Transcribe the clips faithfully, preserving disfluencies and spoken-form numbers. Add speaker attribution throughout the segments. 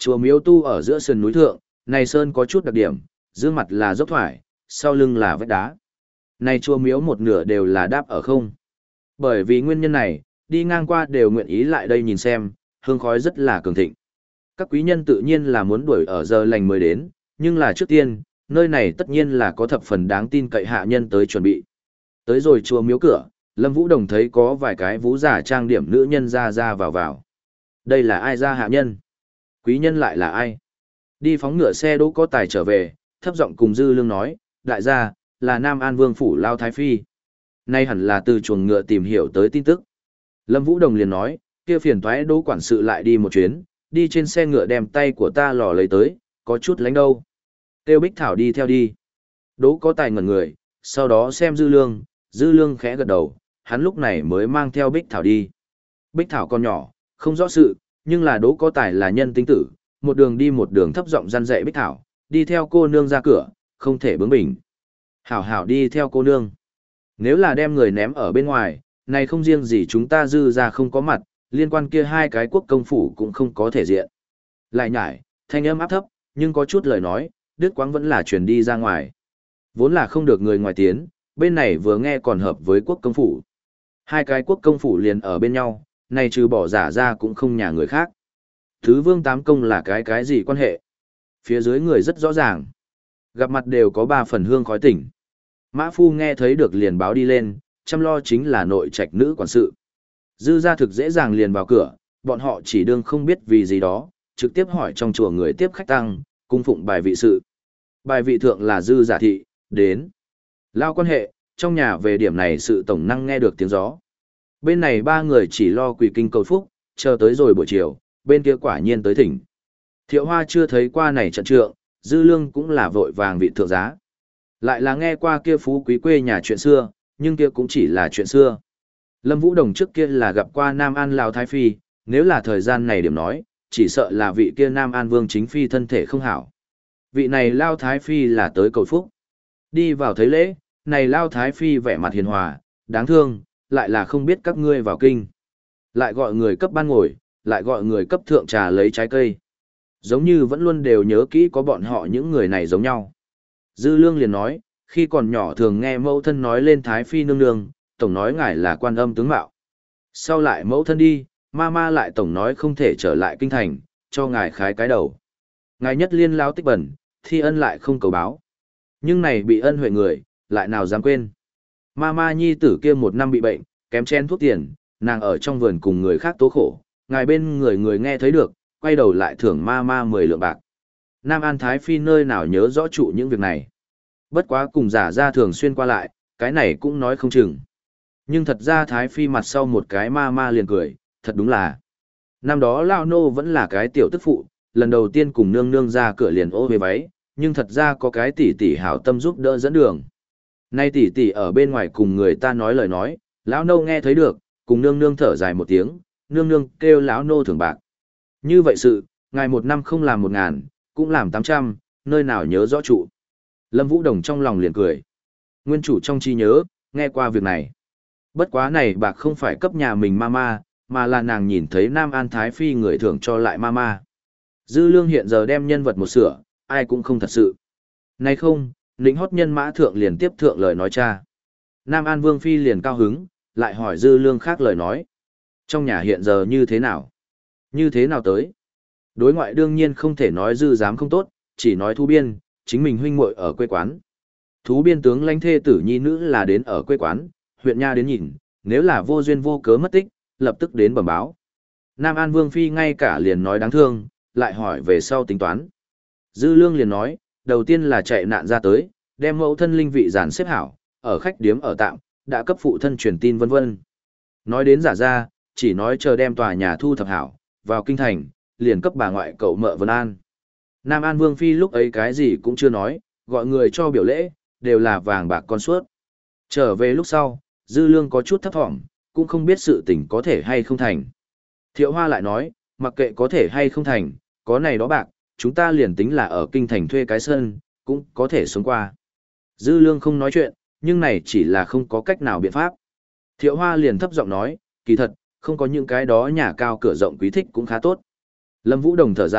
Speaker 1: Chùa miếu tu ở giữa sườn núi thượng, này sơn có chút đặc điểm, dương mặt là dốc thoải, sau lưng là vách đá. Này chùa miếu một nửa đều là đáp ở không. Bởi vì nguyên nhân này, đi ngang qua đều nguyện ý lại đây nhìn xem, hương khói rất là cường thịnh. Các quý nhân tự nhiên là muốn đuổi ở giờ lành mới đến, nhưng là trước tiên, nơi này tất nhiên là có thập phần đáng tin cậy hạ nhân tới chuẩn bị. Tới rồi chùa miếu cửa, Lâm Vũ Đồng thấy có vài cái vũ giả trang điểm nữ nhân ra ra vào vào. Đây là ai ra hạ nhân? Quý nhân lại là ai? Đi phóng ngựa xe đỗ có tài trở về, thấp giọng cùng Dư Lương nói, đại gia, là Nam An Vương Phủ Lao Thái Phi. Nay hẳn là từ chuồng ngựa tìm hiểu tới tin tức. Lâm Vũ Đồng liền nói, kia phiền toái đỗ quản sự lại đi một chuyến, đi trên xe ngựa đem tay của ta lò lấy tới, có chút lánh đâu. Tiêu Bích Thảo đi theo đi. Đỗ có tài ngẩn người, sau đó xem Dư Lương, Dư Lương khẽ gật đầu, hắn lúc này mới mang theo Bích Thảo đi. Bích Thảo còn nhỏ, không rõ sự, nhưng là Đỗ có tài là nhân tinh tử, một đường đi một đường thấp giọng răn dạy Bích Thảo, đi theo cô nương ra cửa, không thể bướng bỉnh. Hảo hảo đi theo cô nương. Nếu là đem người ném ở bên ngoài, này không riêng gì chúng ta Dư ra không có mặt, liên quan kia hai cái quốc công phủ cũng không có thể diện. Lại nhải, thanh âm áp thấp, nhưng có chút lời nói, đứt quãng vẫn là truyền đi ra ngoài. Vốn là không được người ngoài tiến, bên này vừa nghe còn hợp với quốc công phủ. Hai cái quốc công phủ liền ở bên nhau, này trừ bỏ giả ra cũng không nhà người khác. Thứ vương tám công là cái cái gì quan hệ? Phía dưới người rất rõ ràng. Gặp mặt đều có ba phần hương khói tỉnh. Mã Phu nghe thấy được liền báo đi lên, chăm lo chính là nội trạch nữ quản sự. Dư ra thực dễ dàng liền vào cửa, bọn họ chỉ đương không biết vì gì đó, trực tiếp hỏi trong chùa người tiếp khách tăng, cung phụng bài vị sự. Bài vị thượng là Dư giả thị, đến. Lao quan hệ, trong nhà về điểm này sự tổng năng nghe được tiếng gió. Bên này ba người chỉ lo quỳ kinh cầu phúc, chờ tới rồi buổi chiều, bên kia quả nhiên tới thỉnh. Thiệu Hoa chưa thấy qua này trận trượng, Dư Lương cũng là vội vàng vị thượng giá. Lại là nghe qua kia phú quý quê nhà chuyện xưa, nhưng kia cũng chỉ là chuyện xưa. Lâm Vũ Đồng trước kia là gặp qua Nam An Lão Thái Phi, nếu là thời gian này điểm nói, chỉ sợ là vị kia Nam An Vương chính phi thân thể không hảo. Vị này Lão Thái Phi là tới cầu phúc. Đi vào thấy lễ, này Lão Thái Phi vẻ mặt hiền hòa, đáng thương, lại là không biết các ngươi vào kinh. Lại gọi người cấp ban ngồi, lại gọi người cấp thượng trà lấy trái cây. Giống như vẫn luôn đều nhớ kỹ có bọn họ những người này giống nhau. Dư Lương liền nói, khi còn nhỏ thường nghe mẫu thân nói lên Thái Phi nương nương, tổng nói ngài là quan âm tướng mạo. Sau lại mẫu thân đi, ma ma lại tổng nói không thể trở lại kinh thành, cho ngài khái cái đầu. Ngài nhất liên lao tích bẩn, thi ân lại không cầu báo. Nhưng này bị ân huệ người, lại nào dám quên. Ma ma nhi tử kia một năm bị bệnh, kém chen thuốc tiền, nàng ở trong vườn cùng người khác tố khổ, ngài bên người người nghe thấy được, quay đầu lại thưởng ma ma mười lượng bạc. Nam An Thái Phi nơi nào nhớ rõ trụ những việc này. Bất quá cùng giả ra thường xuyên qua lại, cái này cũng nói không chừng. Nhưng thật ra Thái Phi mặt sau một cái ma ma liền cười, thật đúng là. Năm đó Lao Nô vẫn là cái tiểu tức phụ, lần đầu tiên cùng nương nương ra cửa liền ô về váy, nhưng thật ra có cái tỷ tỷ hảo tâm giúp đỡ dẫn đường. Nay tỷ tỷ ở bên ngoài cùng người ta nói lời nói, lão nô nghe thấy được, cùng nương nương thở dài một tiếng, nương nương kêu lão nô thưởng bạc. Như vậy sự, ngài một năm không làm một ngàn, cũng làm tám trăm, nơi nào nhớ rõ trụ. Lâm Vũ Đồng trong lòng liền cười. Nguyên chủ trong trí nhớ, nghe qua việc này. Bất quá này bạc không phải cấp nhà mình mama, mà là nàng nhìn thấy Nam An Thái Phi người thưởng cho lại mama. Dư Lương hiện giờ đem nhân vật một sửa, ai cũng không thật sự. Này không, lĩnh hót nhân mã thượng liền tiếp thượng lời nói cha. Nam An Vương Phi liền cao hứng, lại hỏi Dư Lương khác lời nói. Trong nhà hiện giờ như thế nào? Như thế nào tới? Đối ngoại đương nhiên không thể nói Dư dám không tốt, chỉ nói Thú Biên, chính mình huynh muội ở quê quán. Thú Biên tướng lãnh thê tử nhi nữ là đến ở quê quán, huyện nha đến nhìn, nếu là vô duyên vô cớ mất tích, lập tức đến bẩm báo. Nam An Vương Phi ngay cả liền nói đáng thương, lại hỏi về sau tính toán. Dư Lương liền nói, đầu tiên là chạy nạn ra tới, đem mẫu thân linh vị giàn xếp hảo, ở khách điếm ở tạm, đã cấp phụ thân truyền tin vân vân. Nói đến giả ra, chỉ nói chờ đem tòa nhà thu thập hảo, vào kinh thành, liền cấp bà ngoại cậu mợ Vân An. Nam An Vương Phi lúc ấy cái gì cũng chưa nói, gọi người cho biểu lễ, đều là vàng bạc con suốt. Trở về lúc sau, Dư Lương có chút thấp thỏm, cũng không biết sự tình có thể hay không thành. Thiệu Hoa lại nói, mặc kệ có thể hay không thành, có này đó bạc, chúng ta liền tính là ở kinh thành thuê cái sân, cũng có thể sống qua. Dư Lương không nói chuyện, nhưng này chỉ là không có cách nào biện pháp. Thiệu Hoa liền thấp giọng nói, kỳ thật, không có những cái đó nhà cao cửa rộng quý thích cũng khá tốt. Lâm Vũ Đồng thở dài,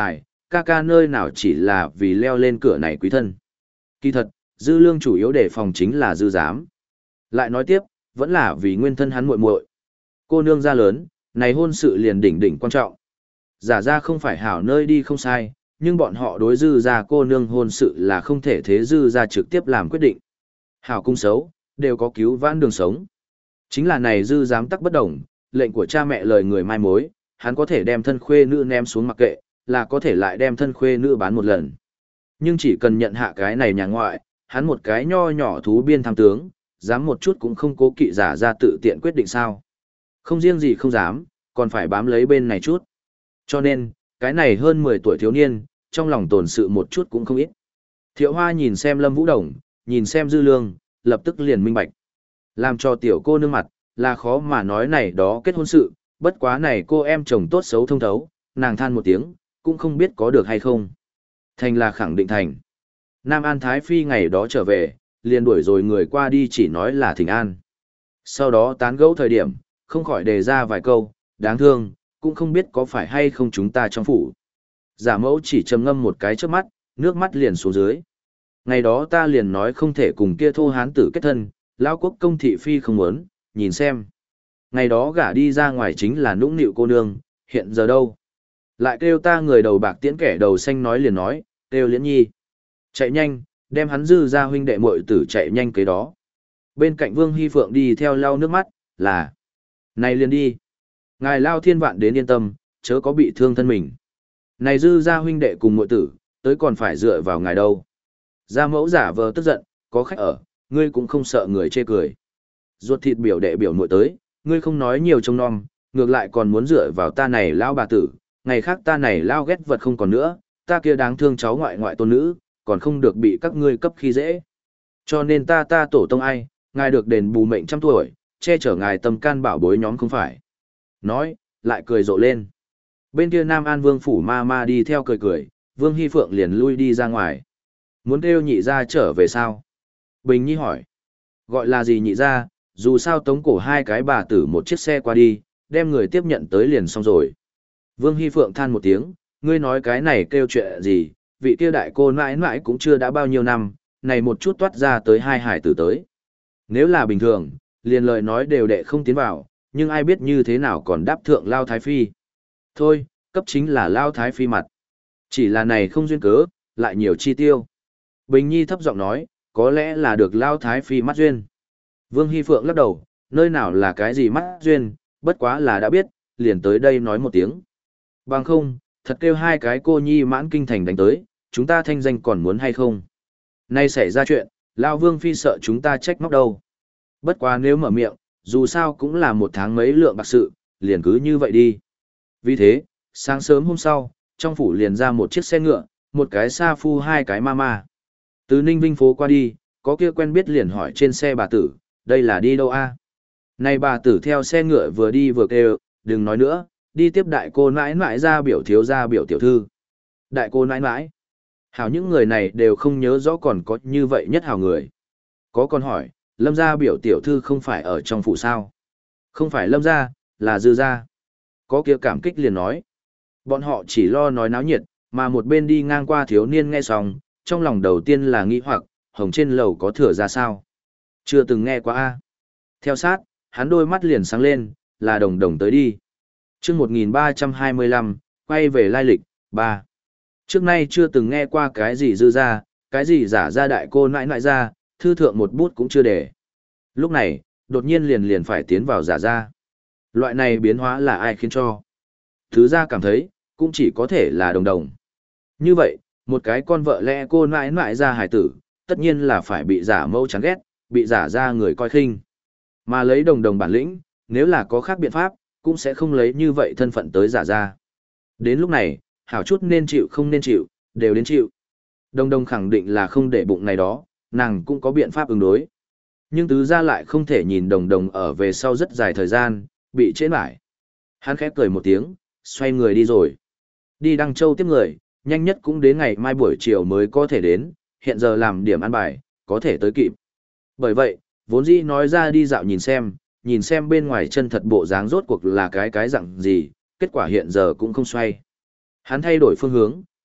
Speaker 1: ca ca nơi nào chỉ là vì leo lên cửa này quý thân. Kỳ thật, Dư Lương chủ yếu đề phòng chính là Dư Giám. Lại nói tiếp, vẫn là vì nguyên thân hắn muội muội. Cô nương gia lớn, này hôn sự liền đỉnh đỉnh quan trọng. Giả ra không phải hảo nơi đi không sai, nhưng bọn họ đối Dư gia cô nương hôn sự là không thể thế Dư gia trực tiếp làm quyết định. Hảo cung xấu, đều có cứu vãn đường sống. Chính là này Dư Giám tắc bất đồng, lệnh của cha mẹ lời người mai mối, hắn có thể đem thân khuê nữ ném xuống mặc kệ, là có thể lại đem thân khuê nữ bán một lần. Nhưng chỉ cần nhận hạ cái này nhà ngoại, hắn một cái nho nhỏ thú biên tham tướng, dám một chút cũng không cố kỵ giả ra tự tiện quyết định sao. Không riêng gì không dám, còn phải bám lấy bên này chút. Cho nên, cái này hơn mười tuổi thiếu niên, trong lòng tổn sự một chút cũng không ít. Thiệu Hoa nhìn xem Lâm Vũ Đồng, nhìn xem Dư Lương, lập tức liền minh bạch. Làm cho tiểu cô nương mặt, là khó mà nói này đó kết hôn sự, bất quá này cô em chồng tốt xấu thông thấu, nàng than một tiếng, cũng không biết có được hay không. Thành là khẳng định thành. Nam An Thái Phi ngày đó trở về, liền đuổi rồi người qua đi chỉ nói là thỉnh an. Sau đó tán gẫu thời điểm, không khỏi đề ra vài câu, đáng thương, cũng không biết có phải hay không chúng ta trong phủ. Giả mẫu chỉ trầm ngâm một cái trước mắt, nước mắt liền xuống dưới. Ngày đó ta liền nói không thể cùng kia thô hán tử kết thân, lão quốc công thị phi không muốn, nhìn xem. Ngày đó gả đi ra ngoài chính là nũng nịu cô nương, hiện giờ đâu? Lại kêu ta người đầu bạc tiễn kẻ đầu xanh nói liền nói, kêu Liễn Nhi. Chạy nhanh, đem hắn Dư ra huynh đệ muội tử chạy nhanh kế đó. Bên cạnh Vương Hy Phượng đi theo lau nước mắt, là này liền đi. Ngài lao thiên vạn đến yên tâm, chớ có bị thương thân mình. Này Dư ra huynh đệ cùng muội tử, tới còn phải dựa vào ngài đâu. Gia mẫu giả vờ tức giận, có khách ở, ngươi cũng không sợ người chê cười. Ruột thịt biểu đệ biểu muội tới, ngươi không nói nhiều trông nom, ngược lại còn muốn dựa vào ta này lao bà tử, ngày khác ta này lao ghét vật không còn nữa, ta kia đáng thương cháu ngoại ngoại tôn nữ, còn không được bị các ngươi cấp khi dễ. Cho nên ta ta tổ tông ai, ngài được đền bù mệnh trăm tuổi, che chở ngài tâm can bảo bối nhóm không phải. Nói, lại cười rộ lên. Bên kia Nam An Vương phủ ma ma đi theo cười cười, Vương Hy Phượng liền lui đi ra ngoài. Muốn kêu nhị ra trở về sao? Bình Nhi hỏi. Gọi là gì nhị ra, dù sao tống cổ hai cái bà tử một chiếc xe qua đi, đem người tiếp nhận tới liền xong rồi. Vương Hy Phượng than một tiếng, ngươi nói cái này kêu chuyện gì, vị kia đại cô mãi mãi cũng chưa đã bao nhiêu năm, này một chút toát ra tới hai hải tử tới. Nếu là bình thường, liền lời nói đều đệ không tiến vào, nhưng ai biết như thế nào còn đáp thượng Lao Thái Phi. Thôi, cấp chính là Lao Thái Phi mặt. Chỉ là này không duyên cớ, lại nhiều chi tiêu. Bình Nhi thấp giọng nói, có lẽ là được Lao Thái Phi mắt duyên. Vương Hy Phượng lắc đầu, nơi nào là cái gì mắt duyên, bất quá là đã biết, liền tới đây nói một tiếng. Bằng không, thật kêu hai cái cô nhi mãn kinh thành đánh tới, chúng ta thanh danh còn muốn hay không? Nay xảy ra chuyện, Lao Vương Phi sợ chúng ta trách móc đâu. Bất quá nếu mở miệng, dù sao cũng là một tháng mấy lượng bạc sự, liền cứ như vậy đi. Vì thế, sáng sớm hôm sau, trong phủ liền ra một chiếc xe ngựa, một cái sa phu hai cái ma ma. Từ Ninh Vinh phố qua đi, có kia quen biết liền hỏi trên xe bà tử, đây là đi đâu a? Này bà tử theo xe ngựa vừa đi vừa kêu, đừng nói nữa, đi tiếp đại cô nãi nãi ra biểu thiếu ra biểu tiểu thư. Đại cô nãi nãi. Hảo những người này đều không nhớ rõ còn có như vậy nhất hảo người. Có con hỏi, Lâm gia biểu tiểu thư không phải ở trong phủ sao? Không phải Lâm gia, là Dư gia. Có kia cảm kích liền nói. Bọn họ chỉ lo nói náo nhiệt, mà một bên đi ngang qua thiếu niên nghe xong, trong lòng đầu tiên là nghi hoặc, hồng trên lầu có thừa ra sao? Chưa từng nghe qua a. Theo sát, hắn đôi mắt liền sáng lên, là đồng đồng tới đi. Chương một nghìn ba trăm hai mươi lăm, quay về lai lịch, ba. Trước nay chưa từng nghe qua cái gì Dư gia, cái gì giả ra đại cô nãi nãi ra, thư thượng một bút cũng chưa để. Lúc này, đột nhiên liền liền phải tiến vào giả ra. Loại này biến hóa là ai khiến cho? Thứ ra cảm thấy, cũng chỉ có thể là đồng đồng. Như vậy, một cái con vợ lẽ cô nãi nãi ra hải tử, tất nhiên là phải bị giả mâu chán ghét, bị giả ra người coi khinh. Mà lấy đồng đồng bản lĩnh, nếu là có khác biện pháp, cũng sẽ không lấy như vậy thân phận tới giả ra. Đến lúc này, hảo chút nên chịu không nên chịu, đều đến chịu. Đồng đồng khẳng định là không để bụng này đó, nàng cũng có biện pháp ứng đối. Nhưng tứ ra lại không thể nhìn đồng đồng ở về sau rất dài thời gian, bị trễ mãi. Hắn khép cười một tiếng, xoay người đi rồi. Đi Đăng Châu tiếp người, nhanh nhất cũng đến ngày mai buổi chiều mới có thể đến, hiện giờ làm điểm ăn bài, có thể tới kịp. Bởi vậy, vốn dĩ nói ra đi dạo nhìn xem, nhìn xem bên ngoài chân thật bộ dáng rốt cuộc là cái cái dạng gì, kết quả hiện giờ cũng không xoay. Hắn thay đổi phương hướng,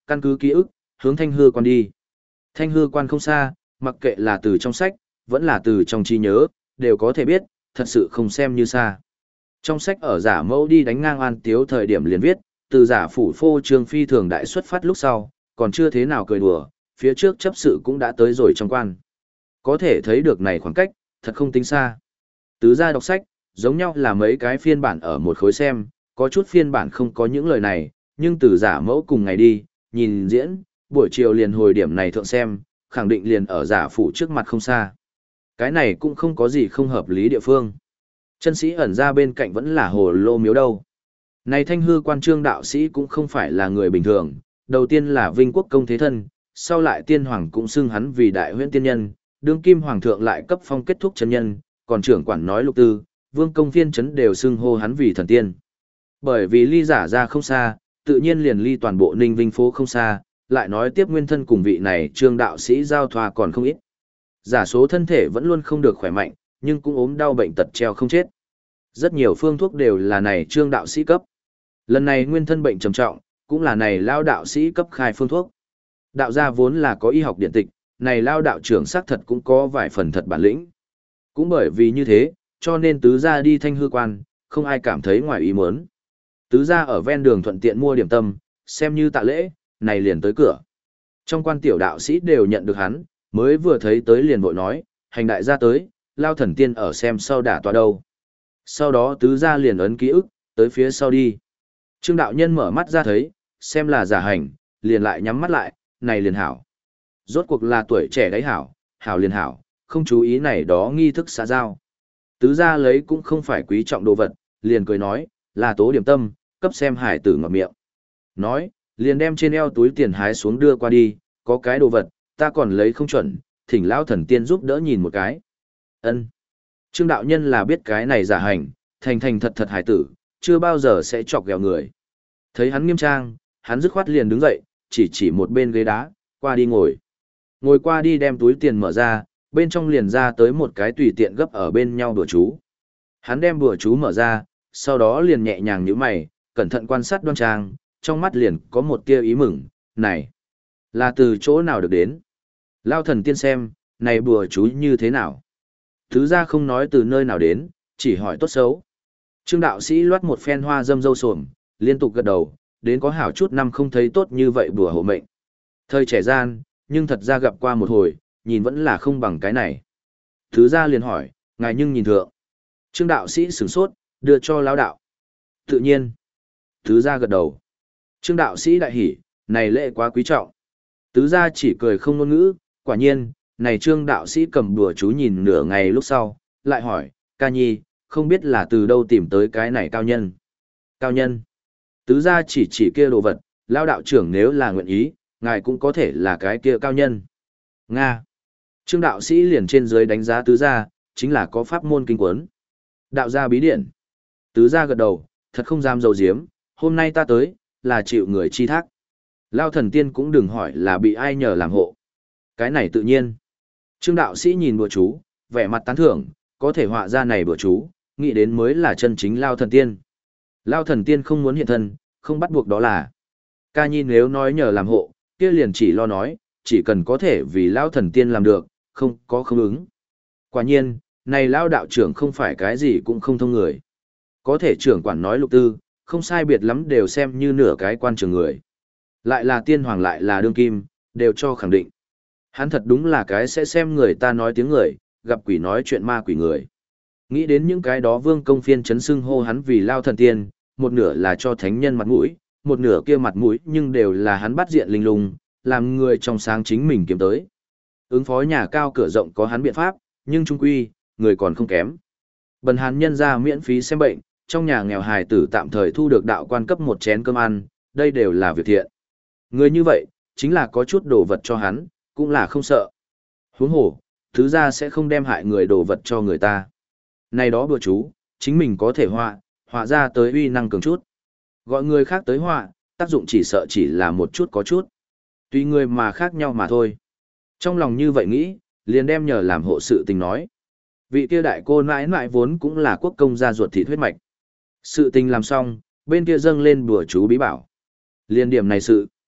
Speaker 1: căn cứ ký ức, hướng Thanh Hư Quan đi. Thanh Hư Quan không xa, mặc kệ là từ trong sách, vẫn là từ trong trí nhớ, đều có thể biết, thật sự không xem như xa. Trong sách ở giả mẫu đi đánh ngang An Tiếu thời điểm liền viết, từ giả phủ phô trương phi thường đại xuất phát lúc sau, còn chưa thế nào cười đùa, phía trước chấp sự cũng đã tới rồi trong quan. Có thể thấy được này khoảng cách, thật không tính xa. Tứ gia đọc sách, giống nhau là mấy cái phiên bản ở một khối xem, có chút phiên bản không có những lời này, nhưng từ giả mẫu cùng ngày đi, nhìn diễn, buổi chiều liền hồi điểm này thượng xem, khẳng định liền ở giả phủ trước mặt không xa. Cái này cũng không có gì không hợp lý địa phương. Chân sĩ ẩn ra bên cạnh vẫn là hồ lô miếu đâu. Này Thanh Hư Quan trương đạo sĩ cũng không phải là người bình thường, đầu tiên là vinh quốc công thế thân, sau lại tiên hoàng cũng xưng hắn vì đại huyễn tiên nhân, đương kim hoàng thượng lại cấp phong kết thúc chân nhân, còn trưởng quản nói lục tư, vương công phiên chấn đều xưng hô hắn vì thần tiên. Bởi vì ly giả ra không xa, tự nhiên liền ly toàn bộ Ninh Vinh phố không xa, lại nói tiếp nguyên thân cùng vị này trương đạo sĩ giao thoa còn không ít. Giả số thân thể vẫn luôn không được khỏe mạnh, nhưng cũng ốm đau bệnh tật treo không chết. Rất nhiều phương thuốc đều là này trương đạo sĩ cấp. Lần này nguyên thân bệnh trầm trọng, cũng là này lao đạo sĩ cấp khai phương thuốc. Đạo gia vốn là có y học điện tịch, này lao đạo trưởng xác thật cũng có vài phần thật bản lĩnh. Cũng bởi vì như thế, cho nên tứ gia đi Thanh Hư Quan, không ai cảm thấy ngoài ý muốn. Tứ gia ở ven đường thuận tiện mua điểm tâm, xem như tạ lễ, này liền tới cửa. Trong quan tiểu đạo sĩ đều nhận được hắn, mới vừa thấy tới liền vội nói, hành đại gia tới, lao thần tiên ở xem sau đả tọa đâu. Sau đó tứ gia liền ấn ký ức, tới phía sau đi. Trương đạo nhân mở mắt ra thấy, xem là giả hành, liền lại nhắm mắt lại, này liền hảo. Rốt cuộc là tuổi trẻ đấy hảo, hảo liền hảo, không chú ý này đó nghi thức xã giao. Tứ gia lấy cũng không phải quý trọng đồ vật, liền cười nói, là tố điểm tâm, cấp xem hải tử ngọt miệng. Nói, liền đem trên eo túi tiền hái xuống đưa qua đi, có cái đồ vật, ta còn lấy không chuẩn, thỉnh lão thần tiên giúp đỡ nhìn một cái. Ân. Trương đạo nhân là biết cái này giả hành, thành thành thật thật hải tử, chưa bao giờ sẽ chọc ghẹo người. Thấy hắn nghiêm trang, hắn dứt khoát liền đứng dậy, chỉ chỉ một bên ghế đá, qua đi ngồi. Ngồi qua đi đem túi tiền mở ra, bên trong liền ra tới một cái tùy tiện gấp ở bên nhau bùa chú. Hắn đem bùa chú mở ra, sau đó liền nhẹ nhàng nhíu mày, cẩn thận quan sát đoan trang, trong mắt liền có một tia ý mừng, này, là từ chỗ nào được đến? Lao thần tiên xem, này bùa chú như thế nào? Thứ ra không nói từ nơi nào đến, chỉ hỏi tốt xấu. Trương đạo sĩ loát một phen hoa dâm dâu sồm, liên tục gật đầu, đến có hảo chút năm không thấy tốt như vậy bùa hộ mệnh. Thời trẻ gian, nhưng thật ra gặp qua một hồi, nhìn vẫn là không bằng cái này. Thứ ra liền hỏi, ngài nhưng nhìn thượng. Trương đạo sĩ sửng sốt, đưa cho lão đạo. Tự nhiên. Thứ ra gật đầu. Trương đạo sĩ đại hỉ, này lễ quá quý trọng. Tứ gia chỉ cười không ngôn ngữ, quả nhiên, này trương đạo sĩ cầm đùa chú nhìn nửa ngày lúc sau, lại hỏi, ca nhi, không biết là từ đâu tìm tới cái này cao nhân. Cao nhân. Tứ gia chỉ chỉ kia đồ vật, lao đạo trưởng nếu là nguyện ý, ngài cũng có thể là cái kia cao nhân. Nga. Trương đạo sĩ liền trên dưới đánh giá tứ gia, chính là có pháp môn kinh quấn. Đạo gia bí điển. Tứ gia gật đầu, thật không dám dầu diếm, hôm nay ta tới, là chịu người chi thác. Lao thần tiên cũng đừng hỏi là bị ai nhờ làm hộ. Cái này tự nhiên. Trương đạo sĩ nhìn bùa chú, vẻ mặt tán thưởng, có thể họa ra này bùa chú, nghĩ đến mới là chân chính Lao thần tiên. Lao thần tiên không muốn hiện thân, không bắt buộc đó là. Ca nhi nếu nói nhờ làm hộ, kia liền chỉ lo nói, chỉ cần có thể vì Lao thần tiên làm được, không có không ứng. Quả nhiên, này Lao đạo trưởng không phải cái gì cũng không thông người. Có thể trưởng quản nói lục tư, không sai biệt lắm đều xem như nửa cái quan trường người. Lại là tiên hoàng lại là đương kim, đều cho khẳng định. Hắn thật đúng là cái sẽ xem người ta nói tiếng người, gặp quỷ nói chuyện ma quỷ người. Nghĩ đến những cái đó vương công phiên chấn xưng hô hắn vì Lao thần tiên, một nửa là cho thánh nhân mặt mũi, một nửa kia mặt mũi nhưng đều là hắn bắt diện linh lung, làm người trong sáng chính mình kiếm tới. Ứng phó nhà cao cửa rộng có hắn biện pháp, nhưng trung quy, người còn không kém. Bần hán nhân ra miễn phí xem bệnh, trong nhà nghèo hài tử tạm thời thu được đạo quan cấp một chén cơm ăn, đây đều là việc thiện. Người như vậy, chính là có chút đồ vật cho hắn, cũng là không sợ. Huống hồ, thứ ra sẽ không đem hại người đồ vật cho người ta. Này đó bữa chú, chính mình có thể họa, họa ra tới uy năng cường chút. Gọi người khác tới họa, tác dụng chỉ sợ chỉ là một chút có chút. Tùy người mà khác nhau mà thôi. Trong lòng như vậy nghĩ, liền đem nhờ làm hộ sự tình nói. Vị kia đại cô nãi nãi vốn cũng là quốc công gia ruột thịt huyết mạch. Sự tình làm xong, bên kia dâng lên bùa chú bí bảo. Liên điểm này sự.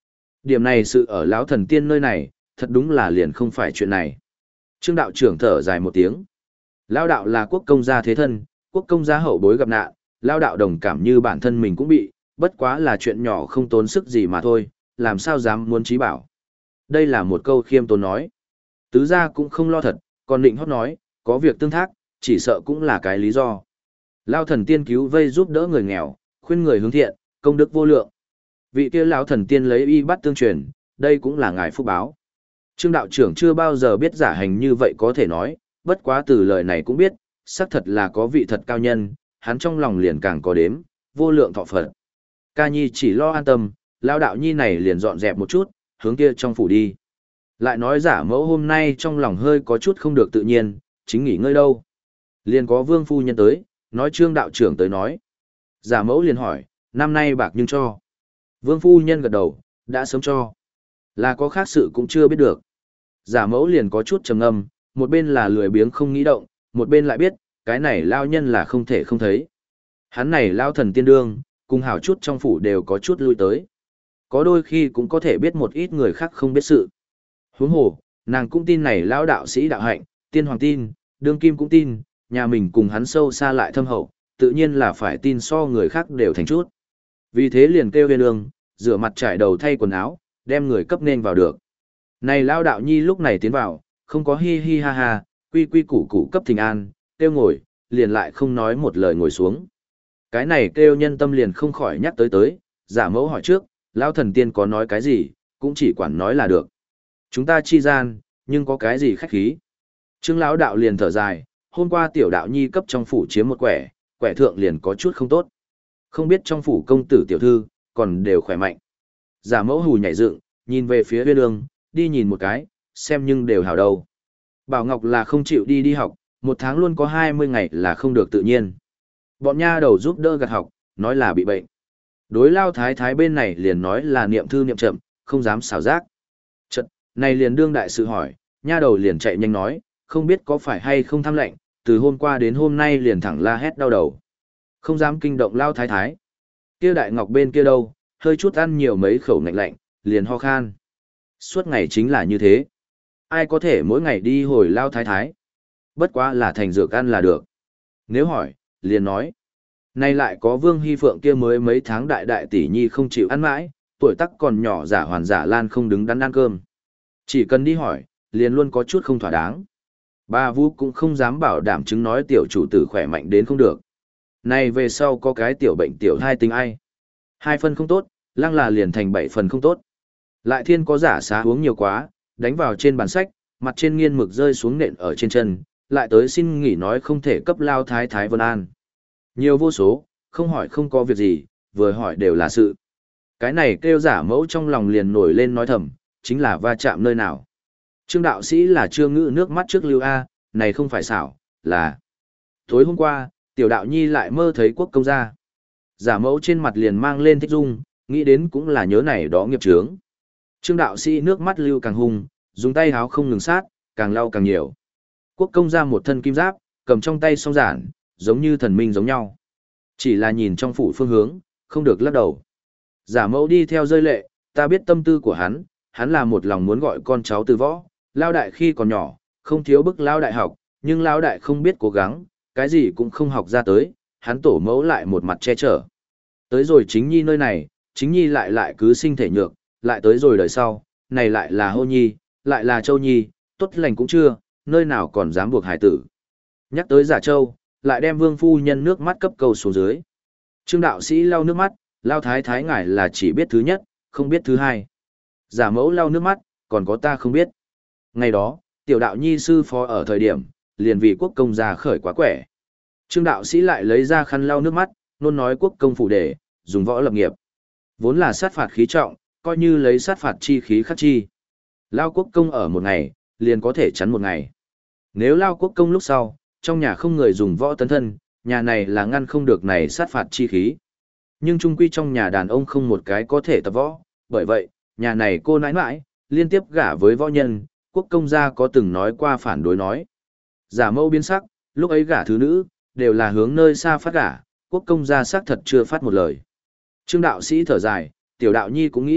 Speaker 1: Điểm này sự ở lão thần tiên nơi này, thật đúng là liền không phải chuyện này. Trương đạo trưởng thở dài một tiếng. Lão đạo là quốc công gia thế thân, quốc công gia hậu bối gặp nạn, lão đạo đồng cảm như bản thân mình cũng bị, bất quá là chuyện nhỏ không tốn sức gì mà thôi, làm sao dám muốn trí bảo. Đây là một câu khiêm tốn nói. Tứ gia cũng không lo thật, còn định hót nói, có việc tương thác, chỉ sợ cũng là cái lý do. Lão thần tiên cứu vây giúp đỡ người nghèo, khuyên người hướng thiện, công đức vô lượng. Vị kia lão thần tiên lấy y bắt tương truyền, đây cũng là ngài phúc báo. Trương đạo trưởng chưa bao giờ biết giả hành như vậy có thể nói, bất quá từ lời này cũng biết, xác thật là có vị thật cao nhân, hắn trong lòng liền càng có đếm, vô lượng thọ phật. Ca nhi chỉ lo an tâm, lão đạo nhi này liền dọn dẹp một chút, hướng kia trong phủ đi. Lại nói giả mẫu hôm nay trong lòng hơi có chút không được tự nhiên, chính nghỉ ngơi đâu. Liền có vương phu nhân tới, nói trương đạo trưởng tới nói. Giả mẫu liền hỏi, năm nay bạc nhưng cho. Vương phu nhân gật đầu, đã sớm cho. Là có khác sự cũng chưa biết được. Giả mẫu liền có chút trầm ngâm, một bên là lười biếng không nghĩ động, một bên lại biết, cái này lao nhân là không thể không thấy. Hắn này lao thần tiên đương, cùng hảo chút trong phủ đều có chút lui tới. Có đôi khi cũng có thể biết một ít người khác không biết sự. Huống hồ, nàng cũng tin này lao đạo sĩ đạo hạnh, tiên hoàng tin, đương kim cũng tin, nhà mình cùng hắn sâu xa lại thâm hậu, tự nhiên là phải tin so người khác đều thành chút. Vì thế liền kêu viên ương, rửa mặt trải đầu thay quần áo, đem người cấp nên vào được. Này lao đạo nhi lúc này tiến vào, không có hi hi ha ha, quy quy củ củ cấp thình an, kêu ngồi, liền lại không nói một lời ngồi xuống. Cái này kêu nhân tâm liền không khỏi nhắc tới tới, giả mẫu hỏi trước, lao thần tiên có nói cái gì, cũng chỉ quản nói là được. Chúng ta chi gian, nhưng có cái gì khách khí. Trương lão đạo liền thở dài, hôm qua tiểu đạo nhi cấp trong phủ chiếm một quẻ, quẻ thượng liền có chút không tốt. Không biết trong phủ công tử tiểu thư, còn đều khỏe mạnh. Giả mẫu hù nhảy dựng, nhìn về phía huyên ương, đi nhìn một cái, xem nhưng đều hảo đâu. Bảo Ngọc là không chịu đi đi học, một tháng luôn có hai mươi ngày là không được tự nhiên. Bọn nha đầu giúp đỡ gặt học, nói là bị bệnh. Đối lao thái thái bên này liền nói là niệm thư niệm chậm, không dám xảo giác. Chật, này liền đương đại sự hỏi, nha đầu liền chạy nhanh nói, không biết có phải hay không tham lệnh, từ hôm qua đến hôm nay liền thẳng la hét đau đầu. Không dám kinh động lao thái thái. Kia đại ngọc bên kia đâu, hơi chút ăn nhiều mấy khẩu ngạnh lạnh, liền ho khan. Suốt ngày chính là như thế. Ai có thể mỗi ngày đi hồi lao thái thái. Bất quá là thành dược ăn là được. Nếu hỏi, liền nói. Nay lại có Vương Hy Phượng kia mới mấy tháng đại đại tỷ nhi không chịu ăn mãi, tuổi tác còn nhỏ giả hoàn giả lan không đứng đắn ăn cơm. Chỉ cần đi hỏi, liền luôn có chút không thỏa đáng. Bà Vũ cũng không dám bảo đảm chứng nói tiểu chủ tử khỏe mạnh đến không được. Này về sau có cái tiểu bệnh tiểu hai tính ai. Hai phần không tốt, lăng là liền thành bảy phần không tốt. Lại thiên có giả xá uống nhiều quá, đánh vào trên bàn sách, mặt trên nghiên mực rơi xuống nện ở trên chân, lại tới xin nghỉ nói không thể cấp lao thái thái Vân An. Nhiều vô số, không hỏi không có việc gì, vừa hỏi đều là sự. Cái này kêu giả mẫu trong lòng liền nổi lên nói thầm, chính là va chạm nơi nào. Trương đạo sĩ là trương ngữ nước mắt trước lưu A, này không phải xảo, là. Tối hôm qua, tiểu đạo nhi lại mơ thấy quốc công gia. Giả mẫu trên mặt liền mang lên thích dung, nghĩ đến cũng là nhớ này đó nghiệp chướng. Trương đạo sĩ nước mắt lưu càng hung, dùng tay háo không ngừng sát, càng lau càng nhiều. Quốc công gia một thân kim giáp, cầm trong tay song giản, giống như thần minh giống nhau. Chỉ là nhìn trong phủ phương hướng, không được lắc đầu. Giả mẫu đi theo rơi lệ, ta biết tâm tư của hắn, hắn là một lòng muốn gọi con cháu từ võ, lao đại khi còn nhỏ, không thiếu bức lao đại học, nhưng lao đại không biết cố gắng, cái gì cũng không học ra tới, hắn tổ mẫu lại một mặt che chở. Tới rồi chính nhi nơi này, chính nhi lại lại cứ sinh thể nhược, lại tới rồi đời sau, này lại là hô nhi, lại là châu nhi, tốt lành cũng chưa, nơi nào còn dám buộc hải tử. Nhắc tới giả châu, lại đem vương phu nhân nước mắt cấp cầu xuống dưới. Trương đạo sĩ lau nước mắt, lao thái thái ngài là chỉ biết thứ nhất, không biết thứ hai. Giả mẫu lau nước mắt, còn có ta không biết. Ngày đó, tiểu đạo nhi sư phó ở thời điểm, liền vì quốc công gia khởi quá quẻ. Trương đạo sĩ lại lấy ra khăn lau nước mắt, luôn nói quốc công phủ để, dùng võ lập nghiệp. Vốn là sát phạt khí trọng, coi như lấy sát phạt chi khí khắc chi. Lao quốc công ở một ngày, liền có thể chắn một ngày. Nếu Lao quốc công lúc sau, trong nhà không người dùng võ tấn thân, nhà này là ngăn không được này sát phạt chi khí. Nhưng trung quy trong nhà đàn ông không một cái có thể tập võ, bởi vậy, nhà này cô nãi nãi, liên tiếp gả với võ nhân, quốc công gia có từng nói qua phản đối nói. Giả mẫu biến sắc, lúc ấy gả thứ nữ, đều là hướng nơi xa phát gả, quốc công gia xác thật chưa phát một lời. Trương đạo sĩ thở dài, tiểu đạo nhi cũng nghĩ,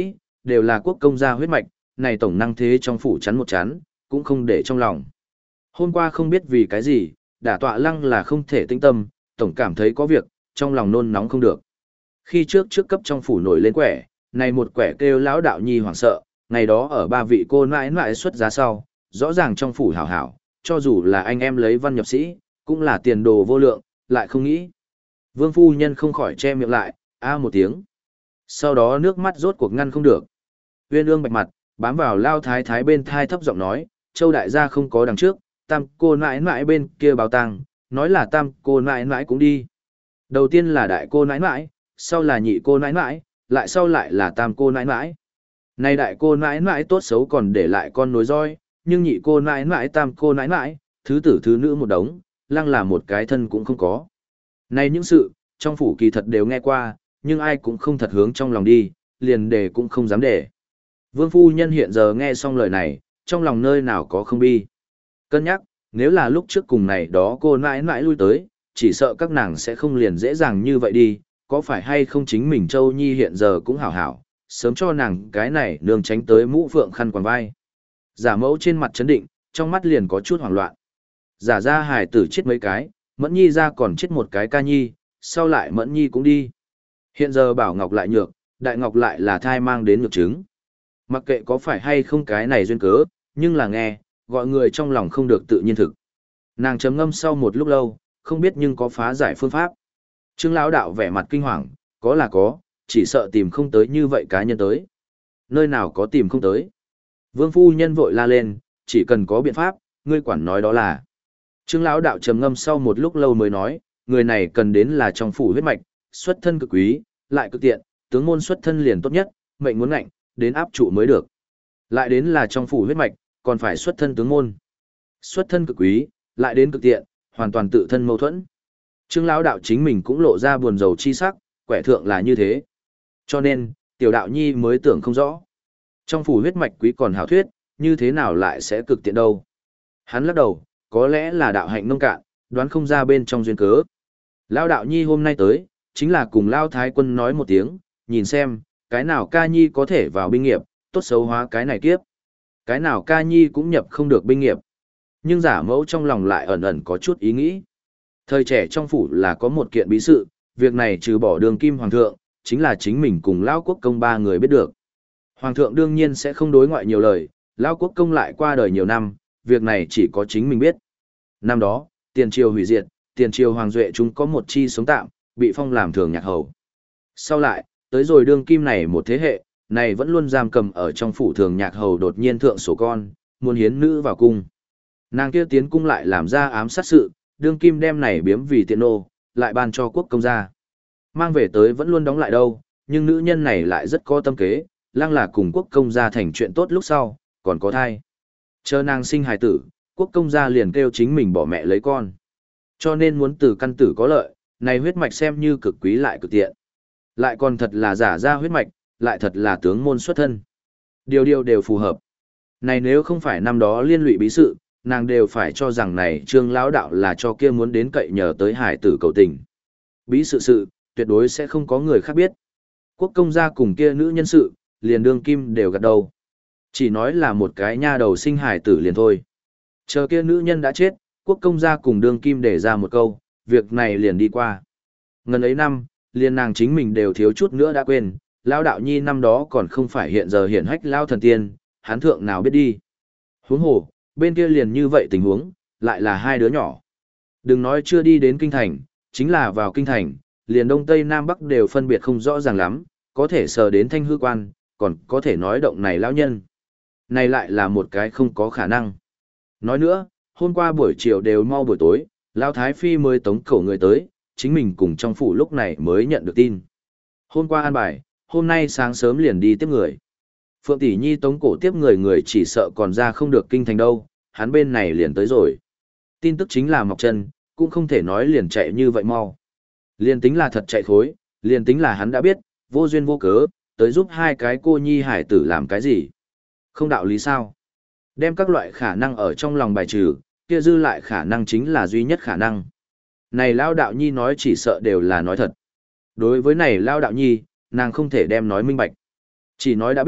Speaker 1: đều là quốc công gia huyết mạch, này tổng năng thế trong phủ chắn một chắn, cũng không để trong lòng. Hôm qua không biết vì cái gì, đả tọa lăng là không thể tĩnh tâm, tổng cảm thấy có việc, trong lòng nôn nóng không được. Khi trước trước cấp trong phủ nổi lên quẻ, này một quẻ kêu lão đạo nhi hoảng sợ, ngày đó ở ba vị cô nãi nãi xuất giá sau, rõ ràng trong phủ hảo hảo, cho dù là anh em lấy văn nhập sĩ, cũng là tiền đồ vô lượng, lại không nghĩ. Vương phu nhân không khỏi che miệng lại, a một tiếng. Sau đó nước mắt rốt cuộc ngăn không được. Uyên ương bạch mặt, bám vào lao thái thái bên thai thấp giọng nói, châu đại gia không có đằng trước, tam cô nãi nãi bên kia báo tang, nói là tam cô nãi nãi cũng đi. Đầu tiên là đại cô nãi nãi, sau là nhị cô nãi nãi, lại sau lại là tam cô nãi nãi. Này đại cô nãi nãi tốt xấu còn để lại con nối roi, nhưng nhị cô nãi nãi tam cô nãi nãi, thứ tử thứ nữ một đống, lăng là một cái thân cũng không có. Này những sự, trong phủ kỳ thật đều nghe qua, nhưng ai cũng không thật hướng trong lòng đi, liền đề cũng không dám để. Vương phu nhân hiện giờ nghe xong lời này, trong lòng nơi nào có không bi. Cân nhắc, nếu là lúc trước cùng này đó cô nãi nãi lui tới, chỉ sợ các nàng sẽ không liền dễ dàng như vậy đi, có phải hay không chính mình Châu Nhi hiện giờ cũng hảo hảo, sớm cho nàng cái này nương tránh tới mũ phượng khăn quàng vai. Giả mẫu trên mặt chấn định, trong mắt liền có chút hoảng loạn. Giả ra hài tử chết mấy cái, Mẫn Nhi ra còn chết một cái ca nhi, sau lại Mẫn Nhi cũng đi. Hiện giờ Bảo Ngọc lại nhược, Đại Ngọc lại là thai mang đến nhược chứng. Mặc kệ có phải hay không cái này duyên cớ, nhưng là nghe, gọi người trong lòng không được tự nhiên thực. Nàng chấm ngâm sau một lúc lâu, không biết nhưng có phá giải phương pháp. Trương lão đạo vẻ mặt kinh hoàng, có là có, chỉ sợ tìm không tới như vậy cá nhân tới. Nơi nào có tìm không tới. Vương phu nhân vội la lên, chỉ cần có biện pháp, ngươi quản nói đó là. Trương lão đạo trầm ngâm sau một lúc lâu mới nói, người này cần đến là trong phủ huyết mạch, xuất thân cực quý, lại cực tiện, tướng môn xuất thân liền tốt nhất, mệnh muốn ngạnh, đến áp trụ mới được. Lại đến là trong phủ huyết mạch, còn phải xuất thân tướng môn. Xuất thân cực quý, lại đến cực tiện, hoàn toàn tự thân mâu thuẫn. Trương lão đạo chính mình cũng lộ ra buồn rầu chi sắc, quẻ thượng là như thế. Cho nên, tiểu đạo nhi mới tưởng không rõ. Trong phủ huyết mạch quý còn hảo thuyết, như thế nào lại sẽ cực tiện đâu. Hắn lắc đầu, có lẽ là đạo hạnh nông cạn, đoán không ra bên trong duyên cớ. Lão đạo nhi hôm nay tới, chính là cùng Lao Thái quân nói một tiếng, nhìn xem, cái nào ca nhi có thể vào binh nghiệp, tốt xấu hóa cái này kiếp. Cái nào ca nhi cũng nhập không được binh nghiệp. Nhưng giả mẫu trong lòng lại ẩn ẩn có chút ý nghĩ. Thời trẻ trong phủ là có một kiện bí sự, việc này trừ bỏ đường kim hoàng thượng, chính là chính mình cùng Lao Quốc công ba người biết được. Hoàng thượng đương nhiên sẽ không đối ngoại nhiều lời, Lao Quốc công lại qua đời nhiều năm, việc này chỉ có chính mình biết. Năm đó, tiền triều hủy diệt, tiền triều hoàng duệ chúng có một chi sống tạm, bị phong làm thường nhạc hầu. Sau lại, tới rồi đương kim này một thế hệ, này vẫn luôn giam cầm ở trong phủ thường nhạc hầu đột nhiên thượng sổ con, muốn hiến nữ vào cung. Nàng kia tiến cung lại làm ra ám sát sự, đương kim đem này biếm vì tiện nô, lại ban cho quốc công gia. Mang về tới vẫn luôn đóng lại đâu, nhưng nữ nhân này lại rất có tâm kế, lăng là cùng quốc công gia thành chuyện tốt lúc sau, còn có thai. Chờ nàng sinh hài tử, quốc công gia liền kêu chính mình bỏ mẹ lấy con. Cho nên muốn từ căn tử có lợi, này huyết mạch xem như cực quý lại cực tiện. Lại còn thật là giả ra huyết mạch, lại thật là tướng môn xuất thân. Điều điều đều phù hợp. Này nếu không phải năm đó liên lụy bí sự, nàng đều phải cho rằng này trương lão đạo là cho kia muốn đến cậy nhờ tới hải tử cầu tình. Bí sự sự, tuyệt đối sẽ không có người khác biết. Quốc công gia cùng kia nữ nhân sự, liền đương kim đều gật đầu. Chỉ nói là một cái nha đầu sinh hải tử liền thôi. Chờ kia nữ nhân đã chết, quốc công gia cùng đương kim để ra một câu, việc này liền đi qua. Ngần ấy năm, liền nàng chính mình đều thiếu chút nữa đã quên, Lao đạo nhi năm đó còn không phải hiện giờ hiện hách Lao thần tiên, hán thượng nào biết đi. Huống hồ, bên kia liền như vậy tình huống, lại là hai đứa nhỏ. Đừng nói chưa đi đến kinh thành, chính là vào kinh thành, liền đông tây nam bắc đều phân biệt không rõ ràng lắm, có thể sờ đến thanh hư quan, còn có thể nói động này lão nhân. Này lại là một cái không có khả năng. Nói nữa, hôm qua buổi chiều đều mau buổi tối, Lao Thái Phi mới tống cổ người tới, chính mình cùng trong phủ lúc này mới nhận được tin. Hôm qua an bài, hôm nay sáng sớm liền đi tiếp người. Phượng Tỷ Nhi tống cổ tiếp người người chỉ sợ còn ra không được kinh thành đâu, hắn bên này liền tới rồi. Tin tức chính là Mọc Chân, cũng không thể nói liền chạy như vậy mau. Liền tính là thật chạy thối, liền tính là hắn đã biết, vô duyên vô cớ, tới giúp hai cái cô nhi hải tử làm cái gì. Không đạo lý sao. Đem các loại khả năng ở trong lòng bài trừ, kia dư lại khả năng chính là duy nhất khả năng. Này Lao Đạo Nhi nói chỉ sợ đều là nói thật. Đối với này Lao Đạo Nhi, nàng không thể đem nói minh bạch. Chỉ nói đã biết,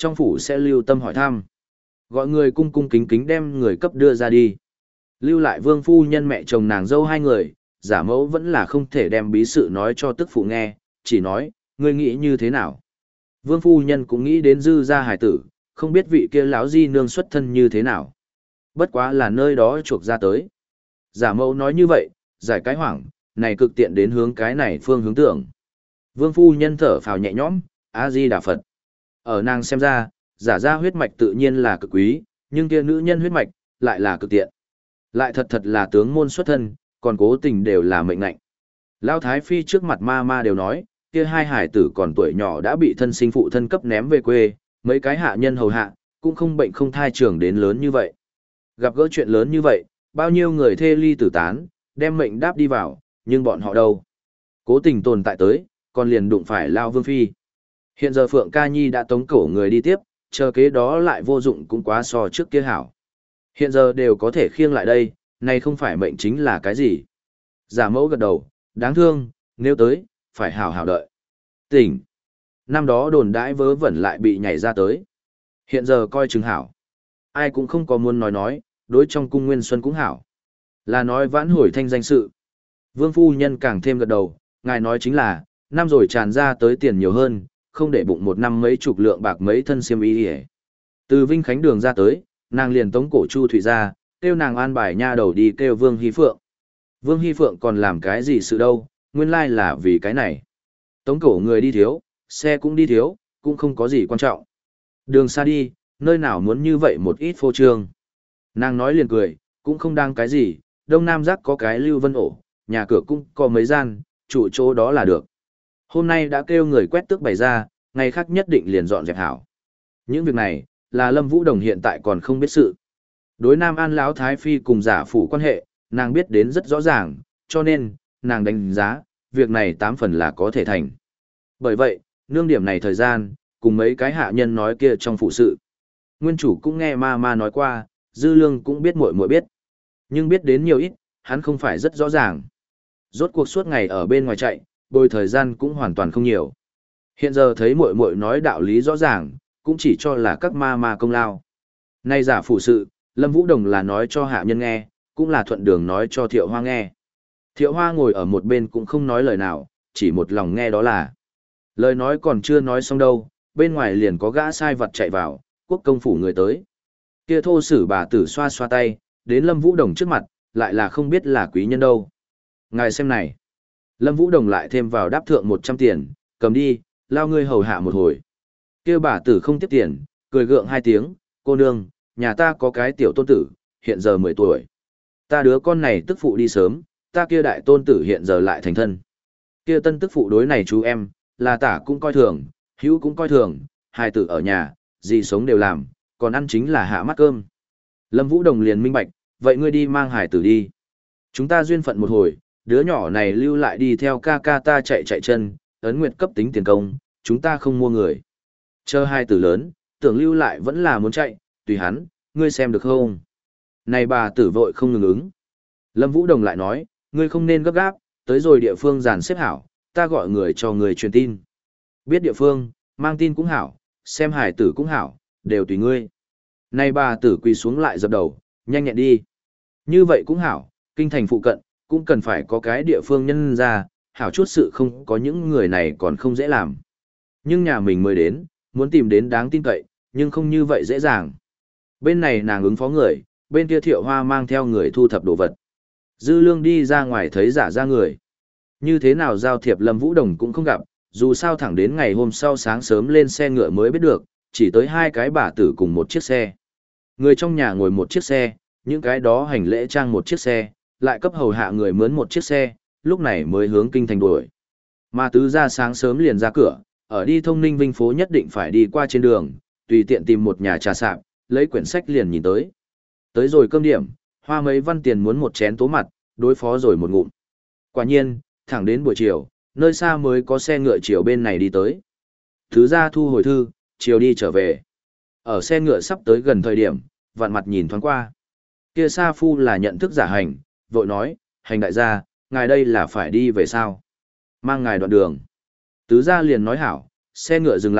Speaker 1: trong phủ sẽ lưu tâm hỏi thăm. Gọi người cung cung kính kính đem người cấp đưa ra đi. Lưu lại vương phu nhân mẹ chồng nàng dâu hai người, giả mẫu vẫn là không thể đem bí sự nói cho tức phụ nghe, chỉ nói, ngươi nghĩ như thế nào. Vương phu nhân cũng nghĩ đến dư gia hải tử, không biết vị kia lão di nương xuất thân như thế nào. Bất quá là nơi đó chuộc ra tới. Giả mẫu nói như vậy, giải cái hoảng, này cực tiện đến hướng cái này phương hướng tưởng. Vương phu nhân thở phào nhẹ nhõm, A-di-đà Phật. Ở nàng xem ra, giả ra huyết mạch tự nhiên là cực quý, nhưng kia nữ nhân huyết mạch, lại là cực tiện. Lại thật thật là tướng môn xuất thân, còn cố tình đều là mệnh lệnh. Lão Thái Phi trước mặt ma ma đều nói, kia hai hải tử còn tuổi nhỏ đã bị thân sinh phụ thân cấp ném về quê, mấy cái hạ nhân hầu hạ, cũng không bệnh không thai trưởng đến lớn như vậy. Gặp gỡ chuyện lớn như vậy, bao nhiêu người thê ly tử tán, đem mệnh đáp đi vào, nhưng bọn họ đâu? Cố tình tồn tại tới, còn liền đụng phải Lao Vương Phi. Hiện giờ Phượng Ca Nhi đã tống cổ người đi tiếp, chờ kế đó lại vô dụng cũng quá so trước kia hảo. Hiện giờ đều có thể khiêng lại đây, này không phải mệnh chính là cái gì. Giả mẫu gật đầu, đáng thương, nếu tới, phải hảo hảo đợi. Tỉnh. Năm đó đồn đãi vớ vẩn lại bị nhảy ra tới. Hiện giờ coi chừng hảo. Ai cũng không có muốn nói nói, đối trong cung Nguyên Xuân cũng hảo. Là nói vãn hồi thanh danh sự. Vương phu nhân càng thêm gật đầu, ngài nói chính là, năm rồi tràn ra tới tiền nhiều hơn, không để bụng một năm mấy chục lượng bạc mấy thân xiêm y hề. Từ Vinh Khánh đường ra tới, nàng liền tống cổ Chu Thủy ra, kêu nàng an bài nha đầu đi kêu Vương Hy Phượng. Vương Hy Phượng còn làm cái gì sự đâu, nguyên lai là vì cái này. Tống cổ người đi thiếu, xe cũng đi thiếu, cũng không có gì quan trọng. Đường xa đi, nơi nào muốn như vậy một ít phô trương. Nàng nói liền cười, cũng không đang cái gì, Đông Nam Giác có cái Lưu Vân ổ, nhà cửa cũng có mấy gian, trụ chỗ đó là được. Hôm nay đã kêu người quét tước bày ra, ngày khác nhất định liền dọn dẹp hảo. Những việc này, là Lâm Vũ Đồng hiện tại còn không biết sự. Đối Nam An Lão Thái Phi cùng giả phủ quan hệ, nàng biết đến rất rõ ràng, cho nên, nàng đánh giá, việc này tám phần là có thể thành. Bởi vậy, nương điểm này thời gian, cùng mấy cái hạ nhân nói kia trong phụ sự. Nguyên chủ cũng nghe ma ma nói qua, Dư Lương cũng biết muội muội biết. Nhưng biết đến nhiều ít, hắn không phải rất rõ ràng. Rốt cuộc suốt ngày ở bên ngoài chạy, bồi thời gian cũng hoàn toàn không nhiều. Hiện giờ thấy muội muội nói đạo lý rõ ràng, cũng chỉ cho là các ma ma công lao. Nay giả phụ sự, Lâm Vũ Đồng là nói cho hạ nhân nghe, cũng là thuận đường nói cho Thiệu Hoa nghe. Thiệu Hoa ngồi ở một bên cũng không nói lời nào, chỉ một lòng nghe đó là. Lời nói còn chưa nói xong đâu, bên ngoài liền có gã sai vật chạy vào, quốc công phủ người tới. Kia thô sử bà tử xoa xoa tay, đến Lâm Vũ Đồng trước mặt, lại là không biết là quý nhân đâu. Ngài xem này. Lâm Vũ Đồng lại thêm vào đáp thượng một trăm tiền, cầm đi, lao ngươi hầu hạ một hồi. Kia bà tử không tiếp tiền, cười gượng hai tiếng, cô nương, nhà ta có cái tiểu tôn tử, hiện giờ mười tuổi. Ta đứa con này tức phụ đi sớm, ta kia đại tôn tử hiện giờ lại thành thân. Kia tân tức phụ đối này chú em, là tả cũng coi thường, hữu cũng coi thường, hai tử ở nhà, gì sống đều làm, còn ăn chính là hạ mắt cơm. Lâm Vũ Đồng liền minh bạch, vậy ngươi đi mang hải tử đi. Chúng ta duyên phận một hồi, đứa nhỏ này lưu lại đi theo ca ca ta chạy chạy chân, ấn nguyệt cấp tính tiền công, chúng ta không mua người. Chờ hai tử lớn, tưởng lưu lại vẫn là muốn chạy, tùy hắn, ngươi xem được không? Này bà tử vội không ngừng ứng. Lâm Vũ Đồng lại nói, ngươi không nên gấp gáp, tới rồi địa phương dàn xếp hảo, ta gọi người cho người truyền tin. Biết địa phương, mang tin cũng hảo, xem hải tử cũng hảo, đều tùy ngươi. Này bà tử quỳ xuống lại dập đầu, nhanh nhẹn đi. Như vậy cũng hảo, kinh thành phụ cận, cũng cần phải có cái địa phương nhân ra, hảo chút sự không có những người này còn không dễ làm. Nhưng nhà mình mới đến, muốn tìm đến đáng tin cậy, nhưng không như vậy dễ dàng. Bên này nàng ứng phó người, bên kia Thiệu Hoa mang theo người thu thập đồ vật. Dư Lương đi ra ngoài thấy giả ra người. Như thế nào giao thiệp Lâm Vũ Đồng cũng không gặp, dù sao thẳng đến ngày hôm sau sáng sớm lên xe ngựa mới biết được, chỉ tới hai cái bà tử cùng một chiếc xe. Người trong nhà ngồi một chiếc xe, những cái đó hành lễ trang một chiếc xe, lại cấp hầu hạ người mướn một chiếc xe, lúc này mới hướng kinh thành đuổi. Mà tứ ra sáng sớm liền ra cửa, ở đi thông ninh vinh phố nhất định phải đi qua trên đường, tùy tiện tìm một nhà trà sạp, lấy quyển sách liền nhìn tới. Tới rồi cơm điểm, hoa mấy văn tiền muốn một chén tố mặt, đối phó rồi một ngụm. Quả nhiên, thẳng đến buổi chiều, nơi xa mới có xe ngựa chiều bên này đi tới. Thứ ra thu hồi thư, chiều đi trở về. Ở xe ngựa sắp tới gần thời điểm, vạn mặt nhìn thoáng qua. Kia Sa Phu là nhận thức giả hành, vội nói, hành đại gia, ngài đây là phải đi về sao? Mang ngài đoạn đường. Tứ gia liền nói hảo, xe ngựa dừng lại,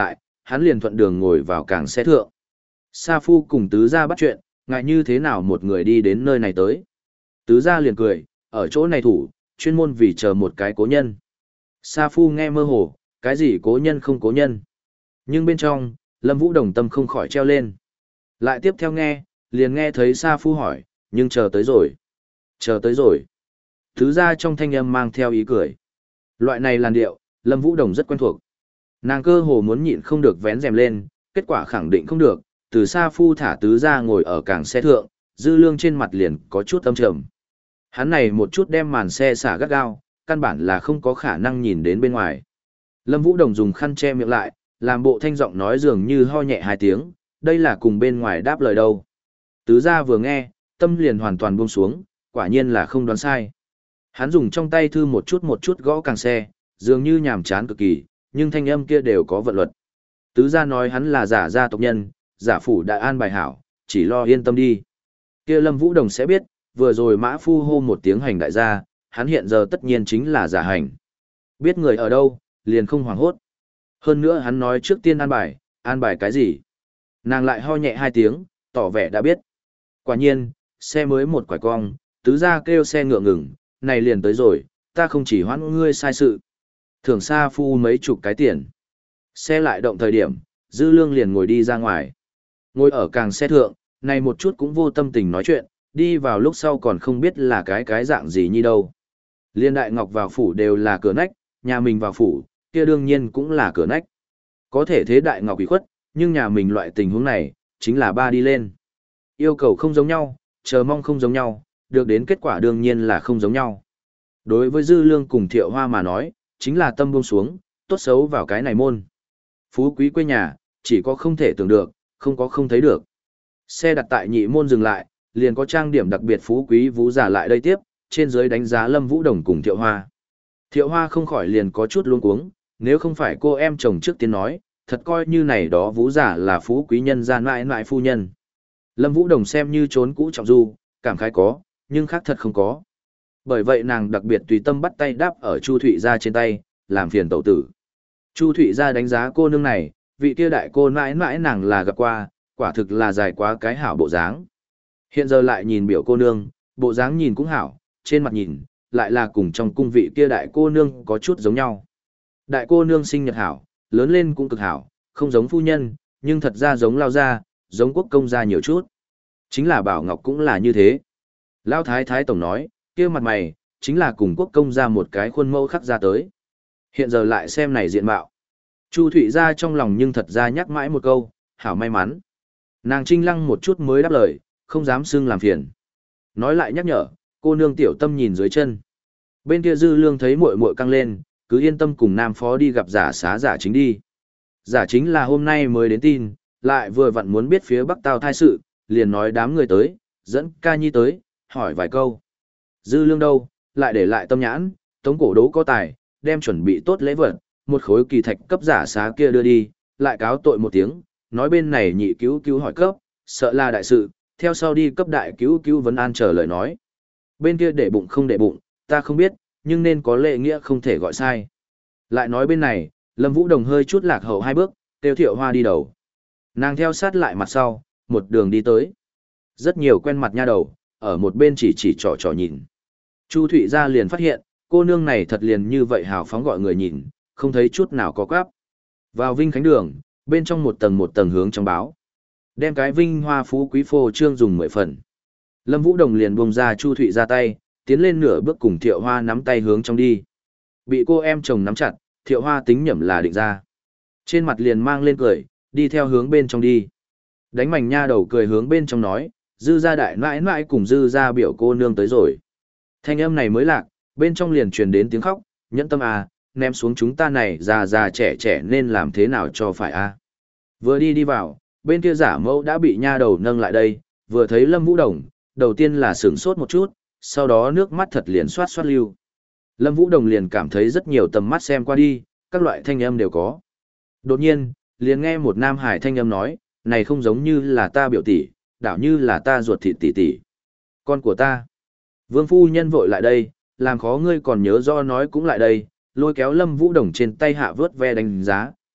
Speaker 1: hắn liền thuận đường ngồi vào càng xe thượng. Sa Phu cùng tứ gia bắt chuyện, ngại như thế nào một người đi đến nơi này tới. Tứ gia liền cười, ở chỗ này thủ, chuyên môn vì chờ một cái cố nhân. Sa Phu nghe mơ hồ, cái gì cố nhân không cố nhân. Nhưng bên trong, Lâm Vũ Đồng tâm không khỏi treo lên. Lại tiếp theo nghe, liền nghe thấy Sa Phu hỏi, nhưng chờ tới rồi. Chờ tới rồi. Tứ gia trong thanh âm mang theo ý cười. Loại này làn điệu, Lâm Vũ Đồng rất quen thuộc. Nàng cơ hồ muốn nhịn không được vén rèm lên, kết quả khẳng định không được, từ Sa Phu thả tứ gia ngồi ở càng xe thượng, Dư Lương trên mặt liền có chút âm trầm. Hắn này một chút đem màn xe xả gắt gao, căn bản là không có khả năng nhìn đến bên ngoài. Lâm Vũ Đồng dùng khăn che miệng lại, làm bộ thanh giọng nói dường như ho nhẹ hai tiếng, đây là cùng bên ngoài đáp lời đâu. Tứ gia vừa nghe, tâm liền hoàn toàn buông xuống, quả nhiên là không đoán sai. Hắn dùng trong tay thư một chút một chút gõ càng xe, dường như nhàm chán cực kỳ, nhưng thanh âm kia đều có vận luật. Tứ gia nói hắn là giả gia tộc nhân, giả phủ đã an bài hảo, chỉ lo yên tâm đi. Kia Lâm Vũ Đồng sẽ biết, vừa rồi Mã Phu hô một tiếng hành đại gia, hắn hiện giờ tất nhiên chính là giả hành. Biết người ở đâu, liền không hoảng hốt. Hơn nữa hắn nói trước tiên an bài, an bài cái gì? Nàng lại ho nhẹ hai tiếng, tỏ vẻ đã biết. Quả nhiên, xe mới một quải cong, tứ gia kêu xe ngựa ngừng, này liền tới rồi, ta không chỉ hoãn ngươi sai sự. Thưởng Sa Phu mấy chục cái tiền. Xe lại động thời điểm, Dư Lương liền ngồi đi ra ngoài. Ngồi ở càng xe thượng, này một chút cũng vô tâm tình nói chuyện, đi vào lúc sau còn không biết là cái cái dạng gì như đâu. Liên Đại Ngọc vào phủ đều là cửa nách, nhà mình vào phủ, kia đương nhiên cũng là cửa nách. Có thể thế Đại Ngọc bị khuất, nhưng nhà mình loại tình huống này, chính là ba đi lên. Yêu cầu không giống nhau, chờ mong không giống nhau, được đến kết quả đương nhiên là không giống nhau. Đối với Dư Lương cùng Thiệu Hoa mà nói, chính là tâm buông xuống, tốt xấu vào cái này môn. Phú quý quê nhà, chỉ có không thể tưởng được, không có không thấy được. Xe đặt tại nhị môn dừng lại, liền có trang điểm đặc biệt phú quý vũ giả lại đây tiếp, trên dưới đánh giá Lâm Vũ Đồng cùng Thiệu Hoa. Thiệu Hoa không khỏi liền có chút luống cuống, nếu không phải cô em chồng trước tiên nói, thật coi như này đó vũ giả là phú quý nhân gian mãi mãi phu nhân. Lâm Vũ Đồng xem như trốn cũ trọng du, cảm khái có, nhưng khác thật không có. Bởi vậy nàng đặc biệt tùy tâm bắt tay đáp ở Chu Thụy Gia trên tay, làm phiền tẩu tử. Chu Thụy Gia đánh giá cô nương này, vị kia đại cô mãi mãi nàng là gặp qua, quả thực là dài quá cái hảo bộ dáng. Hiện giờ lại nhìn biểu cô nương, bộ dáng nhìn cũng hảo, trên mặt nhìn, lại là cùng trong cung vị kia đại cô nương có chút giống nhau. Đại cô nương sinh nhật hảo, lớn lên cũng cực hảo, không giống phu nhân, nhưng thật ra giống lao gia, giống quốc công gia nhiều chút. Chính là Bảo Ngọc cũng là như thế. Lao Thái Thái Tổng nói, kia mặt mày, chính là cùng quốc công gia một cái khuôn mẫu khắc ra tới. Hiện giờ lại xem này diện mạo. Chu Thụy Gia trong lòng nhưng thật ra nhắc mãi một câu, hảo may mắn. Nàng trinh lăng một chút mới đáp lời, không dám xưng làm phiền. Nói lại nhắc nhở, cô nương tiểu tâm nhìn dưới chân. Bên kia Dư Lương thấy muội muội căng lên, cứ yên tâm cùng Nam Phó đi gặp giả xá giả chính đi. Giả chính là hôm nay mới đến tin, lại vừa vặn muốn biết phía Bắc Tào thai sự, liền nói đám người tới, dẫn ca nhi tới, hỏi vài câu. Dư Lương đâu, lại để lại tâm nhãn, tống cổ đấu có tài, đem chuẩn bị tốt lễ vật, một khối kỳ thạch cấp giả xá kia đưa đi, lại cáo tội một tiếng, nói bên này nhị cứu cứu hỏi cấp, sợ là đại sự, theo sau đi cấp đại cứu cứu vấn an chờ lời nói. Bên kia để bụng không để bụng, ta không biết, nhưng nên có lệ nghĩa không thể gọi sai. Lại nói bên này, Lâm Vũ Đồng hơi chút lạc hậu hai bước, Tiêu Thiệu Hoa đi đầu. Nàng theo sát lại mặt sau, một đường đi tới. Rất nhiều quen mặt nha đầu, ở một bên chỉ chỉ trò trò nhìn. Chu Thụy Gia liền phát hiện, cô nương này thật liền như vậy hào phóng gọi người nhìn, không thấy chút nào có quáp. Vào Vinh Khánh Đường, bên trong một tầng một tầng hướng trong báo. Đem cái vinh hoa phú quý phô trương dùng mười phần. Lâm Vũ Đồng liền buông ra Chu Thụy ra tay, tiến lên nửa bước cùng Thiệu Hoa nắm tay hướng trong đi. Bị cô em chồng nắm chặt, Thiệu Hoa tính nhẩm là định ra. Trên mặt liền mang lên cười, đi theo hướng bên trong đi. Đánh mảnh nha đầu cười hướng bên trong nói, Dư gia đại nãi nãi cùng Dư gia biểu cô nương tới rồi. Thanh âm này mới lạc, bên trong liền truyền đến tiếng khóc, nhẫn tâm à, ném xuống chúng ta này già già trẻ trẻ nên làm thế nào cho phải a à. Vừa đi đi vào, bên kia giả mẫu đã bị nha đầu nâng lại đây, vừa thấy Lâm Vũ Đồng, đầu tiên là sửng sốt một chút, sau đó nước mắt thật liền xoát xoát lưu. Lâm Vũ Đồng liền cảm thấy rất nhiều tầm mắt xem qua đi, các loại thanh âm đều có. Đột nhiên, liền nghe một nam hải thanh âm nói, này không giống như là ta biểu tỷ, đảo như là ta ruột thịt tỷ tỷ. Con của ta. Vương phu nhân vội lại đây, làm khó ngươi còn nhớ do nói cũng lại đây, lôi kéo Lâm Vũ Đồng trên tay hạ vớt ve đánh giá,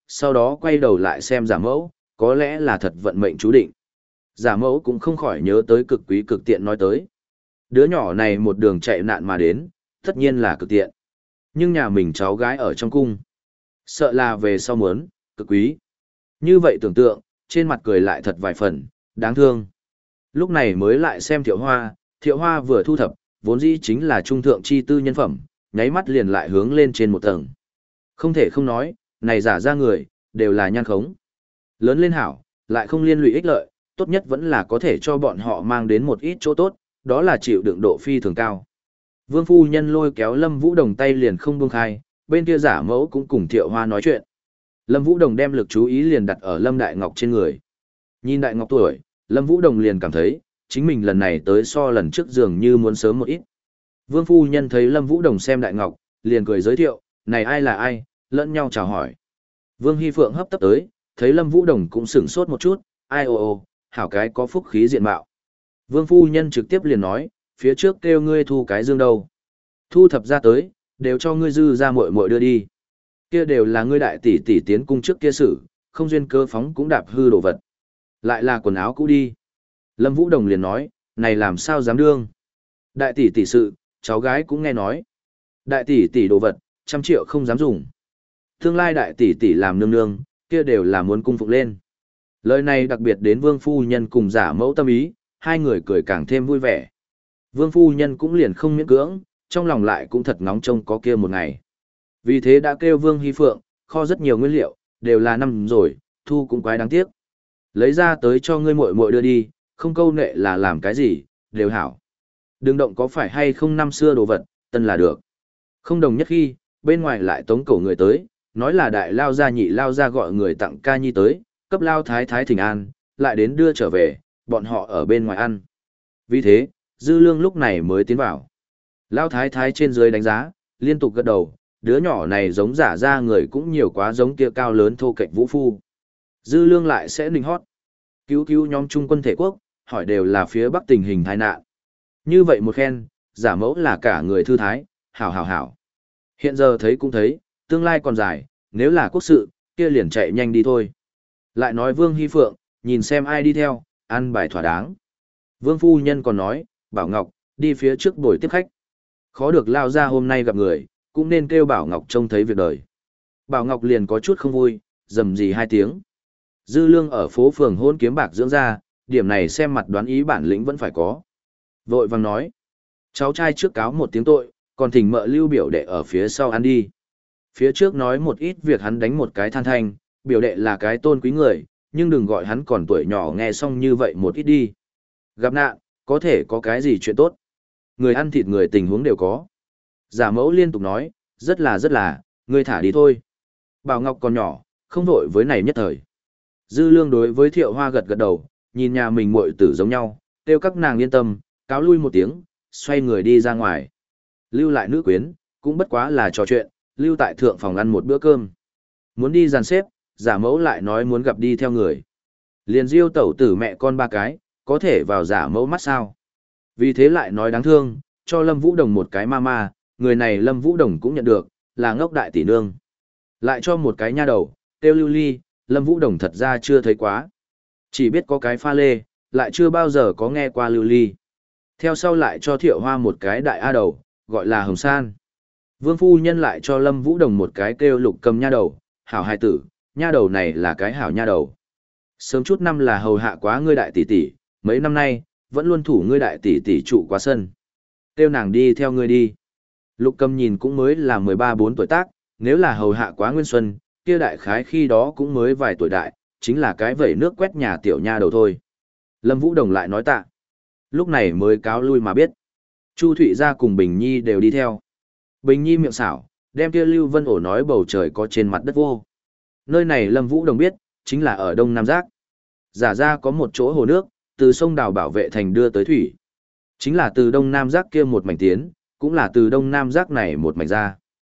Speaker 1: sau đó quay đầu lại xem giả mẫu, có lẽ là thật vận mệnh chú định. Giả mẫu cũng không khỏi nhớ tới cực quý cực tiện nói tới. Đứa nhỏ này một đường chạy nạn mà đến, tất nhiên là cực tiện. Nhưng nhà mình cháu gái ở trong cung. Sợ là về sau muốn, cực quý. Như vậy tưởng tượng, trên mặt cười lại thật vài phần, đáng thương. Lúc này mới lại xem Thiệu Hoa, Thiệu Hoa vừa thu thập, vốn dĩ chính là trung thượng chi tư nhân phẩm, nháy mắt liền lại hướng lên trên một tầng. Không thể không nói, này giả ra người, đều là nhan khống. Lớn lên hảo, lại không liên lụy ích lợi, tốt nhất vẫn là có thể cho bọn họ mang đến một ít chỗ tốt, đó là chịu đựng độ phi thường cao. Vương phu nhân lôi kéo Lâm Vũ Đồng tay liền không buông khai, bên kia giả mẫu cũng cùng Thiệu Hoa nói chuyện. Lâm Vũ Đồng đem lực chú ý liền đặt ở Lâm Đại Ngọc trên người. Nhìn Đại Ngọc tuổi, Lâm Vũ Đồng liền cảm thấy, chính mình lần này tới so lần trước dường như muốn sớm một ít. Vương phu nhân thấy Lâm Vũ Đồng xem Đại Ngọc, liền cười giới thiệu, này ai là ai, lẫn nhau chào hỏi. Vương Hy Phượng hấp tấp tới, thấy Lâm Vũ Đồng cũng sửng sốt một chút, ai ô ô, hảo cái có phúc khí diện mạo. Vương phu nhân trực tiếp liền nói, phía trước kêu ngươi thu cái dương đâu. Thu thập ra tới, đều cho ngươi dư ra muội muội đưa đi. Kia đều là ngươi đại tỷ tỷ tiến cung trước kia sử, không duyên cơ phóng cũng đạp hư đồ vật. Lại là quần áo cũ đi. Lâm Vũ Đồng liền nói, này làm sao dám đương. Đại tỷ tỷ sự, cháu gái cũng nghe nói. Đại tỷ tỷ đồ vật, trăm triệu không dám dùng. Tương lai đại tỷ tỷ làm nương nương, kia đều là muốn cung phục lên. Lời này đặc biệt đến vương phu nhân cùng giả mẫu tâm ý, hai người cười càng thêm vui vẻ. Vương phu nhân cũng liền không miễn cưỡng, trong lòng lại cũng thật ngóng trông có kia một ngày. Vì thế đã kêu Vương Hy Phượng, kho rất nhiều nguyên liệu, đều là năm rồi, thu cũng quái đáng tiếc. Lấy ra tới cho ngươi muội muội đưa đi, không câu nệ là làm cái gì, đều hảo. Đừng động có phải hay không năm xưa đồ vật, tân là được. Không đồng nhất khi, bên ngoài lại tống cổ người tới, nói là đại lao gia nhị lao gia gọi người tặng ca nhi tới, cấp lao thái thái thỉnh an, lại đến đưa trở về, bọn họ ở bên ngoài ăn. Vì thế, Dư Lương lúc này mới tiến vào. Lao thái thái trên dưới đánh giá, liên tục gật đầu, đứa nhỏ này giống giả ra người cũng nhiều quá giống kia cao lớn thô kệch vũ phu. Dư Lương lại sẽ nịnh hót. Cứu cứu nhóm trung quân thể quốc, hỏi đều là phía bắc tình hình tai nạn. Như vậy một khen, giả mẫu là cả người thư thái, hảo hảo hảo. Hiện giờ thấy cũng thấy, tương lai còn dài, nếu là quốc sự, kia liền chạy nhanh đi thôi. Lại nói Vương Hy Phượng, nhìn xem ai đi theo, ăn bài thỏa đáng. Vương phu nhân còn nói, Bảo Ngọc, đi phía trước buổi tiếp khách. Khó được lao ra hôm nay gặp người, cũng nên kêu Bảo Ngọc trông thấy việc đời. Bảo Ngọc liền có chút không vui, dầm gì hai tiếng. Dư Lương ở phố phường hôn kiếm bạc dưỡng ra, điểm này xem mặt đoán ý bản lĩnh vẫn phải có. Vội vàng nói, cháu trai trước cáo một tiếng tội, còn thỉnh mợ lưu biểu đệ ở phía sau ăn đi. Phía trước nói một ít việc hắn đánh một cái than thanh, biểu đệ là cái tôn quý người, nhưng đừng gọi hắn còn tuổi nhỏ nghe xong như vậy một ít đi. Gặp nạn, có thể có cái gì chuyện tốt. Người ăn thịt người tình huống đều có. Giả mẫu liên tục nói, rất là rất là, ngươi thả đi thôi. Bảo Ngọc còn nhỏ, không vội với này nhất thời. Dư Lương đối với Thiệu Hoa gật gật đầu, nhìn nhà mình muội tử giống nhau, kêu các nàng yên tâm, cáo lui một tiếng, xoay người đi ra ngoài. Lưu lại nữ quyến, cũng bất quá là trò chuyện, lưu tại thượng phòng ăn một bữa cơm. Muốn đi dàn xếp, giả mẫu lại nói muốn gặp đi theo người. Liền diêu tẩu tử mẹ con ba cái, có thể vào giả mẫu mắt sao. Vì thế lại nói đáng thương, cho Lâm Vũ Đồng một cái ma ma, người này Lâm Vũ Đồng cũng nhận được, là ngốc đại tỷ nương. Lại cho một cái nha đầu, tiêu lưu ly, Lâm Vũ Đồng thật ra chưa thấy quá. Chỉ biết có cái pha lê, lại chưa bao giờ có nghe qua lưu ly. Theo sau lại cho Thiệu Hoa một cái đại a đầu, gọi là Hồng San. Vương phu nhân lại cho Lâm Vũ Đồng một cái kêu Lục Cầm nha đầu, hảo hai tử, nha đầu này là cái hảo nha đầu. Sớm chút năm là hầu hạ quá ngươi đại tỷ tỷ, mấy năm nay, vẫn luôn thủ ngươi đại tỷ tỷ trụ quá sân. Kêu nàng đi theo ngươi đi. Lục Cầm nhìn cũng mới là mười ba bốn tuổi tác, nếu là hầu hạ quá Nguyên Xuân, kia đại khái khi đó cũng mới vài tuổi đại, chính là cái vẩy nước quét nhà tiểu nha đầu thôi. Lâm Vũ Đồng lại nói tạ. Lúc này mới cáo lui mà biết. Chu Thụy gia cùng Bình Nhi đều đi theo. Bình Nhi miệng xảo, đem kia Lưu Vân Ổ nói bầu trời có trên mặt đất vô. Nơi này Lâm Vũ Đồng biết, chính là ở Đông Nam Giác. Giả ra có một chỗ hồ nước, từ sông Đào bảo vệ thành đưa tới thủy. Chính là từ Đông Nam Giác kia một mảnh tiến, cũng là từ Đông Nam Giác này một mảnh ra.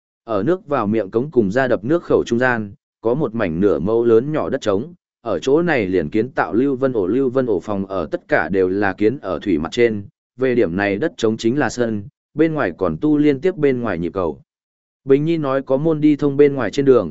Speaker 1: Ở nước vào miệng cống cùng ra đập nước khẩu trung gian, có một mảnh nửa mẫu lớn nhỏ đất trống, ở chỗ này liền kiến tạo Lưu Vân Ổ Lưu Vân Ổ phòng ở tất cả đều là kiến ở thủy mặt trên, về điểm này đất trống chính là sân, bên ngoài còn tu liên tiếp bên ngoài nhịp cầu. Bình Nhi nói có môn đi thông bên ngoài trên đường,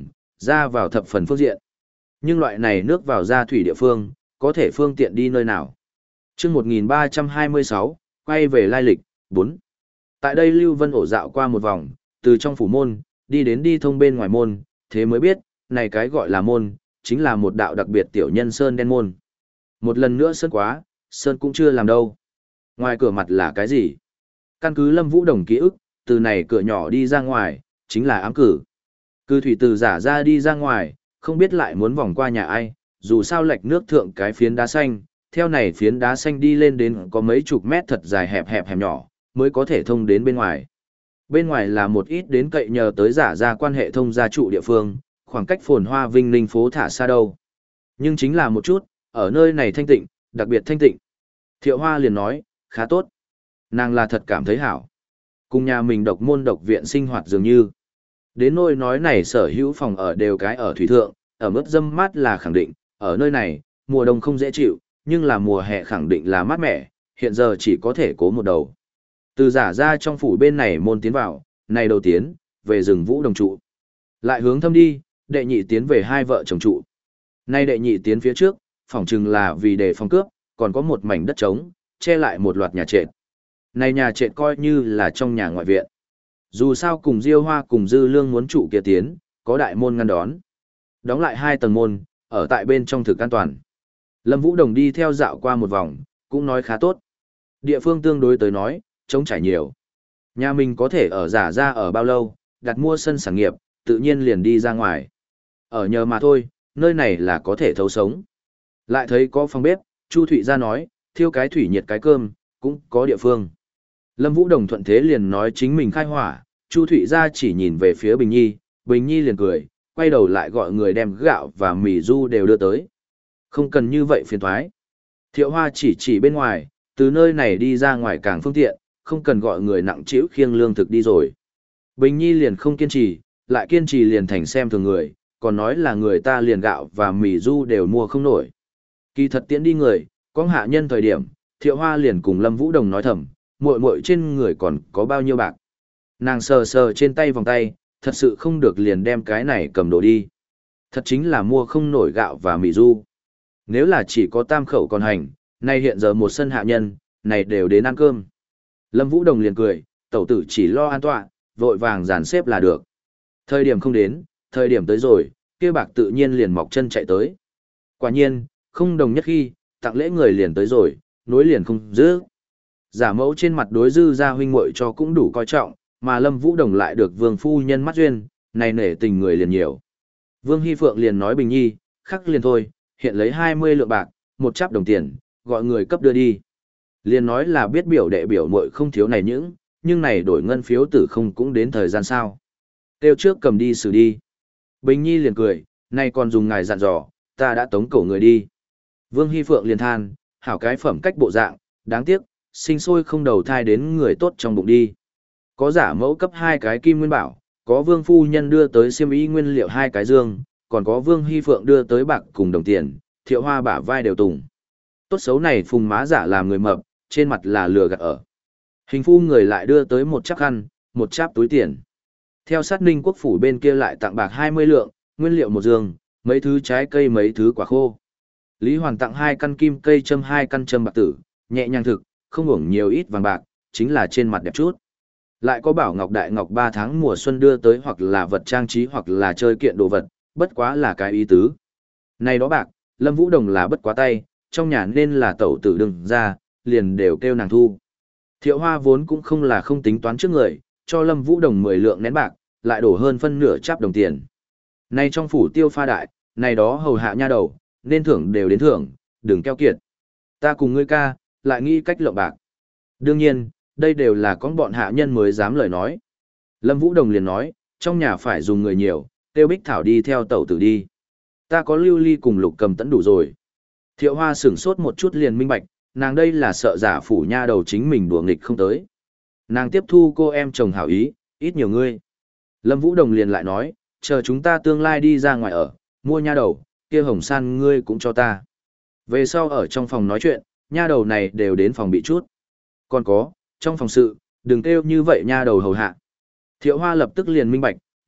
Speaker 1: ra vào thập phần phương diện. Nhưng loại này nước vào ra thủy địa phương, có thể phương tiện đi nơi nào. chương một nghìn ba trăm hai mươi sáu, quay về lai lịch, bốn. Tại đây Lưu Vân ổ dạo qua một vòng, từ trong phủ môn, đi đến đi thông bên ngoài môn, thế mới biết, này cái gọi là môn, chính là một đạo đặc biệt tiểu nhân sơn đen môn. Một lần nữa sơn quá, sơn cũng chưa làm đâu. Ngoài cửa mặt là cái gì? Căn cứ Lâm Vũ Đồng ký ức, từ này cửa nhỏ đi ra ngoài, chính là ám cử. Cư thủy từ giả ra đi ra ngoài, không biết lại muốn vòng qua nhà ai, dù sao lệch nước thượng cái phiến đá xanh, theo này phiến đá xanh đi lên đến có mấy chục mét thật dài hẹp hẹp hẹp nhỏ, mới có thể thông đến bên ngoài. Bên ngoài là một ít đến cậy nhờ tới giả ra quan hệ thông gia trụ địa phương, khoảng cách phồn hoa vinh ninh phố thả xa đâu. Nhưng chính là một chút, ở nơi này thanh tịnh, đặc biệt thanh tịnh. Thiệu Hoa liền nói, khá tốt. Nàng là thật cảm thấy hảo. Cùng nhà mình độc môn độc viện sinh hoạt dường như. Đến nỗi nói này sở hữu phòng ở đều cái ở thủy thượng, ở mức dâm mát là khẳng định, ở nơi này, mùa đông không dễ chịu, nhưng là mùa hè khẳng định là mát mẻ, hiện giờ chỉ có thể cố một đầu. Từ giả ra trong phủ bên này môn tiến vào, này đầu tiến, về rừng Vũ Đồng trụ. Lại hướng thâm đi, đệ nhị tiến về hai vợ chồng trụ. Nay đệ nhị tiến phía trước, phỏng chừng là vì đề phòng cướp, còn có một mảnh đất trống, che lại một loạt nhà trệt. Này nhà trệt coi như là trong nhà ngoại viện. Dù sao cùng Diêu Hoa cùng Dư Lương muốn trụ kia tiến, có đại môn ngăn đón. Đóng lại hai tầng môn, ở tại bên trong thực an toàn. Lâm Vũ Đồng đi theo dạo qua một vòng, cũng nói khá tốt. Địa phương tương đối tới nói, trống trải nhiều. Nhà mình có thể ở giả ra ở bao lâu, đặt mua sân sản nghiệp, tự nhiên liền đi ra ngoài. Ở nhờ mà thôi, nơi này là có thể thấu sống. Lại thấy có phòng bếp, Chu Thụy ra nói, thiêu cái thủy nhiệt cái cơm, cũng có địa phương. Lâm Vũ Đồng thuận thế liền nói chính mình khai hỏa, Chu Thụy ra chỉ nhìn về phía Bình Nhi, Bình Nhi liền cười, quay đầu lại gọi người đem gạo và mì du đều đưa tới. Không cần như vậy phiền thoái. Thiệu Hoa chỉ chỉ bên ngoài, từ nơi này đi ra ngoài càng phương tiện, không cần gọi người nặng trĩu khiêng lương thực đi rồi. Bình Nhi liền không kiên trì, lại kiên trì liền thành xem thường người, còn nói là người ta liền gạo và mì du đều mua không nổi. Kỳ thật tiễn đi người, có hạ nhân thời điểm, Thiệu Hoa liền cùng Lâm Vũ Đồng nói thầm, muội muội trên người còn có bao nhiêu bạc. Nàng sờ sờ trên tay vòng tay, thật sự không được liền đem cái này cầm đồ đi. Thật chính là mua không nổi gạo và mì du. Nếu là chỉ có tam khẩu còn hành, nay hiện giờ một sân hạ nhân, này đều đến ăn cơm. Lâm Vũ Đồng liền cười, tẩu tử chỉ lo an tọa, vội vàng dàn xếp là được. Thời điểm không đến, thời điểm tới rồi, kia bạc tự nhiên liền mọc chân chạy tới. Quả nhiên, không đồng nhất khi, tặng lễ người liền tới rồi, nối liền không giữ. Giả mẫu trên mặt đối Dư gia huynh muội cho cũng đủ coi trọng, mà Lâm Vũ Đồng lại được Vương phu nhân mắt duyên, này nể tình người liền nhiều. Vương Hy Phượng liền nói Bình Nhi, khắc liền thôi, hiện lấy hai mươi lượng bạc, một chắp đồng tiền, gọi người cấp đưa đi. Liền nói là biết biểu đệ biểu muội không thiếu này những, nhưng này đổi ngân phiếu tử không cũng đến thời gian sao. Tiêu trước cầm đi xử đi. Bình Nhi liền cười, nay còn dùng ngài dặn dò, ta đã tống cổ người đi. Vương Hy Phượng liền than, hảo cái phẩm cách bộ dạng, đáng tiếc, sinh sôi không đầu thai đến người tốt trong bụng đi. Có giả mẫu cấp hai cái kim nguyên bảo, có Vương phu nhân đưa tới xiêm y nguyên liệu hai cái dương, còn có Vương Hy Phượng đưa tới bạc cùng đồng tiền, Thiệu Hoa bả vai đều tùng. Tốt xấu này phùng má giả làm người mập, trên mặt là lừa gạt ở. Hình phu người lại đưa tới một chắp khăn, một cháp túi tiền. Theo sát Ninh Quốc phủ bên kia lại tặng bạc hai mươi lượng, nguyên liệu một dương, mấy thứ trái cây mấy thứ quả khô. Lý Hoàn tặng hai căn kim cây châm hai căn châm bạc tử, nhẹ nhàng thực, không hưởng nhiều ít vàng bạc, chính là trên mặt đẹp chút. Lại có bảo ngọc đại ngọc ba tháng mùa xuân đưa tới hoặc là vật trang trí hoặc là chơi kiện đồ vật, bất quá là cái ý tứ. Này đó bạc, Lâm Vũ Đồng là bất quá tay, trong nhà nên là tẩu tử đừng ra, liền đều kêu nàng thu. Thiệu Hoa vốn cũng không là không tính toán trước người, cho Lâm Vũ Đồng mười lượng nén bạc, lại đổ hơn phân nửa chắp đồng tiền. Này trong phủ tiêu pha đại, này đó hầu hạ nha đầu, nên thưởng đều đến thưởng, đừng keo kiệt. Ta cùng ngươi ca, lại nghĩ cách lộng bạc. Đương nhiên, đây đều là con bọn hạ nhân mới dám lời nói. Lâm Vũ Đồng liền nói, trong nhà phải dùng người nhiều, tiêu Bích Thảo đi theo tẩu tử đi. Ta có Lưu Ly cùng Lục Cầm tẫn đủ rồi. Thiệu Hoa sửng sốt một chút liền minh bạch, nàng đây là sợ giả phủ nha đầu chính mình đùa nghịch không tới. Nàng tiếp thu cô em chồng hảo ý, ít nhiều ngươi. Lâm Vũ Đồng liền lại nói, chờ chúng ta tương lai đi ra ngoài ở, mua nha đầu, kia hồng san ngươi cũng cho ta. Về sau ở trong phòng nói chuyện, nha đầu này đều đến phòng bị chút. Còn có, trong phòng sự, đừng kêu như vậy nha đầu hầu hạ. Thiệu Hoa lập tức liền minh bạch,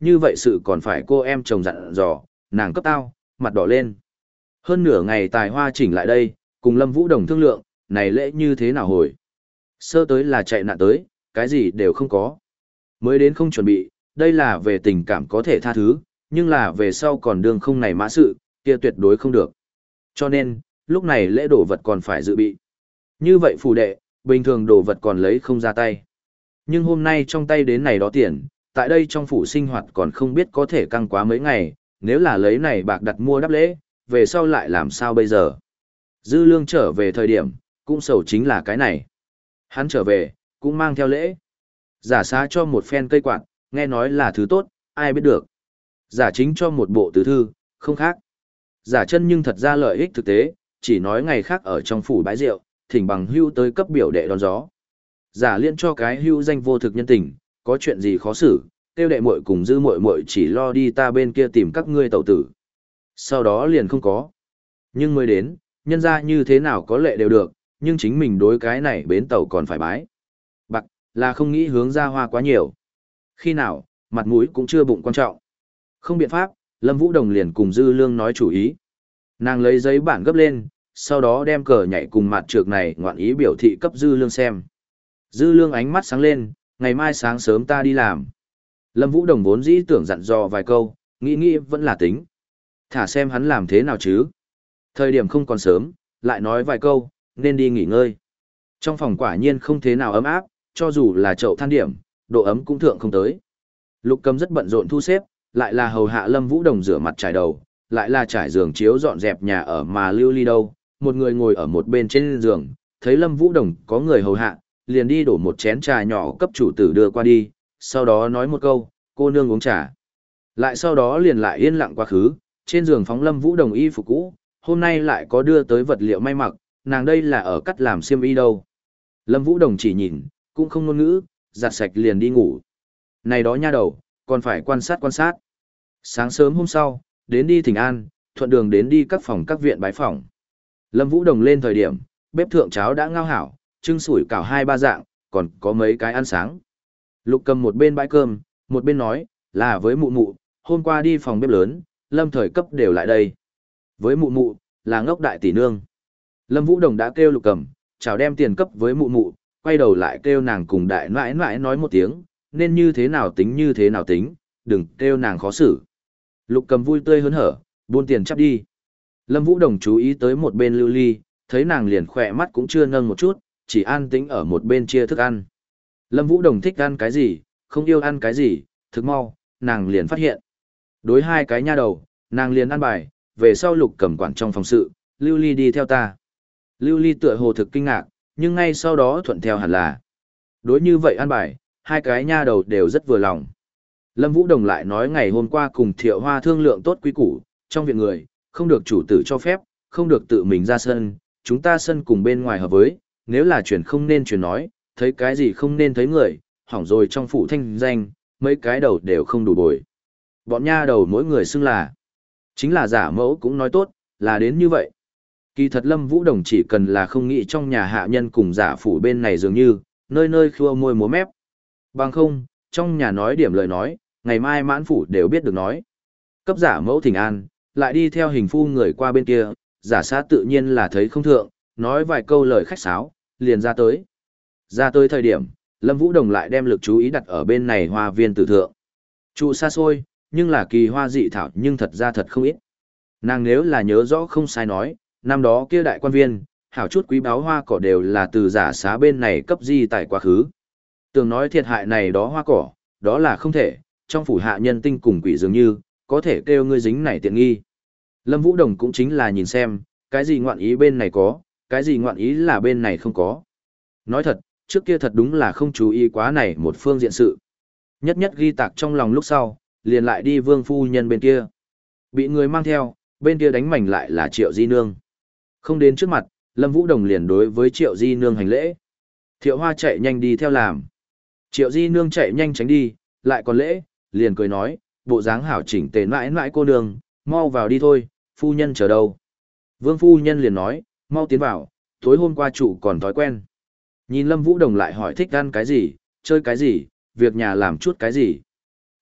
Speaker 1: như vậy sự còn phải cô em chồng dặn dò, nàng cấp tao, mặt đỏ lên. Hơn nửa ngày tài hoa chỉnh lại đây, cùng Lâm Vũ Đồng thương lượng, này lễ như thế nào hồi. Sơ tới là chạy nạn tới, cái gì đều không có. Mới đến không chuẩn bị, đây là về tình cảm có thể tha thứ, nhưng là về sau còn đương không này mã sự, kia tuyệt đối không được. Cho nên, lúc này lễ đồ vật còn phải dự bị. Như vậy phù đệ, bình thường đồ vật còn lấy không ra tay. Nhưng hôm nay trong tay đến này đó tiền, tại đây trong phủ sinh hoạt còn không biết có thể căng quá mấy ngày, nếu là lấy này bạc đặt mua đáp lễ, về sau lại làm sao bây giờ. Dư Lương trở về thời điểm, cũng sầu chính là cái này. Hắn trở về, cũng mang theo lễ. Giả xá cho một phen cây quạt, nghe nói là thứ tốt, ai biết được. Giả chính cho một bộ tứ thư, không khác. Giả chân nhưng thật ra lợi ích thực tế, chỉ nói ngày khác ở trong phủ bãi rượu, thỉnh bằng hưu tới cấp biểu đệ đón gió. Giả liên cho cái hưu danh vô thực nhân tình, có chuyện gì khó xử, tiêu đệ muội cùng dư muội muội chỉ lo đi ta bên kia tìm các ngươi tẩu tử. Sau đó liền không có. Nhưng mới đến, nhân ra như thế nào có lệ đều được, nhưng chính mình đối cái này bến tàu còn phải bái. Bạc, là không nghĩ hướng ra hoa quá nhiều. Khi nào, mặt mũi cũng chưa bụng quan trọng. Không biện pháp, Lâm Vũ Đồng liền cùng Dư Lương nói chủ ý. Nàng lấy giấy bản gấp lên, sau đó đem cờ nhảy cùng mặt trược này ngoạn ý biểu thị cấp Dư Lương xem. Dư Lương ánh mắt sáng lên, ngày mai sáng sớm ta đi làm. Lâm Vũ Đồng vốn dĩ tưởng dặn dò vài câu, nghĩ nghĩ vẫn là tính. Thả xem hắn làm thế nào chứ. Thời điểm không còn sớm, lại nói vài câu, nên đi nghỉ ngơi. Trong phòng quả nhiên không thế nào ấm áp, cho dù là chậu than điểm, độ ấm cũng thượng không tới. Lục Cầm rất bận rộn thu xếp, lại là hầu hạ Lâm Vũ Đồng rửa mặt trải đầu, lại là trải giường chiếu dọn dẹp nhà ở mà lưu ly đâu. Một người ngồi ở một bên trên giường, thấy Lâm Vũ Đồng có người hầu hạ, liền đi đổ một chén trà nhỏ cấp chủ tử đưa qua đi, sau đó nói một câu, cô nương uống trà. Lại sau đó liền lại yên lặng quá khứ, trên giường phóng Lâm Vũ Đồng y phục cũ, hôm nay lại có đưa tới vật liệu may mặc, nàng đây là ở cắt làm xiêm y đâu. Lâm Vũ Đồng chỉ nhìn, cũng không ngôn ngữ, giặt sạch liền đi ngủ. Này đó nha đầu, còn phải quan sát quan sát. Sáng sớm hôm sau, đến đi Thịnh An, thuận đường đến đi các phòng các viện bái phòng. Lâm Vũ Đồng lên thời điểm, bếp thượng cháo đã ngao hảo, trưng sủi cảo hai ba dạng, còn có mấy cái ăn sáng. Lục Cầm một bên bãi cơm, một bên nói, là với mụ mụ, hôm qua đi phòng bếp lớn, Lâm Thời cấp đều lại đây. Với mụ mụ, là ngốc đại tỷ nương. Lâm Vũ Đồng đã kêu Lục Cầm, chào đem tiền cấp với mụ mụ, quay đầu lại kêu nàng cùng đại nãi nãi nói một tiếng, nên như thế nào tính như thế nào tính, đừng kêu nàng khó xử. Lục Cầm vui tươi hớn hở, buôn tiền chắp đi. Lâm Vũ Đồng chú ý tới một bên Lưu Ly, thấy nàng liền khỏe mắt cũng chưa nâng một chút, chỉ an tĩnh ở một bên chia thức ăn. Lâm Vũ Đồng thích ăn cái gì, không yêu ăn cái gì, thực mau, nàng liền phát hiện. Đối hai cái nha đầu, nàng liền ăn bài, về sau Lục Cầm quản trong phòng sự, Lưu Ly đi theo ta. Lưu Ly tựa hồ thực kinh ngạc, nhưng ngay sau đó thuận theo hẳn là. Đối như vậy ăn bài, hai cái nha đầu đều rất vừa lòng. Lâm Vũ Đồng lại nói ngày hôm qua cùng Thiệu Hoa thương lượng tốt quý củ, trong viện người, không được chủ tử cho phép, không được tự mình ra sân, chúng ta sân cùng bên ngoài hợp với, nếu là chuyển không nên chuyển nói, thấy cái gì không nên thấy người, hỏng rồi trong phủ thanh danh, mấy cái đầu đều không đủ bồi. Bọn nha đầu mỗi người xưng là, chính là giả mẫu cũng nói tốt, là đến như vậy. Kỳ thật Lâm Vũ Đồng chỉ cần là không nghĩ trong nhà hạ nhân cùng giả phủ bên này dường như, nơi nơi khua môi múa mép. Bằng không, trong nhà nói điểm lời nói, ngày mai mãn phủ đều biết được nói. Cấp giả mẫu thỉnh an, lại đi theo hình phu người qua bên kia, giả sát tự nhiên là thấy không thượng, nói vài câu lời khách sáo, liền ra tới. Ra tới thời điểm, Lâm Vũ Đồng lại đem lực chú ý đặt ở bên này hoa viên tử thượng. Trụ xa xôi, nhưng là kỳ hoa dị thảo nhưng thật ra thật không ít. Nàng nếu là nhớ rõ không sai nói, năm đó kia đại quan viên, hảo chút quý báo hoa cỏ đều là từ giả xá bên này cấp di tại quá khứ. Tưởng nói thiệt hại này đó hoa cỏ, đó là không thể, trong phủ hạ nhân tinh cùng quỷ dường như, có thể kêu ngươi dính này tiện nghi. Lâm Vũ Đồng cũng chính là nhìn xem, cái gì ngoạn ý bên này có, cái gì ngoạn ý là bên này không có. Nói thật, trước kia thật đúng là không chú ý quá này một phương diện sự. Nhất nhất ghi tạc trong lòng lúc sau, liền lại đi vương phu nhân bên kia. Bị người mang theo, bên kia đánh mảnh lại là Triệu Di Nương. Không đến trước mặt, Lâm Vũ Đồng liền đối với Triệu Di Nương hành lễ. Thiệu Hoa chạy nhanh đi theo làm. Triệu Di Nương chạy nhanh tránh đi, lại còn lễ, liền cười nói, bộ dáng hảo chỉnh tề mãi mãi cô nương, mau vào đi thôi, phu nhân chờ đâu. Vương phu nhân liền nói, mau tiến vào, tối hôm qua chủ còn thói quen. Nhìn Lâm Vũ Đồng lại hỏi thích ăn cái gì, chơi cái gì, việc nhà làm chút cái gì.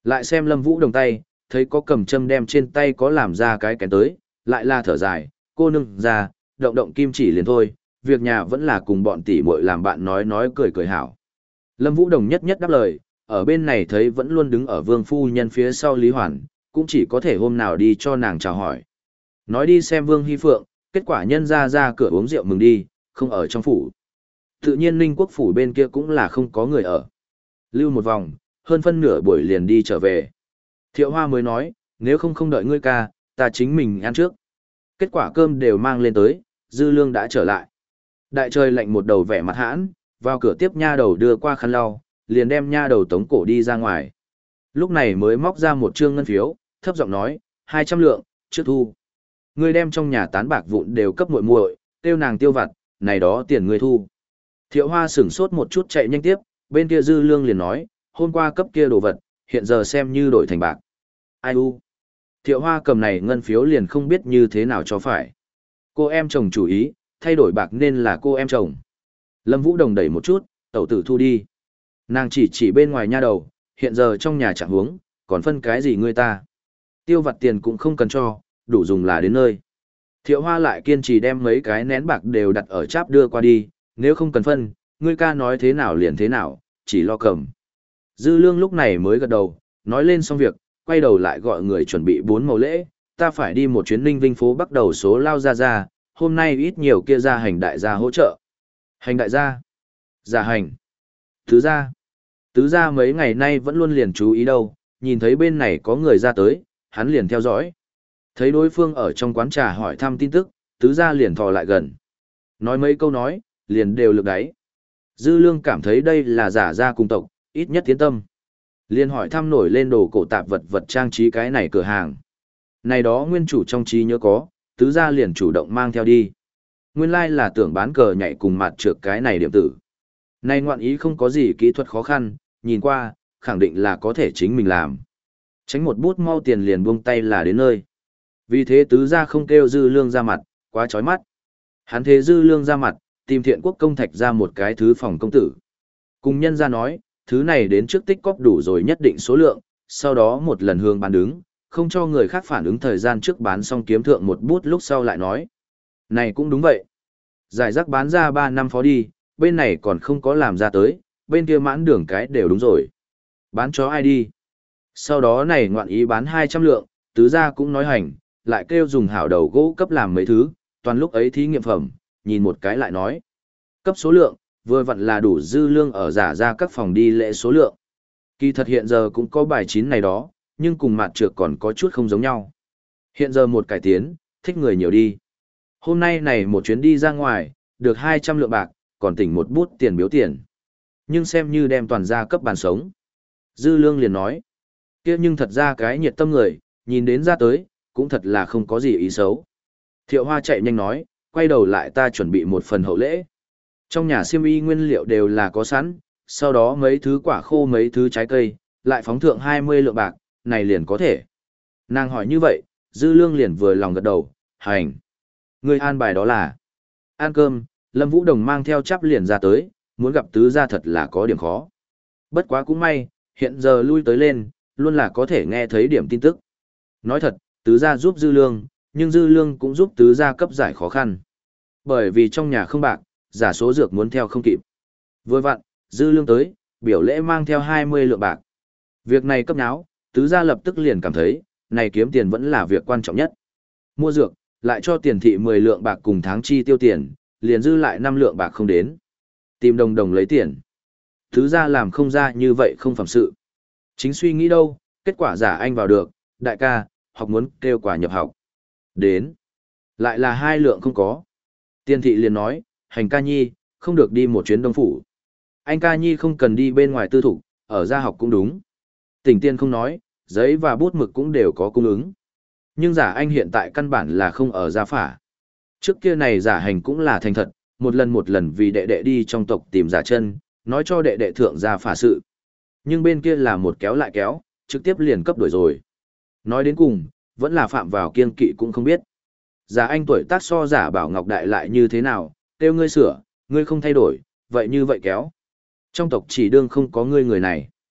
Speaker 1: Lại xem Lâm Vũ Đồng tay, thấy có cầm châm đem trên tay có làm ra cái kén tới, lại là thở dài, cô nương ra, động động kim chỉ liền thôi, việc nhà vẫn là cùng bọn tỷ muội làm bạn nói nói cười cười hảo. Lâm Vũ Đồng nhất nhất đáp lời, ở bên này thấy vẫn luôn đứng ở vương phu nhân phía sau Lý Hoàn, cũng chỉ có thể hôm nào đi cho nàng chào hỏi. Nói đi xem Vương Hy Phượng, kết quả nhân ra ra cửa uống rượu mừng đi, không ở trong phủ. Tự nhiên Ninh Quốc phủ bên kia cũng là không có người ở. Lưu một vòng, hơn phân nửa buổi liền đi trở về. Thiệu Hoa mới nói, nếu không không đợi ngươi ca, ta chính mình ăn trước. Kết quả cơm đều mang lên tới, Dư Lương đã trở lại. Đại trời lạnh một đầu vẻ mặt hãn, vào cửa tiếp nha đầu đưa qua khăn lau, liền đem nha đầu tống cổ đi ra ngoài. Lúc này mới móc ra một trương ngân phiếu, thấp giọng nói, hai trăm lượng, trước thu. Ngươi đem trong nhà tán bạc vụn đều cấp muội muội, tiêu nàng tiêu vặt, này đó tiền ngươi thu. Thiệu Hoa sửng sốt một chút chạy nhanh tiếp, bên kia Dư Lương liền nói, hôm qua cấp kia đồ vật, hiện giờ xem như đổi thành bạc. Ai u? Thiệu Hoa cầm này ngân phiếu liền không biết như thế nào cho phải. Cô em chồng chủ ý, thay đổi bạc nên là cô em chồng. Lâm Vũ Đồng đẩy một chút, tẩu tử thu đi. Nàng chỉ chỉ bên ngoài nha đầu, hiện giờ trong nhà chẳng huống, còn phân cái gì ngươi ta. Tiêu vặt tiền cũng không cần cho, đủ dùng là đến nơi. Thiệu Hoa lại kiên trì đem mấy cái nén bạc đều đặt ở cháp đưa qua đi, nếu không cần phân, ngươi ca nói thế nào liền thế nào, chỉ lo cầm. Dư Lương lúc này mới gật đầu, nói lên xong việc, quay đầu lại gọi người chuẩn bị bốn màu lễ, ta phải đi một chuyến Ninh Vinh phố bắt đầu số lao ra ra, hôm nay ít nhiều kia ra hành đại gia hỗ trợ. Hành đại gia? Giả hành. Tứ gia. Tứ gia mấy ngày nay vẫn luôn liền chú ý đâu, nhìn thấy bên này có người ra tới, hắn liền theo dõi. Thấy đối phương ở trong quán trà hỏi thăm tin tức, tứ gia liền thò lại gần. Nói mấy câu nói, liền đều lực đáy. Dư Lương cảm thấy đây là giả gia cùng tộc, ít nhất tiến tâm. Liền hỏi thăm nổi lên đồ cổ tạp vật vật trang trí cái này cửa hàng. Này đó nguyên chủ trong trí nhớ có, tứ gia liền chủ động mang theo đi. Nguyên lai like là tưởng bán cờ nhảy cùng mặt trược cái này điểm tử. Này ngoạn ý không có gì kỹ thuật khó khăn, nhìn qua, khẳng định là có thể chính mình làm. Tránh một bút mau tiền liền buông tay là đến nơi. Vì thế tứ gia không kêu Dư Lương ra mặt, quá chói mắt. Hắn thế Dư Lương ra mặt, tìm Thiện Quốc công thạch ra một cái thứ phòng công tử. Cùng nhân ra nói, thứ này đến trước tích cóp đủ rồi nhất định số lượng, sau đó một lần hương bán đứng, không cho người khác phản ứng thời gian trước bán xong kiếm thượng một bút lúc sau lại nói. Này cũng đúng vậy. Giải rác bán ra ba năm phó đi, bên này còn không có làm ra tới, bên kia mãn đường cái đều đúng rồi. Bán cho ai đi? Sau đó này ngoạn ý bán hai trăm lượng, tứ gia cũng nói hành, lại kêu dùng hảo đầu gỗ cấp làm mấy thứ, toàn lúc ấy thí nghiệm phẩm, nhìn một cái lại nói. Cấp số lượng, vừa vặn là đủ Dư Lương ở giả ra các phòng đi lễ số lượng. Kỳ thật hiện giờ cũng có bài chín này đó, nhưng cùng mặt trược còn có chút không giống nhau. Hiện giờ một cải tiến, thích người nhiều đi. Hôm nay này một chuyến đi ra ngoài, được hai trăm lượng bạc, còn tỉnh một bút tiền biếu tiền. Nhưng xem như đem toàn gia cấp bàn sống. Dư Lương liền nói, kia nhưng thật ra cái nhiệt tâm người, nhìn đến ra tới, cũng thật là không có gì ý xấu. Thiệu Hoa chạy nhanh nói, quay đầu lại ta chuẩn bị một phần hậu lễ. Trong nhà xiêm y nguyên liệu đều là có sẵn, sau đó mấy thứ quả khô mấy thứ trái cây, lại phóng thượng hai mươi lượng bạc, này liền có thể. Nàng hỏi như vậy, Dư Lương liền vừa lòng gật đầu, hành. Người an bài đó là ăn cơm, Lâm Vũ Đồng mang theo chắp liền ra tới, muốn gặp tứ gia thật là có điểm khó. Bất quá cũng may, hiện giờ lui tới lên, luôn là có thể nghe thấy điểm tin tức. Nói thật, tứ gia giúp Dư Lương, nhưng Dư Lương cũng giúp tứ gia cấp giải khó khăn. Bởi vì trong nhà không bạc, giả số dược muốn theo không kịp. Vừa vặn, Dư Lương tới, biểu lễ mang theo hai mươi lượng bạc. Việc này cấp náo, tứ gia lập tức liền cảm thấy, này kiếm tiền vẫn là việc quan trọng nhất. Mua dược, lại cho tiền thị mười lượng bạc cùng tháng chi tiêu tiền, liền dư lại năm lượng bạc không đến. Tìm đồng đồng lấy tiền. Tứ gia làm không ra như vậy không phẩm sự. Chính suy nghĩ đâu, kết quả giả anh vào được, đại ca, học muốn kêu quả nhập học. Đến. Lại là hai lượng không có. Tiền thị liền nói, hành ca nhi, không được đi một chuyến đông phủ. Anh ca nhi không cần đi bên ngoài tư thục, ở gia học cũng đúng. Tỉnh tiên không nói, giấy và bút mực cũng đều có cung ứng. Nhưng giả anh hiện tại căn bản là không ở gia phả. Trước kia này giả hành cũng là thành thật, một lần một lần vì đệ đệ đi trong tộc tìm giả chân, nói cho đệ đệ thượng gia phả sự. Nhưng bên kia là một kéo lại kéo, trực tiếp liền cấp đổi rồi. Nói đến cùng, vẫn là phạm vào kiên kỵ cũng không biết. Giả anh tuổi tác so giả bảo ngọc đại lại như thế nào, kêu ngươi sửa, ngươi không thay đổi, vậy như vậy kéo. Trong tộc chỉ đương không có ngươi người này.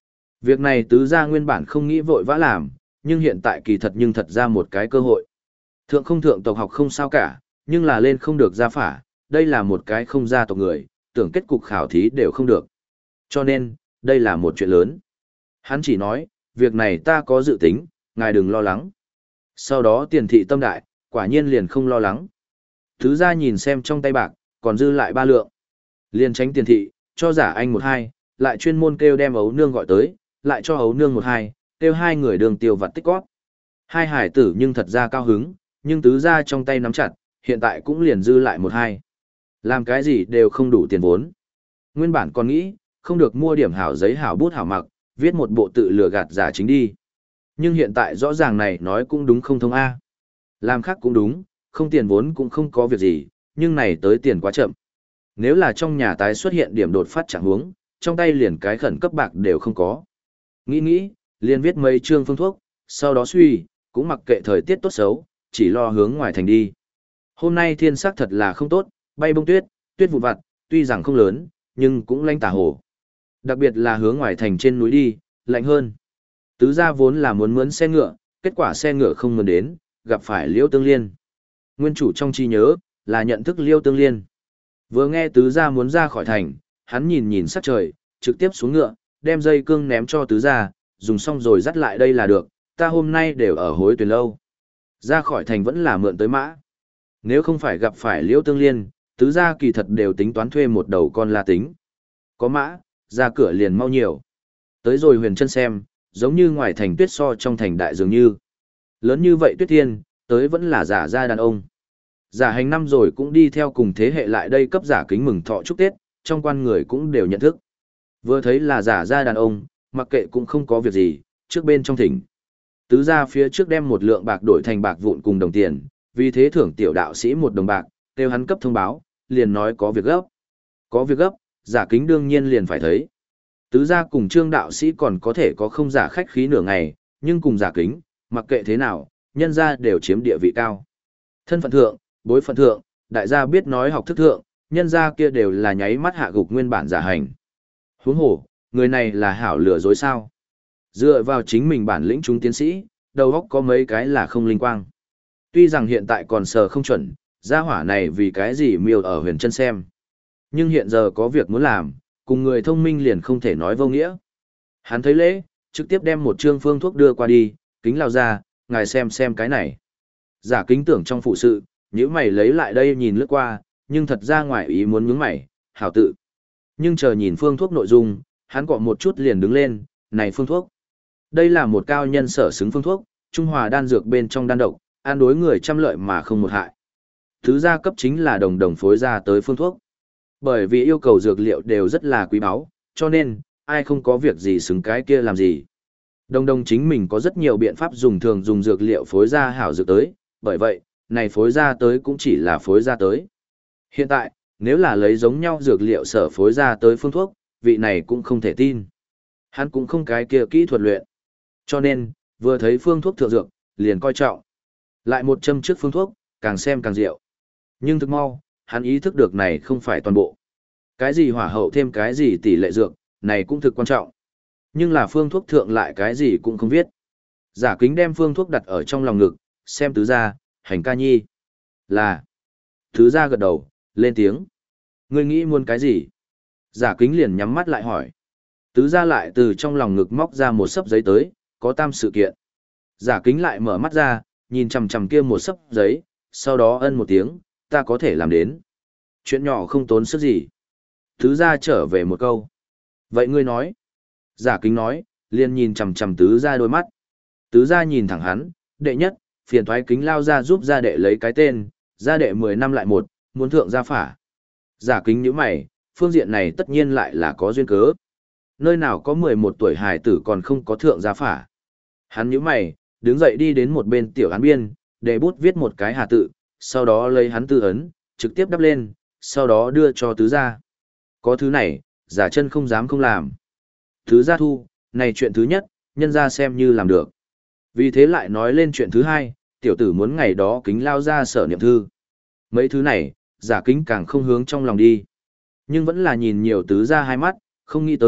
Speaker 1: Việc này tứ gia nguyên bản không nghĩ vội vã làm, nhưng hiện tại kỳ thật nhưng thật ra một cái cơ hội. Thượng không thượng tộc học không sao cả, nhưng là lên không được gia phả, đây là một cái không gia tộc người, tưởng kết cục khảo thí đều không được. Cho nên, đây là một chuyện lớn. Hắn chỉ nói, việc này ta có dự tính, ngài đừng lo lắng. Sau đó tiền thị tâm đại, quả nhiên liền không lo lắng. Thứ gia nhìn xem trong tay bạc, còn dư lại ba lượng. Liền tránh tiền thị, cho giả anh một hai, lại chuyên môn kêu đem ấu nương gọi tới, lại cho ấu nương một hai, kêu hai người đường tiêu vặt tích góp. Hai hải tử nhưng thật ra cao hứng, nhưng tứ gia trong tay nắm chặt, hiện tại cũng liền dư lại một hai. Làm cái gì đều không đủ tiền vốn. Nguyên bản còn nghĩ, không được mua điểm hảo giấy hảo bút hảo mặc, viết một bộ tự lừa gạt giả chính đi. Nhưng hiện tại rõ ràng này nói cũng đúng không thông A. Làm khác cũng đúng, không tiền vốn cũng không có việc gì, nhưng này tới tiền quá chậm. Nếu là trong nhà tái xuất hiện điểm đột phát chẳng huống, trong tay liền cái khẩn cấp bạc đều không có. Nghĩ nghĩ, liền viết mấy chương phương thuốc, sau đó suy, cũng mặc kệ thời tiết tốt xấu, chỉ lo hướng ngoài thành đi. Hôm nay thiên sắc thật là không tốt, bay bông tuyết, tuyết vụn vặt, tuy rằng không lớn, nhưng cũng lanh tà hồ. Đặc biệt là hướng ngoài thành trên núi đi, lạnh hơn. Tứ gia vốn là muốn mướn xe ngựa, kết quả xe ngựa không mướn đến, gặp phải Liêu Tương Liên. Nguyên chủ trong trí nhớ, là nhận thức Liêu Tương Liên. Vừa nghe tứ gia muốn ra khỏi thành, hắn nhìn nhìn sắc trời, trực tiếp xuống ngựa, đem dây cương ném cho tứ gia, dùng xong rồi dắt lại đây là được, ta hôm nay đều ở hối tuyển lâu. Ra khỏi thành vẫn là mượn tới mã. Nếu không phải gặp phải Liêu Tương Liên, tứ gia kỳ thật đều tính toán thuê một đầu con la tính. Có mã, ra cửa liền mau nhiều. Tới rồi huyền chân xem, giống như ngoài thành tuyết so trong thành đại dường như. Lớn như vậy tuyết thiên, tới vẫn là giả ra đàn ông. Giả hành năm rồi cũng đi theo cùng thế hệ lại đây cấp giả kính mừng thọ chúc Tết, trong quan người cũng đều nhận thức. Vừa thấy là giả ra đàn ông, mặc kệ cũng không có việc gì, trước bên trong thỉnh. Tứ gia phía trước đem một lượng bạc đổi thành bạc vụn cùng đồng tiền, vì thế thưởng tiểu đạo sĩ một đồng bạc, kêu hắn cấp thông báo, liền nói có việc gấp. Có việc gấp, giả kính đương nhiên liền phải thấy. Tứ gia cùng trương đạo sĩ còn có thể có không giả khách khí nửa ngày, nhưng cùng giả kính, mặc kệ thế nào, nhân gia đều chiếm địa vị cao. Thân phận thượng, bối phận thượng, đại gia biết nói học thức thượng, nhân gia kia đều là nháy mắt hạ gục nguyên bản giả hành. Huống hồ, người này là hảo lừa dối sao. Dựa vào chính mình bản lĩnh chúng tiến sĩ, đầu óc có mấy cái là không linh quang. Tuy rằng hiện tại còn sờ không chuẩn, gia hỏa này vì cái gì miêu ở huyền chân xem. Nhưng hiện giờ có việc muốn làm, cùng người thông minh liền không thể nói vô nghĩa. Hắn thấy lễ, trực tiếp đem một trương phương thuốc đưa qua đi, kính lao ra, ngài xem xem cái này. Giả kính tưởng trong phụ sự, nếu mày lấy lại đây nhìn lướt qua, nhưng thật ra ngoài ý muốn nhướng mày, hảo tự. Nhưng chờ nhìn phương thuốc nội dung, hắn cọ một chút liền đứng lên, này phương thuốc. Đây là một cao nhân sở xứng phương thuốc, trung hòa đan dược bên trong đan độc, an đối người trăm lợi mà không một hại. Thứ gia cấp chính là đồng đồng phối ra tới phương thuốc. Bởi vì yêu cầu dược liệu đều rất là quý báu, cho nên, ai không có việc gì xứng cái kia làm gì. Đồng đồng chính mình có rất nhiều biện pháp dùng thường dùng dược liệu phối ra hảo dược tới, bởi vậy, này phối ra tới cũng chỉ là phối ra tới. Hiện tại, nếu là lấy giống nhau dược liệu sở phối ra tới phương thuốc, vị này cũng không thể tin. Hắn cũng không cái kia kỹ thuật luyện. Cho nên, vừa thấy phương thuốc thượng dược, liền coi trọng. Lại một châm trước phương thuốc, càng xem càng diệu. Nhưng thực mau, hắn ý thức được này không phải toàn bộ. Cái gì hỏa hậu thêm cái gì tỷ lệ dược, này cũng thực quan trọng. Nhưng là phương thuốc thượng lại cái gì cũng không viết. Giả kính đem phương thuốc đặt ở trong lòng ngực, xem tứ gia, hành ca nhi. Là. Tứ gia gật đầu, lên tiếng. Ngươi nghĩ muốn cái gì? Giả kính liền nhắm mắt lại hỏi. Tứ gia lại từ trong lòng ngực móc ra một sấp giấy tới, có tam sự kiện. Giả kính lại mở mắt ra, nhìn chằm chằm kia một sấp giấy, sau đó ân một tiếng, ta có thể làm đến. Chuyện nhỏ không tốn sức gì. Tứ gia trở về một câu. Vậy ngươi nói. Giả kính nói, liền nhìn chằm chằm tứ gia đôi mắt. Tứ gia nhìn thẳng hắn, đệ nhất, phiền thoái kính lao ra giúp gia đệ lấy cái tên, gia đệ mười năm lại một, muốn thượng gia phả. Giả kính nhíu mày, phương diện này tất nhiên lại là có duyên cớ. Nơi nào có mười một tuổi hài tử còn không có thượng gia phả. Hắn nhíu mày, đứng dậy đi đến một bên tiểu án biên, để bút viết một cái hà tự, sau đó lấy hắn tư ấn, trực tiếp đắp lên, sau đó đưa cho tứ gia. Có thứ này, giả chân không dám không làm. Tứ gia thu, này chuyện thứ nhất, nhân gia xem như làm được. Vì thế lại nói lên chuyện thứ hai, tiểu tử muốn ngày đó kính lao ra sở niệm thư. Mấy thứ này, giả kính càng không hướng trong lòng đi. Nhưng vẫn là nhìn nhiều tứ gia hai mắt, không nghĩ tới,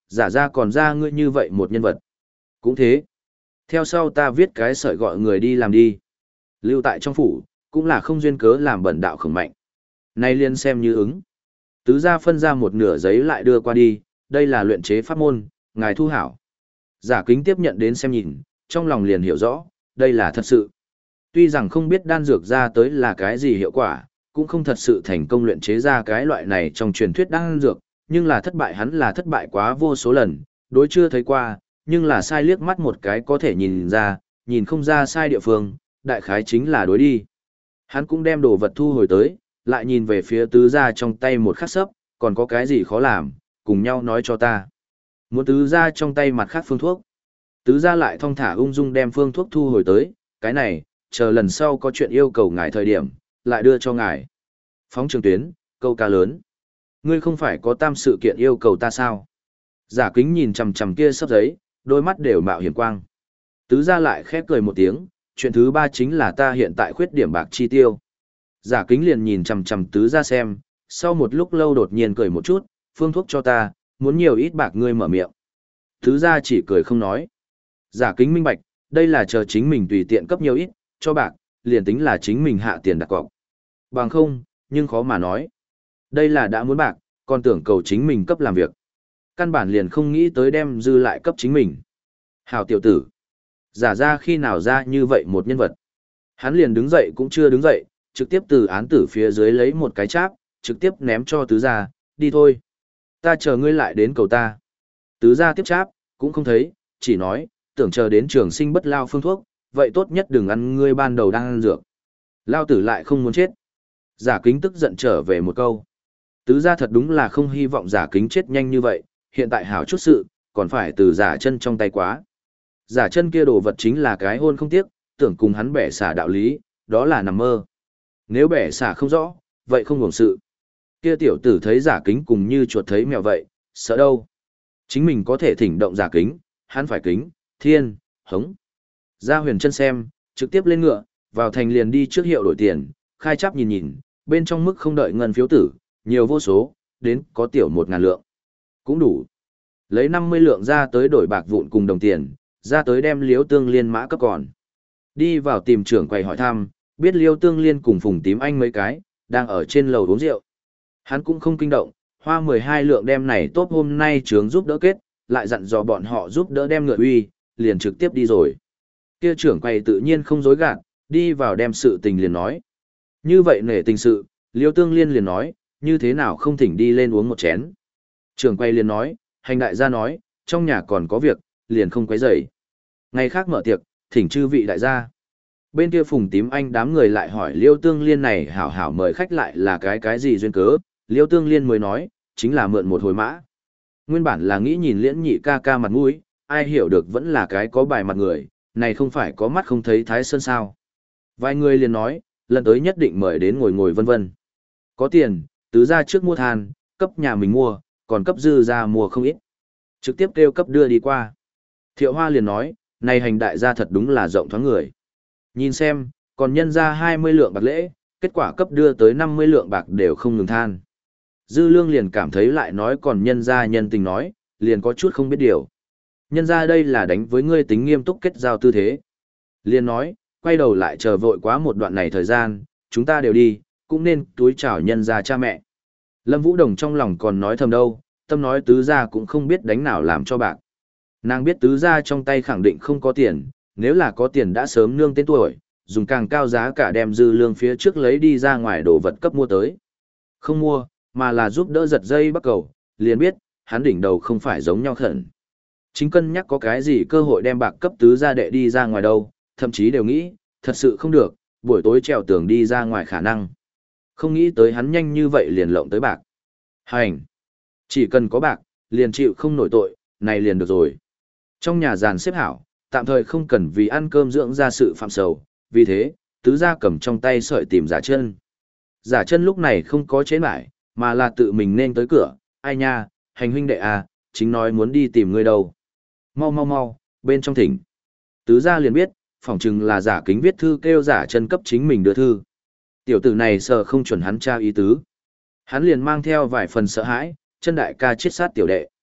Speaker 1: giả ra còn ra ngươi như vậy một nhân vật. Cũng thế. Theo sau ta viết cái sợi gọi người đi làm đi. Lưu tại trong phủ, cũng là không duyên cớ làm bẩn đạo khổng mạnh. Nay liên xem như ứng. Tứ gia phân ra một nửa giấy lại đưa qua đi, đây là luyện chế pháp môn, ngài thu hảo. Giả kính tiếp nhận đến xem nhìn, trong lòng liền hiểu rõ, đây là thật sự. Tuy rằng không biết đan dược ra tới là cái gì hiệu quả, cũng không thật sự thành công luyện chế ra cái loại này trong truyền thuyết đan dược, nhưng là thất bại hắn là thất bại quá vô số lần, đối chưa thấy qua, nhưng là sai liếc mắt một cái có thể nhìn ra, nhìn không ra sai địa phương, đại khái chính là đối đi. Hắn cũng đem đồ vật thu hồi tới, lại nhìn về phía tứ gia trong tay một khắc sấp, còn có cái gì khó làm, cùng nhau nói cho ta. Muốn tứ gia trong tay mặt khác phương thuốc. Tứ gia lại thong thả ung dung đem phương thuốc thu hồi tới, cái này, chờ lần sau có chuyện yêu cầu ngài thời điểm, lại đưa cho ngài. Phóng trường tuyến, câu ca lớn. Ngươi không phải có tam sự kiện yêu cầu ta sao? Giả kính nhìn chằm chằm kia sấp giấy, đôi mắt đều mạo hiểm quang. Tứ gia lại khép cười một tiếng, chuyện thứ ba chính là ta hiện tại khuyết điểm bạc chi tiêu. Giả kính liền nhìn chằm chằm tứ gia xem, sau một lúc lâu đột nhiên cười một chút, phương thuốc cho ta, muốn nhiều ít bạc ngươi mở miệng. Tứ gia chỉ cười không nói. Giả kính minh bạch, đây là chờ chính mình tùy tiện cấp nhiều ít, cho bạc, liền tính là chính mình hạ tiền đặt cọc. Bằng không, nhưng khó mà nói. Đây là đã muốn bạc, còn tưởng cầu chính mình cấp làm việc. Căn bản liền không nghĩ tới đem dư lại cấp chính mình. Hào tiểu tử. Giả ra khi nào ra như vậy một nhân vật. Hắn liền đứng dậy cũng chưa đứng dậy, trực tiếp từ án tử phía dưới lấy một cái cháp, trực tiếp ném cho tứ gia, đi thôi. Ta chờ ngươi lại đến cầu ta. Tứ gia tiếp cháp, cũng không thấy, chỉ nói, tưởng chờ đến trường sinh bất lao phương thuốc, vậy tốt nhất đừng ăn ngươi ban đầu đang ăn dược. Lao tử lại không muốn chết. Giả kính tức giận trở về một câu. Tứ gia thật đúng là không hy vọng giả kính chết nhanh như vậy, hiện tại hảo chút sự, còn phải từ giả chân trong tay quá. Giả chân kia đồ vật chính là cái hôn không tiếc, tưởng cùng hắn bẻ xả đạo lý, đó là nằm mơ. Nếu bẻ xả không rõ, vậy không hưởng sự. Kia tiểu tử thấy giả kính cùng như chuột thấy mèo vậy, sợ đâu. Chính mình có thể thỉnh động giả kính, hắn phải kính, thiên, hống. Gia huyền chân xem, trực tiếp lên ngựa, vào thành liền đi trước hiệu đổi tiền, khai chắp nhìn nhìn, bên trong mức không đợi ngân phiếu tử, nhiều vô số, đến có tiểu một ngàn lượng. Cũng đủ. Lấy năm mươi lượng ra tới đổi bạc vụn cùng đồng tiền, ra tới đem liếu tương liên mã cấp còn. Đi vào tìm trưởng quầy hỏi thăm, biết liêu tương liên cùng phùng tím anh mấy cái, đang ở trên lầu uống rượu. Hắn cũng không kinh động, hoa mười hai lượng đem này tốt hôm nay trướng giúp đỡ kết, lại dặn dò bọn họ giúp đỡ đem ngựa uy, liền trực tiếp đi rồi. Kia trưởng quầy tự nhiên không dối gạt, đi vào đem sự tình liền nói. Như vậy nể tình sự, liêu tương liên liền nói, như thế nào không thỉnh đi lên uống một chén. Trưởng quầy liền nói, hành đại gia nói, trong nhà còn có việc, liền không quấy rầy. Ngày khác mở tiệc, thỉnh chư vị đại gia. Bên kia phùng tím anh đám người lại hỏi liêu tương liên này hảo hảo mời khách lại là cái cái gì duyên cớ, liêu tương liên mới nói, chính là mượn một hồi mã. Nguyên bản là nghĩ nhìn liễn nhị ca ca mặt mũi, ai hiểu được vẫn là cái có bài mặt người, này không phải có mắt không thấy thái sơn sao. Vài người liền nói, lần tới nhất định mời đến ngồi ngồi vân vân. Có tiền, tứ ra trước mua than, cấp nhà mình mua, còn cấp dư ra mua không ít. Trực tiếp kêu cấp đưa đi qua. Thiệu Hoa liền nói, này hành đại gia thật đúng là rộng thoáng người. Nhìn xem, còn nhân ra hai mươi lượng bạc lễ, kết quả cấp đưa tới năm mươi lượng bạc đều không ngừng than. Dư Lương liền cảm thấy lại nói còn nhân ra nhân tình nói, liền có chút không biết điều. Nhân ra đây là đánh với ngươi tính nghiêm túc kết giao tư thế. Liền nói, quay đầu lại chờ vội quá một đoạn này thời gian, chúng ta đều đi, cũng nên túi chào nhân ra cha mẹ. Lâm Vũ Đồng trong lòng còn nói thầm đâu, tâm nói tứ gia cũng không biết đánh nào làm cho bạc. Nàng biết tứ gia trong tay khẳng định không có tiền, nếu là có tiền đã sớm nương tên tuổi, dùng càng cao giá cả đem dư lương phía trước lấy đi ra ngoài đồ vật cấp mua tới. Không mua, mà là giúp đỡ giật dây bắt cầu, liền biết, hắn đỉnh đầu không phải giống nhau khẩn. Chính cân nhắc có cái gì cơ hội đem bạc cấp tứ gia đệ đi ra ngoài đâu, thậm chí đều nghĩ, thật sự không được, buổi tối trèo tường đi ra ngoài khả năng. Không nghĩ tới hắn nhanh như vậy liền lộng tới bạc. Hành! Chỉ cần có bạc, liền chịu không nổi tội, này liền được rồi. Trong nhà giàn xếp hảo, tạm thời không cần vì ăn cơm dưỡng ra sự phạm sầu, vì thế, tứ gia cầm trong tay sợi tìm giả chân. Giả chân lúc này không có chế mãi, mà là tự mình nên tới cửa, ai nha, hành huynh đệ à, chính nói muốn đi tìm ngươi đâu. Mau mau mau, bên trong thỉnh. Tứ gia liền biết, phỏng chừng là giả kính viết thư kêu giả chân cấp chính mình đưa thư. Tiểu tử này sợ không chuẩn hắn tra ý tứ. Hắn liền mang theo vài phần sợ hãi, chân đại ca chết sát tiểu đệ.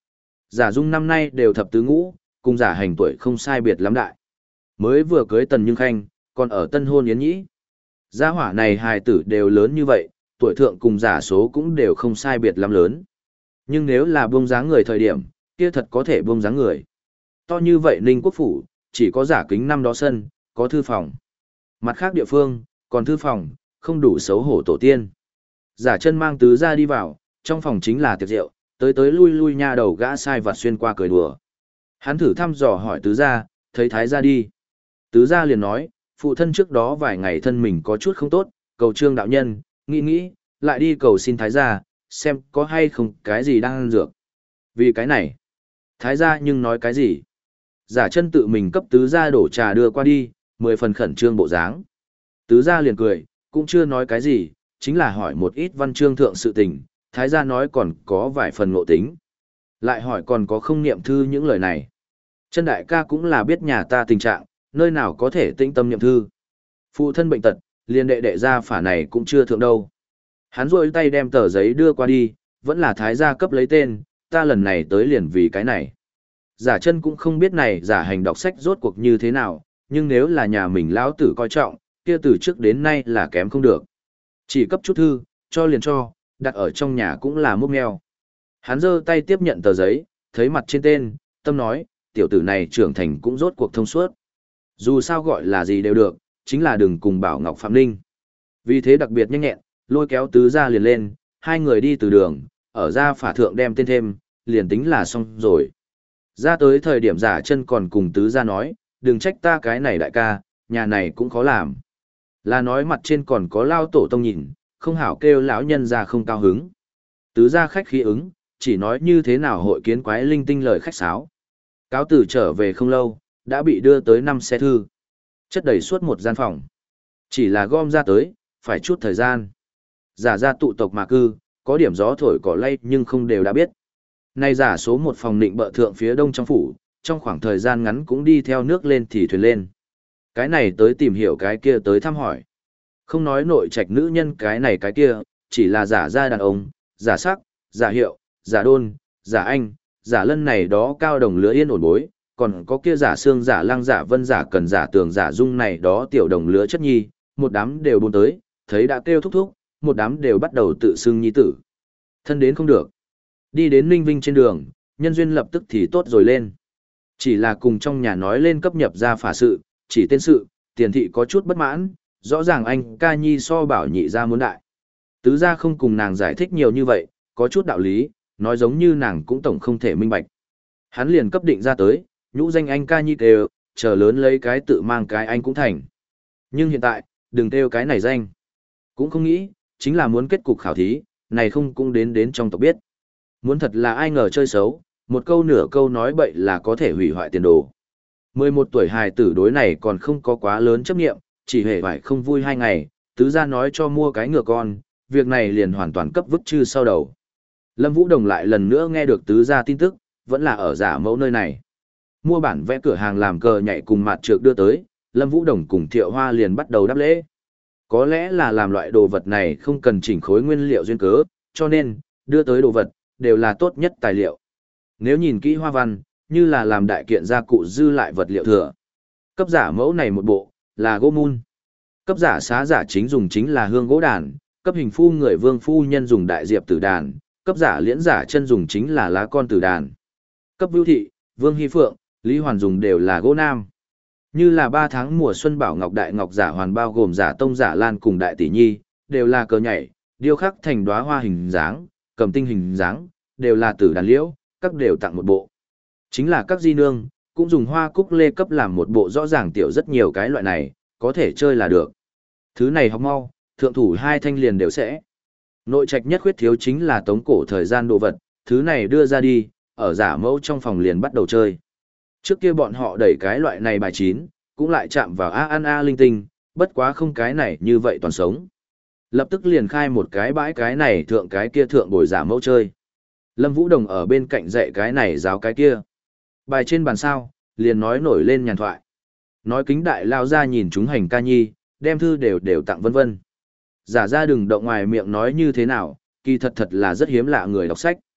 Speaker 1: Giả Dung năm nay đều thập tứ ngũ, cùng giả hành tuổi không sai biệt lắm đại. Mới vừa cưới Tần Nhưng Khanh, còn ở tân hôn yến nhĩ. Gia hỏa này hài tử đều lớn như vậy, tuổi thượng cùng giả số cũng đều không sai biệt lắm lớn. Nhưng nếu là buông dáng người thời điểm, kia thật có thể buông dáng người. To như vậy Ninh Quốc Phủ, chỉ có giả kính năm đó sân, có thư phòng. Mặt khác địa phương, còn thư phòng, không đủ xấu hổ tổ tiên. Giả chân mang tứ ra đi vào, trong phòng chính là tiệc rượu, tới tới lui lui nha đầu gã sai vặt xuyên qua cười đùa. Hắn thử thăm dò hỏi tứ ra, thấy thái ra đi. Tứ ra liền nói, phụ thân trước đó vài ngày thân mình có chút không tốt, cầu trương đạo nhân, nghĩ nghĩ, lại đi cầu xin thái gia, xem có hay không cái gì đang ăn dược. Vì cái này, thái gia nhưng nói cái gì? Giả chân tự mình cấp tứ gia đổ trà đưa qua đi, mười phần khẩn trương bộ dáng. Tứ gia liền cười, cũng chưa nói cái gì, chính là hỏi một ít văn chương thượng sự tình, thái gia nói còn có vài phần ngộ tính. Lại hỏi còn có không niệm thư những lời này. Chân đại ca cũng là biết nhà ta tình trạng, nơi nào có thể tĩnh tâm niệm thư. Phụ thân bệnh tật, liền đệ đệ gia phả này cũng chưa thượng đâu. Hắn rôi tay đem tờ giấy đưa qua đi, vẫn là thái gia cấp lấy tên, ta lần này tới liền vì cái này. Giả chân cũng không biết này giả hành đọc sách rốt cuộc như thế nào, nhưng nếu là nhà mình lão tử coi trọng, kia từ trước đến nay là kém không được. Chỉ cấp chút thư, cho liền cho, đặt ở trong nhà cũng là múc mèo. Hắn giơ tay tiếp nhận tờ giấy, thấy mặt trên tên, tâm nói, tiểu tử này trưởng thành cũng rốt cuộc thông suốt. Dù sao gọi là gì đều được, chính là đừng cùng Bảo Ngọc Phạm Ninh. Vì thế đặc biệt nhanh nhẹn, lôi kéo tứ ra liền lên, hai người đi từ đường, ở ra phả thượng đem tên thêm, liền tính là xong rồi. Ra tới thời điểm giả chân còn cùng tứ ra nói, đừng trách ta cái này đại ca, nhà này cũng khó làm. Là nói mặt trên còn có lao tổ tông nhìn, không hảo kêu lão nhân ra không cao hứng. Tứ ra khách khí ứng, chỉ nói như thế nào hội kiến quái linh tinh lời khách sáo. Cáo tử trở về không lâu, đã bị đưa tới năm xe thư. Chất đầy suốt một gian phòng. Chỉ là gom ra tới, phải chút thời gian. Giả ra tụ tộc mà cư, có điểm gió thổi cỏ lay nhưng không đều đã biết. Nay giả số một phòng định bợ thượng phía đông trong phủ, trong khoảng thời gian ngắn cũng đi theo nước lên thì thuyền lên. Cái này tới tìm hiểu cái kia tới thăm hỏi. Không nói nội trạch nữ nhân cái này cái kia, chỉ là giả ra đàn ông, giả sắc, giả hiệu, giả đôn, giả anh, giả lân này đó cao đồng lứa yên ổn bối, còn có kia giả xương giả lăng giả vân giả cần giả tường giả dung này đó tiểu đồng lứa chất nhi, một đám đều buôn tới, thấy đã kêu thúc thúc, một đám đều bắt đầu tự xưng nhi tử. Thân đến không được. Đi đến Ninh Vinh trên đường, nhân duyên lập tức thì tốt rồi lên. Chỉ là cùng trong nhà nói lên cấp nhập ra phả sự, chỉ tên sự, tiền thị có chút bất mãn, rõ ràng anh ca nhi so bảo nhị ra muốn đại. Tứ ra không cùng nàng giải thích nhiều như vậy, có chút đạo lý, nói giống như nàng cũng tổng không thể minh bạch. Hắn liền cấp định ra tới, nhũ danh anh ca nhi đều, chờ lớn lấy cái tự mang cái anh cũng thành. Nhưng hiện tại, đừng kêu cái này danh. Cũng không nghĩ, chính là muốn kết cục khảo thí, này không cũng đến đến trong tộc biết. Muốn thật là ai ngờ chơi xấu, một câu nửa câu nói bậy là có thể hủy hoại tiền đồ. mười một tuổi hài tử đối này còn không có quá lớn chấp nghiệm, chỉ hề phải không vui hai ngày, tứ ra nói cho mua cái ngựa con, việc này liền hoàn toàn cấp vứt chư sau đầu. Lâm Vũ Đồng lại lần nữa nghe được tứ ra tin tức, vẫn là ở giả mẫu nơi này. Mua bản vẽ cửa hàng làm cờ nhảy cùng mặt trược đưa tới, Lâm Vũ Đồng cùng Thiệu Hoa liền bắt đầu đáp lễ. Có lẽ là làm loại đồ vật này không cần chỉnh khối nguyên liệu duyên cớ, cho nên, đưa tới đồ vật, đều là tốt nhất tài liệu. Nếu nhìn kỹ hoa văn, như là làm đại kiện gia cụ dư lại vật liệu thừa. Cấp giả mẫu này một bộ, là gỗ mun. Cấp giả xá giả chính dùng chính là hương gỗ đàn, cấp hình phu người vương phu nhân dùng đại diệp tử đàn, cấp giả liễn giả chân dùng chính là lá con tử đàn. Cấp vưu thị, vương hy phượng, lý hoàn dùng đều là gỗ nam. Như là ba tháng mùa xuân bảo ngọc đại ngọc giả hoàn bao gồm giả tông giả lan cùng đại tỷ nhi, đều là cờ nhảy, điêu khắc thành đóa hoa hình dáng, cầm tinh hình dáng, đều là tử đàn liễu, các đều tặng một bộ. Chính là các di nương, cũng dùng hoa cúc lê cấp làm một bộ rõ ràng tiểu rất nhiều cái loại này, có thể chơi là được. Thứ này học mau, thượng thủ hai thanh liền đều sẽ. Nội trạch nhất khuyết thiếu chính là tống cổ thời gian đồ vật, thứ này đưa ra đi, ở giả mẫu trong phòng liền bắt đầu chơi. Trước kia bọn họ đẩy cái loại này bài chín, cũng lại chạm vào a an a linh tinh, bất quá không cái này như vậy toàn sống. Lập tức liền khai một cái bãi cái này thượng cái kia thượng bồi giả mẫu chơi. Lâm Vũ Đồng ở bên cạnh dạy cái này giáo cái kia. Bài trên bàn sao, liền nói nổi lên nhàn thoại. Nói kính đại lao ra nhìn chúng hành ca nhi, đem thư đều đều tặng vân vân. Giả ra đừng động ngoài miệng nói như thế nào, kỳ thật thật là rất hiếm lạ người đọc sách.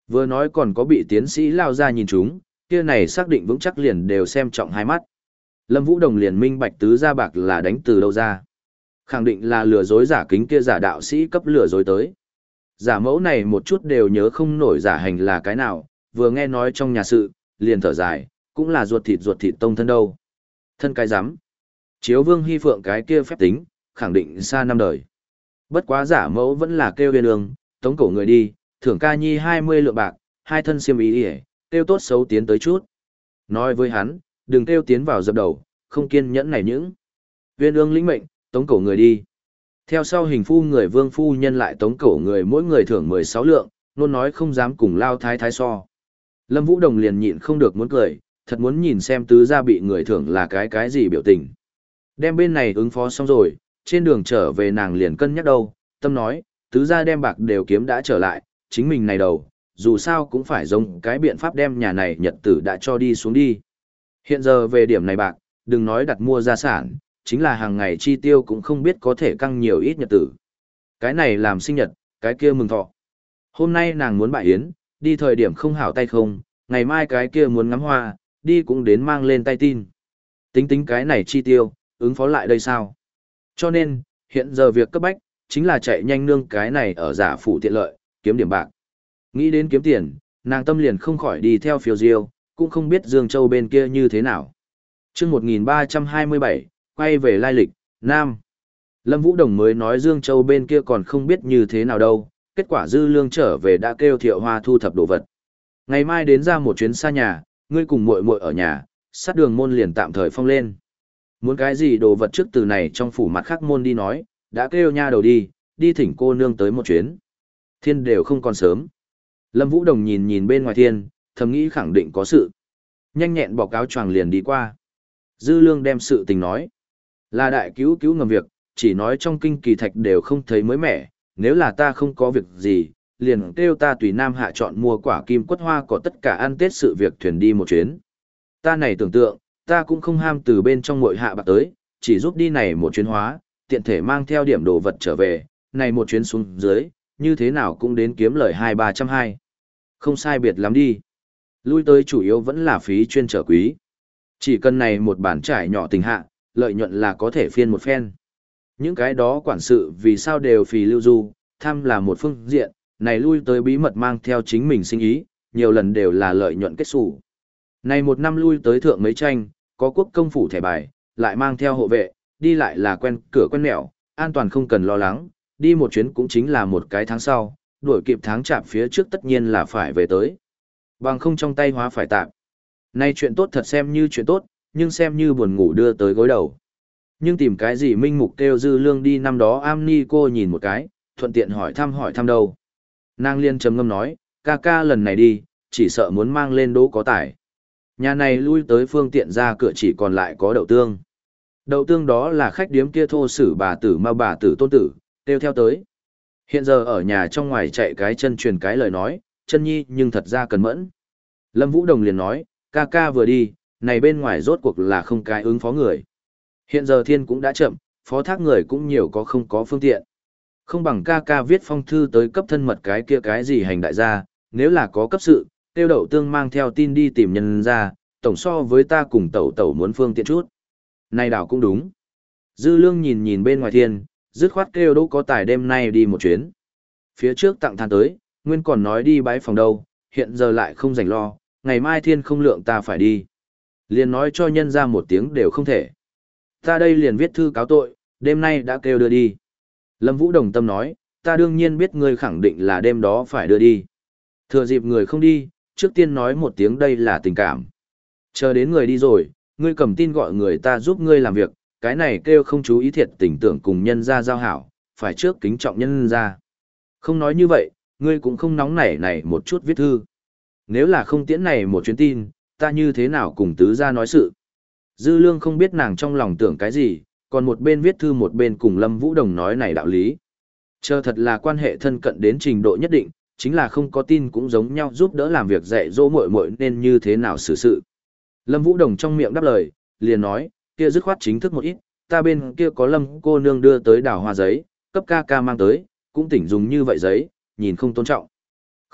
Speaker 1: Vừa nói còn có bị tiến sĩ lao ra nhìn chúng, kia này xác định vững chắc liền đều xem trọng hai mắt. Lâm Vũ Đồng liền minh bạch tứ gia bạc là đánh từ đâu ra. Khẳng định là lừa dối giả kính kia giả đạo sĩ cấp lừa dối tới. Giả mẫu này một chút đều nhớ không nổi giả hành là cái nào, vừa nghe nói trong nhà sự, liền thở dài, cũng là ruột thịt ruột thịt tông thân đâu. Thân cái rắm Chiếu Vương Hy Phượng cái kia phép tính, khẳng định xa năm đời. Bất quá giả mẫu vẫn là kêu viên ương, tống cổ người đi, thưởng ca nhi hai mươi lượng bạc, hai thân xiêm ý ỉa, kêu tốt xấu tiến tới chút. Nói với hắn, đừng kêu tiến vào dập đầu, không kiên nhẫn này những. Viên ương lĩnh mệnh, tống cổ người đi. Theo sau hình phu người vương phu nhân lại tống cổ người mỗi người thưởng mười sáu lượng, luôn nói không dám cùng lao thái thái so. Lâm Vũ Đồng liền nhịn không được muốn cười, thật muốn nhìn xem tứ gia bị người thưởng là cái cái gì biểu tình. Đem bên này ứng phó xong rồi, trên đường trở về nàng liền cân nhắc đâu, tâm nói, tứ gia đem bạc đều kiếm đã trở lại, chính mình này đầu, dù sao cũng phải giống cái biện pháp đem nhà này nhật tử đã cho đi xuống đi. Hiện giờ về điểm này bạc, đừng nói đặt mua gia sản, chính là hàng ngày chi tiêu cũng không biết có thể căng nhiều ít nhật tử. Cái này làm sinh nhật, cái kia mừng thọ. Hôm nay nàng muốn bại yến, đi thời điểm không hảo tay không, ngày mai cái kia muốn ngắm hoa, đi cũng đến mang lên tay tin. Tính tính cái này chi tiêu, ứng phó lại đây sao? Cho nên, hiện giờ việc cấp bách, chính là chạy nhanh nương cái này ở giả phủ tiện lợi, kiếm điểm bạc. Nghĩ đến kiếm tiền, nàng tâm liền không khỏi đi theo phiêu diêu, cũng không biết Dương Châu bên kia như thế nào. Trước một nghìn ba trăm hai mươi bảy, quay về lai lịch, Nam. Lâm Vũ Đồng mới nói Dương Châu bên kia còn không biết như thế nào đâu, kết quả Dư Lương trở về đã kêu Thiệu Hoa thu thập đồ vật. Ngày mai đến ra một chuyến xa nhà, ngươi cùng muội muội ở nhà, sát đường môn liền tạm thời phong lên. Muốn cái gì đồ vật trước từ này trong phủ mặt khác môn đi nói, đã kêu nha đầu đi, đi thỉnh cô nương tới một chuyến. Thiên đều không còn sớm. Lâm Vũ Đồng nhìn nhìn bên ngoài thiên, thầm nghĩ khẳng định có sự. Nhanh nhẹn bọc áo choàng liền đi qua. Dư Lương đem sự tình nói. Là đại cứu cứu ngầm việc, chỉ nói trong kinh kỳ thạch đều không thấy mới mẻ, nếu là ta không có việc gì, liền kêu ta tùy Nam Hạ chọn mua quả kim quất hoa có tất cả ăn Tết sự việc thuyền đi một chuyến. Ta này tưởng tượng, ta cũng không ham từ bên trong mội hạ bạc tới, chỉ giúp đi này một chuyến hóa, tiện thể mang theo điểm đồ vật trở về, này một chuyến xuống dưới, như thế nào cũng đến kiếm lời hai ba trăm hai. Không sai biệt lắm đi. Lui tới chủ yếu vẫn là phí chuyên trở quý. Chỉ cần này một bản trải nhỏ tình hạ, lợi nhuận là có thể phiên một phen. Những cái đó quản sự vì sao đều phì lưu du, tham là một phương diện, này lui tới bí mật mang theo chính mình sinh ý, nhiều lần đều là lợi nhuận kết sủ. Này một năm lui tới thượng mấy tranh, có quốc công phủ thẻ bài, lại mang theo hộ vệ, đi lại là quen cửa quen mẹo, an toàn không cần lo lắng, đi một chuyến cũng chính là một cái tháng sau, đuổi kịp tháng chạp phía trước tất nhiên là phải về tới. Bằng không trong tay hóa phải tạm. Nay chuyện tốt thật xem như chuyện tốt, nhưng xem như buồn ngủ đưa tới gối đầu. Nhưng tìm cái gì minh mục kêu Dư Lương đi năm đó am ni cô nhìn một cái, thuận tiện hỏi thăm hỏi thăm đâu. Nàng liên trầm ngâm nói, ca ca lần này đi, chỉ sợ muốn mang lên đỗ có tải. Nhà này lui tới phương tiện ra cửa chỉ còn lại có đậu tương. Đậu tương đó là khách điếm kia thô sử bà tử mà bà tử tôn tử, tiêu theo tới. Hiện giờ ở nhà trong ngoài chạy cái chân truyền cái lời nói, chân nhi nhưng thật ra cần mẫn. Lâm Vũ Đồng liền nói, ca ca vừa đi, này bên ngoài rốt cuộc là không cái ứng phó người. Hiện giờ thiên cũng đã chậm, phó thác người cũng nhiều có không có phương tiện. Không bằng ca ca viết phong thư tới cấp thân mật cái kia cái gì hành đại gia, nếu là có cấp sự, tiêu đậu tương mang theo tin đi tìm nhân ra, tổng so với ta cùng tẩu tẩu muốn phương tiện chút. Này đảo cũng đúng. Dư Lương nhìn nhìn bên ngoài thiên, dứt khoát kêu đỗ có tài đêm nay đi một chuyến. Phía trước tặng than tới, nguyên còn nói đi bái phòng đâu, hiện giờ lại không rảnh lo, ngày mai thiên không lượng ta phải đi. Liền nói cho nhân ra một tiếng đều không thể. Ta đây liền viết thư cáo tội, đêm nay đã kêu đưa đi. Lâm Vũ Đồng tâm nói, ta đương nhiên biết ngươi khẳng định là đêm đó phải đưa đi. Thừa dịp người không đi, trước tiên nói một tiếng đây là tình cảm. Chờ đến người đi rồi, ngươi cầm tin gọi người ta giúp ngươi làm việc, cái này kêu không chú ý thiệt tình tưởng cùng nhân ra giao hảo, phải trước kính trọng nhân ra. Không nói như vậy, ngươi cũng không nóng nảy này một chút viết thư. Nếu là không tiễn này một chuyến tin, ta như thế nào cùng tứ ra nói sự. Dư Lương không biết nàng trong lòng tưởng cái gì, còn một bên viết thư một bên cùng Lâm Vũ Đồng nói này đạo lý. Chờ thật là quan hệ thân cận đến trình độ nhất định, chính là không có tin cũng giống nhau giúp đỡ làm việc dạy dỗ muội muội nên như thế nào xử sự. Lâm Vũ Đồng trong miệng đáp lời, liền nói, kia dứt khoát chính thức một ít, ta bên kia có Lâm cô nương đưa tới đào hoa giấy, cấp ca ca mang tới, cũng tỉnh dùng như vậy giấy, nhìn không tôn trọng.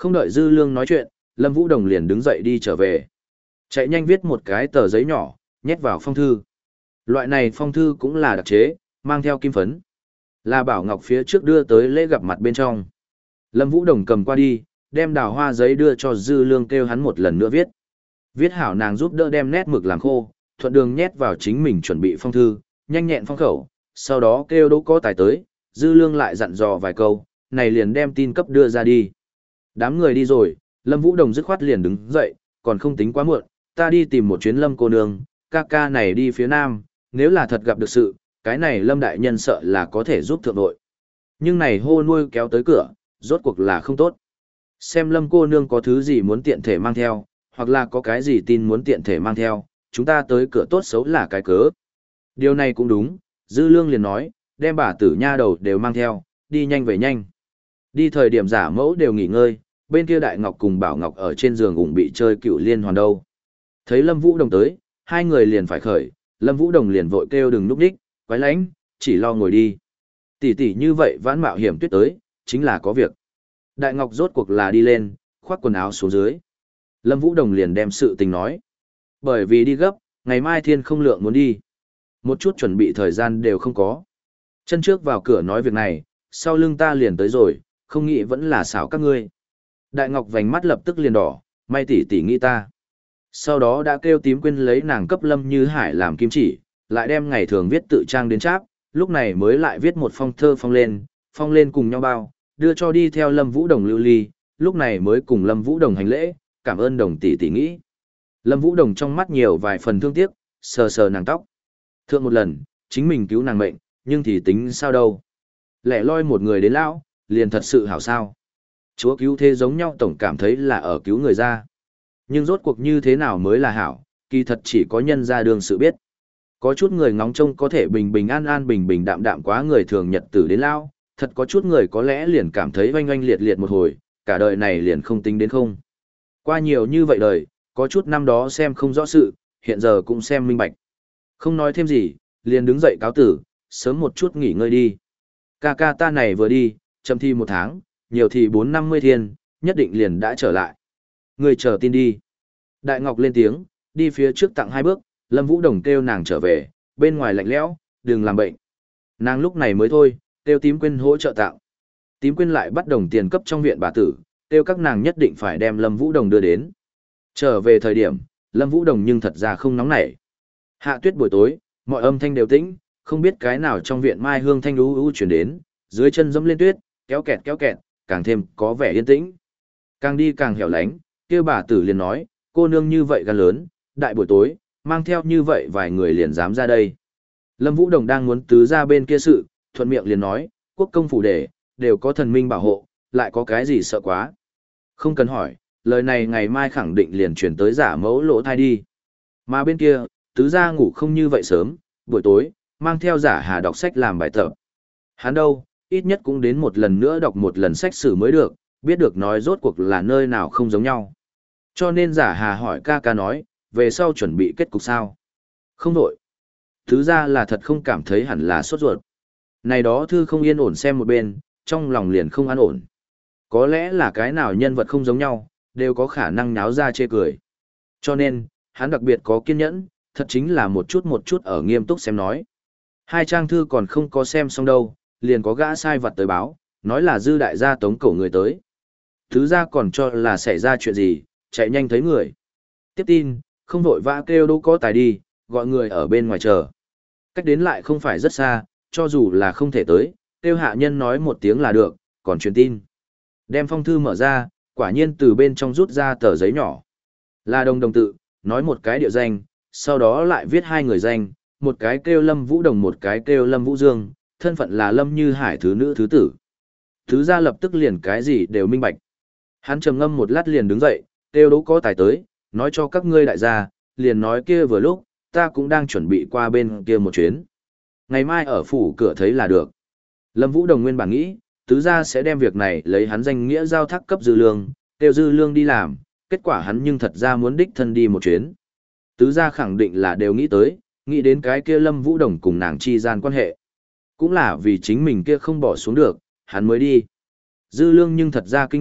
Speaker 1: Không đợi Dư Lương nói chuyện, Lâm Vũ Đồng liền đứng dậy đi trở về. Chạy nhanh viết một cái tờ giấy nhỏ, nhét vào phong thư. Loại này phong thư cũng là đặc chế, mang theo kim phấn. Là Bảo Ngọc phía trước đưa tới lễ gặp mặt bên trong. Lâm Vũ Đồng cầm qua đi, đem đào hoa giấy đưa cho Dư Lương kêu hắn một lần nữa viết. Viết hảo nàng giúp đỡ đem nét mực làm khô, thuận đường nhét vào chính mình chuẩn bị phong thư, nhanh nhẹn phong khẩu, sau đó kêu Đỗ Có Tài tới, Dư Lương lại dặn dò vài câu, này liền đem tin cấp đưa ra đi. Đám người đi rồi, Lâm Vũ Đồng dứt khoát liền đứng dậy, còn không tính quá muộn, ta đi tìm một chuyến Lâm cô nương, ca ca này đi phía nam, nếu là thật gặp được sự, cái này Lâm đại nhân sợ là có thể giúp thượng đội. Nhưng này hô nuôi kéo tới cửa, rốt cuộc là không tốt. Xem Lâm cô nương có thứ gì muốn tiện thể mang theo, hoặc là có cái gì tin muốn tiện thể mang theo, chúng ta tới cửa tốt xấu là cái cớ. Điều này cũng đúng, Dư Lương liền nói, đem bà tử nha đầu đều mang theo, đi nhanh về nhanh. Đi thời điểm giả mẫu đều nghỉ ngơi, bên kia Đại Ngọc cùng Bảo Ngọc ở trên giường ủng bị chơi cựu liên hoàn đâu. Thấy Lâm Vũ Đồng tới, hai người liền phải khởi, Lâm Vũ Đồng liền vội kêu đừng núp đích, quái lánh, chỉ lo ngồi đi. Tỷ tỷ như vậy vãn mạo hiểm tuyết tới, chính là có việc. Đại Ngọc rốt cuộc là đi lên, khoác quần áo xuống dưới. Lâm Vũ Đồng liền đem sự tình nói. Bởi vì đi gấp, ngày mai thiên không lượng muốn đi. Một chút chuẩn bị thời gian đều không có. Chân trước vào cửa nói việc này, sau lưng ta liền tới rồi, không nghĩ vẫn là xảo các ngươi. Đại Ngọc vành mắt lập tức liền đỏ, may tỷ tỷ nghĩ ta. Sau đó đã kêu tím quên lấy nàng cấp Lâm Như Hải làm kim chỉ, lại đem ngày thường viết tự trang đến cháp, lúc này mới lại viết một phong thơ phong lên, phong lên cùng nhau bao, đưa cho đi theo Lâm Vũ Đồng lưu ly, lúc này mới cùng Lâm Vũ Đồng hành lễ, cảm ơn đồng tỷ tỷ nghĩ. Lâm Vũ Đồng trong mắt nhiều vài phần thương tiếc, sờ sờ nàng tóc. Thượng một lần, chính mình cứu nàng mệnh, nhưng thì tính sao đâu. Lẻ loi một người đến lão, liền thật sự hảo sao. Chúa cứu thế giống nhau tổng cảm thấy là ở cứu người ra. Nhưng rốt cuộc như thế nào mới là hảo, kỳ thật chỉ có nhân ra đường sự biết. Có chút người ngóng trông có thể bình bình an an bình bình đạm đạm quá người thường nhật tử đến lao, thật có chút người có lẽ liền cảm thấy oanh oanh liệt liệt một hồi, cả đời này liền không tính đến không. Qua nhiều như vậy đời, có chút năm đó xem không rõ sự, hiện giờ cũng xem minh bạch. Không nói thêm gì, liền đứng dậy cáo tử, sớm một chút nghỉ ngơi đi. Ca ca ta này vừa đi, chậm thi một tháng, nhiều thì bốn năm mươi thiên, nhất định liền đã trở lại. Người chờ tin đi. Đại Ngọc lên tiếng, đi phía trước tặng hai bước, Lâm Vũ Đồng kêu nàng trở về, bên ngoài lạnh lẽo, đừng làm bệnh. Nàng lúc này mới thôi, kêu tím quên hỗ trợ tặng. Tím quên lại bắt đồng tiền cấp trong viện bà tử, kêu các nàng nhất định phải đem Lâm Vũ Đồng đưa đến. Trở về thời điểm, Lâm Vũ Đồng nhưng thật ra không nóng nảy. Hạ tuyết buổi tối, mọi âm thanh đều tĩnh, không biết cái nào trong viện mai hương thanh u u chuyển đến, dưới chân dẫm lên tuyết, kéo kẹt kéo kẹt, càng thêm có vẻ yên tĩnh. Càng đi càng hẻo lánh, kêu bà tử liền nói, cô nương như vậy gan lớn, đại buổi tối, mang theo như vậy vài người liền dám ra đây. Lâm Vũ Đồng đang muốn tứ ra bên kia sự, thuận miệng liền nói, quốc công phủ đề, đều có thần minh bảo hộ, lại có cái gì sợ quá. Không cần hỏi, lời này ngày mai khẳng định liền chuyển tới giả mẫu lỗ thai đi. Mà bên kia, tứ ra ngủ không như vậy sớm, buổi tối, mang theo giả hà đọc sách làm bài tập. Hắn đâu, ít nhất cũng đến một lần nữa đọc một lần sách sử mới được, biết được nói rốt cuộc là nơi nào không giống nhau. Cho nên giả hà hỏi ca ca nói, về sau chuẩn bị kết cục sao? Không đổi. Thứ ra là thật không cảm thấy hẳn là sốt ruột. Này đó thư không yên ổn xem một bên, trong lòng liền không an ổn. Có lẽ là cái nào nhân vật không giống nhau, đều có khả năng náo ra chê cười. Cho nên, hắn đặc biệt có kiên nhẫn, thật chính là một chút một chút ở nghiêm túc xem nói. Hai trang thư còn không có xem xong đâu, liền có gã sai vật tới báo, nói là dư đại gia tống cổ người tới. Thứ ra còn cho là xảy ra chuyện gì, chạy nhanh thấy người. Tiếp tin, không vội vã kêu Đỗ Có Tài đi, gọi người ở bên ngoài chờ. Cách đến lại không phải rất xa, cho dù là không thể tới, kêu hạ nhân nói một tiếng là được, còn truyền tin. Đem phong thư mở ra, quả nhiên từ bên trong rút ra tờ giấy nhỏ. Là đồng đồng tự, nói một cái địa danh, sau đó lại viết hai người danh, một cái kêu Lâm Vũ Đồng một cái kêu Lâm Vũ Dương, thân phận là Lâm Như Hải thứ nữ thứ tử. Thứ ra lập tức liền cái gì đều minh bạch. Hắn trầm ngâm một lát liền đứng dậy, kêu Đỗ Có Tài tới, nói cho các ngươi đại gia, liền nói kia vừa lúc, ta cũng đang chuẩn bị qua bên kia một chuyến. Ngày mai ở phủ cửa thấy là được. Lâm Vũ Đồng nguyên bản nghĩ, tứ gia sẽ đem việc này lấy hắn danh nghĩa giao thác cấp Dư Lương, kêu Dư Lương đi làm, kết quả hắn nhưng thật ra muốn đích thân đi một chuyến. Tứ gia khẳng định là đều nghĩ tới, nghĩ đến cái kia Lâm Vũ Đồng cùng nàng chi gian quan hệ. Cũng là vì chính mình kia không bỏ xuống được, hắn mới đi. Dư Lương nhưng thật ra kinh ngạc,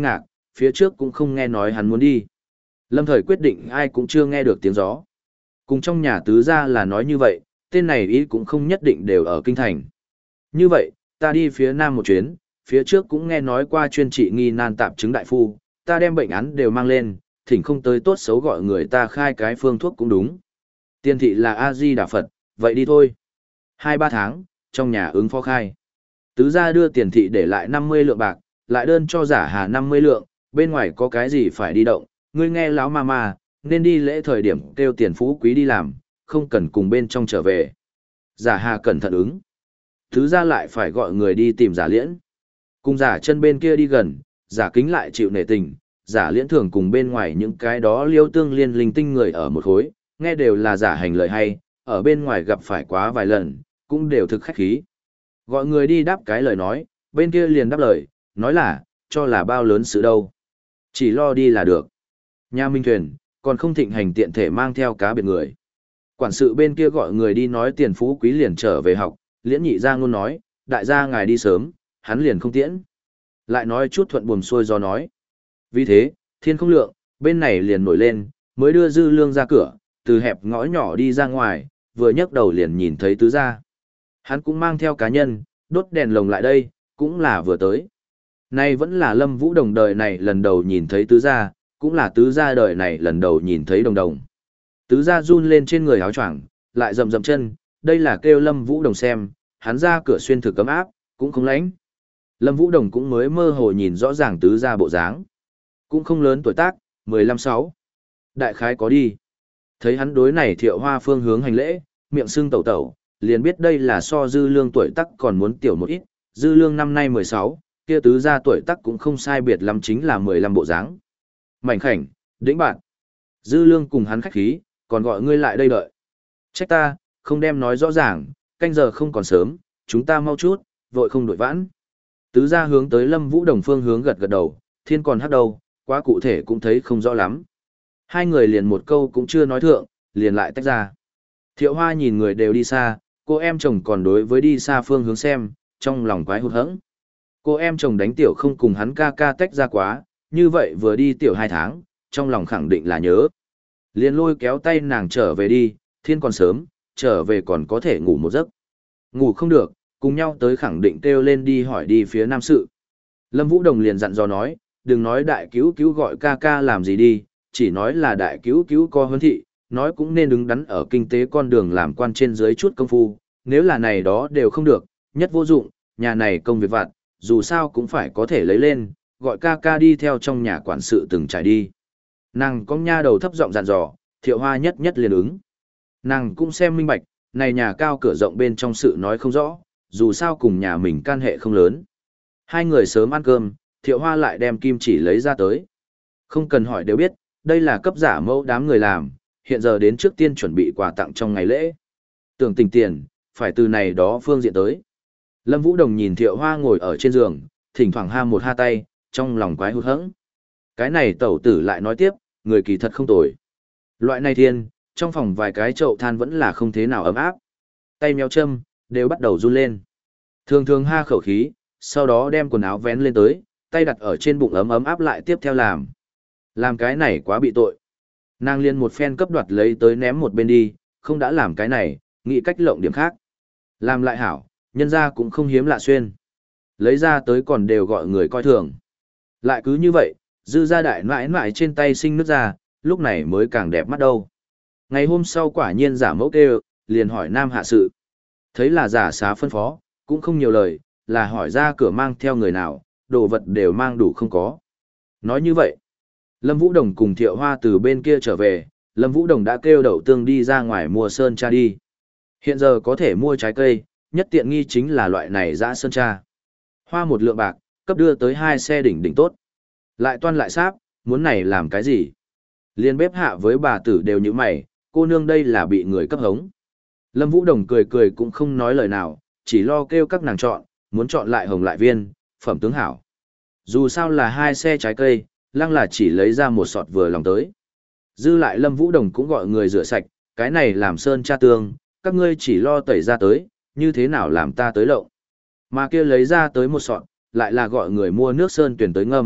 Speaker 1: phía trước cũng không nghe nói hắn muốn đi. Lâm thời quyết định ai cũng chưa nghe được tiếng gió. Cùng trong nhà tứ gia là nói như vậy, tên này ý cũng không nhất định đều ở kinh thành. Như vậy, ta đi phía nam một chuyến, phía trước cũng nghe nói qua chuyên trị nghi nan tạp chứng đại phu, ta đem bệnh án đều mang lên, thỉnh không tới tốt xấu gọi người ta khai cái phương thuốc cũng đúng. Tiên thị là A-di-đà Phật, vậy đi thôi. Hai ba tháng, trong nhà ứng phó khai. Tứ gia đưa tiền thị để lại năm mươi lượng bạc, lại đơn cho giả hà năm mươi lượng, bên ngoài có cái gì phải đi động, ngươi nghe láo ma ma, nên đi lễ thời điểm kêu tiền phú quý đi làm, không cần cùng bên trong trở về. Giả hà cẩn thận ứng. Tứ gia lại phải gọi người đi tìm giả liễn. Cùng giả chân bên kia đi gần, giả kính lại chịu nể tình, giả liễn thường cùng bên ngoài những cái đó liêu tương liên linh tinh người ở một khối, nghe đều là giả hành lời hay, ở bên ngoài gặp phải quá vài lần, cũng đều thực khách khí. Gọi người đi đáp cái lời nói, bên kia liền đáp lời, nói là, cho là bao lớn sự đâu. Chỉ lo đi là được. Nhà Minh Thuyền, còn không thịnh hành tiện thể mang theo cá biệt người. Quản sự bên kia gọi người đi nói tiền phú quý liền trở về học, liễn nhị ra ngôn nói, đại gia ngài đi sớm, hắn liền không tiễn. Lại nói chút thuận buồm xuôi do nói. Vì thế, thiên không lượng, bên này liền nổi lên, mới đưa dư lương ra cửa, từ hẹp ngõ nhỏ đi ra ngoài, vừa nhấc đầu liền nhìn thấy tứ gia. Hắn cũng mang theo cá nhân, đốt đèn lồng lại đây, cũng là vừa tới. Nay vẫn là Lâm Vũ Đồng đời này lần đầu nhìn thấy tứ gia, cũng là tứ gia đời này lần đầu nhìn thấy đồng đồng. Tứ gia run lên trên người áo choàng, lại rầm rầm chân, đây là kêu Lâm Vũ Đồng xem, hắn ra cửa xuyên thực cấm áp, cũng không lạnh. Lâm Vũ Đồng cũng mới mơ hồ nhìn rõ ràng tứ gia bộ dáng. Cũng không lớn tuổi tác, mười lăm sáu. Đại khái có đi. Thấy hắn đối này Thiệu Hoa phương hướng hành lễ, miệng sưng tẩu tẩu, liền biết đây là so dư lương tuổi tác còn muốn tiểu một ít, dư lương năm nay mười sáu, kia tứ gia tuổi tác cũng không sai biệt lắm, chính là mười lăm bộ dáng. Mảnh khảnh, đĩnh bạn. Dư lương cùng hắn khách khí, còn gọi ngươi lại đây đợi. Trách ta, không đem nói rõ ràng, canh giờ không còn sớm, chúng ta mau chút, vội không đổi vãn. Tứ gia hướng tới Lâm Vũ Đồng phương hướng gật gật đầu, thiên còn hắc đầu, quá cụ thể cũng thấy không rõ lắm. Hai người liền một câu cũng chưa nói thượng, liền lại tách ra. Thiệu Hoa nhìn người đều đi xa, cô em chồng còn đối với đi xa phương hướng xem, trong lòng quái hụt hẫng. Cô em chồng đánh tiểu không cùng hắn ca ca tách ra quá, như vậy vừa đi tiểu hai tháng, trong lòng khẳng định là nhớ. Liền lôi kéo tay nàng trở về đi, thiên còn sớm, trở về còn có thể ngủ một giấc. Ngủ không được, cùng nhau tới khẳng định kêu lên đi hỏi đi phía nam sự. Lâm Vũ Đồng liền dặn dò nói, đừng nói đại cứu cứu gọi ca ca làm gì đi, chỉ nói là đại cứu cứu co huấn thị, nói cũng nên đứng đắn ở kinh tế con đường làm quan trên dưới chút công phu, nếu là này đó đều không được, nhất vô dụng, nhà này công việc vặt, dù sao cũng phải có thể lấy lên, gọi ca ca đi theo trong nhà quản sự từng trải đi. Nàng có nha đầu thấp giọng dặn dò, Thiệu Hoa nhất nhất liền ứng. Nàng cũng xem minh bạch, này nhà cao cửa rộng bên trong sự nói không rõ, dù sao cùng nhà mình can hệ không lớn. Hai người sớm ăn cơm, Thiệu Hoa lại đem kim chỉ lấy ra tới. Không cần hỏi đều biết, đây là cấp giả mẫu đám người làm, hiện giờ đến trước tiên chuẩn bị quà tặng trong ngày lễ. Tưởng tình tiền, phải từ này đó phương diện tới. Lâm Vũ Đồng nhìn Thiệu Hoa ngồi ở trên giường, thỉnh thoảng ha một ha tay, trong lòng quái hụt hẫng. Cái này tẩu tử lại nói tiếp, người kỳ thật không tồi. Loại này thiên, trong phòng vài cái chậu than vẫn là không thế nào ấm áp. Tay méo châm, đều bắt đầu run lên. Thường thường ha khẩu khí, sau đó đem quần áo vén lên tới, tay đặt ở trên bụng ấm ấm áp lại tiếp theo làm. Làm cái này quá bị tội. Nàng liên một phen cấp đoạt lấy tới ném một bên đi, không đã làm cái này, nghĩ cách lộng điểm khác. Làm lại hảo, nhân ra cũng không hiếm lạ xuyên. Lấy ra tới còn đều gọi người coi thường. Lại cứ như vậy, dư ra đại nãi nãi trên tay sinh nước ra, lúc này mới càng đẹp mắt đâu. Ngày hôm sau quả nhiên giả mẫu kêu, liền hỏi nam hạ sự. Thấy là giả xá phân phó, cũng không nhiều lời, là hỏi ra cửa mang theo người nào, đồ vật đều mang đủ không có. Nói như vậy, Lâm Vũ Đồng cùng Thiệu Hoa từ bên kia trở về, Lâm Vũ Đồng đã kêu đậu tương đi ra ngoài mua sơn cha đi. Hiện giờ có thể mua trái cây, nhất tiện nghi chính là loại này dã sơn cha. Hoa một lượng bạc, cấp đưa tới hai xe đỉnh đỉnh tốt. Lại toan lại sáp, muốn này làm cái gì? Liên bếp hạ với bà tử đều như mày, cô nương đây là bị người cấp hống. Lâm Vũ Đồng cười cười cũng không nói lời nào, chỉ lo kêu các nàng chọn, muốn chọn lại hồng lại viên, phẩm tướng hảo. Dù sao là hai xe trái cây, lăng là chỉ lấy ra một sọt vừa lòng tới. Dư lại Lâm Vũ Đồng cũng gọi người rửa sạch, cái này làm sơn cha tương, các ngươi chỉ lo tẩy ra tới, như thế nào làm ta tới lộng. Mà kia lấy ra tới một sọt, lại là gọi người mua nước sơn tuyển tới ngâm,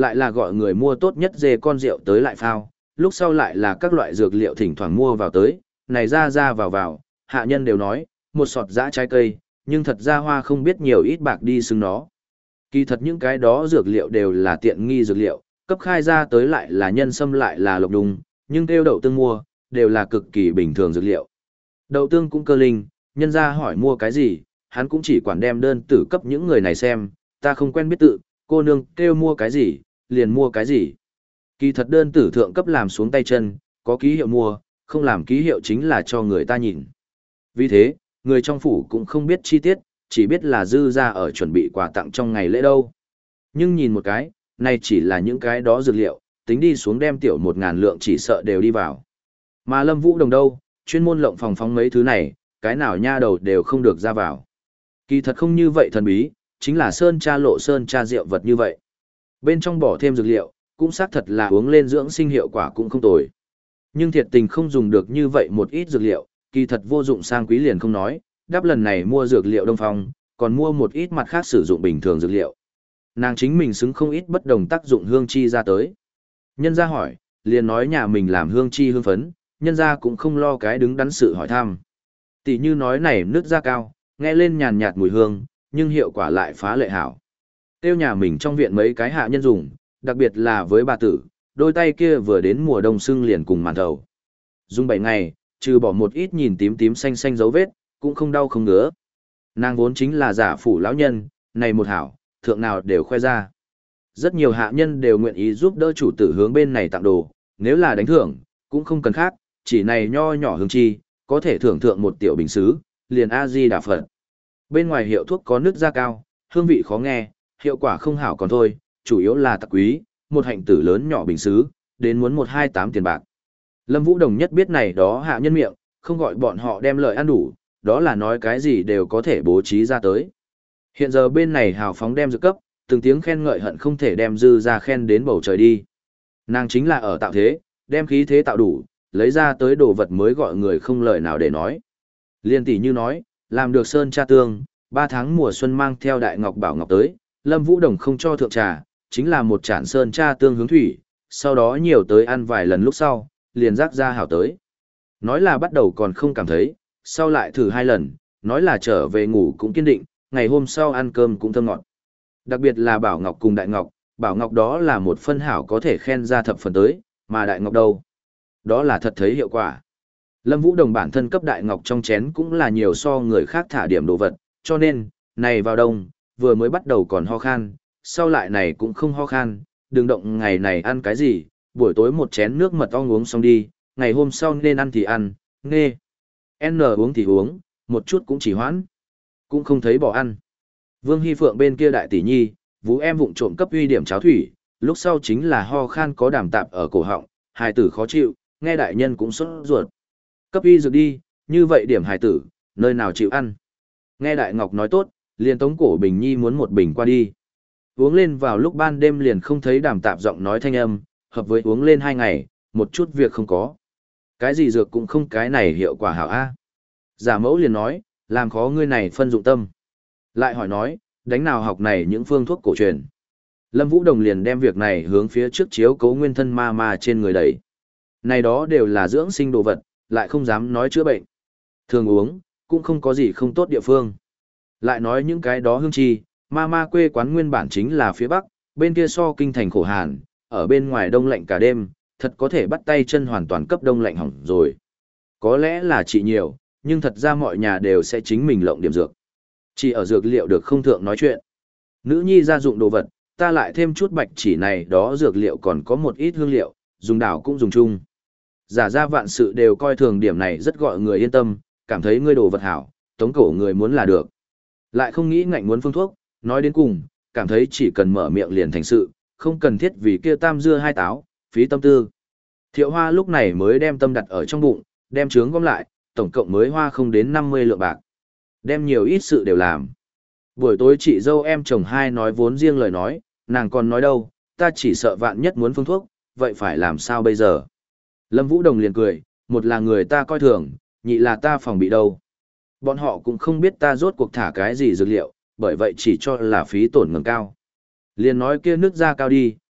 Speaker 1: lại là gọi người mua tốt nhất dê con rượu tới lại phao, lúc sau lại là các loại dược liệu thỉnh thoảng mua vào tới, này ra ra vào vào, hạ nhân đều nói, một sọt dã trái cây, nhưng thật ra hoa không biết nhiều ít bạc đi xứng nó. Kỳ thật những cái đó dược liệu đều là tiện nghi dược liệu, cấp khai ra tới lại là nhân sâm lại là lộc đùng, nhưng kêu đậu tương mua, đều là cực kỳ bình thường dược liệu. Đậu tương cũng cơ linh, nhân ra hỏi mua cái gì, hắn cũng chỉ quản đem đơn tử cấp những người này xem, ta không quen biết tự, cô nương kêu mua cái gì, liền mua cái gì. Kỳ thật đơn tử thượng cấp làm xuống tay chân, có ký hiệu mua, không làm ký hiệu chính là cho người ta nhìn. Vì thế, người trong phủ cũng không biết chi tiết, chỉ biết là dư ra ở chuẩn bị quà tặng trong ngày lễ đâu. Nhưng nhìn một cái, này chỉ là những cái đó dược liệu, tính đi xuống đem tiểu một ngàn lượng chỉ sợ đều đi vào. Mà Lâm Vũ Đồng đâu, chuyên môn lộng phòng phóng mấy thứ này, cái nào nha đầu đều không được ra vào. Kỳ thật không như vậy thần bí, chính là sơn cha lộ sơn cha rượu vật như vậy. Bên trong bỏ thêm dược liệu, cũng xác thật là uống lên dưỡng sinh hiệu quả cũng không tồi. Nhưng thiệt tình không dùng được như vậy một ít dược liệu, kỳ thật vô dụng sang quý liền không nói, đáp lần này mua dược liệu Đông Phong, còn mua một ít mặt khác sử dụng bình thường dược liệu. Nàng chính mình xứng không ít bất đồng tác dụng hương chi ra tới. Nhân gia hỏi, liền nói nhà mình làm hương chi hương phấn, nhân gia cũng không lo cái đứng đắn sự hỏi thăm. Tỷ như nói này nước da cao, nghe lên nhàn nhạt mùi hương, nhưng hiệu quả lại phá lệ hảo. Tiêu nhà mình trong viện mấy cái hạ nhân dùng, đặc biệt là với bà tử, đôi tay kia vừa đến mùa đông sưng liền cùng màn thầu. Dùng bảy ngày, trừ bỏ một ít nhìn tím tím xanh xanh dấu vết, cũng không đau không ngứa. Nàng vốn chính là giả phủ lão nhân, này một hảo, thượng nào đều khoe ra. Rất nhiều hạ nhân đều nguyện ý giúp đỡ chủ tử hướng bên này tặng đồ, nếu là đánh thưởng, cũng không cần khác, chỉ này nho nhỏ hương chi, có thể thưởng thượng một tiểu bình xứ, liền A-di Đà Phật. Bên ngoài hiệu thuốc có nước da cao, hương vị khó nghe, hiệu quả không hảo còn thôi, chủ yếu là tặc quý, một hạnh tử lớn nhỏ bình xứ, đến muốn một hai tám tiền bạc. Lâm Vũ Đồng nhất biết này đó hạ nhân miệng, không gọi bọn họ đem lợi ăn đủ, đó là nói cái gì đều có thể bố trí ra tới. Hiện giờ bên này hào phóng đem dược cấp, từng tiếng khen ngợi hận không thể đem dư ra khen đến bầu trời đi. Nàng chính là ở tạo thế, đem khí thế tạo đủ, lấy ra tới đồ vật mới gọi người không lời nào để nói. Liên tỷ như nói, làm được sơn cha tương, ba tháng mùa xuân mang theo đại ngọc bảo ngọc tới, Lâm Vũ Đồng không cho thượng trà, chính là một chản sơn cha tương hướng thủy, sau đó nhiều tới ăn vài lần lúc sau, liền rác ra hảo tới. Nói là bắt đầu còn không cảm thấy, sau lại thử hai lần, nói là trở về ngủ cũng kiên định, ngày hôm sau ăn cơm cũng thơm ngọt. Đặc biệt là Bảo Ngọc cùng Đại Ngọc, Bảo Ngọc đó là một phân hảo có thể khen ra thập phần tới, mà Đại Ngọc đâu? Đó là thật thấy hiệu quả. Lâm Vũ Đồng bản thân cấp Đại Ngọc trong chén cũng là nhiều so người khác thả điểm đồ vật, cho nên, này vào đông, vừa mới bắt đầu còn ho khan, sau lại này cũng không ho khan, đừng động ngày này ăn cái gì, buổi tối một chén nước mật ong uống xong đi, ngày hôm sau nên ăn thì ăn, nghe. N uống thì uống, một chút cũng chỉ hoãn, cũng không thấy bỏ ăn. Vương Hy Phượng bên kia đại tỷ nhi, vũ em vụng trộm cấp uy điểm cháo thủy, lúc sau chính là ho khan có đàm tạp ở cổ họng, hài tử khó chịu, nghe đại nhân cũng sốt ruột. Cấp uy dược đi, như vậy điểm hài tử, nơi nào chịu ăn. Nghe Đại Ngọc nói tốt, liền tống cổ bình nhi muốn một bình qua đi. Uống lên vào lúc ban đêm liền không thấy đàm tạp giọng nói thanh âm, hợp với uống lên hai ngày, một chút việc không có. Cái gì dược cũng không cái này hiệu quả hảo a. Giả mẫu liền nói, làm khó ngươi này phân dụng tâm. Lại hỏi nói, đánh nào học này những phương thuốc cổ truyền. Lâm Vũ Đồng liền đem việc này hướng phía trước chiếu cấu nguyên thân ma ma trên người đẩy. Này đó đều là dưỡng sinh đồ vật, lại không dám nói chữa bệnh. Thường uống, cũng không có gì không tốt địa phương. Lại nói những cái đó hương chi, ma ma quê quán nguyên bản chính là phía Bắc, bên kia so kinh thành khổ hàn, ở bên ngoài đông lạnh cả đêm, thật có thể bắt tay chân hoàn toàn cấp đông lạnh hỏng rồi. Có lẽ là chỉ nhiều, nhưng thật ra mọi nhà đều sẽ chính mình lộng điểm dược. Chỉ ở dược liệu được không thượng nói chuyện. Nữ nhi gia dụng đồ vật, ta lại thêm chút bạch chỉ này đó dược liệu còn có một ít hương liệu, dùng đảo cũng dùng chung. Giả ra vạn sự đều coi thường điểm này rất gọi người yên tâm, cảm thấy ngươi đồ vật hảo, tống cổ người muốn là được. Lại không nghĩ ngạnh muốn phương thuốc, nói đến cùng, cảm thấy chỉ cần mở miệng liền thành sự, không cần thiết vì kia tam dưa hai táo, phí tâm tư. Thiệu Hoa lúc này mới đem tâm đặt ở trong bụng, đem trướng gom lại, tổng cộng mới hoa không đến năm mươi lượng bạc. Đem nhiều ít sự đều làm. Buổi tối chị dâu em chồng hai nói vốn riêng lời nói, nàng còn nói đâu, ta chỉ sợ vạn nhất muốn phương thuốc, vậy phải làm sao bây giờ? Lâm Vũ Đồng liền cười, một là người ta coi thường, nhị là ta phòng bị đâu. Bọn họ cũng không biết ta rốt cuộc thả cái gì dược liệu, bởi vậy chỉ cho là phí tổn ngầm cao. Liền nói kia nước ra cao đi,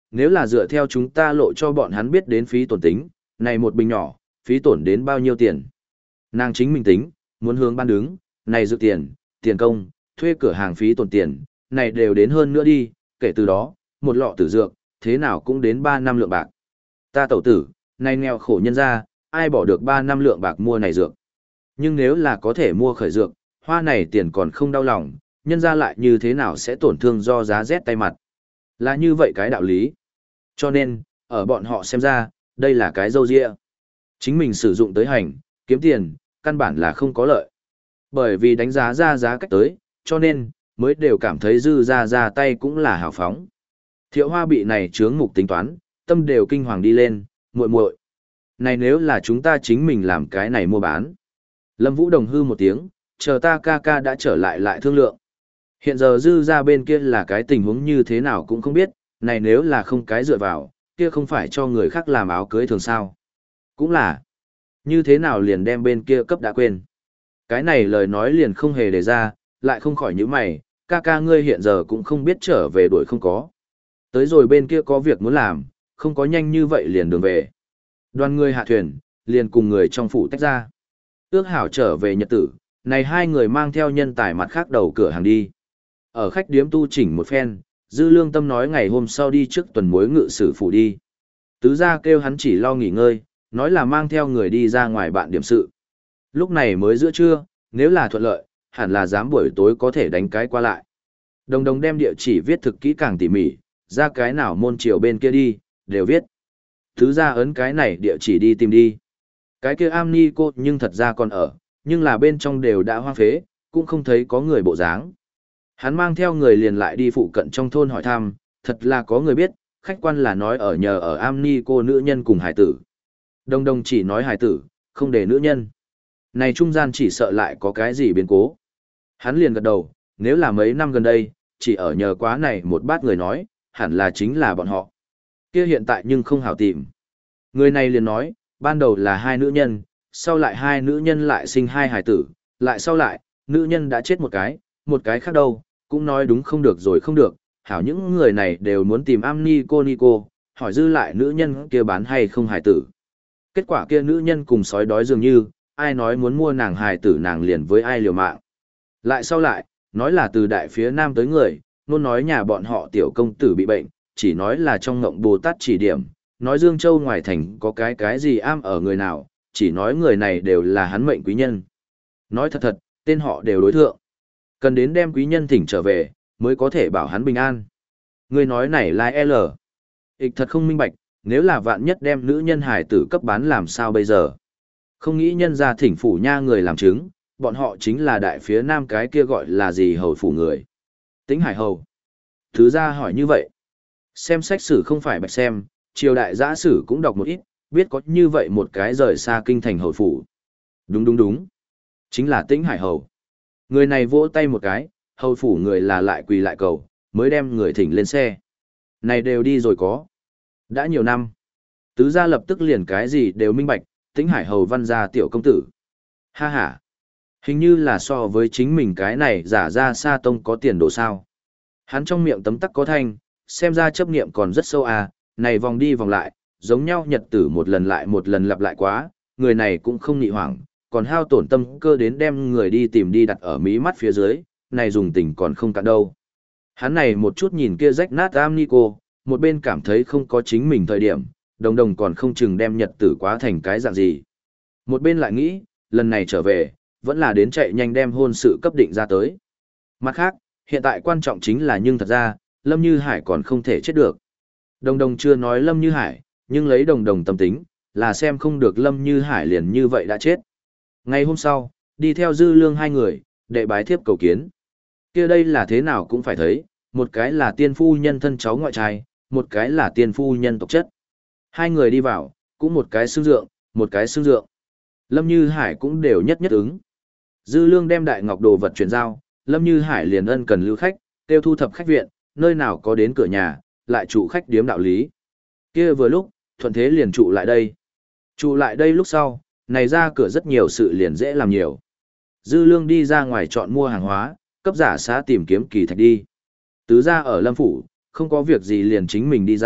Speaker 1: nếu là dựa theo chúng ta lộ cho bọn hắn biết đến phí tổn tính, này một bình nhỏ, phí tổn đến bao nhiêu tiền. Nàng chính mình tính, muốn hướng ban đứng, này dự tiền, tiền công, thuê cửa hàng phí tổn tiền, này đều đến hơn nữa đi, kể từ đó, một lọ tử dược, thế nào cũng đến ba năm lượng bạc. Ta tẩu tử, này nghèo khổ nhân ra, ai bỏ được ba năm lượng bạc mua này dược. Nhưng nếu là có thể mua khởi dược, hoa này tiền còn không đau lòng, nhân ra lại như thế nào sẽ tổn thương do giá rét tay mặt. Là như vậy cái đạo lý. Cho nên, ở bọn họ xem ra, đây là cái dâu dịa. Chính mình sử dụng tới hành, kiếm tiền, căn bản là không có lợi. Bởi vì đánh giá ra giá cách tới, cho nên, mới đều cảm thấy dư ra ra tay cũng là hào phóng. Thiệu Hoa bị này chướng mục tính toán, tâm đều kinh hoàng đi lên, muội muội. Này nếu là chúng ta chính mình làm cái này mua bán. Lâm Vũ Đồng hư một tiếng, chờ ta ca ca đã trở lại lại thương lượng. Hiện giờ dư ra bên kia là cái tình huống như thế nào cũng không biết, này nếu là không cái dựa vào, kia không phải cho người khác làm áo cưới thường sao. Cũng là, như thế nào liền đem bên kia cấp đã quên. Cái này lời nói liền không hề đề ra, lại không khỏi những mày, ca ca ngươi hiện giờ cũng không biết trở về đuổi không có. Tới rồi bên kia có việc muốn làm, không có nhanh như vậy liền đường về. Đoàn người hạ thuyền, liền cùng người trong phủ tách ra. Ước hảo trở về nhật tử, này hai người mang theo nhân tài mặt khác đầu cửa hàng đi. Ở khách điếm tu chỉnh một phen, Dư Lương Tâm nói ngày hôm sau đi trước tuần mối ngự sử phủ đi. Tứ gia kêu hắn chỉ lo nghỉ ngơi, nói là mang theo người đi ra ngoài bạn điểm sự. Lúc này mới giữa trưa, nếu là thuận lợi, hẳn là dám buổi tối có thể đánh cái qua lại. Đồng đồng đem địa chỉ viết thực kỹ càng tỉ mỉ, ra cái nào môn triều bên kia đi, đều viết. Tứ gia ấn cái này địa chỉ đi tìm đi. Cái kia am ni cô nhưng thật ra còn ở, nhưng là bên trong đều đã hoang phế, cũng không thấy có người bộ dáng. Hắn mang theo người liền lại đi phụ cận trong thôn hỏi thăm, thật là có người biết, khách quan là nói ở nhờ ở am ni cô nữ nhân cùng hải tử. Đồng đồng chỉ nói hải tử, không để nữ nhân. Này trung gian chỉ sợ lại có cái gì biến cố. Hắn liền gật đầu, nếu là mấy năm gần đây, chỉ ở nhờ quá này một bát người nói, hẳn là chính là bọn họ. Kia hiện tại nhưng không hảo tìm. Người này liền nói, ban đầu là hai nữ nhân, sau lại hai nữ nhân lại sinh hai hải tử, lại sau lại, nữ nhân đã chết một cái, một cái khác đâu, cũng nói đúng không được rồi không được, hảo những người này đều muốn tìm am ni cô ni cô, hỏi dư lại nữ nhân kia bán hay không hải tử. Kết quả kia nữ nhân cùng sói đói dường như, ai nói muốn mua nàng hải tử nàng liền với ai liều mạng. Lại sau lại, nói là từ đại phía nam tới người, luôn nói nhà bọn họ tiểu công tử bị bệnh, chỉ nói là trong ngộng Bồ Tát chỉ điểm, nói Dương Châu ngoài thành có cái cái gì am ở người nào, chỉ nói người này đều là hắn mệnh quý nhân. Nói thật thật, tên họ đều đối thượng. Cần đến đem quý nhân thỉnh trở về, mới có thể bảo hắn bình an. Người nói này là L. Ích thật không minh bạch, nếu là vạn nhất đem nữ nhân hải tử cấp bán làm sao bây giờ. Không nghĩ nhân ra thỉnh phủ nha người làm chứng, bọn họ chính là đại phía nam cái kia gọi là gì hầu phủ người. Tính hải hầu. Thứ ra hỏi như vậy. Xem sách sử không phải bạch xem, triều đại giã sử cũng đọc một ít, biết có như vậy một cái rời xa kinh thành hầu phủ. Đúng đúng đúng. Chính là Tĩnh Hải hầu. Người này vỗ tay một cái, hầu phủ người là lại quỳ lại cầu, mới đem người thỉnh lên xe. Này đều đi rồi có. Đã nhiều năm. Tứ gia lập tức liền cái gì đều minh bạch, Tĩnh Hải hầu văn gia tiểu công tử. Ha ha. Hình như là so với chính mình cái này giả ra xa tông có tiền đồ sao. Hắn trong miệng tấm tắc có thanh, xem ra chấp niệm còn rất sâu à, này vòng đi vòng lại, giống nhau nhật tử một lần lại một lần lặp lại quá, người này cũng không nhị hoảng, còn hao tổn tâm cơ đến đem người đi tìm đi đặt ở mí mắt phía dưới, này dùng tình còn không cạn đâu. Hắn này một chút nhìn kia rách nát am ni cô, một bên cảm thấy không có chính mình thời điểm, đồng đồng còn không chừng đem nhật tử quá thành cái dạng gì. Một bên lại nghĩ, lần này trở về, vẫn là đến chạy nhanh đem hôn sự cấp định ra tới. Mặt khác, hiện tại quan trọng chính là nhưng thật ra, Lâm Như Hải còn không thể chết được. Đồng đồng chưa nói Lâm Như Hải, nhưng lấy đồng đồng tâm tính, là xem không được Lâm Như Hải liền như vậy đã chết. Ngày hôm sau, đi theo Dư Lương hai người, đệ bái thiếp cầu kiến. Kia đây là thế nào cũng phải thấy, một cái là tiên phu nhân thân cháu ngoại trai, một cái là tiên phu nhân tộc chất. Hai người đi vào, cũng một cái xương dượng, một cái xương dượng. Lâm Như Hải cũng đều nhất nhất ứng. Dư Lương đem đại ngọc đồ vật chuyển giao, Lâm Như Hải liền ân cần lưu khách, tiêu thu thập khách viện, nơi nào có đến cửa nhà, lại trụ khách điếm đạo lý. Kia vừa lúc, thuận thế liền trụ lại đây. Trụ lại đây lúc sau, này ra cửa rất nhiều sự liền dễ làm nhiều. Dư Lương đi ra ngoài chọn mua hàng hóa, cấp giả xã tìm kiếm kỳ thạch đi. Tứ gia ở Lâm Phủ, không có việc gì liền chính mình đi dạo,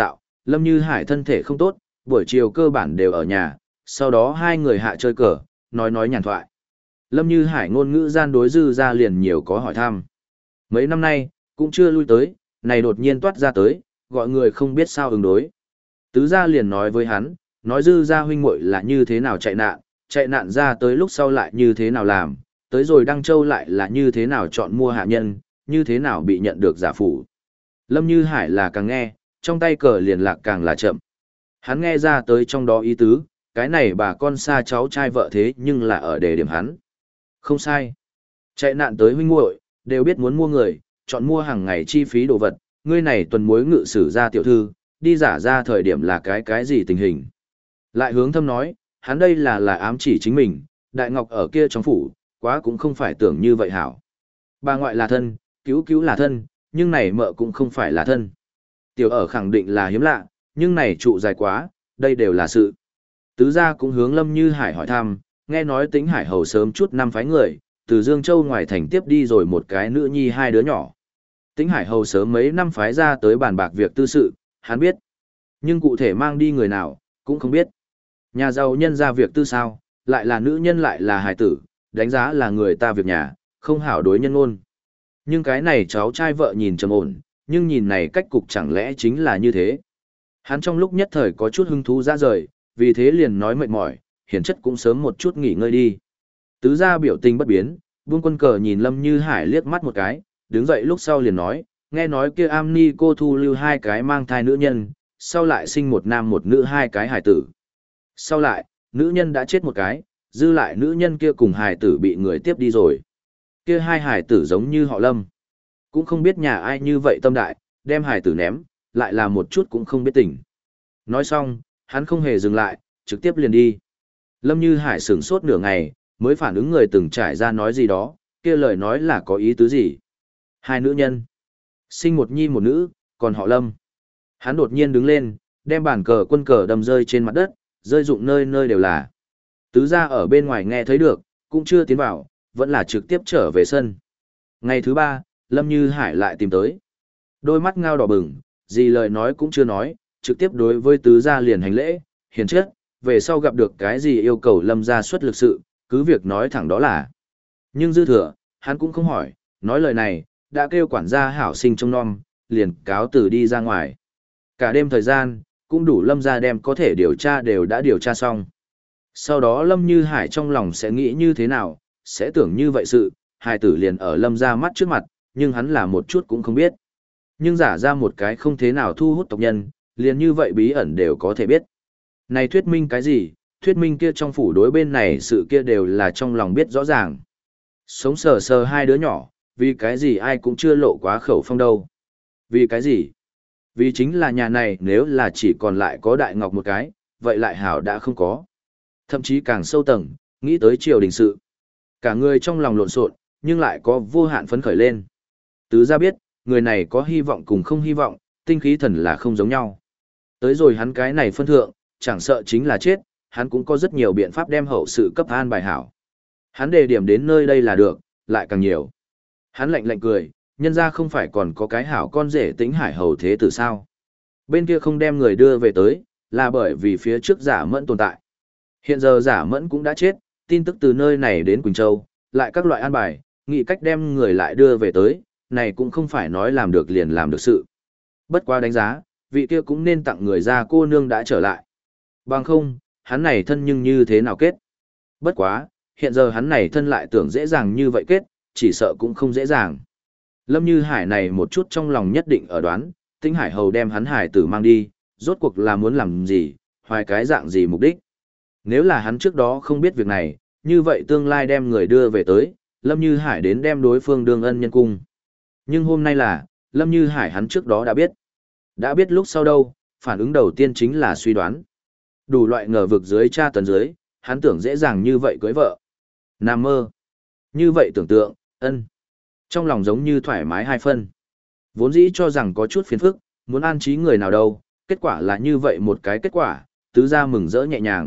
Speaker 1: Lâm Như Hải thân thể không tốt, buổi chiều cơ bản đều ở nhà, sau đó hai người hạ chơi cờ, nói nói nhàn thoại. Lâm Như Hải ngôn ngữ gian đối Dư Gia liền nhiều có hỏi thăm. Mấy năm nay, cũng chưa lui tới, này đột nhiên toát ra tới, gọi người không biết sao ứng đối. Tứ Gia liền nói với hắn, nói Dư Gia huynh muội là như thế nào chạy nạn, chạy nạn ra tới lúc sau lại như thế nào làm, tới rồi Đăng Châu lại là như thế nào chọn mua hạ nhân, như thế nào bị nhận được giả phủ. Lâm Như Hải là càng nghe, trong tay cờ liền lạc càng là chậm. Hắn nghe ra tới trong đó ý tứ, cái này bà con xa cháu trai vợ thế nhưng là ở đề điểm hắn. Không sai. Chạy nạn tới huynh muội đều biết muốn mua người, chọn mua hàng ngày chi phí đồ vật, ngươi này tuần mối ngự sử ra tiểu thư, đi giả ra thời điểm là cái cái gì tình hình. Lại hướng thâm nói, hắn đây là là ám chỉ chính mình, Đại Ngọc ở kia trong phủ, quá cũng không phải tưởng như vậy hảo. Bà ngoại là thân, cứu cứu là thân, nhưng này mợ cũng không phải là thân. Tiểu ở khẳng định là hiếm lạ, nhưng này trụ dài quá, đây đều là sự. Tứ gia cũng hướng Lâm Như Hải hỏi thăm, nghe nói Tĩnh Hải hầu sớm chút năm phái người, từ Dương Châu ngoài thành tiếp đi rồi một cái nữ nhi hai đứa nhỏ. Tĩnh Hải hầu sớm mấy năm phái ra tới bàn bạc việc tư sự, hắn biết. Nhưng cụ thể mang đi người nào, cũng không biết. Nhà giàu nhân ra việc tư sao, lại là nữ nhân lại là hài tử, đánh giá là người ta việc nhà, không hảo đối nhân ôn. Nhưng cái này cháu trai vợ nhìn trầm ổn, nhưng nhìn này cách cục chẳng lẽ chính là như thế. Hắn trong lúc nhất thời có chút hứng thú ra rời, vì thế liền nói mệt mỏi, hiển chất cũng sớm một chút nghỉ ngơi đi. Tứ gia biểu tình bất biến, buông quân cờ nhìn Lâm Như Hải liếc mắt một cái, đứng dậy lúc sau liền nói, nghe nói kia am ni cô thu lưu hai cái mang thai nữ nhân, sau lại sinh một nam một nữ hai cái hài tử. Sau lại, nữ nhân đã chết một cái, dư lại nữ nhân kia cùng hài tử bị người tiếp đi rồi. Kia hai hài tử giống như họ Lâm. Cũng không biết nhà ai như vậy tâm đại, đem hài tử ném, lại là một chút cũng không biết tỉnh. Nói xong, hắn không hề dừng lại, trực tiếp liền đi. Lâm Như Hải sửng sốt nửa ngày, mới phản ứng người từng trải ra nói gì đó, kia lời nói là có ý tứ gì. Hai nữ nhân. Sinh một nhi một nữ, còn họ Lâm. Hắn đột nhiên đứng lên, đem bản cờ quân cờ đâm rơi trên mặt đất, rơi rụng nơi nơi đều là. Tứ gia ở bên ngoài nghe thấy được, cũng chưa tiến vào, vẫn là trực tiếp trở về sân. Ngày thứ ba, Lâm Như Hải lại tìm tới. Đôi mắt ngao đỏ bừng, gì lời nói cũng chưa nói, trực tiếp đối với tứ gia liền hành lễ, hiền chất, về sau gặp được cái gì yêu cầu Lâm gia xuất lực sự, cứ việc nói thẳng đó là. Nhưng dư thừa, hắn cũng không hỏi, nói lời này, đã kêu quản gia hảo sinh trông nom, liền cáo từ đi ra ngoài. Cả đêm thời gian, cũng đủ Lâm gia đem có thể điều tra đều đã điều tra xong. Sau đó Lâm Như Hải trong lòng sẽ nghĩ như thế nào, sẽ tưởng như vậy sự, hài tử liền ở Lâm gia mắt trước mặt, nhưng hắn là một chút cũng không biết. Nhưng giả ra một cái không thế nào thu hút tộc nhân, liền như vậy bí ẩn đều có thể biết. Này thuyết minh cái gì, thuyết minh kia trong phủ đối bên này sự kia đều là trong lòng biết rõ ràng. Sống sờ sờ hai đứa nhỏ, vì cái gì ai cũng chưa lộ quá khẩu phong đâu. Vì cái gì? Vì chính là nhà này nếu là chỉ còn lại có Đại Ngọc một cái, vậy lại hảo đã không có. Thậm chí càng sâu tầng, nghĩ tới triều đình sự. Cả người trong lòng lộn xộn, nhưng lại có vô hạn phấn khởi lên. Tứ gia biết, người này có hy vọng cùng không hy vọng, tinh khí thần là không giống nhau. Tới rồi hắn cái này phân thượng, chẳng sợ chính là chết, hắn cũng có rất nhiều biện pháp đem hậu sự cấp an bài hảo. Hắn đề điểm đến nơi đây là được, lại càng nhiều. Hắn lạnh lạnh cười, nhân ra không phải còn có cái hảo con rể Tĩnh Hải hầu thế tử sao. Bên kia không đem người đưa về tới, là bởi vì phía trước giả mẫn tồn tại. Hiện giờ giả mẫn cũng đã chết, tin tức từ nơi này đến Quỳnh Châu, lại các loại an bài, nghĩ cách đem người lại đưa về tới, này cũng không phải nói làm được liền làm được sự. Bất quá đánh giá, vị kia cũng nên tặng người ra cô nương đã trở lại. Bằng không, hắn này thân nhưng như thế nào kết. Bất quá, hiện giờ hắn này thân lại tưởng dễ dàng như vậy kết, chỉ sợ cũng không dễ dàng. Lâm Như Hải này một chút trong lòng nhất định ở đoán, Tĩnh Hải hầu đem hắn hải tử mang đi, rốt cuộc là muốn làm gì, hoài cái dạng gì mục đích. Nếu là hắn trước đó không biết việc này, như vậy tương lai đem người đưa về tới, Lâm Như Hải đến đem đối phương đương ân nhân cung. Nhưng hôm nay là, Lâm Như Hải hắn trước đó đã biết. Đã biết lúc sau đâu, phản ứng đầu tiên chính là suy đoán. Đủ loại ngờ vực dưới tra tấn dưới, hắn tưởng dễ dàng như vậy cưới vợ. Nam mơ. Như vậy tưởng tượng, ân. Trong lòng giống như thoải mái hai phân. Vốn dĩ cho rằng có chút phiền phức, muốn an trí người nào đâu, kết quả là như vậy một cái kết quả, tứ gia mừng rỡ nhẹ nhàng.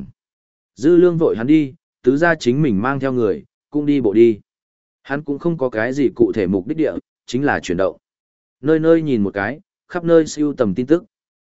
Speaker 1: Dư lương vội hắn đi, tứ gia chính mình mang theo người, cũng đi bộ đi. Hắn cũng không có cái gì cụ thể mục đích địa, chính là chuyển động. Nơi nơi nhìn một cái, khắp nơi siêu tầm tin tức.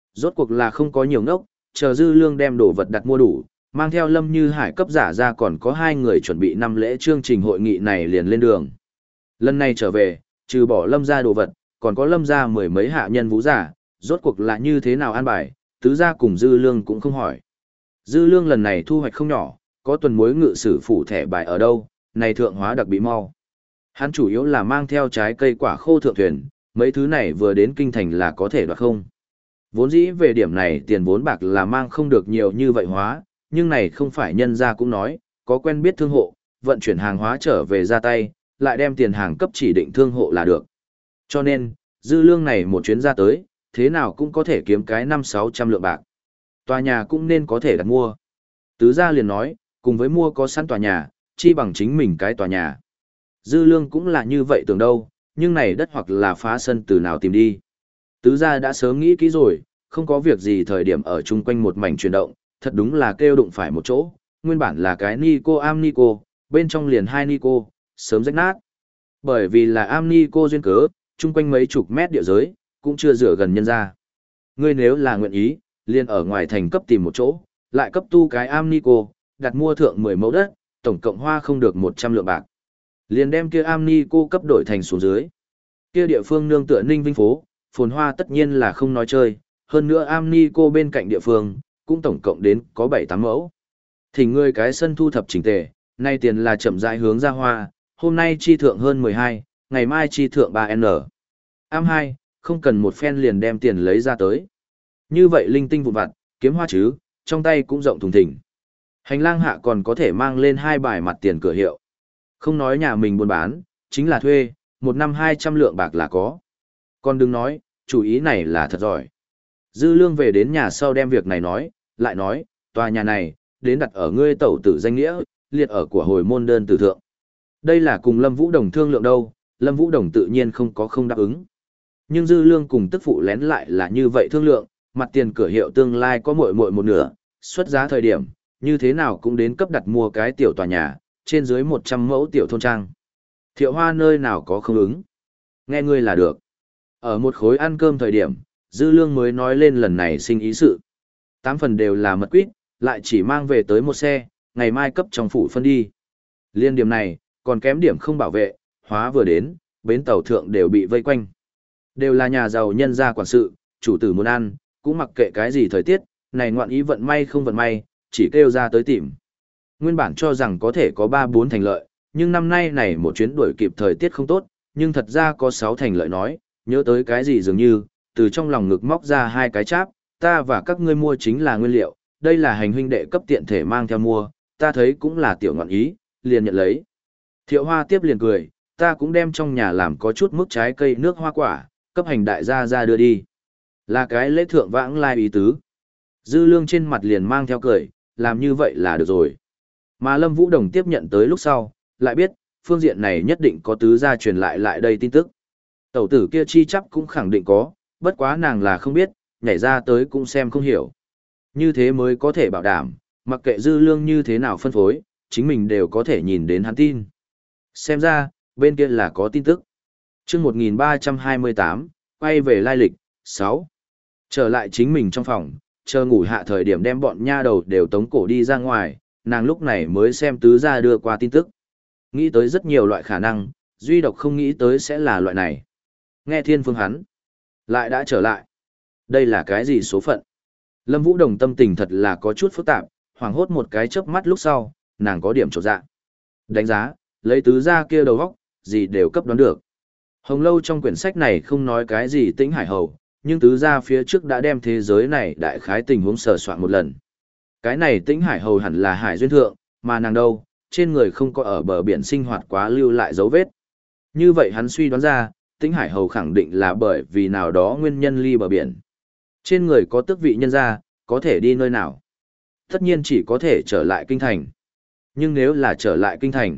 Speaker 1: Rốt cuộc là không có nhiều ngốc, chờ Dư Lương đem đồ vật đặt mua đủ, mang theo Lâm Như Hải cấp giả ra còn có hai người chuẩn bị năm lễ chương trình hội nghị này liền lên đường. Lần này trở về, trừ bỏ Lâm ra đồ vật, còn có Lâm ra mười mấy hạ nhân vũ giả, rốt cuộc là như thế nào an bài, tứ gia cùng Dư Lương cũng không hỏi. Dư Lương lần này thu hoạch không nhỏ, có tuần mối ngự sử phủ thẻ bài ở đâu, này thượng hóa đặc bị mau. Hắn chủ yếu là mang theo trái cây quả khô thượng thuyền, mấy thứ này vừa đến kinh thành là có thể đoạt không. Vốn dĩ về điểm này tiền vốn bạc là mang không được nhiều như vậy hóa, nhưng này không phải nhân gia cũng nói, có quen biết thương hộ, vận chuyển hàng hóa trở về ra tay, lại đem tiền hàng cấp chỉ định thương hộ là được. Cho nên, Dư Lương này một chuyến ra tới, thế nào cũng có thể kiếm cái năm sáu trăm lượng bạc. Tòa nhà cũng nên có thể đặt mua. Tứ gia liền nói, cùng với mua có sẵn tòa nhà, chi bằng chính mình cái tòa nhà. Dư Lương cũng là như vậy tưởng đâu, nhưng này đất hoặc là phá sân từ nào tìm đi. Tứ gia đã sớm nghĩ kỹ rồi, không có việc gì thời điểm ở chung quanh một mảnh chuyển động, thật đúng là kêu đụng phải một chỗ, nguyên bản là cái Nico am Nico, bên trong liền hai Nico, sớm rách nát. Bởi vì là am Nico duyên cớ, chung quanh mấy chục mét địa giới, cũng chưa rửa gần nhân ra. Ngươi nếu là nguyện ý, liền ở ngoài thành cấp tìm một chỗ, lại cấp tu cái am Nico, đặt mua thượng mười mẫu đất, tổng cộng hoa không được một trăm lượng bạc. Liền đem kia am Nico cấp đổi thành xuống dưới. Kia địa phương nương tựa Ninh Vinh phố, phồn hoa tất nhiên là không nói chơi, hơn nữa am Nico bên cạnh địa phương, cũng tổng cộng đến có bảy tám mẫu. Thì ngươi cái sân thu thập chỉnh tề, nay tiền là chậm rãi hướng ra hoa, hôm nay chi thượng hơn mười hai, ngày mai chi thượng ba N. Am hai, không cần một phen liền đem tiền lấy ra tới. Như vậy linh tinh vụn vặt, kiếm hoa chứ, trong tay cũng rộng thùng thình. Hành lang hạ còn có thể mang lên hai bài mặt tiền cửa hiệu. Không nói nhà mình buôn bán, chính là thuê, một năm hai trăm lượng bạc là có. Còn đừng nói, chủ ý này là thật giỏi. Dư Lương về đến nhà sau đem việc này nói, lại nói, tòa nhà này, đến đặt ở ngươi tẩu tử danh nghĩa, liệt ở của hồi môn đơn tử thượng. Đây là cùng Lâm Vũ Đồng thương lượng đâu, Lâm Vũ Đồng tự nhiên không có không đáp ứng. Nhưng Dư Lương cùng tức phụ lén lại là như vậy thương lượng, mặt tiền cửa hiệu tương lai có muội muội một nửa, xuất giá thời điểm, như thế nào cũng đến cấp đặt mua cái tiểu tòa nhà, trên dưới một trăm mẫu tiểu thôn trang. Thiệu Hoa nơi nào có không ứng. Nghe ngươi là được. Ở một khối ăn cơm thời điểm, Dư Lương mới nói lên lần này sinh ý sự. Tám phần đều là mật quýt, lại chỉ mang về tới một xe, ngày mai cấp trong phủ phân đi. Liên điểm này, còn kém điểm không bảo vệ, hóa vừa đến, bến tàu thượng đều bị vây quanh. Đều là nhà giàu nhân gia quản sự, chủ tử muốn ăn, cũng mặc kệ cái gì thời tiết, này ngoạn ý vận may không vận may, chỉ kêu ra tới tìm. Nguyên bản cho rằng có thể có ba bốn thành lợi, nhưng năm nay này một chuyến đuổi kịp thời tiết không tốt, nhưng thật ra có sáu thành lợi nói, nhớ tới cái gì dường như, từ trong lòng ngực móc ra hai cái cháp, ta và các ngươi mua chính là nguyên liệu, đây là hành huynh đệ cấp tiện thể mang theo mua, ta thấy cũng là tiểu ngọn ý, liền nhận lấy. Thiệu Hoa tiếp liền cười, ta cũng đem trong nhà làm có chút mức trái cây nước hoa quả, cấp hành đại gia ra đưa đi. Là cái lễ thượng vãng lai ý tứ. Dư Lương trên mặt liền mang theo cười, làm như vậy là được rồi. Mà Lâm Vũ Đồng tiếp nhận tới lúc sau, lại biết, phương diện này nhất định có tứ gia truyền lại lại đây tin tức. Tẩu tử kia chi chấp cũng khẳng định có, bất quá nàng là không biết, nhảy ra tới cũng xem không hiểu. Như thế mới có thể bảo đảm, mặc kệ Dư Lương như thế nào phân phối, chính mình đều có thể nhìn đến hắn tin. Xem ra, bên kia là có tin tức. Chương một nghìn ba trăm hai mươi tám, quay về lai lịch, sáu. Trở lại chính mình trong phòng, chờ ngủ hạ thời điểm đem bọn nha đầu đều tống cổ đi ra ngoài, nàng lúc này mới xem tứ gia đưa qua tin tức. Nghĩ tới rất nhiều loại khả năng, duy độc không nghĩ tới sẽ là loại này. Nghe thiên phương hắn, lại đã trở lại. Đây là cái gì số phận? Lâm Vũ Đồng tâm tình thật là có chút phức tạp, hoảng hốt một cái chớp mắt lúc sau, nàng có điểm trột dạ. Đánh giá, lấy tứ gia kia đầu góc, gì đều cấp đoán được. Hồng Lâu trong quyển sách này không nói cái gì Tĩnh Hải Hầu, nhưng tứ gia phía trước đã đem thế giới này đại khái tình huống sờ soạn một lần. Cái này Tĩnh Hải Hầu hẳn là Hải Duyên Thượng, mà nàng đâu, trên người không có ở bờ biển sinh hoạt quá lưu lại dấu vết. Như vậy hắn suy đoán ra, Tĩnh Hải Hầu khẳng định là bởi vì nào đó nguyên nhân ly bờ biển. Trên người có tước vị nhân gia, có thể đi nơi nào? Tất nhiên chỉ có thể trở lại kinh thành. Nhưng nếu là trở lại kinh thành,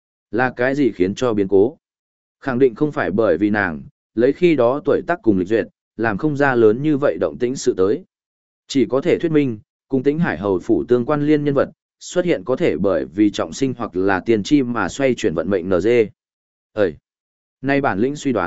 Speaker 1: là cái gì khiến cho biến cố? Khẳng định không phải bởi vì nàng, lấy khi đó tuổi tác cùng lịch duyệt, làm không ra lớn như vậy động tĩnh sự tới. Chỉ có thể thuyết minh, cùng Tĩnh Hải Hầu phủ tương quan liên nhân vật, xuất hiện có thể bởi vì trọng sinh hoặc là tiền chi mà xoay chuyển vận mệnh en giê. Ơi! Nay bản lĩnh suy đoán,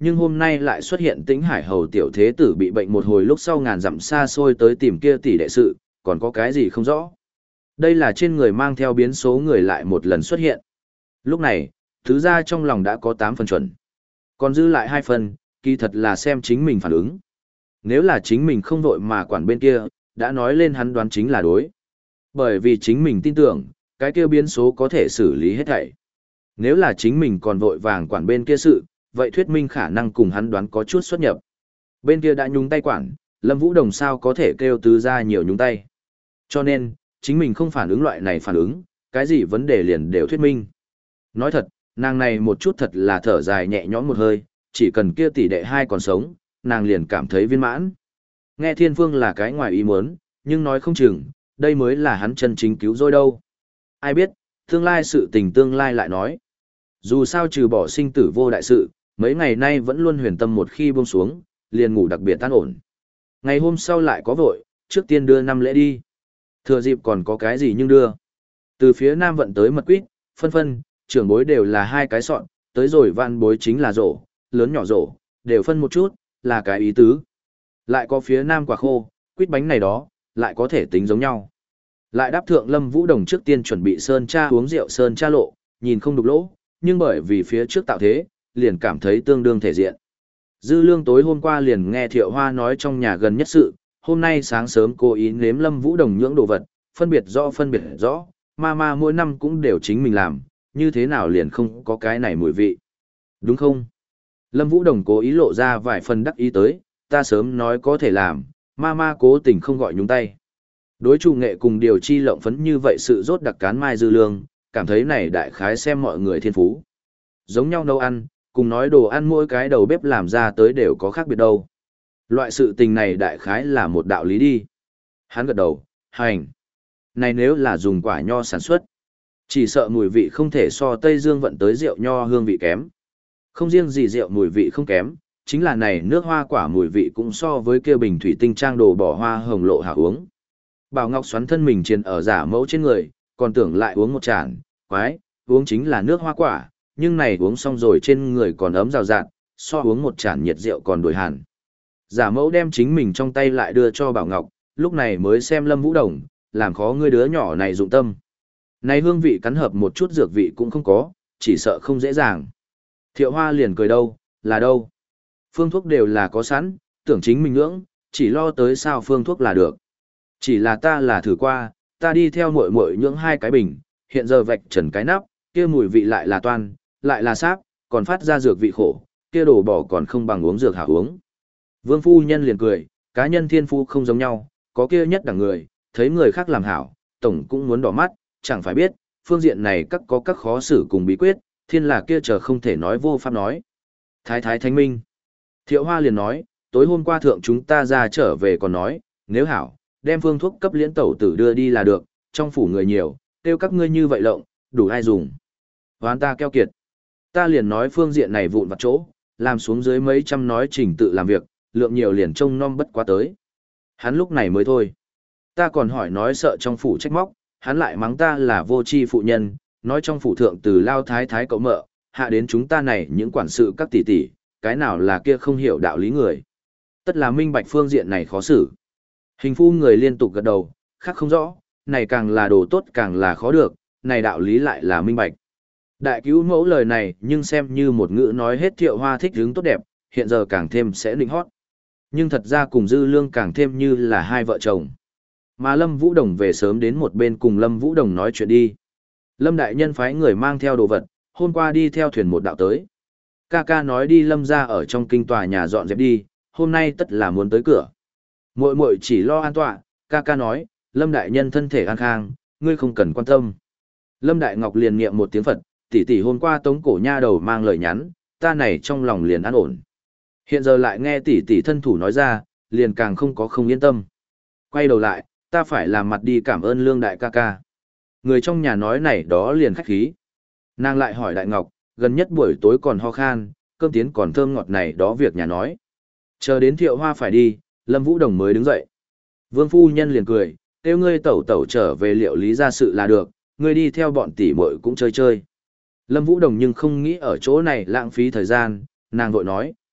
Speaker 1: nhưng hôm nay lại xuất hiện Tĩnh Hải Hầu tiểu thế tử bị bệnh một hồi lúc sau ngàn dặm xa xôi tới tìm kia tỷ đệ sự, còn có cái gì không rõ. Đây là trên người mang theo biến số người lại một lần xuất hiện. Lúc này, thứ ra trong lòng đã có tám phần chuẩn. Còn dư lại hai phần, kỳ thật là xem chính mình phản ứng. Nếu là chính mình không vội mà quản bên kia, đã nói lên hắn đoán chính là đối. Bởi vì chính mình tin tưởng, cái kia biến số có thể xử lý hết thảy. Nếu là chính mình còn vội vàng quản bên kia sự, vậy thuyết minh khả năng cùng hắn đoán có chút xuất nhập. Bên kia đã nhúng tay quản, Lâm Vũ Đồng sao có thể kêu tứ ra nhiều nhúng tay. Cho nên, chính mình không phản ứng loại này phản ứng, cái gì vấn đề liền đều thuyết minh. Nói thật, nàng này một chút thật là thở dài nhẹ nhõm một hơi, chỉ cần kia tỷ đệ hai còn sống, nàng liền cảm thấy viên mãn. Nghe Thiên Phương là cái ngoài ý muốn, nhưng nói không chừng, đây mới là hắn chân chính cứu rỗi đâu. Ai biết, tương lai sự tình tương lai lại nói. Dù sao trừ bỏ sinh tử vô đại sự, mấy ngày nay vẫn luôn huyền tâm một khi buông xuống, liền ngủ đặc biệt tan ổn. Ngày hôm sau lại có vội, trước tiên đưa năm lễ đi. Thừa dịp còn có cái gì nhưng đưa. Từ phía nam vận tới mật quýt, phân phân, trưởng bối đều là hai cái sọn, tới rồi vạn bối chính là rổ, lớn nhỏ rổ, đều phân một chút, là cái ý tứ. Lại có phía nam quả khô, quýt bánh này đó, lại có thể tính giống nhau. Lại đáp thượng Lâm Vũ Đồng trước tiên chuẩn bị sơn cha uống rượu sơn cha lộ, nhìn không đục lỗ, nhưng bởi vì phía trước tạo thế, liền cảm thấy tương đương thể diện. Dư Lương tối hôm qua liền nghe Thiệu Hoa nói trong nhà gần nhất sự, hôm nay sáng sớm cố ý nếm Lâm Vũ Đồng nhưỡng đồ vật, phân biệt rõ phân biệt rõ, ma ma mỗi năm cũng đều chính mình làm, như thế nào liền không có cái này mùi vị. Đúng không? Lâm Vũ Đồng cố ý lộ ra vài phần đắc ý tới, ta sớm nói có thể làm, ma ma cố tình không gọi nhúng tay. Đối chủ nghệ cùng điều chi lộng phấn như vậy sự rốt đặc cán mai Dư Lương, cảm thấy này đại khái xem mọi người thiên phú. Giống nhau nấu ăn, cùng nói đồ ăn mỗi cái đầu bếp làm ra tới đều có khác biệt đâu. Loại sự tình này đại khái là một đạo lý đi. Hắn gật đầu, hành. Này nếu là dùng quả nho sản xuất, chỉ sợ mùi vị không thể so Tây Dương vận tới rượu nho hương vị kém. Không riêng gì rượu mùi vị không kém, chính là này nước hoa quả mùi vị cũng so với kia bình thủy tinh trang đồ bỏ hoa hồng lộ hảo uống. Bảo Ngọc xoắn thân mình triền ở giả mẫu trên người, còn tưởng lại uống một chản, quái, uống chính là nước hoa quả, nhưng này uống xong rồi trên người còn ấm rào rạt, so uống một chản nhiệt rượu còn đổi hẳn. Giả mẫu đem chính mình trong tay lại đưa cho Bảo Ngọc, lúc này mới xem Lâm Vũ Đồng, làm khó ngươi đứa nhỏ này dụng tâm. Này hương vị cắn hợp một chút dược vị cũng không có, chỉ sợ không dễ dàng. Thiệu Hoa liền cười đâu, là đâu. Phương thuốc đều là có sẵn, tưởng chính mình ngưỡng, chỉ lo tới sao phương thuốc là được. Chỉ là ta là thử qua, ta đi theo muội muội nhưỡng hai cái bình, hiện giờ vạch trần cái nắp, kia mùi vị lại là toan, lại là sáp, còn phát ra dược vị khổ, kia đồ bỏ còn không bằng uống dược hảo uống. Vương phu nhân liền cười, cá nhân thiên phu không giống nhau, có kia nhất đẳng người, thấy người khác làm hảo, tổng cũng muốn đỏ mắt, chẳng phải biết, phương diện này các có các khó xử cùng bí quyết, thiên là kia chờ không thể nói vô pháp nói. Thái thái thánh minh. Thiệu Hoa liền nói, tối hôm qua thượng chúng ta ra trở về còn nói, nếu hảo, đem phương thuốc cấp liễn tẩu tử đưa đi là được, trong phủ người nhiều, tiêu các ngươi như vậy lộng, đủ ai dùng. Hoán ta keo kiệt. Ta liền nói phương diện này vụn vặt chỗ, làm xuống dưới mấy trăm nói trình tự làm việc, lượng nhiều liền trông nom bất quá tới. Hắn lúc này mới thôi. Ta còn hỏi nói sợ trong phủ trách móc, hắn lại mắng ta là vô tri phụ nhân, nói trong phủ thượng từ lao thái thái cậu mợ, hạ đến chúng ta này những quản sự các tỷ tỷ, cái nào là kia không hiểu đạo lý người. Tất là minh bạch phương diện này khó xử. Hình phu người liên tục gật đầu, khác không rõ, này càng là đồ tốt càng là khó được, này đạo lý lại là minh bạch. Đại cứu mẫu lời này nhưng xem như một ngữ nói hết Thiệu Hoa thích hứng tốt đẹp, hiện giờ càng thêm sẽ nịnh hót. Nhưng thật ra cùng Dư Lương càng thêm như là hai vợ chồng. Mà Lâm Vũ Đồng về sớm đến một bên cùng Lâm Vũ Đồng nói chuyện đi. Lâm đại nhân phái người mang theo đồ vật, hôm qua đi theo thuyền một đạo tới. Ca ca nói đi Lâm ra ở trong kinh tòa nhà dọn dẹp đi, hôm nay tất là muốn tới cửa. Muội muội chỉ lo an tọa, ca ca nói, Lâm đại nhân thân thể an khang, ngươi không cần quan tâm. Lâm Đại Ngọc liền niệm một tiếng Phật, tỷ tỷ hôm qua tống cổ nha đầu mang lời nhắn, ta này trong lòng liền an ổn. Hiện giờ lại nghe tỷ tỷ thân thủ nói ra, liền càng không có không yên tâm. Quay đầu lại, ta phải làm mặt đi cảm ơn Lương đại ca ca. Người trong nhà nói này đó liền khách khí. Nàng lại hỏi Đại Ngọc, gần nhất buổi tối còn ho khan, cơm tiến còn thơm ngọt này đó việc nhà nói. Chờ đến Thiệu Hoa phải đi, Lâm Vũ Đồng mới đứng dậy. Vương phu nhân liền cười, kêu ngươi tẩu tẩu trở về liệu lý ra sự là được, ngươi đi theo bọn tỷ muội cũng chơi chơi. Lâm Vũ Đồng nhưng không nghĩ ở chỗ này lãng phí thời gian, nàng vội nói,